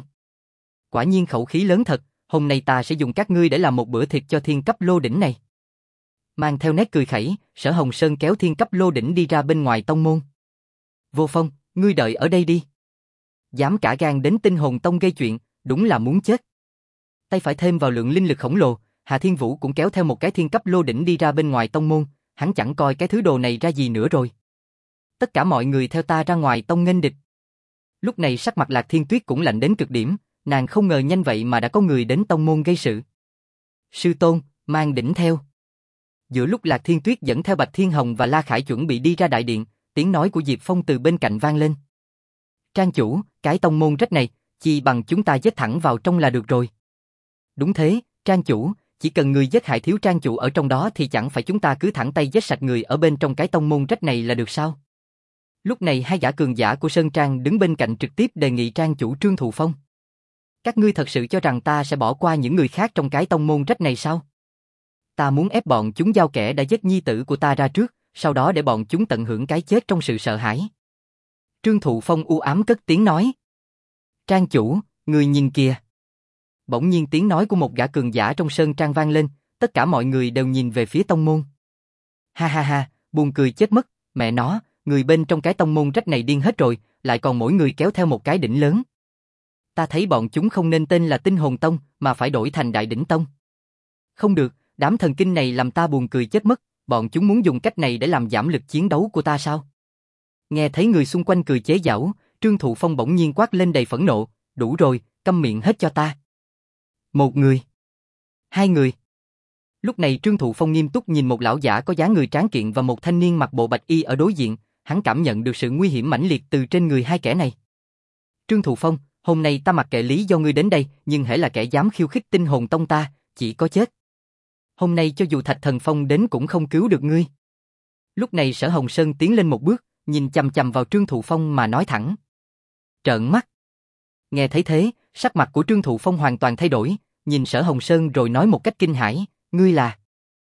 Quả nhiên khẩu khí lớn thật, hôm nay ta sẽ dùng các ngươi để làm một bữa thịt cho thiên cấp lô đỉnh này. Mang theo nét cười khẩy, Sở Hồng Sơn kéo thiên cấp lô đỉnh đi ra bên ngoài tông môn. Vô Phong, ngươi đợi ở đây đi. Dám cả gan đến Tinh Hồn Tông gây chuyện, đúng là muốn chết. Tay phải thêm vào lượng linh lực khổng lồ, Hạ Thiên Vũ cũng kéo theo một cái thiên cấp lô đỉnh đi ra bên ngoài tông môn, hắn chẳng coi cái thứ đồ này ra gì nữa rồi. Tất cả mọi người theo ta ra ngoài tông nghênh địch. Lúc này sắc mặt Lạc Thiên Tuyết cũng lạnh đến cực điểm, nàng không ngờ nhanh vậy mà đã có người đến tông môn gây sự. Sư tôn, mang đỉnh theo. Giữa lúc Lạc Thiên Tuyết dẫn theo Bạch Thiên Hồng và La Khải chuẩn bị đi ra đại điện, tiếng nói của Diệp Phong từ bên cạnh vang lên. Trang chủ, cái tông môn rách này, chi bằng chúng ta giết thẳng vào trong là được rồi. Đúng thế, Trang chủ, chỉ cần người giết hại thiếu Trang chủ ở trong đó thì chẳng phải chúng ta cứ thẳng tay giết sạch người ở bên trong cái tông môn rách này là được sao? Lúc này hai gã cường giả của Sơn Trang đứng bên cạnh trực tiếp đề nghị Trang chủ Trương Thụ Phong. Các ngươi thật sự cho rằng ta sẽ bỏ qua những người khác trong cái tông môn rách này sao? Ta muốn ép bọn chúng giao kẻ đã giết nhi tử của ta ra trước, sau đó để bọn chúng tận hưởng cái chết trong sự sợ hãi. Trương Thụ Phong u ám cất tiếng nói. Trang chủ, người nhìn kìa. Bỗng nhiên tiếng nói của một gã cường giả trong Sơn Trang vang lên, tất cả mọi người đều nhìn về phía tông môn. Ha ha ha, buồn cười chết mất, mẹ nó, người bên trong cái tông môn rách này điên hết rồi, lại còn mỗi người kéo theo một cái đỉnh lớn. Ta thấy bọn chúng không nên tên là Tinh Hồn Tông, mà phải đổi thành Đại Đỉnh Tông. Không được, đám thần kinh này làm ta buồn cười chết mất, bọn chúng muốn dùng cách này để làm giảm lực chiến đấu của ta sao? Nghe thấy người xung quanh cười chế giễu, Trương Thụ Phong bỗng nhiên quát lên đầy phẫn nộ, đủ rồi, câm miệng hết cho ta. Một người. Hai người. Lúc này Trương Thụ Phong nghiêm túc nhìn một lão giả có dáng người tráng kiện và một thanh niên mặc bộ bạch y ở đối diện, hắn cảm nhận được sự nguy hiểm mãnh liệt từ trên người hai kẻ này. Trương Thụ Phong, hôm nay ta mặc kệ lý do ngươi đến đây, nhưng hễ là kẻ dám khiêu khích tinh hồn tông ta, chỉ có chết. Hôm nay cho dù Thạch Thần Phong đến cũng không cứu được ngươi. Lúc này Sở Hồng Sơn tiến lên một bước, nhìn chằm chằm vào Trương Thụ Phong mà nói thẳng. Trợn mắt. Nghe thấy thế, sắc mặt của Trương Thụ Phong hoàn toàn thay đổi, nhìn Sở Hồng Sơn rồi nói một cách kinh hãi, ngươi là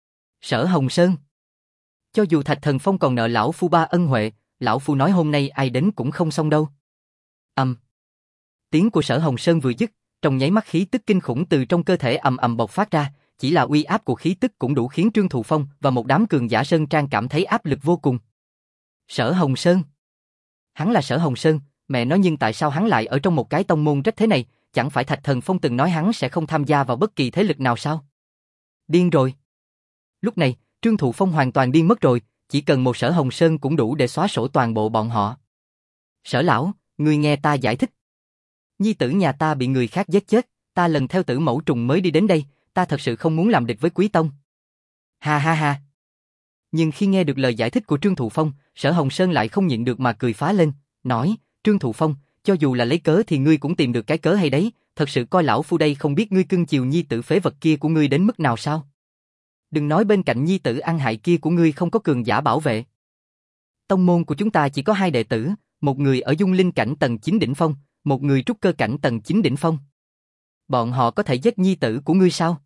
Sở Hồng Sơn. Cho dù Thạch Thần Phong còn nợ lão phu ba ân huệ, lão phu nói hôm nay ai đến cũng không xong đâu. Ầm. Um. Tiếng của Sở Hồng Sơn vừa dứt, trong nháy mắt khí tức kinh khủng từ trong cơ thể ầm ầm bộc phát ra, chỉ là uy áp của khí tức cũng đủ khiến Trương Thụ Phong và một đám cường giả Sơn Trang cảm thấy áp lực vô cùng. Sở Hồng Sơn. Hắn là Sở Hồng Sơn, mẹ nói nhưng tại sao hắn lại ở trong một cái tông môn rách thế này, chẳng phải Thạch Thần Phong từng nói hắn sẽ không tham gia vào bất kỳ thế lực nào sao? Điên rồi. Lúc này, Trương Thụ Phong hoàn toàn điên mất rồi, chỉ cần một Sở Hồng Sơn cũng đủ để xóa sổ toàn bộ bọn họ. Sở lão, ngươi nghe ta giải thích. Nhi tử nhà ta bị người khác giết chết, ta lần theo tử mẫu trùng mới đi đến đây, ta thật sự không muốn làm địch với Quý Tông. Ha ha ha. Nhưng khi nghe được lời giải thích của Trương Thụ Phong, Sở Hồng Sơn lại không nhịn được mà cười phá lên, nói, Trương Thụ Phong, cho dù là lấy cớ thì ngươi cũng tìm được cái cớ hay đấy, thật sự coi lão phu đây không biết ngươi cưng chiều nhi tử phế vật kia của ngươi đến mức nào sao? Đừng nói bên cạnh nhi tử ăn hại kia của ngươi không có cường giả bảo vệ. Tông môn của chúng ta chỉ có hai đệ tử, một người ở dung linh cảnh tầng chín đỉnh phong, một người trúc cơ cảnh tầng chín đỉnh phong. Bọn họ có thể giết nhi tử của ngươi sao?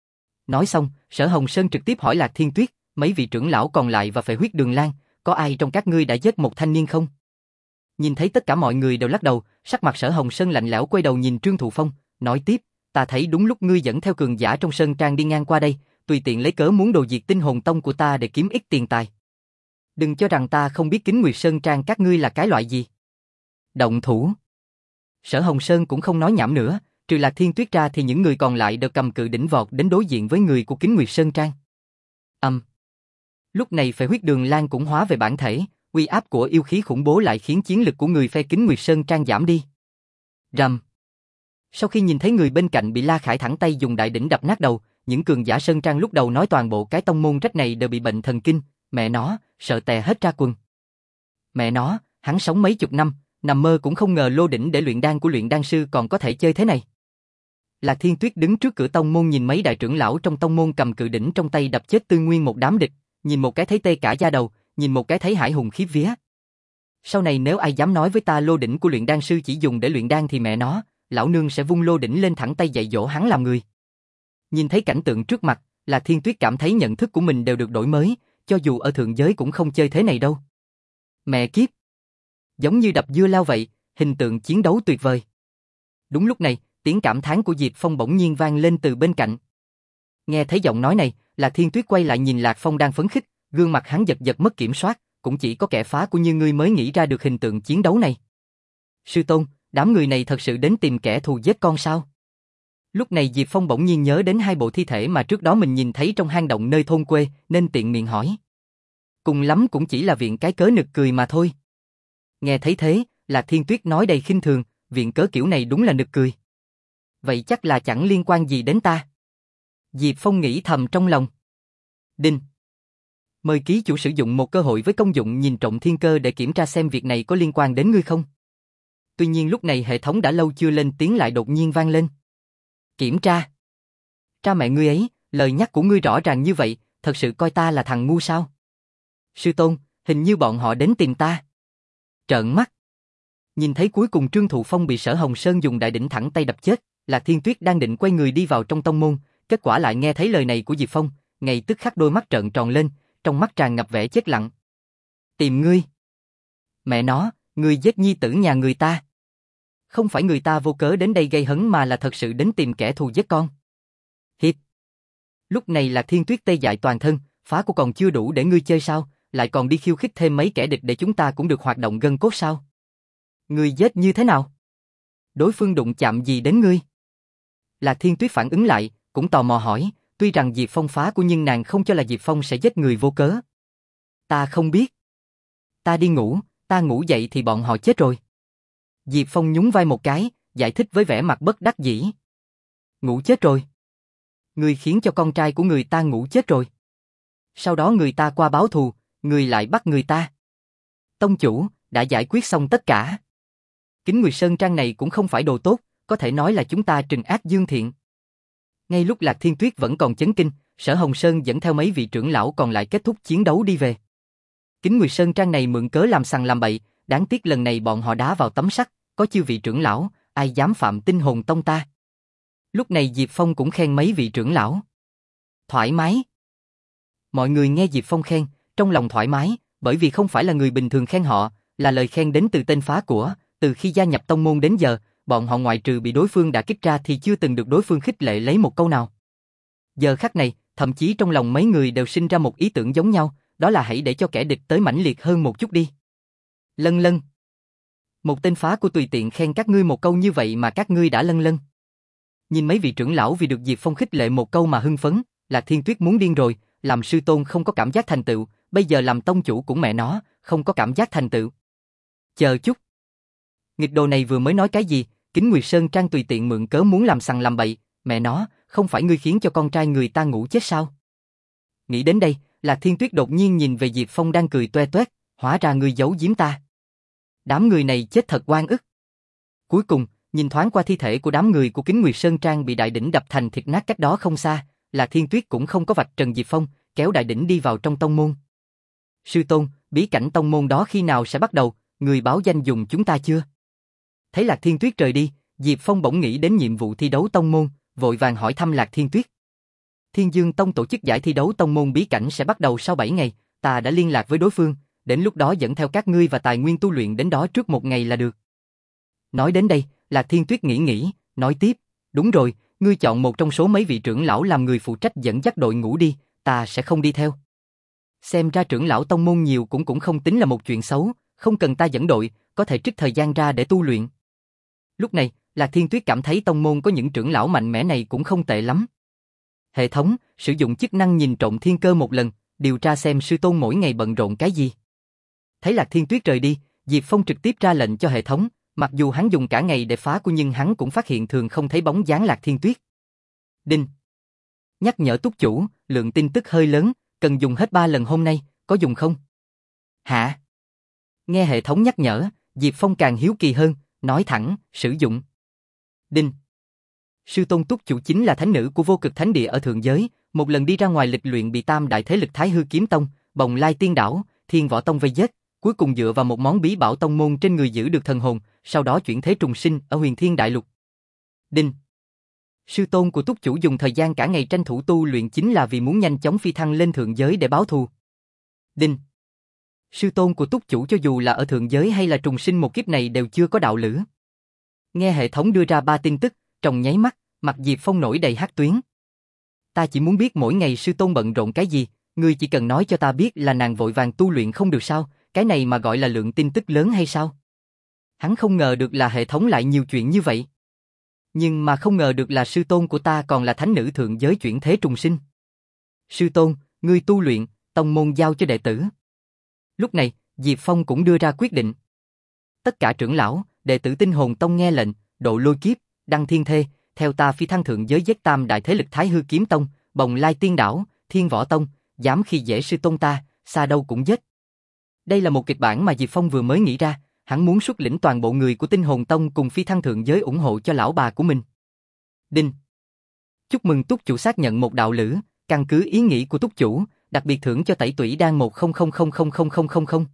Nói xong, Sở Hồng Sơn trực tiếp hỏi Lạc Thiên Tuyết, mấy vị trưởng lão còn lại và Phệ Huyết Đường Lan, có ai trong các ngươi đã giết một thanh niên không? Nhìn thấy tất cả mọi người đều lắc đầu, sắc mặt Sở Hồng Sơn lạnh lẽo quay đầu nhìn Trương Thụ Phong, nói tiếp, ta thấy đúng lúc ngươi dẫn theo cường giả trong Sơn Trang đi ngang qua đây, tùy tiện lấy cớ muốn đồ diệt Tinh Hồn Tông của ta để kiếm ít tiền tài. Đừng cho rằng ta không biết Kính Nguyệt Sơn Trang các ngươi là cái loại gì. Động thủ. Sở Hồng Sơn cũng không nói nhảm nữa, trừ Lạc Thiên Tuyết ra thì những người còn lại đều cầm cự đỉnh vọt đến đối diện với người của Kính Nguyệt Sơn Trang. Âm. Um. Lúc này Phệ Huyết Đường Lan cũng hóa về bản thể, uy áp của yêu khí khủng bố lại khiến chiến lực của người phe Kính Nguyệt Sơn Trang giảm đi. Rầm. Sau khi nhìn thấy người bên cạnh bị La Khải thẳng tay dùng đại đỉnh đập nát đầu, những cường giả Sơn Trang lúc đầu nói toàn bộ cái tông môn rách này đều bị bệnh thần kinh, mẹ nó, sợ tè hết ra quần. Mẹ nó, hắn sống mấy chục năm, nằm mơ cũng không ngờ lô đỉnh để luyện đan của luyện đan sư còn có thể chơi thế này. Lạc Thiên Tuyết đứng trước cửa tông môn nhìn mấy đại trưởng lão trong tông môn cầm cự đỉnh trong tay đập chết tư nguyên một đám địch, nhìn một cái thấy tê cả da đầu, nhìn một cái thấy hải hùng khiếp vía. Sau này nếu ai dám nói với ta lô đỉnh của luyện đan sư chỉ dùng để luyện đan thì mẹ nó, lão nương sẽ vung lô đỉnh lên thẳng tay dạy dỗ hắn làm người. Nhìn thấy cảnh tượng trước mặt, Lạc Thiên Tuyết cảm thấy nhận thức của mình đều được đổi mới, cho dù ở thượng giới cũng không chơi thế này đâu. Mẹ kiếp! Giống như đập dưa lao vậy, hình tượng chiến đấu tuyệt vời. Đúng lúc này, tiếng cảm thán của Diệp Phong bỗng nhiên vang lên từ bên cạnh. Nghe thấy giọng nói này, Lạc Thiên Tuyết quay lại nhìn Lạc Phong đang phấn khích, gương mặt hắn giật giật mất kiểm soát, cũng chỉ có kẻ phá của như ngươi mới nghĩ ra được hình tượng chiến đấu này. Sư tôn, đám người này thật sự đến tìm kẻ thù giết con sao? Lúc này Diệp Phong bỗng nhiên nhớ đến hai bộ thi thể mà trước đó mình nhìn thấy trong hang động nơi thôn quê, nên tiện miệng hỏi. Cùng lắm cũng chỉ là viện cái cớ nực cười mà thôi. Nghe thấy thế, Lạc Thiên Tuyết nói đầy khinh thường, viện cớ kiểu này đúng là nực cười. Vậy chắc là chẳng liên quan gì đến ta. Diệp Phong nghĩ thầm trong lòng. Đinh. Mời ký chủ sử dụng một cơ hội với công dụng nhìn trộm thiên cơ để kiểm tra xem việc này có liên quan đến ngươi không. Tuy nhiên lúc này hệ thống đã lâu chưa lên tiếng lại đột nhiên vang lên. Kiểm tra. Cha mẹ ngươi ấy, lời nhắc của ngươi rõ ràng như vậy, thật sự coi ta là thằng ngu sao? Sư tôn, hình như bọn họ đến tìm ta. Trợn mắt. Nhìn thấy cuối cùng Trương Thụ Phong bị Sở Hồng Sơn dùng đại đỉnh thẳng tay đập chết, Lạc Thiên Tuyết đang định quay người đi vào trong tông môn, kết quả lại nghe thấy lời này của Diệp Phong, ngay tức khắc đôi mắt trợn tròn lên, trong mắt tràn ngập vẻ chết lặng. Tìm ngươi? Mẹ nó, ngươi giết nhi tử nhà người ta. Không phải người ta vô cớ đến đây gây hấn mà là thật sự đến tìm kẻ thù giết con. Hiệp. Lúc này Lạc Thiên Tuyết tê dại toàn thân, phá của còn chưa đủ để ngươi chơi sao, lại còn đi khiêu khích thêm mấy kẻ địch để chúng ta cũng được hoạt động gân cốt sao? Ngươi giết như thế nào? Đối phương đụng chạm gì đến ngươi? Lạc Thiên Tuyết phản ứng lại, cũng tò mò hỏi, tuy rằng Diệp Phong phá của nhưng nàng không cho là Diệp Phong sẽ giết người vô cớ. Ta không biết. Ta đi ngủ, ta ngủ dậy thì bọn họ chết rồi. Diệp Phong nhún vai một cái, giải thích với vẻ mặt bất đắc dĩ. Ngủ chết rồi. Ngươi khiến cho con trai của người ta ngủ chết rồi. Sau đó người ta qua báo thù, ngươi lại bắt người ta. Tông chủ, đã giải quyết xong tất cả. Kính Nguyệt Sơn Trang này cũng không phải đồ tốt, có thể nói là chúng ta trừng ác dương thiện. Ngay lúc Lạc Thiên Tuyết vẫn còn chấn kinh, Sở Hồng Sơn dẫn theo mấy vị trưởng lão còn lại kết thúc chiến đấu đi về. Kính Nguyệt Sơn Trang này mượn cớ làm sằng làm bậy, đáng tiếc lần này bọn họ đá vào tấm sắt, có chư vị trưởng lão, ai dám phạm Tinh Hồn Tông ta. Lúc này Diệp Phong cũng khen mấy vị trưởng lão. Thoải mái. Mọi người nghe Diệp Phong khen, trong lòng thoải mái, bởi vì không phải là người bình thường khen họ, là lời khen đến từ tên phá của, từ khi gia nhập tông môn đến giờ, bọn họ ngoại trừ bị đối phương đã kích ra thì chưa từng được đối phương khích lệ lấy một câu nào. Giờ khắc này, thậm chí trong lòng mấy người đều sinh ra một ý tưởng giống nhau, đó là hãy để cho kẻ địch tới mãnh liệt hơn một chút đi. Lân lân. Một tên phá của tùy tiện khen các ngươi một câu như vậy mà các ngươi đã lân lân. Nhìn mấy vị trưởng lão vì được Diệp Phong khích lệ một câu mà hưng phấn, Lạc Thiên Tuyết muốn điên rồi, làm sư tôn không có cảm giác thành tựu, bây giờ làm tông chủ cũng mẹ nó, không có cảm giác thành tựu. Chờ chút. Nghịch đồ này vừa mới nói cái gì, Kính Nguyệt Sơn Trang tùy tiện mượn cớ muốn làm sằng làm bậy, mẹ nó, không phải ngươi khiến cho con trai người ta ngủ chết sao? Nghĩ đến đây, Lạc Thiên Tuyết đột nhiên nhìn về Diệp Phong đang cười toe toét, hóa ra ngươi giấu giếm ta. Đám người này chết thật oan ức. Cuối cùng, nhìn thoáng qua thi thể của đám người của Kính Nguyệt Sơn Trang bị đại đỉnh đập thành thịt nát cách đó không xa, Lạc Thiên Tuyết cũng không có vạch trần Diệp Phong, kéo đại đỉnh đi vào trong tông môn. Sư tôn, bí cảnh tông môn đó khi nào sẽ bắt đầu, người báo danh dùng chúng ta chưa? Thấy Lạc Thiên Tuyết rời đi, Diệp Phong bỗng nghĩ đến nhiệm vụ thi đấu tông môn, vội vàng hỏi thăm Lạc Thiên Tuyết. Thiên Dương Tông tổ chức giải thi đấu tông môn bí cảnh sẽ bắt đầu sau bảy ngày, ta đã liên lạc với đối phương, đến lúc đó dẫn theo các ngươi và tài nguyên tu luyện đến đó trước một ngày là được. Nói đến đây, Lạc Thiên Tuyết nghĩ nghĩ, nói tiếp, đúng rồi, ngươi chọn một trong số mấy vị trưởng lão làm người phụ trách dẫn dắt đội ngũ đi, ta sẽ không đi theo. Xem ra trưởng lão tông môn nhiều cũng cũng không tính là một chuyện xấu, không cần ta dẫn đội, có thể trích thời gian ra để tu luyện. Lúc này, Lạc Thiên Tuyết cảm thấy tông môn có những trưởng lão mạnh mẽ này cũng không tệ lắm. Hệ thống, sử dụng chức năng nhìn trộm thiên cơ một lần, điều tra xem sư tôn mỗi ngày bận rộn cái gì. Thấy Lạc Thiên Tuyết rời đi, Diệp Phong trực tiếp ra lệnh cho hệ thống, mặc dù hắn dùng cả ngày để phá của nhưng hắn cũng phát hiện thường không thấy bóng dáng Lạc Thiên Tuyết. Đinh. Nhắc nhở túc chủ, lượng tin tức hơi lớn, cần dùng hết ba lần hôm nay, có dùng không? Hả? Nghe hệ thống nhắc nhở, Diệp Phong càng hiếu kỳ hơn, nói thẳng, sử dụng. Đinh. Sư tôn túc chủ chính là thánh nữ của vô cực thánh địa ở thượng giới, một lần đi ra ngoài lịch luyện bị tam đại thế lực Thái Hư Kiếm Tông, Bồng Lai Tiên Đảo, Thiên Võ Tông vây giết, cuối cùng dựa vào một món bí bảo tông môn trên người giữ được thần hồn, sau đó chuyển thế trùng sinh ở Huyền Thiên Đại Lục. Đinh. Sư tôn của túc chủ dùng thời gian cả ngày tranh thủ tu luyện chính là vì muốn nhanh chóng phi thăng lên thượng giới để báo thù. Đinh. Sư tôn của túc chủ cho dù là ở thượng giới hay là trùng sinh một kiếp này đều chưa có đạo lữ. Nghe hệ thống đưa ra ba tin tức, trong nháy mắt, mặt Diệp Phong nổi đầy hắc tuyến. Ta chỉ muốn biết mỗi ngày sư tôn bận rộn cái gì, ngươi chỉ cần nói cho ta biết là nàng vội vàng tu luyện không được sao, cái này mà gọi là lượng tin tức lớn hay sao? Hắn không ngờ được là hệ thống lại nhiều chuyện như vậy. Nhưng mà không ngờ được là sư tôn của ta còn là thánh nữ thượng giới chuyển thế trùng sinh. Sư tôn, ngươi tu luyện, tông môn giao cho đệ tử. Lúc này, Diệp Phong cũng đưa ra quyết định. Tất cả trưởng lão, đệ tử Tinh Hồn Tông nghe lệnh, độ lôi kiếp, đăng thiên thê, theo ta phi thăng thượng giới giết tam đại thế lực Thái Hư Kiếm Tông, Bồng Lai Tiên Đảo, Thiên Võ Tông, dám khi dễ sư tôn ta, xa đâu cũng giết. Đây là một kịch bản mà Diệp Phong vừa mới nghĩ ra, hắn muốn xuất lĩnh toàn bộ người của Tinh Hồn Tông cùng phi thăng thượng giới ủng hộ cho lão bà của mình. Đinh. Chúc mừng túc chủ xác nhận một đạo lữ, căn cứ ý nghĩ của túc chủ, đặc biệt thưởng cho tẩy tủy đan một không không không không không không không không.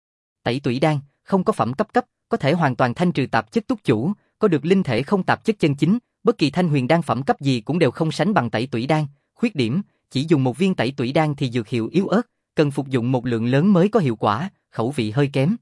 Tẩy tủy đan, không có phẩm cấp cấp, có thể hoàn toàn thanh trừ tạp chất túc chủ, có được linh thể không tạp chất chân chính, bất kỳ thanh huyền đan phẩm cấp gì cũng đều không sánh bằng tẩy tủy đan. Khuyết điểm, chỉ dùng một viên tẩy tủy đan thì dược hiệu yếu ớt, cần phục dụng một lượng lớn mới có hiệu quả, khẩu vị hơi kém.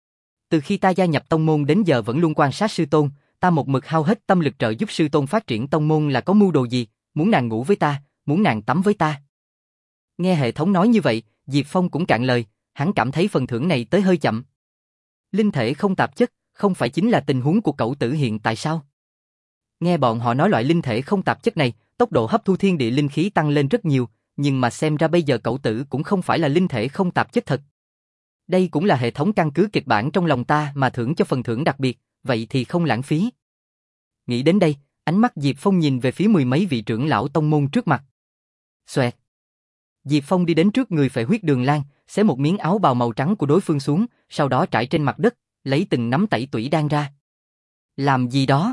Từ khi ta gia nhập tông môn đến giờ vẫn luôn quan sát sư tôn, ta một mực hao hết tâm lực trợ giúp sư tôn phát triển tông môn là có mưu đồ gì, muốn nàng ngủ với ta, muốn nàng tắm với ta. Nghe hệ thống nói như vậy, Diệp Phong cũng cạn lời, hắn cảm thấy phần thưởng này tới hơi chậm. Linh thể không tạp chất, không phải chính là tình huống của cậu tử hiện tại sao? Nghe bọn họ nói loại linh thể không tạp chất này, tốc độ hấp thu thiên địa linh khí tăng lên rất nhiều, nhưng mà xem ra bây giờ cậu tử cũng không phải là linh thể không tạp chất thật. Đây cũng là hệ thống căn cứ kịch bản trong lòng ta mà thưởng cho phần thưởng đặc biệt, vậy thì không lãng phí. Nghĩ đến đây, ánh mắt Diệp Phong nhìn về phía mười mấy vị trưởng lão tông môn trước mặt. Xoẹt. Diệp Phong đi đến trước người Phệ Huyết Đường Lan, xé một miếng áo bào màu trắng của đối phương xuống, sau đó trải trên mặt đất, lấy từng nắm tẩy tủy đan ra. Làm gì đó?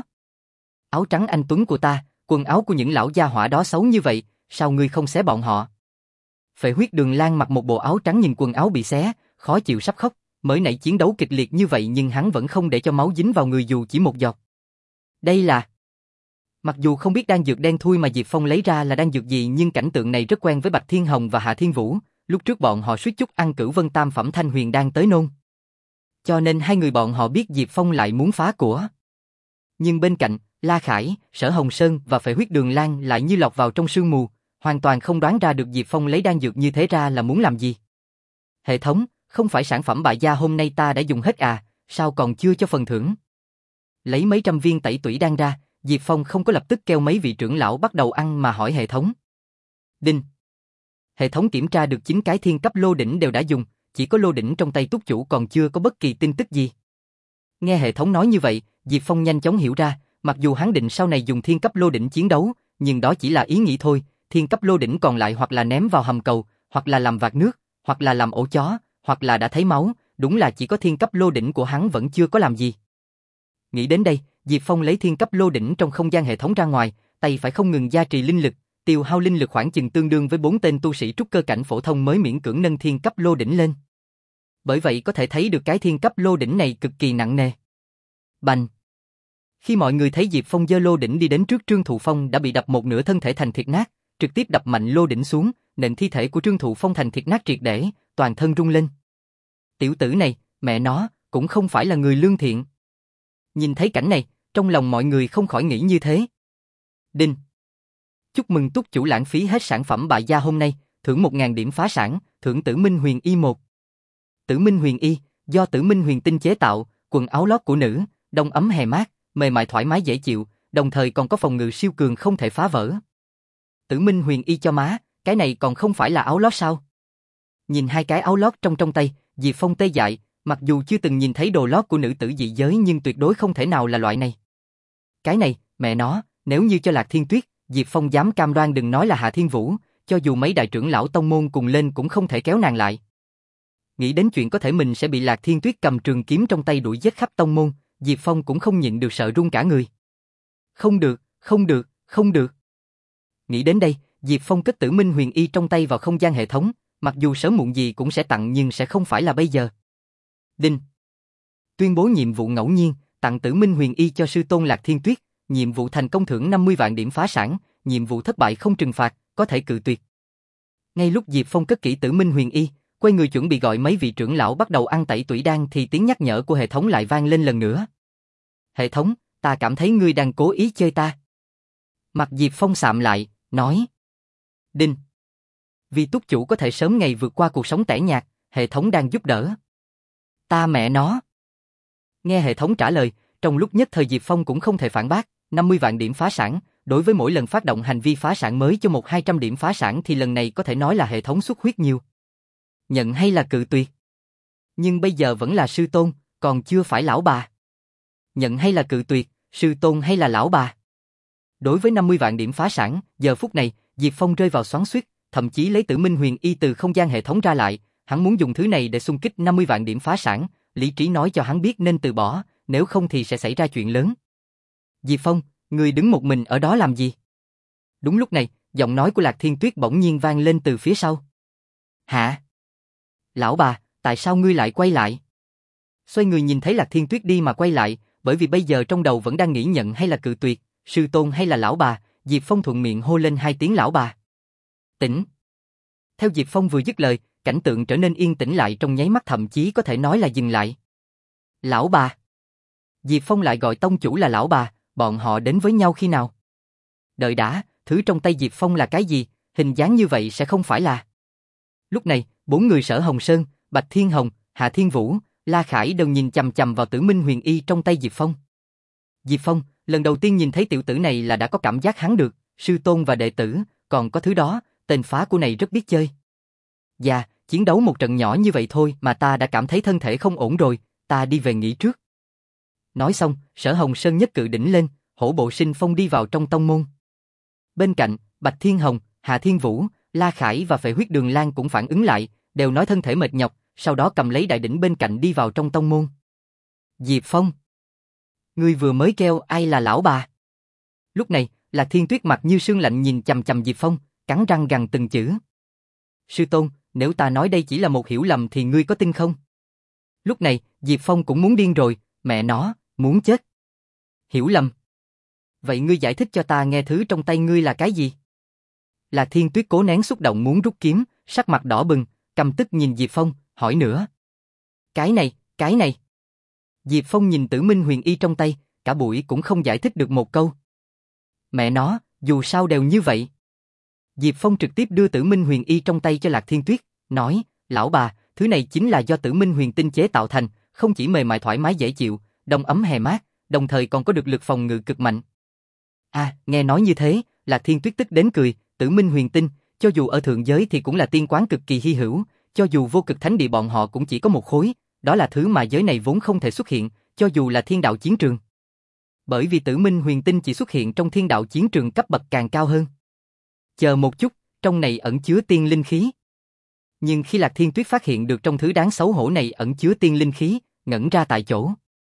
Áo trắng anh tuấn của ta, quần áo của những lão gia hỏa đó xấu như vậy, sao ngươi không xé bọn họ? Phệ Huyết Đường Lan mặc một bộ áo trắng nhìn quần áo bị xé, khó chịu sắp khóc, mới nãy chiến đấu kịch liệt như vậy nhưng hắn vẫn không để cho máu dính vào người dù chỉ một giọt. Đây là... Mặc dù không biết đan dược đen thui mà Diệp Phong lấy ra là đan dược gì nhưng cảnh tượng này rất quen với Bạch Thiên Hồng và Hạ Thiên Vũ, lúc trước bọn họ suýt chút ăn Cửu Vân Tam phẩm thanh huyền đan tới nôn. Cho nên hai người bọn họ biết Diệp Phong lại muốn phá của. Nhưng bên cạnh, La Khải, Sở Hồng Sơn và Phệ Huyết Đường Lan lại như lọt vào trong sương mù, hoàn toàn không đoán ra được Diệp Phong lấy đan dược như thế ra là muốn làm gì. Hệ thống, không phải sản phẩm bại gia hôm nay ta đã dùng hết à, sao còn chưa cho phần thưởng? Lấy mấy trăm viên tẩy tủy đan ra, Diệp Phong không có lập tức kêu mấy vị trưởng lão bắt đầu ăn mà hỏi hệ thống. Đinh. Hệ thống kiểm tra được chín cái thiên cấp lô đỉnh đều đã dùng, chỉ có lô đỉnh trong tay túc chủ còn chưa có bất kỳ tin tức gì. Nghe hệ thống nói như vậy, Diệp Phong nhanh chóng hiểu ra, mặc dù hắn định sau này dùng thiên cấp lô đỉnh chiến đấu, nhưng đó chỉ là ý nghĩ thôi, thiên cấp lô đỉnh còn lại hoặc là ném vào hầm cầu, hoặc là làm vạc nước, hoặc là làm ổ chó, hoặc là đã thấy máu, đúng là chỉ có thiên cấp lô đỉnh của hắn vẫn chưa có làm gì. Nghĩ đến đây, Diệp Phong lấy thiên cấp lô đỉnh trong không gian hệ thống ra ngoài, tay phải không ngừng gia trì linh lực, tiêu hao linh lực khoảng chừng tương đương với bốn tên tu sĩ trúc cơ cảnh phổ thông mới miễn cưỡng nâng thiên cấp lô đỉnh lên. Bởi vậy có thể thấy được cái thiên cấp lô đỉnh này cực kỳ nặng nề. Bành! Khi mọi người thấy Diệp Phong giơ lô đỉnh đi đến trước Trương Thụ Phong đã bị đập một nửa thân thể thành thịt nát, trực tiếp đập mạnh lô đỉnh xuống, nện thi thể của Trương Thụ Phong thành thịt nát triệt để, toàn thân rung lên. Tiểu tử này, mẹ nó, cũng không phải là người lương thiện. Nhìn thấy cảnh này, trong lòng mọi người không khỏi nghĩ như thế. Đinh. Chúc mừng túc chủ lãng phí hết sản phẩm bại gia hôm nay, thưởng một nghìn điểm phá sản, thưởng Tử Minh Huyền Y một. Tử Minh Huyền Y, do Tử Minh Huyền tinh chế tạo, quần áo lót của nữ, đông ấm hè mát, mềm mại thoải mái dễ chịu, đồng thời còn có phòng ngự siêu cường không thể phá vỡ. Tử Minh Huyền Y cho má, cái này còn không phải là áo lót sao? Nhìn hai cái áo lót trong trong tay, Diệp Phong tê dại, mặc dù chưa từng nhìn thấy đồ lót của nữ tử dị giới nhưng tuyệt đối không thể nào là loại này. Cái này, mẹ nó, nếu như cho Lạc Thiên Tuyết, Diệp Phong dám cam đoan đừng nói là Hạ Thiên Vũ, cho dù mấy đại trưởng lão tông môn cùng lên cũng không thể kéo nàng lại. Nghĩ đến chuyện có thể mình sẽ bị Lạc Thiên Tuyết cầm trường kiếm trong tay đuổi giết khắp tông môn, Diệp Phong cũng không nhịn được sợ run cả người. Không được, không được, không được. Nghĩ đến đây, Diệp Phong cất Tử Minh Huyền Y trong tay vào không gian hệ thống, mặc dù sớm muộn gì cũng sẽ tặng nhưng sẽ không phải là bây giờ. Đinh. Tuyên bố nhiệm vụ ngẫu nhiên, tặng Tử Minh Huyền Y cho sư tôn Lạc Thiên Tuyết, nhiệm vụ thành công thưởng năm mươi vạn điểm phá sản, nhiệm vụ thất bại không trừng phạt, có thể cự tuyệt. Ngay lúc Diệp Phong cất kỹ Tử Minh Huyền Y, quay người chuẩn bị gọi mấy vị trưởng lão bắt đầu ăn tẩy tủy đan thì tiếng nhắc nhở của hệ thống lại vang lên lần nữa. Hệ thống, ta cảm thấy ngươi đang cố ý chơi ta. Mặt Diệp Phong sạm lại, nói. Đinh. Vì túc chủ có thể sớm ngày vượt qua cuộc sống tẻ nhạt, hệ thống đang giúp đỡ. Ta mẹ nó. Nghe hệ thống trả lời, trong lúc nhất thời Diệp Phong cũng không thể phản bác, năm mươi vạn điểm phá sản, đối với mỗi lần phát động hành vi phá sản mới cho một hai trăm điểm phá sản thì lần này có thể nói là hệ thống xuất huyết nhiều. Nhận hay là cự tuyệt? Nhưng bây giờ vẫn là sư tôn, còn chưa phải lão bà. Nhận hay là cự tuyệt, sư tôn hay là lão bà? Đối với năm mươi vạn điểm phá sản, giờ phút này, Diệp Phong rơi vào xoắn xuýt, thậm chí lấy Tử Minh Huyền Y từ không gian hệ thống ra lại, hắn muốn dùng thứ này để xung kích năm mươi vạn điểm phá sản, lý trí nói cho hắn biết nên từ bỏ, nếu không thì sẽ xảy ra chuyện lớn. Diệp Phong, ngươi đứng một mình ở đó làm gì? Đúng lúc này, giọng nói của Lạc Thiên Tuyết bỗng nhiên vang lên từ phía sau. Hả? Lão bà, tại sao ngươi lại quay lại? Xoay người nhìn thấy Lạc Thiên Tuyết đi mà quay lại, bởi vì bây giờ trong đầu vẫn đang nghĩ nhận hay là cự tuyệt, sư tôn hay là lão bà, Diệp Phong thuận miệng hô lên hai tiếng lão bà. Tỉnh. Theo Diệp Phong vừa dứt lời, cảnh tượng trở nên yên tĩnh lại trong nháy mắt thậm chí có thể nói là dừng lại. Lão bà. Diệp Phong lại gọi tông chủ là lão bà, bọn họ đến với nhau khi nào? Đợi đã, thứ trong tay Diệp Phong là cái gì, hình dáng như vậy sẽ không phải là... Lúc này, bốn người Sở Hồng Sơn, Bạch Thiên Hồng, Hạ Thiên Vũ, La Khải đều nhìn chằm chằm vào Tử Minh Huyền Y trong tay Diệp Phong. Diệp Phong, lần đầu tiên nhìn thấy tiểu tử này là đã có cảm giác hắn được, sư tôn và đệ tử, còn có thứ đó, tên phá của này rất biết chơi. Dạ, chiến đấu một trận nhỏ như vậy thôi mà ta đã cảm thấy thân thể không ổn rồi, ta đi về nghỉ trước. Nói xong, Sở Hồng Sơn nhất cự đỉnh lên, hổ bộ sinh phong đi vào trong tông môn. Bên cạnh, Bạch Thiên Hồng, Hạ Thiên Vũ, La Khải và Phệ Huyết Đường Lan cũng phản ứng lại, đều nói thân thể mệt nhọc, sau đó cầm lấy đại đỉnh bên cạnh đi vào trong tông môn. Diệp Phong, ngươi vừa mới kêu ai là lão bà? Lúc này, Lạc Thiên Tuyết mặt như sương lạnh nhìn chằm chằm Diệp Phong, cắn răng gằn từng chữ. Sư tôn, nếu ta nói đây chỉ là một hiểu lầm thì ngươi có tin không? Lúc này, Diệp Phong cũng muốn điên rồi, mẹ nó, muốn chết. Hiểu lầm. Vậy ngươi giải thích cho ta nghe thứ trong tay ngươi là cái gì? Lạc Thiên Tuyết cố nén xúc động muốn rút kiếm, sắc mặt đỏ bừng, căm tức nhìn Diệp Phong, hỏi nữa. Cái này, cái này. Diệp Phong nhìn Tử Minh Huyền Y trong tay, cả buổi cũng không giải thích được một câu. Mẹ nó, dù sao đều như vậy. Diệp Phong trực tiếp đưa Tử Minh Huyền Y trong tay cho Lạc Thiên Tuyết, nói, lão bà, thứ này chính là do Tử Minh Huyền tinh chế tạo thành, không chỉ mềm mại thoải mái dễ chịu, đông ấm hè mát, đồng thời còn có được lực phòng ngự cực mạnh. À, nghe nói như thế, Lạc Thiên Tuyết tức đến cười, Tử Minh Huyền tinh, cho dù ở thượng giới thì cũng là tiên quán cực kỳ hy hữu, cho dù vô cực thánh địa bọn họ cũng chỉ có một khối, đó là thứ mà giới này vốn không thể xuất hiện, cho dù là thiên đạo chiến trường. Bởi vì Tử Minh Huyền tinh chỉ xuất hiện trong thiên đạo chiến trường cấp bậc càng cao hơn. Chờ một chút, trong này ẩn chứa tiên linh khí. Nhưng khi Lạc Thiên Tuyết phát hiện được trong thứ đáng xấu hổ này ẩn chứa tiên linh khí, ngẩn ra tại chỗ.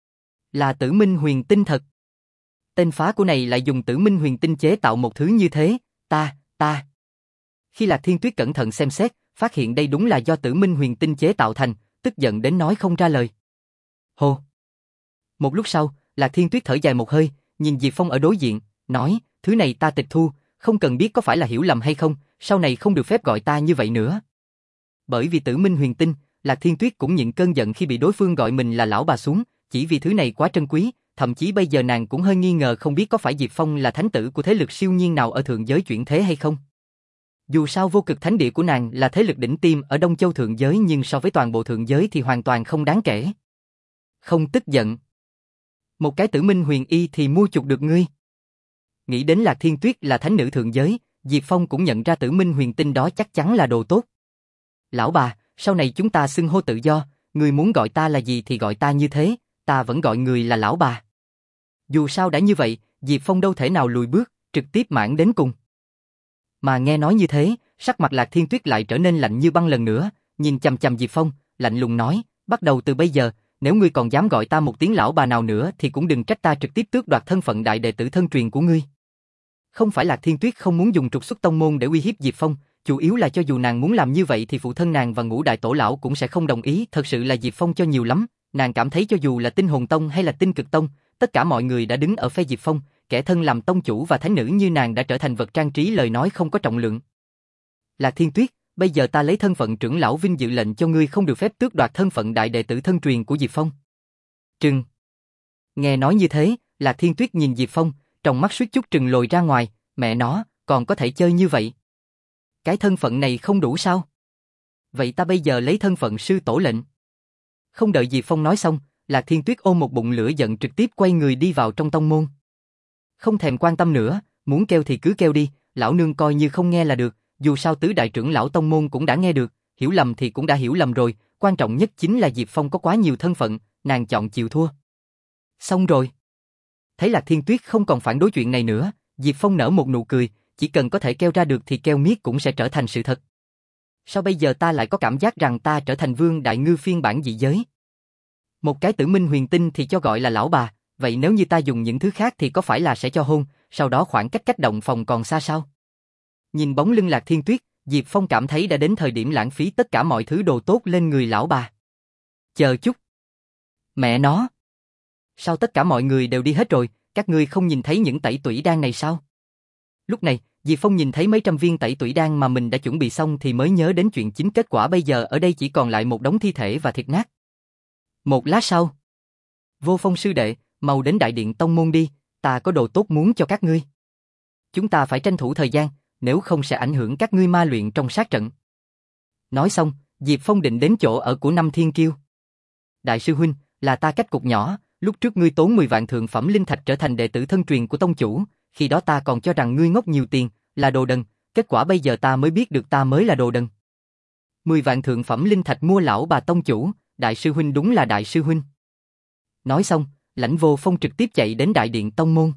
Là Tử Minh Huyền tinh thật. Tên phá của này lại dùng Tử Minh Huyền tinh chế tạo một thứ như thế, ta, ta. Khi Lạc Thiên Tuyết cẩn thận xem xét, phát hiện đây đúng là do Tử Minh Huyền tinh chế tạo thành, tức giận đến nói không ra lời. Hồ. Một lúc sau, Lạc Thiên Tuyết thở dài một hơi, nhìn Diệp Phong ở đối diện, nói, thứ này ta tịch thu, không cần biết có phải là hiểu lầm hay không, sau này không được phép gọi ta như vậy nữa. Bởi vì Tử Minh Huyền tinh, Lạc Thiên Tuyết cũng nhịn cơn giận khi bị đối phương gọi mình là lão bà xuống, chỉ vì thứ này quá trân quý, thậm chí bây giờ nàng cũng hơi nghi ngờ không biết có phải Diệp Phong là thánh tử của thế lực siêu nhiên nào ở thượng giới chuyển thế hay không. Dù sao vô cực thánh địa của nàng là thế lực đỉnh tiêm ở Đông Châu thượng giới nhưng so với toàn bộ thượng giới thì hoàn toàn không đáng kể. Không tức giận. Một cái Tử Minh Huyền Y thì mua chuộc được ngươi. Nghĩ đến Lạc Thiên Tuyết là thánh nữ thượng giới, Diệp Phong cũng nhận ra Tử Minh Huyền tinh đó chắc chắn là đồ tốt. Lão bà, sau này chúng ta xưng hô tự do, người muốn gọi ta là gì thì gọi ta như thế, ta vẫn gọi người là lão bà. Dù sao đã như vậy, Diệp Phong đâu thể nào lùi bước, trực tiếp mãn đến cùng. Mà nghe nói như thế, sắc mặt Lạc Thiên Tuyết lại trở nên lạnh như băng lần nữa, nhìn chằm chằm Diệp Phong, lạnh lùng nói, bắt đầu từ bây giờ, nếu ngươi còn dám gọi ta một tiếng lão bà nào nữa thì cũng đừng trách ta trực tiếp tước đoạt thân phận đại đệ tử thân truyền của ngươi. Không phải Lạc Thiên Tuyết không muốn dùng trục xuất tông môn để uy hiếp Diệp Phong, chủ yếu là cho dù nàng muốn làm như vậy thì phụ thân nàng và ngũ đại tổ lão cũng sẽ không đồng ý, thật sự là Diệp Phong cho nhiều lắm, nàng cảm thấy cho dù là Tinh Hồn Tông hay là Tinh Cực Tông, tất cả mọi người đã đứng ở phe Diệp Phong, kẻ thân làm tông chủ và thánh nữ như nàng đã trở thành vật trang trí lời nói không có trọng lượng. Lạc Thiên Tuyết, bây giờ ta lấy thân phận trưởng lão vinh dự lệnh cho ngươi không được phép tước đoạt thân phận đại đệ tử thân truyền của Diệp Phong. Trừng. Nghe nói như thế, Lạc Thiên Tuyết nhìn Diệp Phong, trong mắt suýt chút trừng lồi ra ngoài, mẹ nó, còn có thể chơi như vậy. Cái thân phận này không đủ sao? Vậy ta bây giờ lấy thân phận sư tổ lệnh. Không đợi Diệp Phong nói xong, Lạc Thiên Tuyết ôm một bụng lửa giận trực tiếp quay người đi vào trong tông môn. Không thèm quan tâm nữa, muốn kêu thì cứ kêu đi, lão nương coi như không nghe là được, dù sao tứ đại trưởng lão tông môn cũng đã nghe được, hiểu lầm thì cũng đã hiểu lầm rồi, quan trọng nhất chính là Diệp Phong có quá nhiều thân phận, nàng chọn chịu thua. Xong rồi. Thấy Lạc Thiên Tuyết không còn phản đối chuyện này nữa, Diệp Phong nở một nụ cười, chỉ cần có thể kêu ra được thì kêu miết cũng sẽ trở thành sự thật. Sao bây giờ ta lại có cảm giác rằng ta trở thành Vương Đại Ngư phiên bản dị giới? Một cái Tử Minh Huyền tinh thì cho gọi là lão bà, vậy nếu như ta dùng những thứ khác thì có phải là sẽ cho hôn, sau đó khoảng cách cách động phòng còn xa sao? Nhìn bóng lưng Lạc Thiên Tuyết, Diệp Phong cảm thấy đã đến thời điểm lãng phí tất cả mọi thứ đồ tốt lên người lão bà. Chờ chút. Mẹ nó. Sao tất cả mọi người đều đi hết rồi, các ngươi không nhìn thấy những tẩy tủy đan này sao? Lúc này, Diệp Phong nhìn thấy mấy trăm viên tẩy tủy đan mà mình đã chuẩn bị xong thì mới nhớ đến chuyện chính, kết quả bây giờ ở đây chỉ còn lại một đống thi thể và thịt nát. Một lát sau. Vô Phong sư đệ, mau đến đại điện tông môn đi, ta có đồ tốt muốn cho các ngươi. Chúng ta phải tranh thủ thời gian, nếu không sẽ ảnh hưởng các ngươi ma luyện trong sát trận. Nói xong, Diệp Phong định đến chỗ ở của Năm Thiên Kiêu. Đại sư huynh, là ta cách cục nhỏ, lúc trước ngươi tốn mười vạn thượng phẩm linh thạch trở thành đệ tử thân truyền của tông chủ, khi đó ta còn cho rằng ngươi ngốc nhiều tiền, là đồ đần, kết quả bây giờ ta mới biết được ta mới là đồ đần. mười vạn thượng phẩm linh thạch mua lão bà tông chủ, đại sư huynh đúng là đại sư huynh. Nói xong, Lãnh Vô Phong trực tiếp chạy đến đại điện tông môn.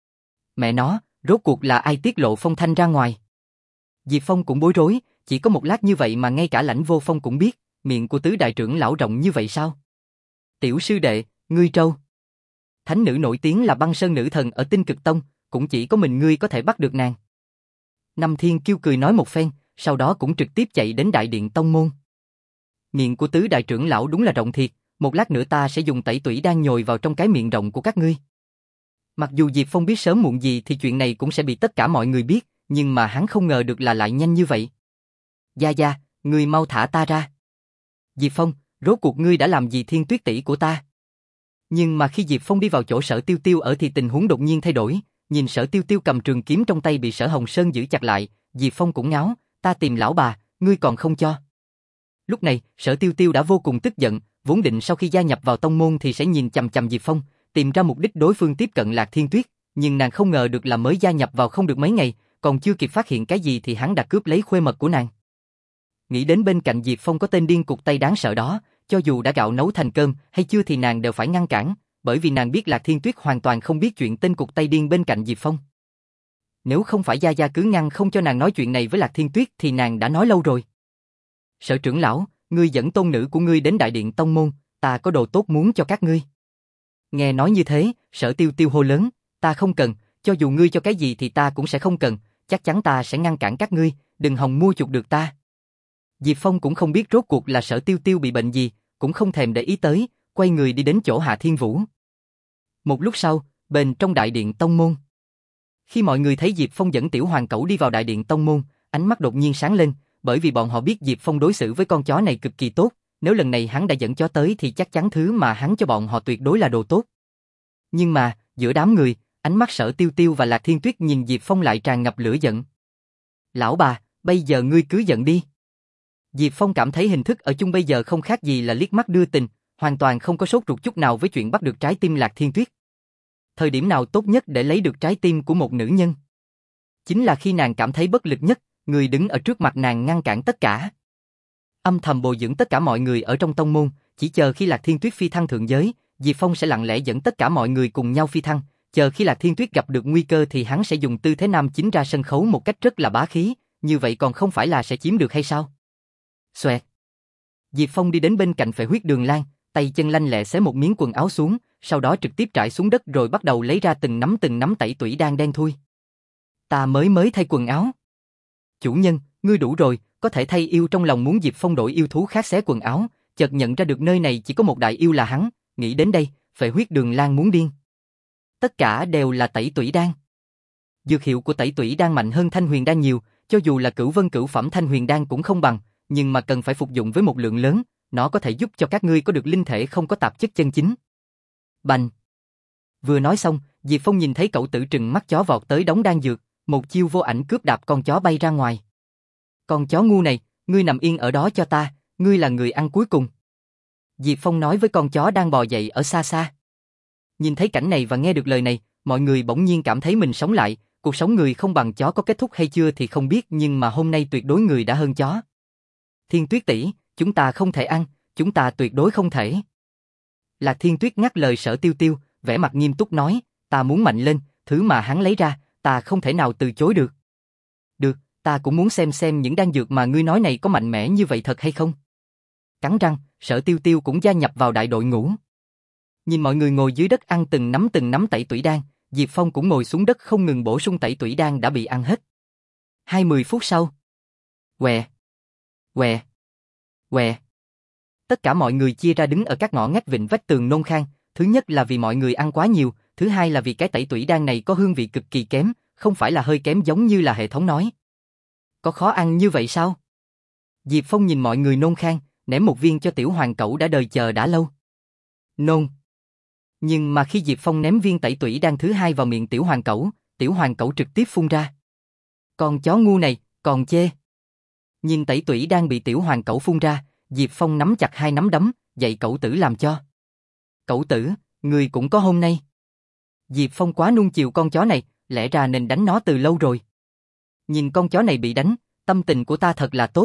Mẹ nó, rốt cuộc là ai tiết lộ phong thanh ra ngoài? Diệp Phong cũng bối rối, chỉ có một lát như vậy mà ngay cả Lãnh Vô Phong cũng biết, miệng của tứ đại trưởng lão rộng như vậy sao? Tiểu sư đệ, ngươi trâu. Thánh nữ nổi tiếng là băng sơn nữ thần ở Tinh Cực Tông, cũng chỉ có mình ngươi có thể bắt được nàng. Năm Thiên Kiêu cười nói một phen, sau đó cũng trực tiếp chạy đến đại điện tông môn. Miệng của tứ đại trưởng lão đúng là rộng thiệt, một lát nữa ta sẽ dùng tẩy tủy đan nhồi vào trong cái miệng rộng của các ngươi. Mặc dù Diệp Phong biết sớm muộn gì thì chuyện này cũng sẽ bị tất cả mọi người biết, nhưng mà hắn không ngờ được là lại nhanh như vậy. Gia Gia, ngươi mau thả ta ra. Diệp Phong, rốt cuộc ngươi đã làm gì Thiên Tuyết tỷ của ta? Nhưng mà khi Diệp Phong đi vào chỗ Sở Tiêu Tiêu ở thì tình huống đột nhiên thay đổi, nhìn Sở Tiêu Tiêu cầm trường kiếm trong tay bị Sở Hồng Sơn giữ chặt lại, Diệp Phong cũng ngáo, ta tìm lão bà, ngươi còn không cho. Lúc này, Sở Tiêu Tiêu đã vô cùng tức giận, vốn định sau khi gia nhập vào tông môn thì sẽ nhìn chằm chằm Diệp Phong, tìm ra mục đích đối phương tiếp cận Lạc Thiên Tuyết, nhưng nàng không ngờ được là mới gia nhập vào không được mấy ngày, còn chưa kịp phát hiện cái gì thì hắn đã cướp lấy khuê mật của nàng. Nghĩ đến bên cạnh Diệp Phong có tên điên cụt tay đáng sợ đó, cho dù đã gạo nấu thành cơm hay chưa thì nàng đều phải ngăn cản, bởi vì nàng biết Lạc Thiên Tuyết hoàn toàn không biết chuyện tên cụt tay điên bên cạnh Diệp Phong. Nếu không phải Gia Gia cứ ngăn không cho nàng nói chuyện này với Lạc Thiên Tuyết thì nàng đã nói lâu rồi. Sở trưởng lão, ngươi dẫn tôn nữ của ngươi đến đại điện tông môn, ta có đồ tốt muốn cho các ngươi. Nghe nói như thế, Sở Tiêu Tiêu hô lớn, ta không cần, cho dù ngươi cho cái gì thì ta cũng sẽ không cần, chắc chắn ta sẽ ngăn cản các ngươi, đừng hòng mua chuộc được ta. Diệp Phong cũng không biết rốt cuộc là Sở Tiêu Tiêu bị bệnh gì, cũng không thèm để ý tới, quay người đi đến chỗ Hạ Thiên Vũ. Một lúc sau, bên trong đại điện tông môn. Khi mọi người thấy Diệp Phong dẫn tiểu hoàng cẩu đi vào đại điện tông môn, ánh mắt đột nhiên sáng lên, bởi vì bọn họ biết Diệp Phong đối xử với con chó này cực kỳ tốt, nếu lần này hắn đã dẫn chó tới thì chắc chắn thứ mà hắn cho bọn họ tuyệt đối là đồ tốt. Nhưng mà, giữa đám người, ánh mắt Sở Tiêu Tiêu và Lạc Thiên Tuyết nhìn Diệp Phong lại tràn ngập lửa giận. Lão bà, bây giờ ngươi cứ giận đi. Diệp Phong cảm thấy hình thức ở chung bây giờ không khác gì là liếc mắt đưa tình, hoàn toàn không có sốt ruột chút nào với chuyện bắt được trái tim Lạc Thiên Tuyết. Thời điểm nào tốt nhất để lấy được trái tim của một nữ nhân? Chính là khi nàng cảm thấy bất lực nhất, người đứng ở trước mặt nàng ngăn cản tất cả. Âm thầm bồi dưỡng tất cả mọi người ở trong tông môn, chỉ chờ khi Lạc Thiên Tuyết phi thăng thượng giới, Diệp Phong sẽ lặng lẽ dẫn tất cả mọi người cùng nhau phi thăng, chờ khi Lạc Thiên Tuyết gặp được nguy cơ thì hắn sẽ dùng tư thế nam chính ra sân khấu một cách rất là bá khí, như vậy còn không phải là sẽ chiếm được hay sao? Xoẹt. Diệp Phong đi đến bên cạnh Phệ Huyết Đường Lan, tay chân lanh lẹ xé một miếng quần áo xuống, sau đó trực tiếp trải xuống đất rồi bắt đầu lấy ra từng nắm từng nắm tẩy tủy đan đen thui. Ta mới mới thay quần áo. Chủ nhân, ngươi đủ rồi, có thể thay yêu trong lòng muốn Diệp Phong đổi yêu thú khác xé quần áo, chợt nhận ra được nơi này chỉ có một đại yêu là hắn, nghĩ đến đây, Phệ Huyết Đường Lan muốn điên. Tất cả đều là tẩy tủy đan. Dược hiệu của tẩy tủy đan mạnh hơn Thanh Huyền đan nhiều, cho dù là cửu vân cửu phẩm Thanh Huyền đan cũng không bằng, nhưng mà cần phải phục dụng với một lượng lớn, nó có thể giúp cho các ngươi có được linh thể không có tạp chất chân chính. Bành! Vừa nói xong, Diệp Phong nhìn thấy cậu tử trừng mắt chó vọt tới đống đan dược, một chiêu vô ảnh cướp đạp con chó bay ra ngoài. Con chó ngu này, ngươi nằm yên ở đó cho ta, ngươi là người ăn cuối cùng. Diệp Phong nói với con chó đang bò dậy ở xa xa. Nhìn thấy cảnh này và nghe được lời này, mọi người bỗng nhiên cảm thấy mình sống lại, cuộc sống người không bằng chó có kết thúc hay chưa thì không biết nhưng mà hôm nay tuyệt đối người đã hơn chó. Thiên Tuyết tỷ, chúng ta không thể ăn, chúng ta tuyệt đối không thể. Lạc Thiên Tuyết ngắt lời Sở Tiêu Tiêu, vẻ mặt nghiêm túc nói, ta muốn mạnh lên, thứ mà hắn lấy ra, ta không thể nào từ chối được. Được, ta cũng muốn xem xem những đan dược mà ngươi nói này có mạnh mẽ như vậy thật hay không. Cắn răng, Sở Tiêu Tiêu cũng gia nhập vào đại đội ngũ. Nhìn mọi người ngồi dưới đất ăn từng nắm từng nắm tẩy tủy đan, Diệp Phong cũng ngồi xuống đất không ngừng bổ sung tẩy tủy đan đã bị ăn hết. hai mươi phút sau. Quẹ. Quẹ. Quẹ. Tất cả mọi người chia ra đứng ở các ngõ ngách vịnh vách tường nôn khan, thứ nhất là vì mọi người ăn quá nhiều, thứ hai là vì cái tẩy tủy đan này có hương vị cực kỳ kém, không phải là hơi kém giống như là hệ thống nói. Có khó ăn như vậy sao? Diệp Phong nhìn mọi người nôn khan, ném một viên cho tiểu hoàng cẩu đã đời chờ đã lâu. Nôn. Nhưng mà khi Diệp Phong ném viên tẩy tủy đan thứ hai vào miệng tiểu hoàng cẩu, tiểu hoàng cẩu trực tiếp phun ra. Con chó ngu này, còn chê. Nhìn tẩy tủy đan bị tiểu hoàng cẩu phun ra, Diệp Phong nắm chặt hai nắm đấm, dạy cẩu tử làm cho. Cẩu tử, người cũng có hôm nay. Diệp Phong quá nuông chiều con chó này, lẽ ra nên đánh nó từ lâu rồi. Nhìn con chó này bị đánh, tâm tình của ta thật là tốt.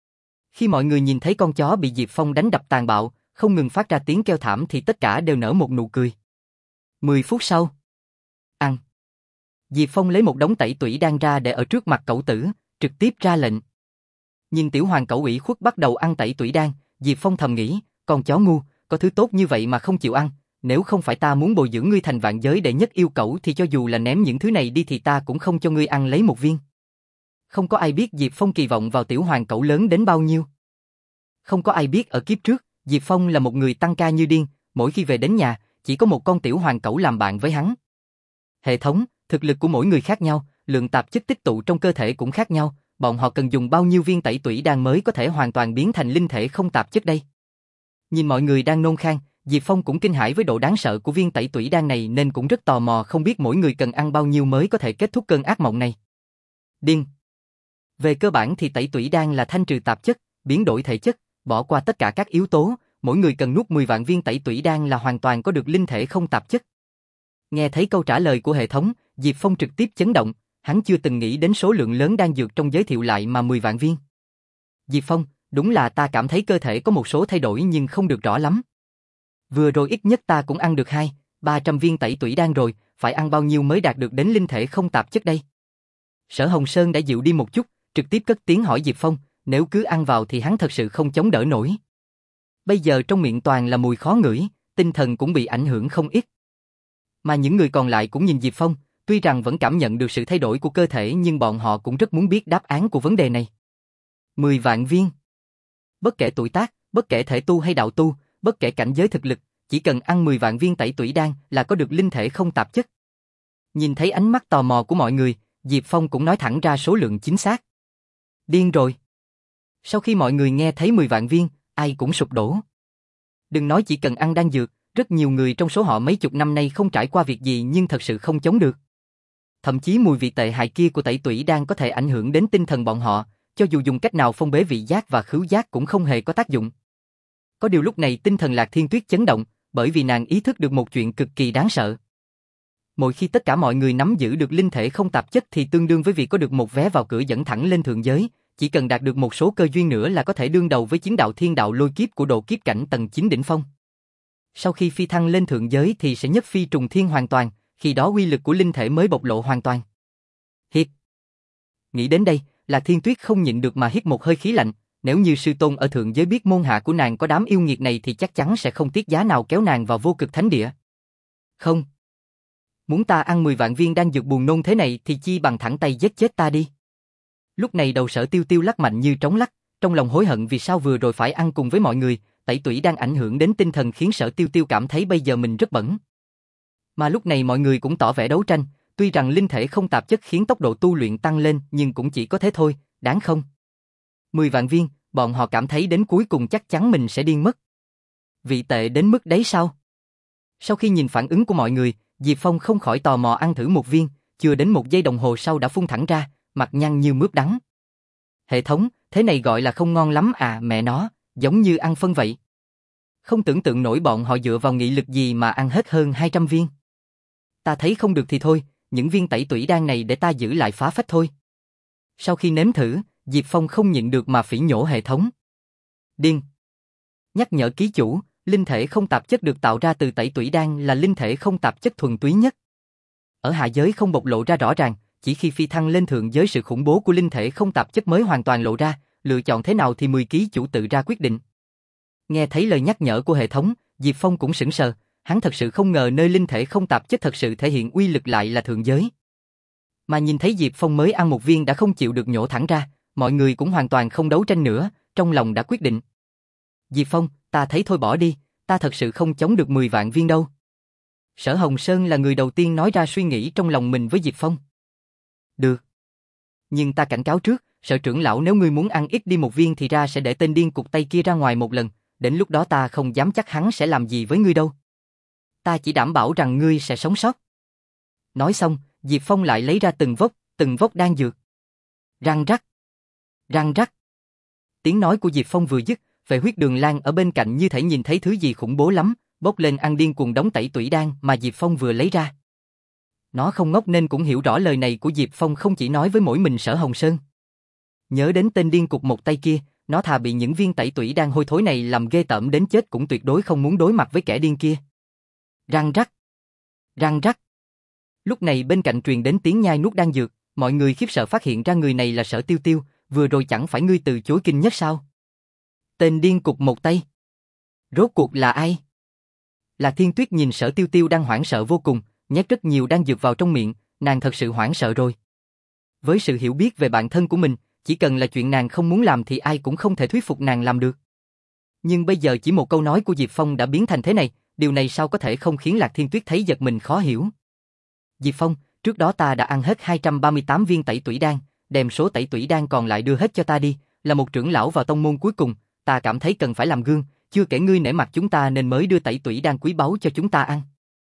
Khi mọi người nhìn thấy con chó bị Diệp Phong đánh đập tàn bạo, không ngừng phát ra tiếng kêu thảm thì tất cả đều nở một nụ cười. Mười phút sau. Ăn. Diệp Phong lấy một đống tẩy tủy đan ra để ở trước mặt cẩu tử, trực tiếp ra lệnh. Nhìn tiểu hoàng cẩu ủy khuất bắt đầu ăn tẩy tủy đan, Diệp Phong thầm nghĩ, con chó ngu, có thứ tốt như vậy mà không chịu ăn, nếu không phải ta muốn bồi dưỡng ngươi thành vạn giới đệ nhất yêu cẩu thì cho dù là ném những thứ này đi thì ta cũng không cho ngươi ăn lấy một viên. Không có ai biết Diệp Phong kỳ vọng vào tiểu hoàng cẩu lớn đến bao nhiêu. Không có ai biết ở kiếp trước, Diệp Phong là một người tăng ca như điên, mỗi khi về đến nhà, chỉ có một con tiểu hoàng cẩu làm bạn với hắn. Hệ thống, thực lực của mỗi người khác nhau, lượng tạp chất tích tụ trong cơ thể cũng khác nhau, bọn họ cần dùng bao nhiêu viên tẩy tủy đan mới có thể hoàn toàn biến thành linh thể không tạp chất đây? Nhìn mọi người đang nôn khan, Diệp Phong cũng kinh hãi với độ đáng sợ của viên tẩy tủy đan này nên cũng rất tò mò không biết mỗi người cần ăn bao nhiêu mới có thể kết thúc cơn ác mộng này. Điên. Về cơ bản thì tẩy tủy đan là thanh trừ tạp chất, biến đổi thể chất, bỏ qua tất cả các yếu tố, mỗi người cần nuốt mười vạn viên tẩy tủy đan là hoàn toàn có được linh thể không tạp chất. Nghe thấy câu trả lời của hệ thống, Diệp Phong trực tiếp chấn động, hắn chưa từng nghĩ đến số lượng lớn đan dược trong giới thiệu lại mà mười vạn viên. Diệp Phong, đúng là ta cảm thấy cơ thể có một số thay đổi nhưng không được rõ lắm. Vừa rồi ít nhất ta cũng ăn được hai, ba trăm viên tẩy tủy đan rồi, phải ăn bao nhiêu mới đạt được đến linh thể không tạp chất đây? Sở Hồng Sơn đã dịu đi một chút, trực tiếp cất tiếng hỏi Diệp Phong, nếu cứ ăn vào thì hắn thật sự không chống đỡ nổi. Bây giờ trong miệng toàn là mùi khó ngửi, tinh thần cũng bị ảnh hưởng không ít. Mà những người còn lại cũng nhìn Diệp Phong, tuy rằng vẫn cảm nhận được sự thay đổi của cơ thể nhưng bọn họ cũng rất muốn biết đáp án của vấn đề này. Mười vạn viên. Bất kể tuổi tác, bất kể thể tu hay đạo tu, bất kể cảnh giới thực lực, chỉ cần ăn mười vạn viên tẩy tủy đan là có được linh thể không tạp chất. Nhìn thấy ánh mắt tò mò của mọi người, Diệp Phong cũng nói thẳng ra số lượng chính xác. Điên rồi. Sau khi mọi người nghe thấy mười vạn viên, ai cũng sụp đổ. Đừng nói chỉ cần ăn đan dược, rất nhiều người trong số họ mấy chục năm nay không trải qua việc gì nhưng thật sự không chống được. Thậm chí mùi vị tệ hại kia của tẩy tủy đan có thể ảnh hưởng đến tinh thần bọn họ, cho dù dùng cách nào phong bế vị giác và khứu giác cũng không hề có tác dụng. Có điều lúc này tinh thần Lạc Thiên Tuyết chấn động, bởi vì nàng ý thức được một chuyện cực kỳ đáng sợ. Mỗi khi tất cả mọi người nắm giữ được linh thể không tạp chất thì tương đương với việc có được một vé vào cửa dẫn thẳng lên thượng giới, chỉ cần đạt được một số cơ duyên nữa là có thể đương đầu với chiến đạo thiên đạo lôi kiếp của độ kiếp cảnh tầng chín đỉnh phong. Sau khi phi thăng lên thượng giới thì sẽ nhất phi trùng thiên hoàn toàn, khi đó uy lực của linh thể mới bộc lộ hoàn toàn. Hít. Nghĩ đến đây, Lạc Thiên Tuyết không nhịn được mà hít một hơi khí lạnh, nếu như sư tôn ở thượng giới biết môn hạ của nàng có đám yêu nghiệt này thì chắc chắn sẽ không tiếc giá nào kéo nàng vào vô cực thánh địa. Không. Muốn ta ăn mười vạn viên đan dược buồn nôn thế này thì chi bằng thẳng tay giết chết ta đi. Lúc này đầu Sở Tiêu Tiêu lắc mạnh như trống lắc, trong lòng hối hận vì sao vừa rồi phải ăn cùng với mọi người, tẩy tủy đang ảnh hưởng đến tinh thần khiến Sở Tiêu Tiêu cảm thấy bây giờ mình rất bẩn. Mà lúc này mọi người cũng tỏ vẻ đấu tranh, tuy rằng linh thể không tạp chất khiến tốc độ tu luyện tăng lên nhưng cũng chỉ có thế thôi, đáng không? Mười vạn viên, bọn họ cảm thấy đến cuối cùng chắc chắn mình sẽ điên mất. Vị tệ đến mức đấy sao? Sau khi nhìn phản ứng của mọi người, Diệp Phong không khỏi tò mò ăn thử một viên, chưa đến một giây đồng hồ sau đã phun thẳng ra, mặt nhăn như mướp đắng. Hệ thống, thế này gọi là không ngon lắm à, mẹ nó, giống như ăn phân vậy. Không tưởng tượng nổi bọn họ dựa vào nghị lực gì mà ăn hết hơn hai trăm viên. Ta thấy không được thì thôi, những viên tẩy tủy đan này để ta giữ lại phá phách thôi. Sau khi nếm thử, Diệp Phong không nhịn được mà phỉ nhổ hệ thống. Điên. Nhắc nhở ký chủ, linh thể không tạp chất được tạo ra từ tẩy tủy đan là linh thể không tạp chất thuần túy nhất. Ở hạ giới không bộc lộ ra rõ ràng, chỉ khi phi thăng lên thượng giới sự khủng bố của linh thể không tạp chất mới hoàn toàn lộ ra, lựa chọn thế nào thì mười ký chủ tự ra quyết định. Nghe thấy lời nhắc nhở của hệ thống, Diệp Phong cũng sững sờ, hắn thật sự không ngờ nơi linh thể không tạp chất thật sự thể hiện uy lực lại là thượng giới. Mà nhìn thấy Diệp Phong mới ăn một viên đã không chịu được nhổ thẳng ra, mọi người cũng hoàn toàn không đấu tranh nữa, trong lòng đã quyết định. Diệp Phong, ta thấy thôi bỏ đi, ta thật sự không chống được mười vạn viên đâu. Sở Hồng Sơn là người đầu tiên nói ra suy nghĩ trong lòng mình với Diệp Phong. Được. Nhưng ta cảnh cáo trước, Sở trưởng lão nếu ngươi muốn ăn ít đi một viên thì ra sẽ để tên điên cục tay kia ra ngoài một lần, đến lúc đó ta không dám chắc hắn sẽ làm gì với ngươi đâu. Ta chỉ đảm bảo rằng ngươi sẽ sống sót. Nói xong, Diệp Phong lại lấy ra từng vốc, từng vốc đan dược. Răng rắc. Răng rắc. Tiếng nói của Diệp Phong vừa dứt, Vệ Huyết Đường Lang ở bên cạnh như thể nhìn thấy thứ gì khủng bố lắm, bốc lên ăn điên cuồng đống tẩy tủy đan mà Diệp Phong vừa lấy ra. Nó không ngốc nên cũng hiểu rõ lời này của Diệp Phong không chỉ nói với mỗi mình Sở Hồng Sơn. Nhớ đến tên điên cục một tay kia, nó thà bị những viên tẩy tủy đan hôi thối này làm ghê tởm đến chết cũng tuyệt đối không muốn đối mặt với kẻ điên kia. Răng rắc. Răng rắc. Lúc này bên cạnh truyền đến tiếng nhai nuốt đan dược, mọi người khiếp sợ phát hiện ra người này là Sở Tiêu Tiêu, vừa rồi chẳng phải ngươi từ chối kinh nhất sao? Tên điên cục một tay. Rốt cuộc là ai? Là Thiên Tuyết nhìn Sở Tiêu Tiêu đang hoảng sợ vô cùng, nhét rất nhiều đan dược vào trong miệng, nàng thật sự hoảng sợ rồi. Với sự hiểu biết về bản thân của mình, chỉ cần là chuyện nàng không muốn làm thì ai cũng không thể thuyết phục nàng làm được. Nhưng bây giờ chỉ một câu nói của Diệp Phong đã biến thành thế này, điều này sao có thể không khiến Lạc Thiên Tuyết thấy giật mình khó hiểu. Diệp Phong, trước đó ta đã ăn hết hai trăm ba mươi tám viên tẩy tủy đan, đem số tẩy tủy đan còn lại đưa hết cho ta đi, là một trưởng lão vào tông môn cuối cùng, ta cảm thấy cần phải làm gương, chưa kể ngươi nể mặt chúng ta nên mới đưa tẩy tủy đan quý báu cho chúng ta ăn.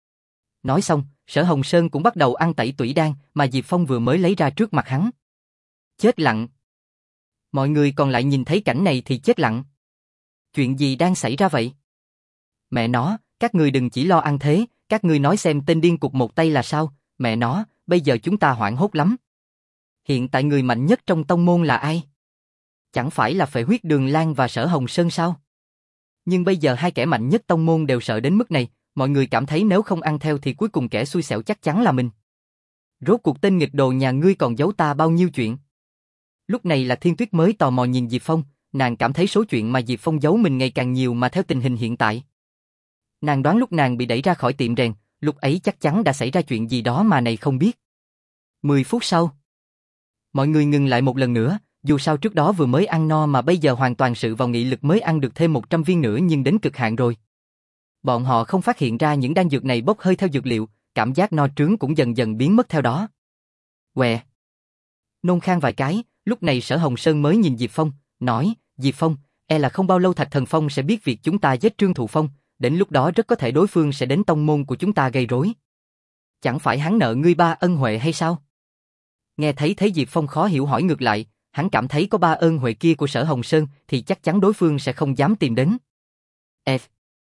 Nói xong, Sở Hồng Sơn cũng bắt đầu ăn tẩy tủy đan mà Diệp Phong vừa mới lấy ra trước mặt hắn. Chết lặng. Mọi người còn lại nhìn thấy cảnh này thì chết lặng. Chuyện gì đang xảy ra vậy? Mẹ nó, các người đừng chỉ lo ăn thế, các ngươi nói xem tên điên cục một tay là sao, mẹ nó, bây giờ chúng ta hoảng hốt lắm. Hiện tại người mạnh nhất trong tông môn là ai? Chẳng phải là Phệ Huyết Đường Lan và Sở Hồng Sơn sao? Nhưng bây giờ hai kẻ mạnh nhất tông môn đều sợ đến mức này, mọi người cảm thấy nếu không ăn theo thì cuối cùng kẻ xui xẻo chắc chắn là mình. Rốt cuộc tên nghịch đồ nhà ngươi còn giấu ta bao nhiêu chuyện? Lúc này là Thiên Tuyết mới tò mò nhìn Diệp Phong, nàng cảm thấy số chuyện mà Diệp Phong giấu mình ngày càng nhiều mà theo tình hình hiện tại. Nàng đoán lúc nàng bị đẩy ra khỏi tiệm rèn, lúc ấy chắc chắn đã xảy ra chuyện gì đó mà này không biết. Mười phút sau, mọi người ngừng lại một lần nữa, dù sao trước đó vừa mới ăn no mà bây giờ hoàn toàn sự vào nghị lực mới ăn được thêm một trăm viên nữa nhưng đến cực hạn rồi. Bọn họ không phát hiện ra những đan dược này bốc hơi theo dược liệu, cảm giác no trướng cũng dần dần biến mất theo đó. Quẹ. Nôn khan vài cái, lúc này Sở Hồng Sơn mới nhìn Diệp Phong, nói, Diệp Phong, e là không bao lâu Thạch Thần Phong sẽ biết việc chúng ta giết Trương Thụ Phong, đến lúc đó rất có thể đối phương sẽ đến tông môn của chúng ta gây rối. Chẳng phải hắn nợ ngươi ba ân huệ hay sao? Nghe thấy thế Diệp Phong khó hiểu hỏi ngược lại, hắn cảm thấy có ba ơn huệ kia của Sở Hồng Sơn thì chắc chắn đối phương sẽ không dám tìm đến. F.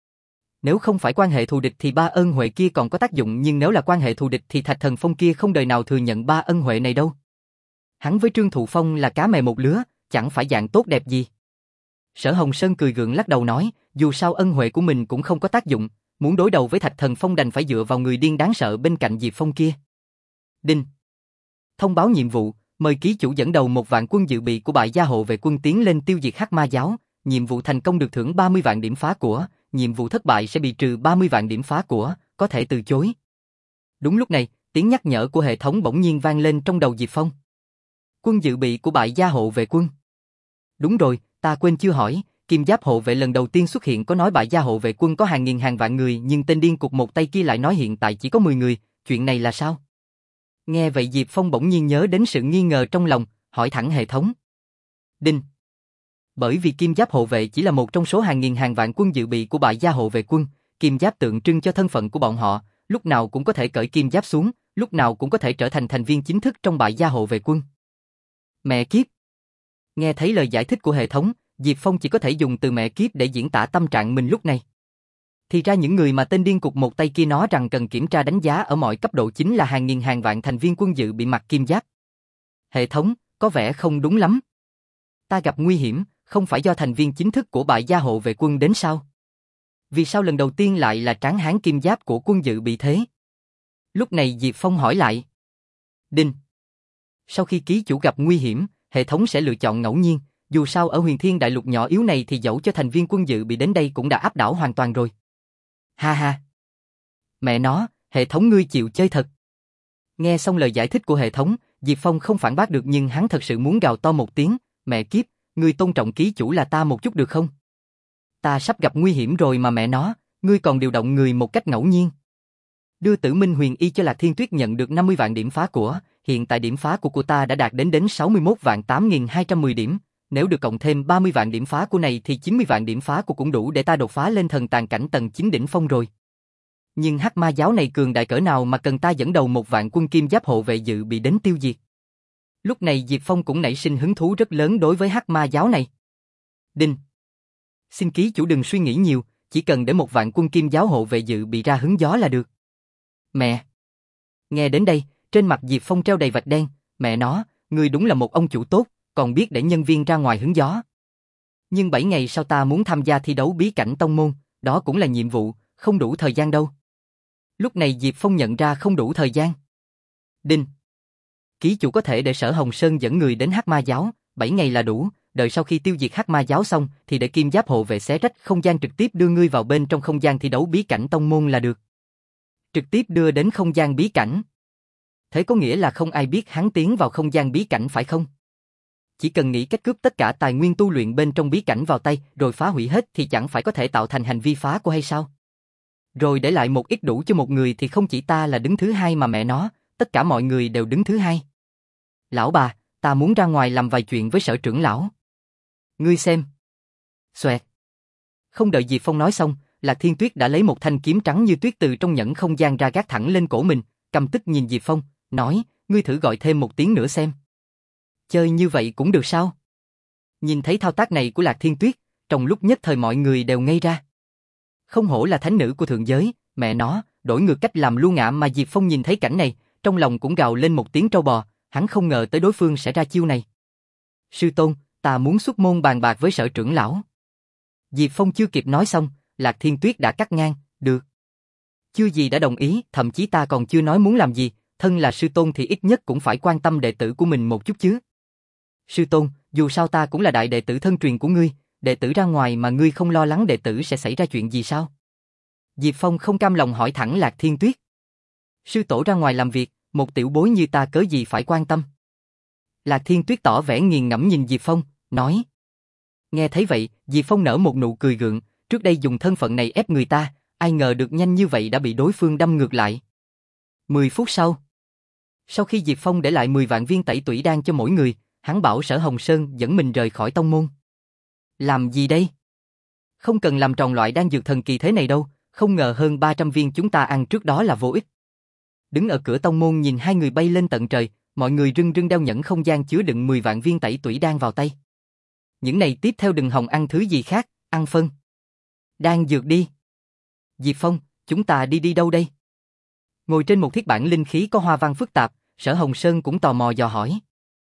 Nếu không phải quan hệ thù địch thì ba ơn huệ kia còn có tác dụng, nhưng nếu là quan hệ thù địch thì Thạch Thần Phong kia không đời nào thừa nhận ba ân huệ này đâu. Hắn với Trương Thụ Phong là cá mè một lứa, chẳng phải dạng tốt đẹp gì. Sở Hồng Sơn cười gượng lắc đầu nói, dù sao ân huệ của mình cũng không có tác dụng, muốn đối đầu với Thạch Thần Phong đành phải dựa vào người điên đáng sợ bên cạnh Diệp Phong kia. Đinh. Thông báo nhiệm vụ, mời ký chủ dẫn đầu một vạn quân dự bị của Bại Gia Hộ Vệ quân tiến lên tiêu diệt Hắc Ma giáo, nhiệm vụ thành công được thưởng ba mươi vạn điểm phá của, nhiệm vụ thất bại sẽ bị trừ ba mươi vạn điểm phá của, có thể từ chối. Đúng lúc này, tiếng nhắc nhở của hệ thống bỗng nhiên vang lên trong đầu Diệp Phong. Quân dự bị của Bại Gia Hộ Vệ quân. Đúng rồi, ta quên chưa hỏi, Kim Giáp Hộ Vệ lần đầu tiên xuất hiện có nói Bại Gia Hộ Vệ quân có hàng nghìn hàng vạn người, nhưng tên điên cục một tay kia lại nói hiện tại chỉ có mười người, chuyện này là sao? Nghe vậy Diệp Phong bỗng nhiên nhớ đến sự nghi ngờ trong lòng, hỏi thẳng hệ thống. Đinh. Bởi vì Kim Giáp Hộ Vệ chỉ là một trong số hàng nghìn hàng vạn quân dự bị của Bại Gia Hộ Vệ quân, Kim Giáp tượng trưng cho thân phận của bọn họ, lúc nào cũng có thể cởi Kim Giáp xuống, lúc nào cũng có thể trở thành thành viên chính thức trong Bại Gia Hộ Vệ quân. Mẹ kiếp. Nghe thấy lời giải thích của hệ thống, Diệp Phong chỉ có thể dùng từ mẹ kiếp để diễn tả tâm trạng mình lúc này. Thì ra những người mà tên điên cục một tay kia nói rằng cần kiểm tra đánh giá ở mọi cấp độ chính là hàng nghìn hàng vạn thành viên quân dự bị mặc kim giáp. Hệ thống, có vẻ không đúng lắm. Ta gặp nguy hiểm, không phải do thành viên chính thức của Bại Gia Hộ Vệ quân đến sao? Vì sao lần đầu tiên lại là tráng hán kim giáp của quân dự bị thế? Lúc này Diệp Phong hỏi lại. Đinh. Sau khi ký chủ gặp nguy hiểm, hệ thống sẽ lựa chọn ngẫu nhiên, dù sao ở Huyền Thiên Đại Lục nhỏ yếu này thì dẫu cho thành viên quân dự bị đến đây cũng đã áp đảo hoàn toàn rồi. Ha ha. Mẹ nó, hệ thống ngươi chịu chơi thật. Nghe xong lời giải thích của hệ thống, Diệp Phong không phản bác được nhưng hắn thật sự muốn gào to một tiếng, mẹ kiếp, ngươi tôn trọng ký chủ là ta một chút được không? Ta sắp gặp nguy hiểm rồi mà mẹ nó, ngươi còn điều động người một cách ngẫu nhiên. Đưa Tử Minh Huyền Y cho Lạc Thiên Tuyết nhận được năm mươi vạn điểm phá của, hiện tại điểm phá của cô ta đã đạt đến đến sáu mươi mốt vạn tám nghìn hai trăm mười điểm, nếu được cộng thêm ba mươi vạn điểm phá của này thì chín mươi vạn điểm phá của cũng đủ để ta đột phá lên thần tàn cảnh tầng chín đỉnh phong rồi. Nhưng Hắc Ma giáo này cường đại cỡ nào mà cần ta dẫn đầu một vạn quân Kim Giáp Hộ Vệ dự bị đến tiêu diệt. Lúc này Diệp Phong cũng nảy sinh hứng thú rất lớn đối với Hắc Ma giáo này. Đinh. Xin ký chủ đừng suy nghĩ nhiều, chỉ cần để một vạn quân Kim Giáo Hộ Vệ dự bị ra hứng gió là được. Mẹ. Nghe đến đây, trên mặt Diệp Phong treo đầy vạch đen, mẹ nó, ngươi đúng là một ông chủ tốt, còn biết để nhân viên ra ngoài hứng gió. Nhưng bảy ngày sau ta muốn tham gia thi đấu bí cảnh tông môn, đó cũng là nhiệm vụ, không đủ thời gian đâu. Lúc này Diệp Phong nhận ra không đủ thời gian. Đinh. Ký chủ có thể để Sở Hồng Sơn dẫn người đến Hắc Ma Giáo, bảy ngày là đủ, đợi sau khi tiêu diệt Hắc Ma Giáo xong thì để Kim Giáp hộ vệ xé rách không gian trực tiếp đưa ngươi vào bên trong không gian thi đấu bí cảnh tông môn là được. Trực tiếp đưa đến không gian bí cảnh. Thế có nghĩa là không ai biết hắn tiến vào không gian bí cảnh phải không? Chỉ cần nghĩ cách cướp tất cả tài nguyên tu luyện bên trong bí cảnh vào tay rồi phá hủy hết thì chẳng phải có thể tạo thành hành vi phá của hay sao? Rồi để lại một ít đủ cho một người thì không chỉ ta là đứng thứ hai mà mẹ nó, tất cả mọi người đều đứng thứ hai. Lão bà, ta muốn ra ngoài làm vài chuyện với Sở trưởng lão. Ngươi xem. Xoẹt. Không đợi Diệp Phong nói xong, Lạc Thiên Tuyết đã lấy một thanh kiếm trắng như tuyết từ trong nhẫn không gian ra gác thẳng lên cổ mình, căm tức nhìn Diệp Phong, nói, ngươi thử gọi thêm một tiếng nữa xem. Chơi như vậy cũng được sao? Nhìn thấy thao tác này của Lạc Thiên Tuyết, trong lúc nhất thời mọi người đều ngây ra. Không hổ là thánh nữ của thượng giới, mẹ nó, đổi ngược cách làm luôn ạ. Mà Diệp Phong nhìn thấy cảnh này, trong lòng cũng gào lên một tiếng trâu bò, hắn không ngờ tới đối phương sẽ ra chiêu này. Sư tôn, ta muốn xuất môn bàn bạc với Sở trưởng lão. Diệp Phong chưa kịp nói xong, Lạc Thiên Tuyết đã cắt ngang, được. Chưa gì đã đồng ý, thậm chí ta còn chưa nói muốn làm gì, thân là sư tôn thì ít nhất cũng phải quan tâm đệ tử của mình một chút chứ. Sư tôn, dù sao ta cũng là đại đệ tử thân truyền của ngươi, đệ tử ra ngoài mà ngươi không lo lắng đệ tử sẽ xảy ra chuyện gì sao? Diệp Phong không cam lòng hỏi thẳng Lạc Thiên Tuyết. Sư tổ ra ngoài làm việc, một tiểu bối như ta cớ gì phải quan tâm? Lạc Thiên Tuyết tỏ vẻ nghiền ngẫm nhìn Diệp Phong, nói. Nghe thấy vậy, Diệp Phong nở một nụ cười gượng, trước đây dùng thân phận này ép người ta, ai ngờ được nhanh như vậy đã bị đối phương đâm ngược lại. Mười phút sau. Sau khi Diệp Phong để lại mười vạn viên tẩy tủy đan cho mỗi người, hắn bảo Sở Hồng Sơn dẫn mình rời khỏi tông môn. Làm gì đây? Không cần làm tròn loại đan dược thần kỳ thế này đâu, không ngờ hơn ba trăm viên chúng ta ăn trước đó là vô ích. Đứng ở cửa tông môn nhìn hai người bay lên tận trời, mọi người rưng rưng đeo nhẫn không gian chứa đựng mười vạn viên tẩy tủy đan vào tay. Những này tiếp theo đừng hòng ăn thứ gì khác, ăn phân. Đan dược đi. Diệp Phong, chúng ta đi đi đâu đây? Ngồi trên một thiết bản linh khí có hoa văn phức tạp, Sở Hồng Sơn cũng tò mò dò hỏi.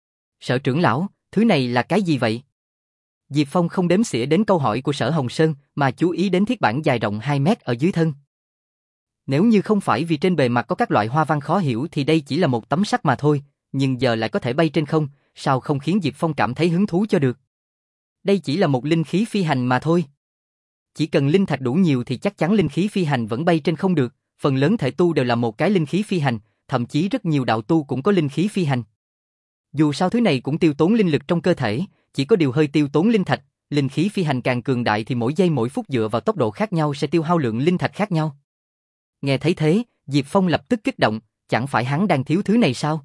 Sở trưởng lão, thứ này là cái gì vậy? Diệp Phong không đếm xỉa đến câu hỏi của Sở Hồng Sơn mà chú ý đến thiết bản dài rộng hai mét ở dưới thân. Nếu như không phải vì trên bề mặt có các loại hoa văn khó hiểu thì đây chỉ là một tấm sắt mà thôi, nhưng giờ lại có thể bay trên không, sao không khiến Diệp Phong cảm thấy hứng thú cho được? Đây chỉ là một linh khí phi hành mà thôi. Chỉ cần linh thạch đủ nhiều thì chắc chắn linh khí phi hành vẫn bay trên không được, phần lớn thể tu đều là một cái linh khí phi hành, thậm chí rất nhiều đạo tu cũng có linh khí phi hành. Dù sao thứ này cũng tiêu tốn linh lực trong cơ thể, chỉ có điều hơi tiêu tốn linh thạch, linh khí phi hành càng cường đại thì mỗi giây mỗi phút dựa vào tốc độ khác nhau sẽ tiêu hao lượng linh thạch khác nhau. Nghe thấy thế, Diệp Phong lập tức kích động, chẳng phải hắn đang thiếu thứ này sao?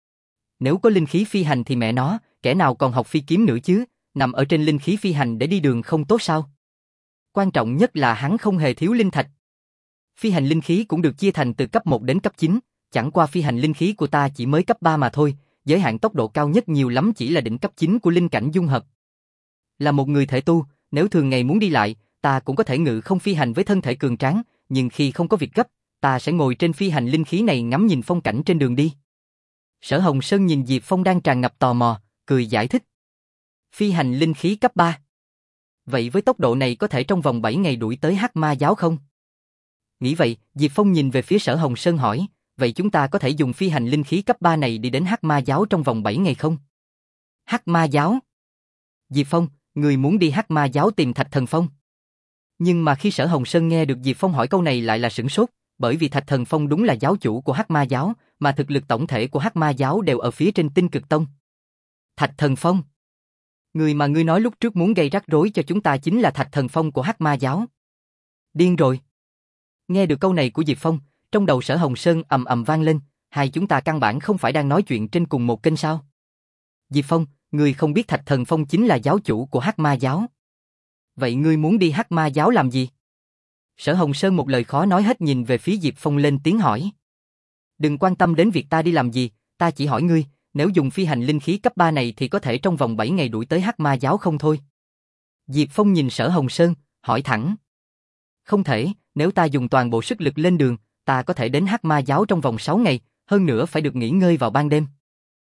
Nếu có linh khí phi hành thì mẹ nó, kẻ nào còn học phi kiếm nữa chứ, nằm ở trên linh khí phi hành để đi đường không tốt sao? Quan trọng nhất là hắn không hề thiếu linh thạch. Phi hành linh khí cũng được chia thành từ cấp một đến cấp chín, chẳng qua phi hành linh khí của ta chỉ mới cấp ba mà thôi, giới hạn tốc độ cao nhất nhiều lắm chỉ là đỉnh cấp chín của linh cảnh dung hợp. Là một người thể tu, nếu thường ngày muốn đi lại, ta cũng có thể ngự không phi hành với thân thể cường tráng, nhưng khi không có việc gấp, ta sẽ ngồi trên phi hành linh khí này ngắm nhìn phong cảnh trên đường đi. Sở Hồng Sơn nhìn Diệp Phong đang tràn ngập tò mò, cười giải thích. Phi hành linh khí cấp ba. Vậy với tốc độ này có thể trong vòng bảy ngày đuổi tới Hắc Ma Giáo không? Nghĩ vậy, Diệp Phong nhìn về phía Sở Hồng Sơn hỏi, vậy chúng ta có thể dùng phi hành linh khí cấp ba này đi đến Hắc Ma Giáo trong vòng bảy ngày không? Hắc Ma Giáo? Diệp Phong, người muốn đi Hắc Ma Giáo tìm Thạch Thần Phong? Nhưng mà khi Sở Hồng Sơn nghe được Diệp Phong hỏi câu này lại là sửng sốt, bởi vì Thạch Thần Phong đúng là giáo chủ của Hắc Ma Giáo, mà thực lực tổng thể của Hắc Ma Giáo đều ở phía trên Tinh Cực Tông. Thạch Thần Phong? Người mà ngươi nói lúc trước muốn gây rắc rối cho chúng ta chính là Thạch Thần Phong của Hắc Ma Giáo. Điên rồi. Nghe được câu này của Diệp Phong, trong đầu Sở Hồng Sơn ầm ầm vang lên, hai chúng ta căn bản không phải đang nói chuyện trên cùng một kênh sao? Diệp Phong, ngươi không biết Thạch Thần Phong chính là giáo chủ của Hắc Ma Giáo. Vậy ngươi muốn đi Hắc Ma Giáo làm gì? Sở Hồng Sơn một lời khó nói hết nhìn về phía Diệp Phong lên tiếng hỏi. Đừng quan tâm đến việc ta đi làm gì, ta chỉ hỏi ngươi, nếu dùng phi hành linh khí cấp ba này thì có thể trong vòng bảy ngày đuổi tới Hắc Ma Giáo không thôi? Diệp Phong nhìn Sở Hồng Sơn, hỏi thẳng. Không thể, nếu ta dùng toàn bộ sức lực lên đường, ta có thể đến Hắc Ma Giáo trong vòng sáu ngày, hơn nữa phải được nghỉ ngơi vào ban đêm.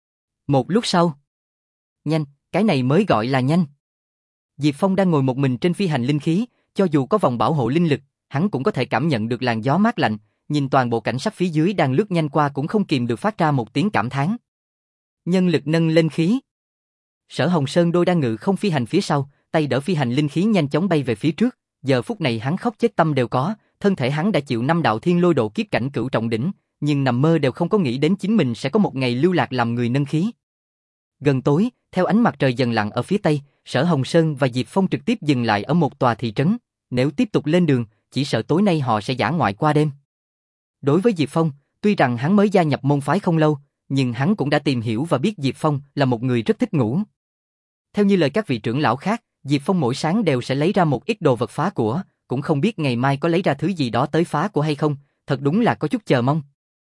Một lúc sau. Nhanh, cái này mới gọi là nhanh. Diệp Phong đang ngồi một mình trên phi hành linh khí, cho dù có vòng bảo hộ linh lực, hắn cũng có thể cảm nhận được làn gió mát lạnh, nhìn toàn bộ cảnh sắc phía dưới đang lướt nhanh qua cũng không kìm được phát ra một tiếng cảm thán. Nhân lực nâng lên khí. Sở Hồng Sơn đôi đang ngự không phi hành phía sau, tay đỡ phi hành linh khí nhanh chóng bay về phía trước, giờ phút này hắn khóc chết tâm đều có, thân thể hắn đã chịu năm đạo thiên lôi độ kiếp cảnh cửu trọng đỉnh, nhưng nằm mơ đều không có nghĩ đến chính mình sẽ có một ngày lưu lạc làm người nâng khí. Gần tối, theo ánh mặt trời dần lặn ở phía tây, Sở Hồng Sơn và Diệp Phong trực tiếp dừng lại ở một tòa thị trấn, nếu tiếp tục lên đường, chỉ sợ tối nay họ sẽ dã ngoại qua đêm. Đối với Diệp Phong, tuy rằng hắn mới gia nhập môn phái không lâu, nhưng hắn cũng đã tìm hiểu và biết Diệp Phong là một người rất thích ngủ. Theo như lời các vị trưởng lão khác, Diệp Phong mỗi sáng đều sẽ lấy ra một ít đồ vật phá của, cũng không biết ngày mai có lấy ra thứ gì đó tới phá của hay không, thật đúng là có chút chờ mong.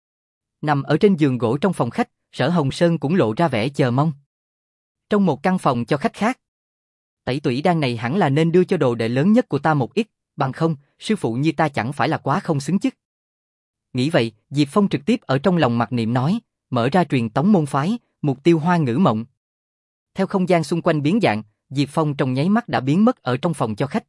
Nằm ở trên giường gỗ trong phòng khách, Sở Hồng Sơn cũng lộ ra vẻ chờ mong. Trong một căn phòng cho khách khác, tẩy tủy đan này hẳn là nên đưa cho đồ đệ lớn nhất của ta một ít, bằng không, sư phụ như ta chẳng phải là quá không xứng chức. Nghĩ vậy, Diệp Phong trực tiếp ở trong lòng mặc niệm nói, mở ra truyền tống môn phái, mục tiêu Hoa Ngữ Mộng. Theo không gian xung quanh biến dạng, Diệp Phong trong nháy mắt đã biến mất ở trong phòng cho khách.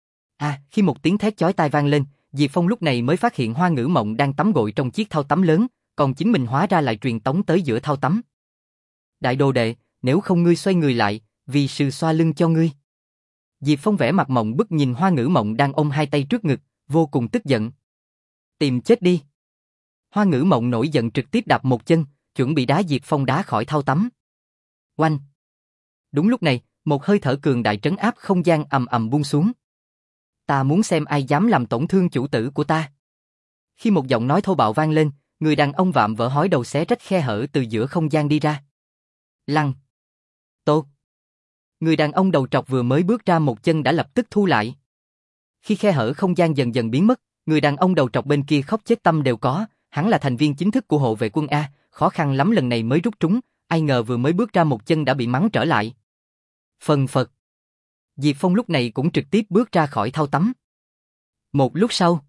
À, khi một tiếng thét chói tai vang lên, Diệp Phong lúc này mới phát hiện Hoa Ngữ Mộng đang tắm gội trong chiếc thau tắm lớn, còn chính mình hóa ra lại truyền tống tới giữa thau tắm. Đại đồ đệ, nếu không ngươi xoay người lại, vì sư xoa lưng cho ngươi. Diệp Phong vẻ mặt mộng bức nhìn Hoa Ngữ Mộng đang ôm hai tay trước ngực, vô cùng tức giận. Tìm chết đi. Hoa Ngữ Mộng nổi giận trực tiếp đạp một chân, chuẩn bị đá Diệp Phong đá khỏi thau tắm. Oanh! Đúng lúc này, một hơi thở cường đại trấn áp không gian ầm ầm buông xuống. Ta muốn xem ai dám làm tổn thương chủ tử của ta. Khi một giọng nói thô bạo vang lên, người đàn ông vạm vỡ hói đầu xé rách khe hở từ giữa không gian đi ra. Lăng! Tốt! Người đàn ông đầu trọc vừa mới bước ra một chân đã lập tức thu lại. Khi khe hở không gian dần dần biến mất, người đàn ông đầu trọc bên kia khóc chết tâm đều có, hắn là thành viên chính thức của hộ vệ quân A, khó khăn lắm lần này mới rút trúng, ai ngờ vừa mới bước ra một chân đã bị mắng trở lại. Phần phật. Diệp Phong lúc này cũng trực tiếp bước ra khỏi thau tắm. Một lúc sau.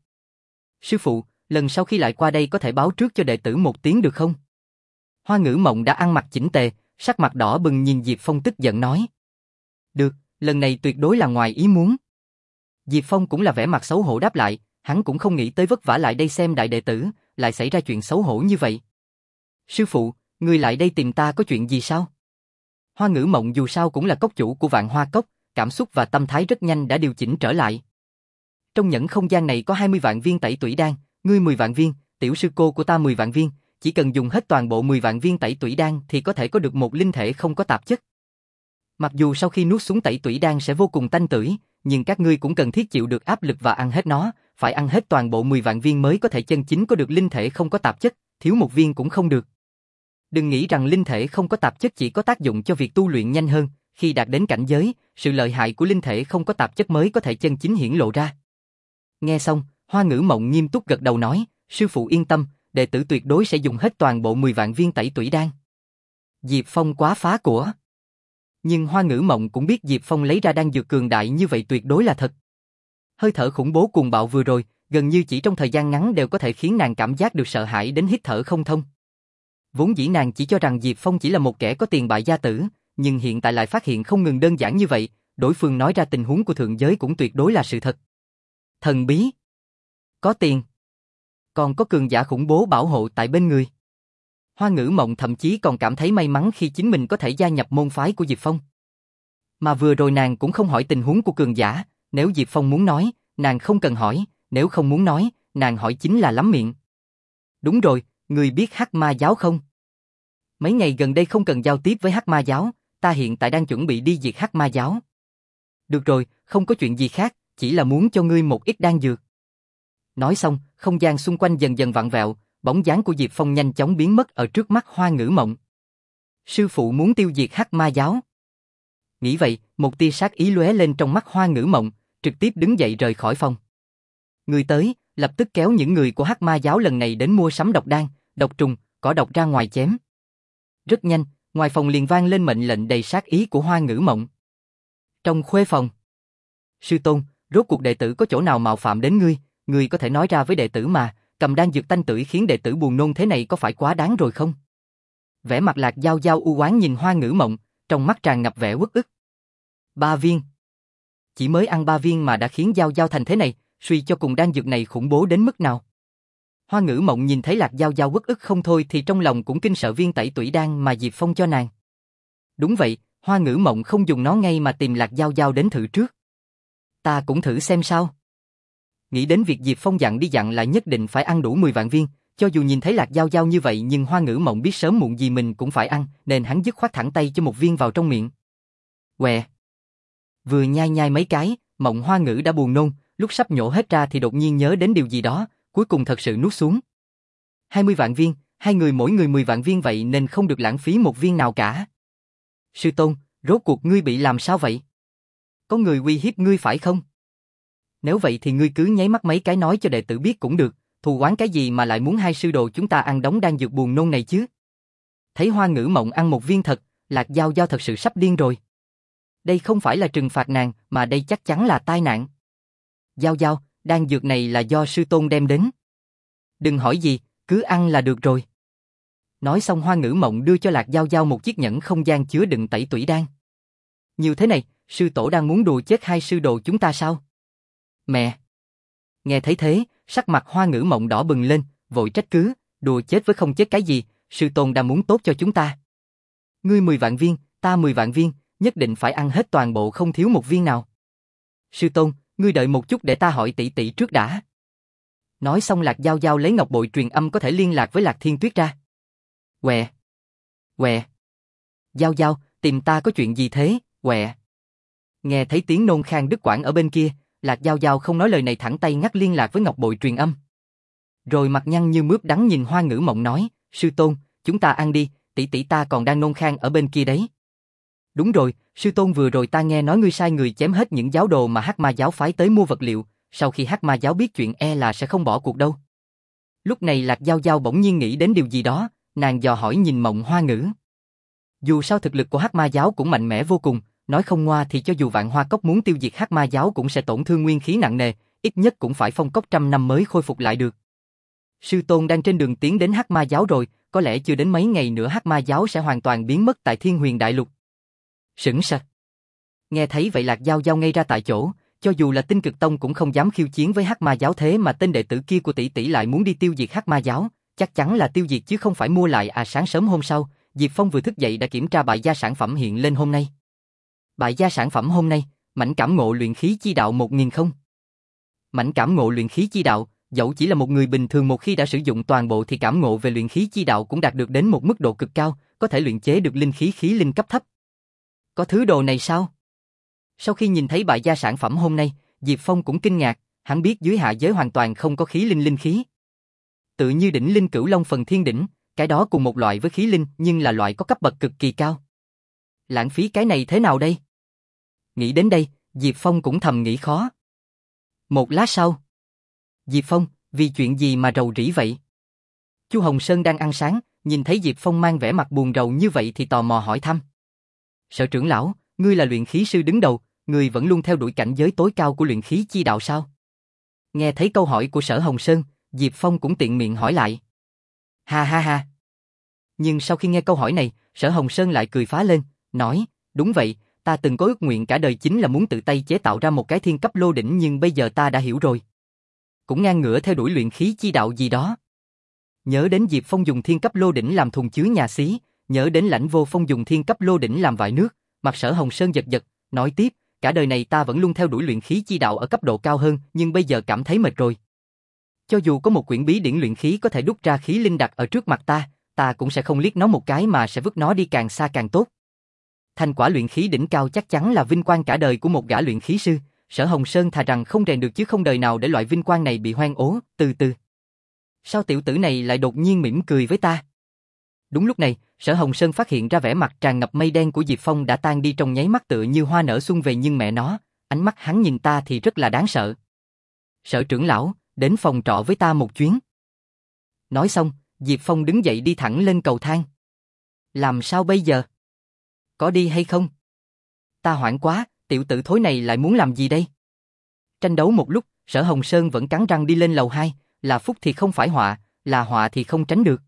Sư phụ, lần sau khi lại qua đây có thể báo trước cho đệ tử một tiếng được không? Hoa Ngữ Mộng đã ăn mặc chỉnh tề, sắc mặt đỏ bừng nhìn Diệp Phong tức giận nói. Được, lần này tuyệt đối là ngoài ý muốn. Diệp Phong cũng là vẻ mặt xấu hổ đáp lại, hắn cũng không nghĩ tới vất vả lại đây xem đại đệ tử, lại xảy ra chuyện xấu hổ như vậy. Sư phụ, người lại đây tìm ta có chuyện gì sao? Hoa Ngữ Mộng dù sao cũng là cốc chủ của Vạn Hoa Cốc, cảm xúc và tâm thái rất nhanh đã điều chỉnh trở lại. Trong nhẫn không gian này có hai mươi vạn viên tẩy tủy đan, ngươi mười vạn viên, tiểu sư cô của ta mười vạn viên, chỉ cần dùng hết toàn bộ mười vạn viên tẩy tủy đan thì có thể có được một linh thể không có tạp chất. Mặc dù sau khi nuốt xuống tẩy tủy đan sẽ vô cùng tanh tưởi, nhưng các ngươi cũng cần thiết chịu được áp lực và ăn hết nó, phải ăn hết toàn bộ mười vạn viên mới có thể chân chính có được linh thể không có tạp chất, thiếu một viên cũng không được. Đừng nghĩ rằng linh thể không có tạp chất chỉ có tác dụng cho việc tu luyện nhanh hơn, khi đạt đến cảnh giới, sự lợi hại của linh thể không có tạp chất mới có thể chân chính hiển lộ ra. Nghe xong, Hoa Ngữ Mộng nghiêm túc gật đầu nói, sư phụ yên tâm, đệ tử tuyệt đối sẽ dùng hết toàn bộ mười vạn viên tẩy tủy đan. Diệp Phong quá phá của. Nhưng Hoa Ngữ Mộng cũng biết Diệp Phong lấy ra đan dược cường đại như vậy tuyệt đối là thật. Hơi thở khủng bố cuồng bạo vừa rồi, gần như chỉ trong thời gian ngắn đều có thể khiến nàng cảm giác được sợ hãi đến hít thở không thông. Vốn dĩ nàng chỉ cho rằng Diệp Phong chỉ là một kẻ có tiền bại gia tử, nhưng hiện tại lại phát hiện không ngừng đơn giản như vậy, đối phương nói ra tình huống của thượng giới cũng tuyệt đối là sự thật. Thần bí. Có tiền. Còn có cường giả khủng bố bảo hộ tại bên người. Hoa Ngữ Mộng thậm chí còn cảm thấy may mắn khi chính mình có thể gia nhập môn phái của Diệp Phong. Mà vừa rồi nàng cũng không hỏi tình huống của cường giả, nếu Diệp Phong muốn nói, nàng không cần hỏi, nếu không muốn nói, nàng hỏi chính là lắm miệng. Đúng rồi, người biết Hắc Ma giáo không? Mấy ngày gần đây không cần giao tiếp với Hắc Ma giáo, ta hiện tại đang chuẩn bị đi diệt Hắc Ma giáo. Được rồi, không có chuyện gì khác, chỉ là muốn cho ngươi một ít đan dược. Nói xong, không gian xung quanh dần dần vặn vẹo, bóng dáng của Diệp Phong nhanh chóng biến mất ở trước mắt Hoa Ngữ Mộng. Sư phụ muốn tiêu diệt Hắc Ma giáo. Nghĩ vậy, một tia sát ý lóe lên trong mắt Hoa Ngữ Mộng, trực tiếp đứng dậy rời khỏi phòng. Người tới, lập tức kéo những người của Hắc Ma giáo lần này đến mua sắm độc đan, độc trùng, cỏ độc ra ngoài chém. Rất nhanh, ngoài phòng liền vang lên mệnh lệnh đầy sát ý của Hoa Ngữ Mộng. Trong khuê phòng. Sư tôn, rốt cuộc đệ tử có chỗ nào mạo phạm đến ngươi, ngươi có thể nói ra với đệ tử mà, cầm đan dược tanh tưởi khiến đệ tử buồn nôn thế này có phải quá đáng rồi không? Vẻ mặt Lạc Giao Giao u oán nhìn Hoa Ngữ Mộng, trong mắt tràn ngập vẻ uất ức. Ba viên. Chỉ mới ăn ba viên mà đã khiến Giao Giao thành thế này, suy cho cùng đan dược này khủng bố đến mức nào. Hoa Ngữ Mộng nhìn thấy Lạc Giao Giao uất ức không thôi thì trong lòng cũng kinh sợ viên tẩy tủy đan mà Diệp Phong cho nàng. Đúng vậy, Hoa Ngữ Mộng không dùng nó ngay mà tìm Lạc Giao Giao đến thử trước. Ta cũng thử xem sao. Nghĩ đến việc Diệp Phong dặn đi dặn lại nhất định phải ăn đủ mười vạn viên, cho dù nhìn thấy Lạc Giao Giao như vậy nhưng Hoa Ngữ Mộng biết sớm muộn gì mình cũng phải ăn, nên hắn dứt khoát thẳng tay cho một viên vào trong miệng. Quẹ. Vừa nhai nhai mấy cái, Mộng Hoa Ngữ đã buồn nôn, lúc sắp nhổ hết ra thì đột nhiên nhớ đến điều gì đó, cuối cùng thật sự nuốt xuống. hai mươi vạn viên, hai người mỗi người mười vạn viên vậy nên không được lãng phí một viên nào cả. Sư Tôn, rốt cuộc ngươi bị làm sao vậy? Có người uy hiếp ngươi phải không? Nếu vậy thì ngươi cứ nháy mắt mấy cái nói cho đệ tử biết cũng được, thù oán cái gì mà lại muốn hai sư đồ chúng ta ăn đống đan dược buồn nôn này chứ? Thấy Hoa Ngữ Mộng ăn một viên thật, Lạc Giao Giao thật sự sắp điên rồi. Đây không phải là trừng phạt nàng, mà đây chắc chắn là tai nạn. Giao Giao, đan dược này là do sư tôn đem đến. Đừng hỏi gì, cứ ăn là được rồi. Nói xong Hoa Ngữ Mộng đưa cho Lạc Giao Giao một chiếc nhẫn không gian chứa đựng tẩy tủy đan. Nhiều thế này, sư tổ đang muốn đùa chết hai sư đồ chúng ta sao? Mẹ! Nghe thấy thế, sắc mặt Hoa Ngữ Mộng đỏ bừng lên, vội trách cứ, đùa chết với không chết cái gì, sư tôn đang muốn tốt cho chúng ta. Ngươi mười vạn viên, ta mười vạn viên, nhất định phải ăn hết toàn bộ không thiếu một viên nào. Sư tôn, ngươi đợi một chút để ta hỏi tỷ tỷ trước đã. Nói xong Lạc Giao Giao lấy ngọc bội truyền âm có thể liên lạc với Lạc Thiên Tuyết ra. Quẹ! Quẹ! Giao Giao, tìm ta có chuyện gì thế, quẹ! Nghe thấy tiếng nôn khan đứt quãng ở bên kia, Lạc Giao Giao không nói lời này thẳng tay ngắt liên lạc với ngọc bội truyền âm. Rồi mặt nhăn như mướp đắng nhìn Hoa Ngữ Mộng nói, sư tôn, chúng ta ăn đi, tỷ tỷ ta còn đang nôn khan ở bên kia đấy. Đúng rồi, sư tôn vừa rồi ta nghe nói ngươi sai người chém hết những giáo đồ mà Hắc Ma giáo phái tới mua vật liệu, sau khi Hắc Ma giáo biết chuyện e là sẽ không bỏ cuộc đâu. Lúc này Lạc Giao Giao bỗng nhiên nghĩ đến điều gì đó, nàng dò hỏi nhìn Mộng Hoa Ngữ. Dù sao thực lực của Hắc Ma giáo cũng mạnh mẽ vô cùng, nói không ngoa thì cho dù Vạn Hoa Cốc muốn tiêu diệt Hắc Ma giáo cũng sẽ tổn thương nguyên khí nặng nề, ít nhất cũng phải phong cốc trăm năm mới khôi phục lại được. Sư tôn đang trên đường tiến đến Hắc Ma giáo rồi, có lẽ chưa đến mấy ngày nữa Hắc Ma giáo sẽ hoàn toàn biến mất tại Thiên Huyền Đại Lục. Sững sờ. Nghe thấy vậy Lạc Giao Giao ngây ra tại chỗ, cho dù là Tinh Cực Tông cũng không dám khiêu chiến với Hắc Ma giáo, thế mà tên đệ tử kia của tỷ tỷ lại muốn đi tiêu diệt Hắc Ma giáo, chắc chắn là tiêu diệt chứ không phải mua lại à. Sáng sớm hôm sau, Diệp Phong vừa thức dậy đã kiểm tra bại gia sản phẩm hiện lên hôm nay. Bại gia sản phẩm hôm nay, mảnh cảm ngộ luyện khí chi đạo một nghìn không. Mảnh cảm ngộ luyện khí chi đạo, dẫu chỉ là một người bình thường một khi đã sử dụng toàn bộ thì cảm ngộ về luyện khí chi đạo cũng đạt được đến một mức độ cực cao, có thể luyện chế được linh khí khí linh cấp thấp. Có thứ đồ này sao? Sau khi nhìn thấy bại gia sản phẩm hôm nay, Diệp Phong cũng kinh ngạc, hắn biết dưới hạ giới hoàn toàn không có khí linh linh khí. Tự như đỉnh linh cửu long phần thiên đỉnh, cái đó cùng một loại với khí linh nhưng là loại có cấp bậc cực kỳ cao. Lãng phí cái này thế nào đây? Nghĩ đến đây, Diệp Phong cũng thầm nghĩ khó. Một lát sau, Diệp Phong, vì chuyện gì mà rầu rĩ vậy? Chu Hồng Sơn đang ăn sáng, nhìn thấy Diệp Phong mang vẻ mặt buồn rầu như vậy thì tò mò hỏi thăm. Sở trưởng lão, ngươi là luyện khí sư đứng đầu, ngươi vẫn luôn theo đuổi cảnh giới tối cao của luyện khí chi đạo sao? Nghe thấy câu hỏi của Sở Hồng Sơn, Diệp Phong cũng tiện miệng hỏi lại. Ha ha ha. Nhưng sau khi nghe câu hỏi này, Sở Hồng Sơn lại cười phá lên, nói, đúng vậy, ta từng có ước nguyện cả đời chính là muốn tự tay chế tạo ra một cái thiên cấp lô đỉnh nhưng bây giờ ta đã hiểu rồi. Cũng ngang ngửa theo đuổi luyện khí chi đạo gì đó. Nhớ đến Diệp Phong dùng thiên cấp lô đỉnh làm thùng chứa nhà xí, nhớ đến Lãnh Vô Phong dùng thiên cấp lô đỉnh làm vại nước, mặt Sở Hồng Sơn giật giật, nói tiếp, cả đời này ta vẫn luôn theo đuổi luyện khí chi đạo ở cấp độ cao hơn, nhưng bây giờ cảm thấy mệt rồi. Cho dù có một quyển bí điển luyện khí có thể đúc ra khí linh đặt ở trước mặt ta, ta cũng sẽ không liếc nó một cái mà sẽ vứt nó đi càng xa càng tốt. Thành quả luyện khí đỉnh cao chắc chắn là vinh quang cả đời của một gã luyện khí sư, Sở Hồng Sơn thà rằng không rèn được chứ không đời nào để loại vinh quang này bị hoen ố. Từ từ, sao tiểu tử này lại đột nhiên mỉm cười với ta? Đúng lúc này, Sở Hồng Sơn phát hiện ra vẻ mặt tràn ngập mây đen của Diệp Phong đã tan đi trong nháy mắt tựa như hoa nở xuân về, nhưng mẹ nó, ánh mắt hắn nhìn ta thì rất là đáng sợ. Sở trưởng lão, đến phòng trọ với ta một chuyến. Nói xong, Diệp Phong đứng dậy đi thẳng lên cầu thang. Làm sao bây giờ? Có đi hay không? Ta hoảng quá, tiểu tử thối này lại muốn làm gì đây? Tranh đấu một lúc, Sở Hồng Sơn vẫn cắn răng đi lên lầu hai, là phúc thì không phải họa, là họa thì không tránh được.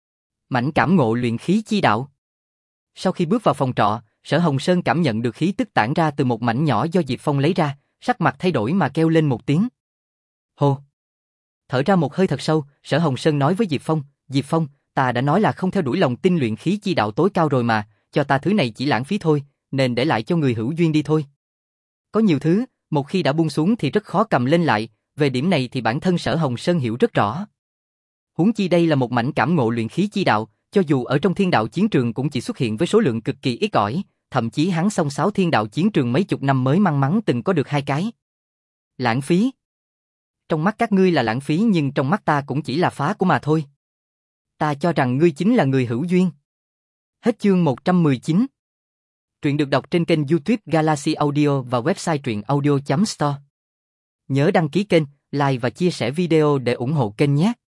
Mảnh cảm ngộ luyện khí chi đạo. Sau khi bước vào phòng trọ, Sở Hồng Sơn cảm nhận được khí tức tản ra từ một mảnh nhỏ do Diệp Phong lấy ra, sắc mặt thay đổi mà kêu lên một tiếng. Hô! Thở ra một hơi thật sâu, Sở Hồng Sơn nói với Diệp Phong, Diệp Phong, ta đã nói là không theo đuổi lòng tin luyện khí chi đạo tối cao rồi mà, cho ta thứ này chỉ lãng phí thôi, nên để lại cho người hữu duyên đi thôi. Có nhiều thứ, một khi đã buông xuống thì rất khó cầm lên lại, về điểm này thì bản thân Sở Hồng Sơn hiểu rất rõ. Huống chi đây là một mảnh cảm ngộ luyện khí chi đạo, cho dù ở trong thiên đạo chiến trường cũng chỉ xuất hiện với số lượng cực kỳ ít ỏi, thậm chí hắn xông xáo thiên đạo chiến trường mấy chục năm mới mang mắn từng có được hai cái. Lãng phí. Trong mắt các ngươi là lãng phí nhưng trong mắt ta cũng chỉ là phá của mà thôi. Ta cho rằng ngươi chính là người hữu duyên. Hết chương một trăm mười chín. Truyện được đọc trên kênh YouTube Galaxy Audio và website truyện audio chấm store. Nhớ đăng ký kênh, like và chia sẻ video để ủng hộ kênh nhé.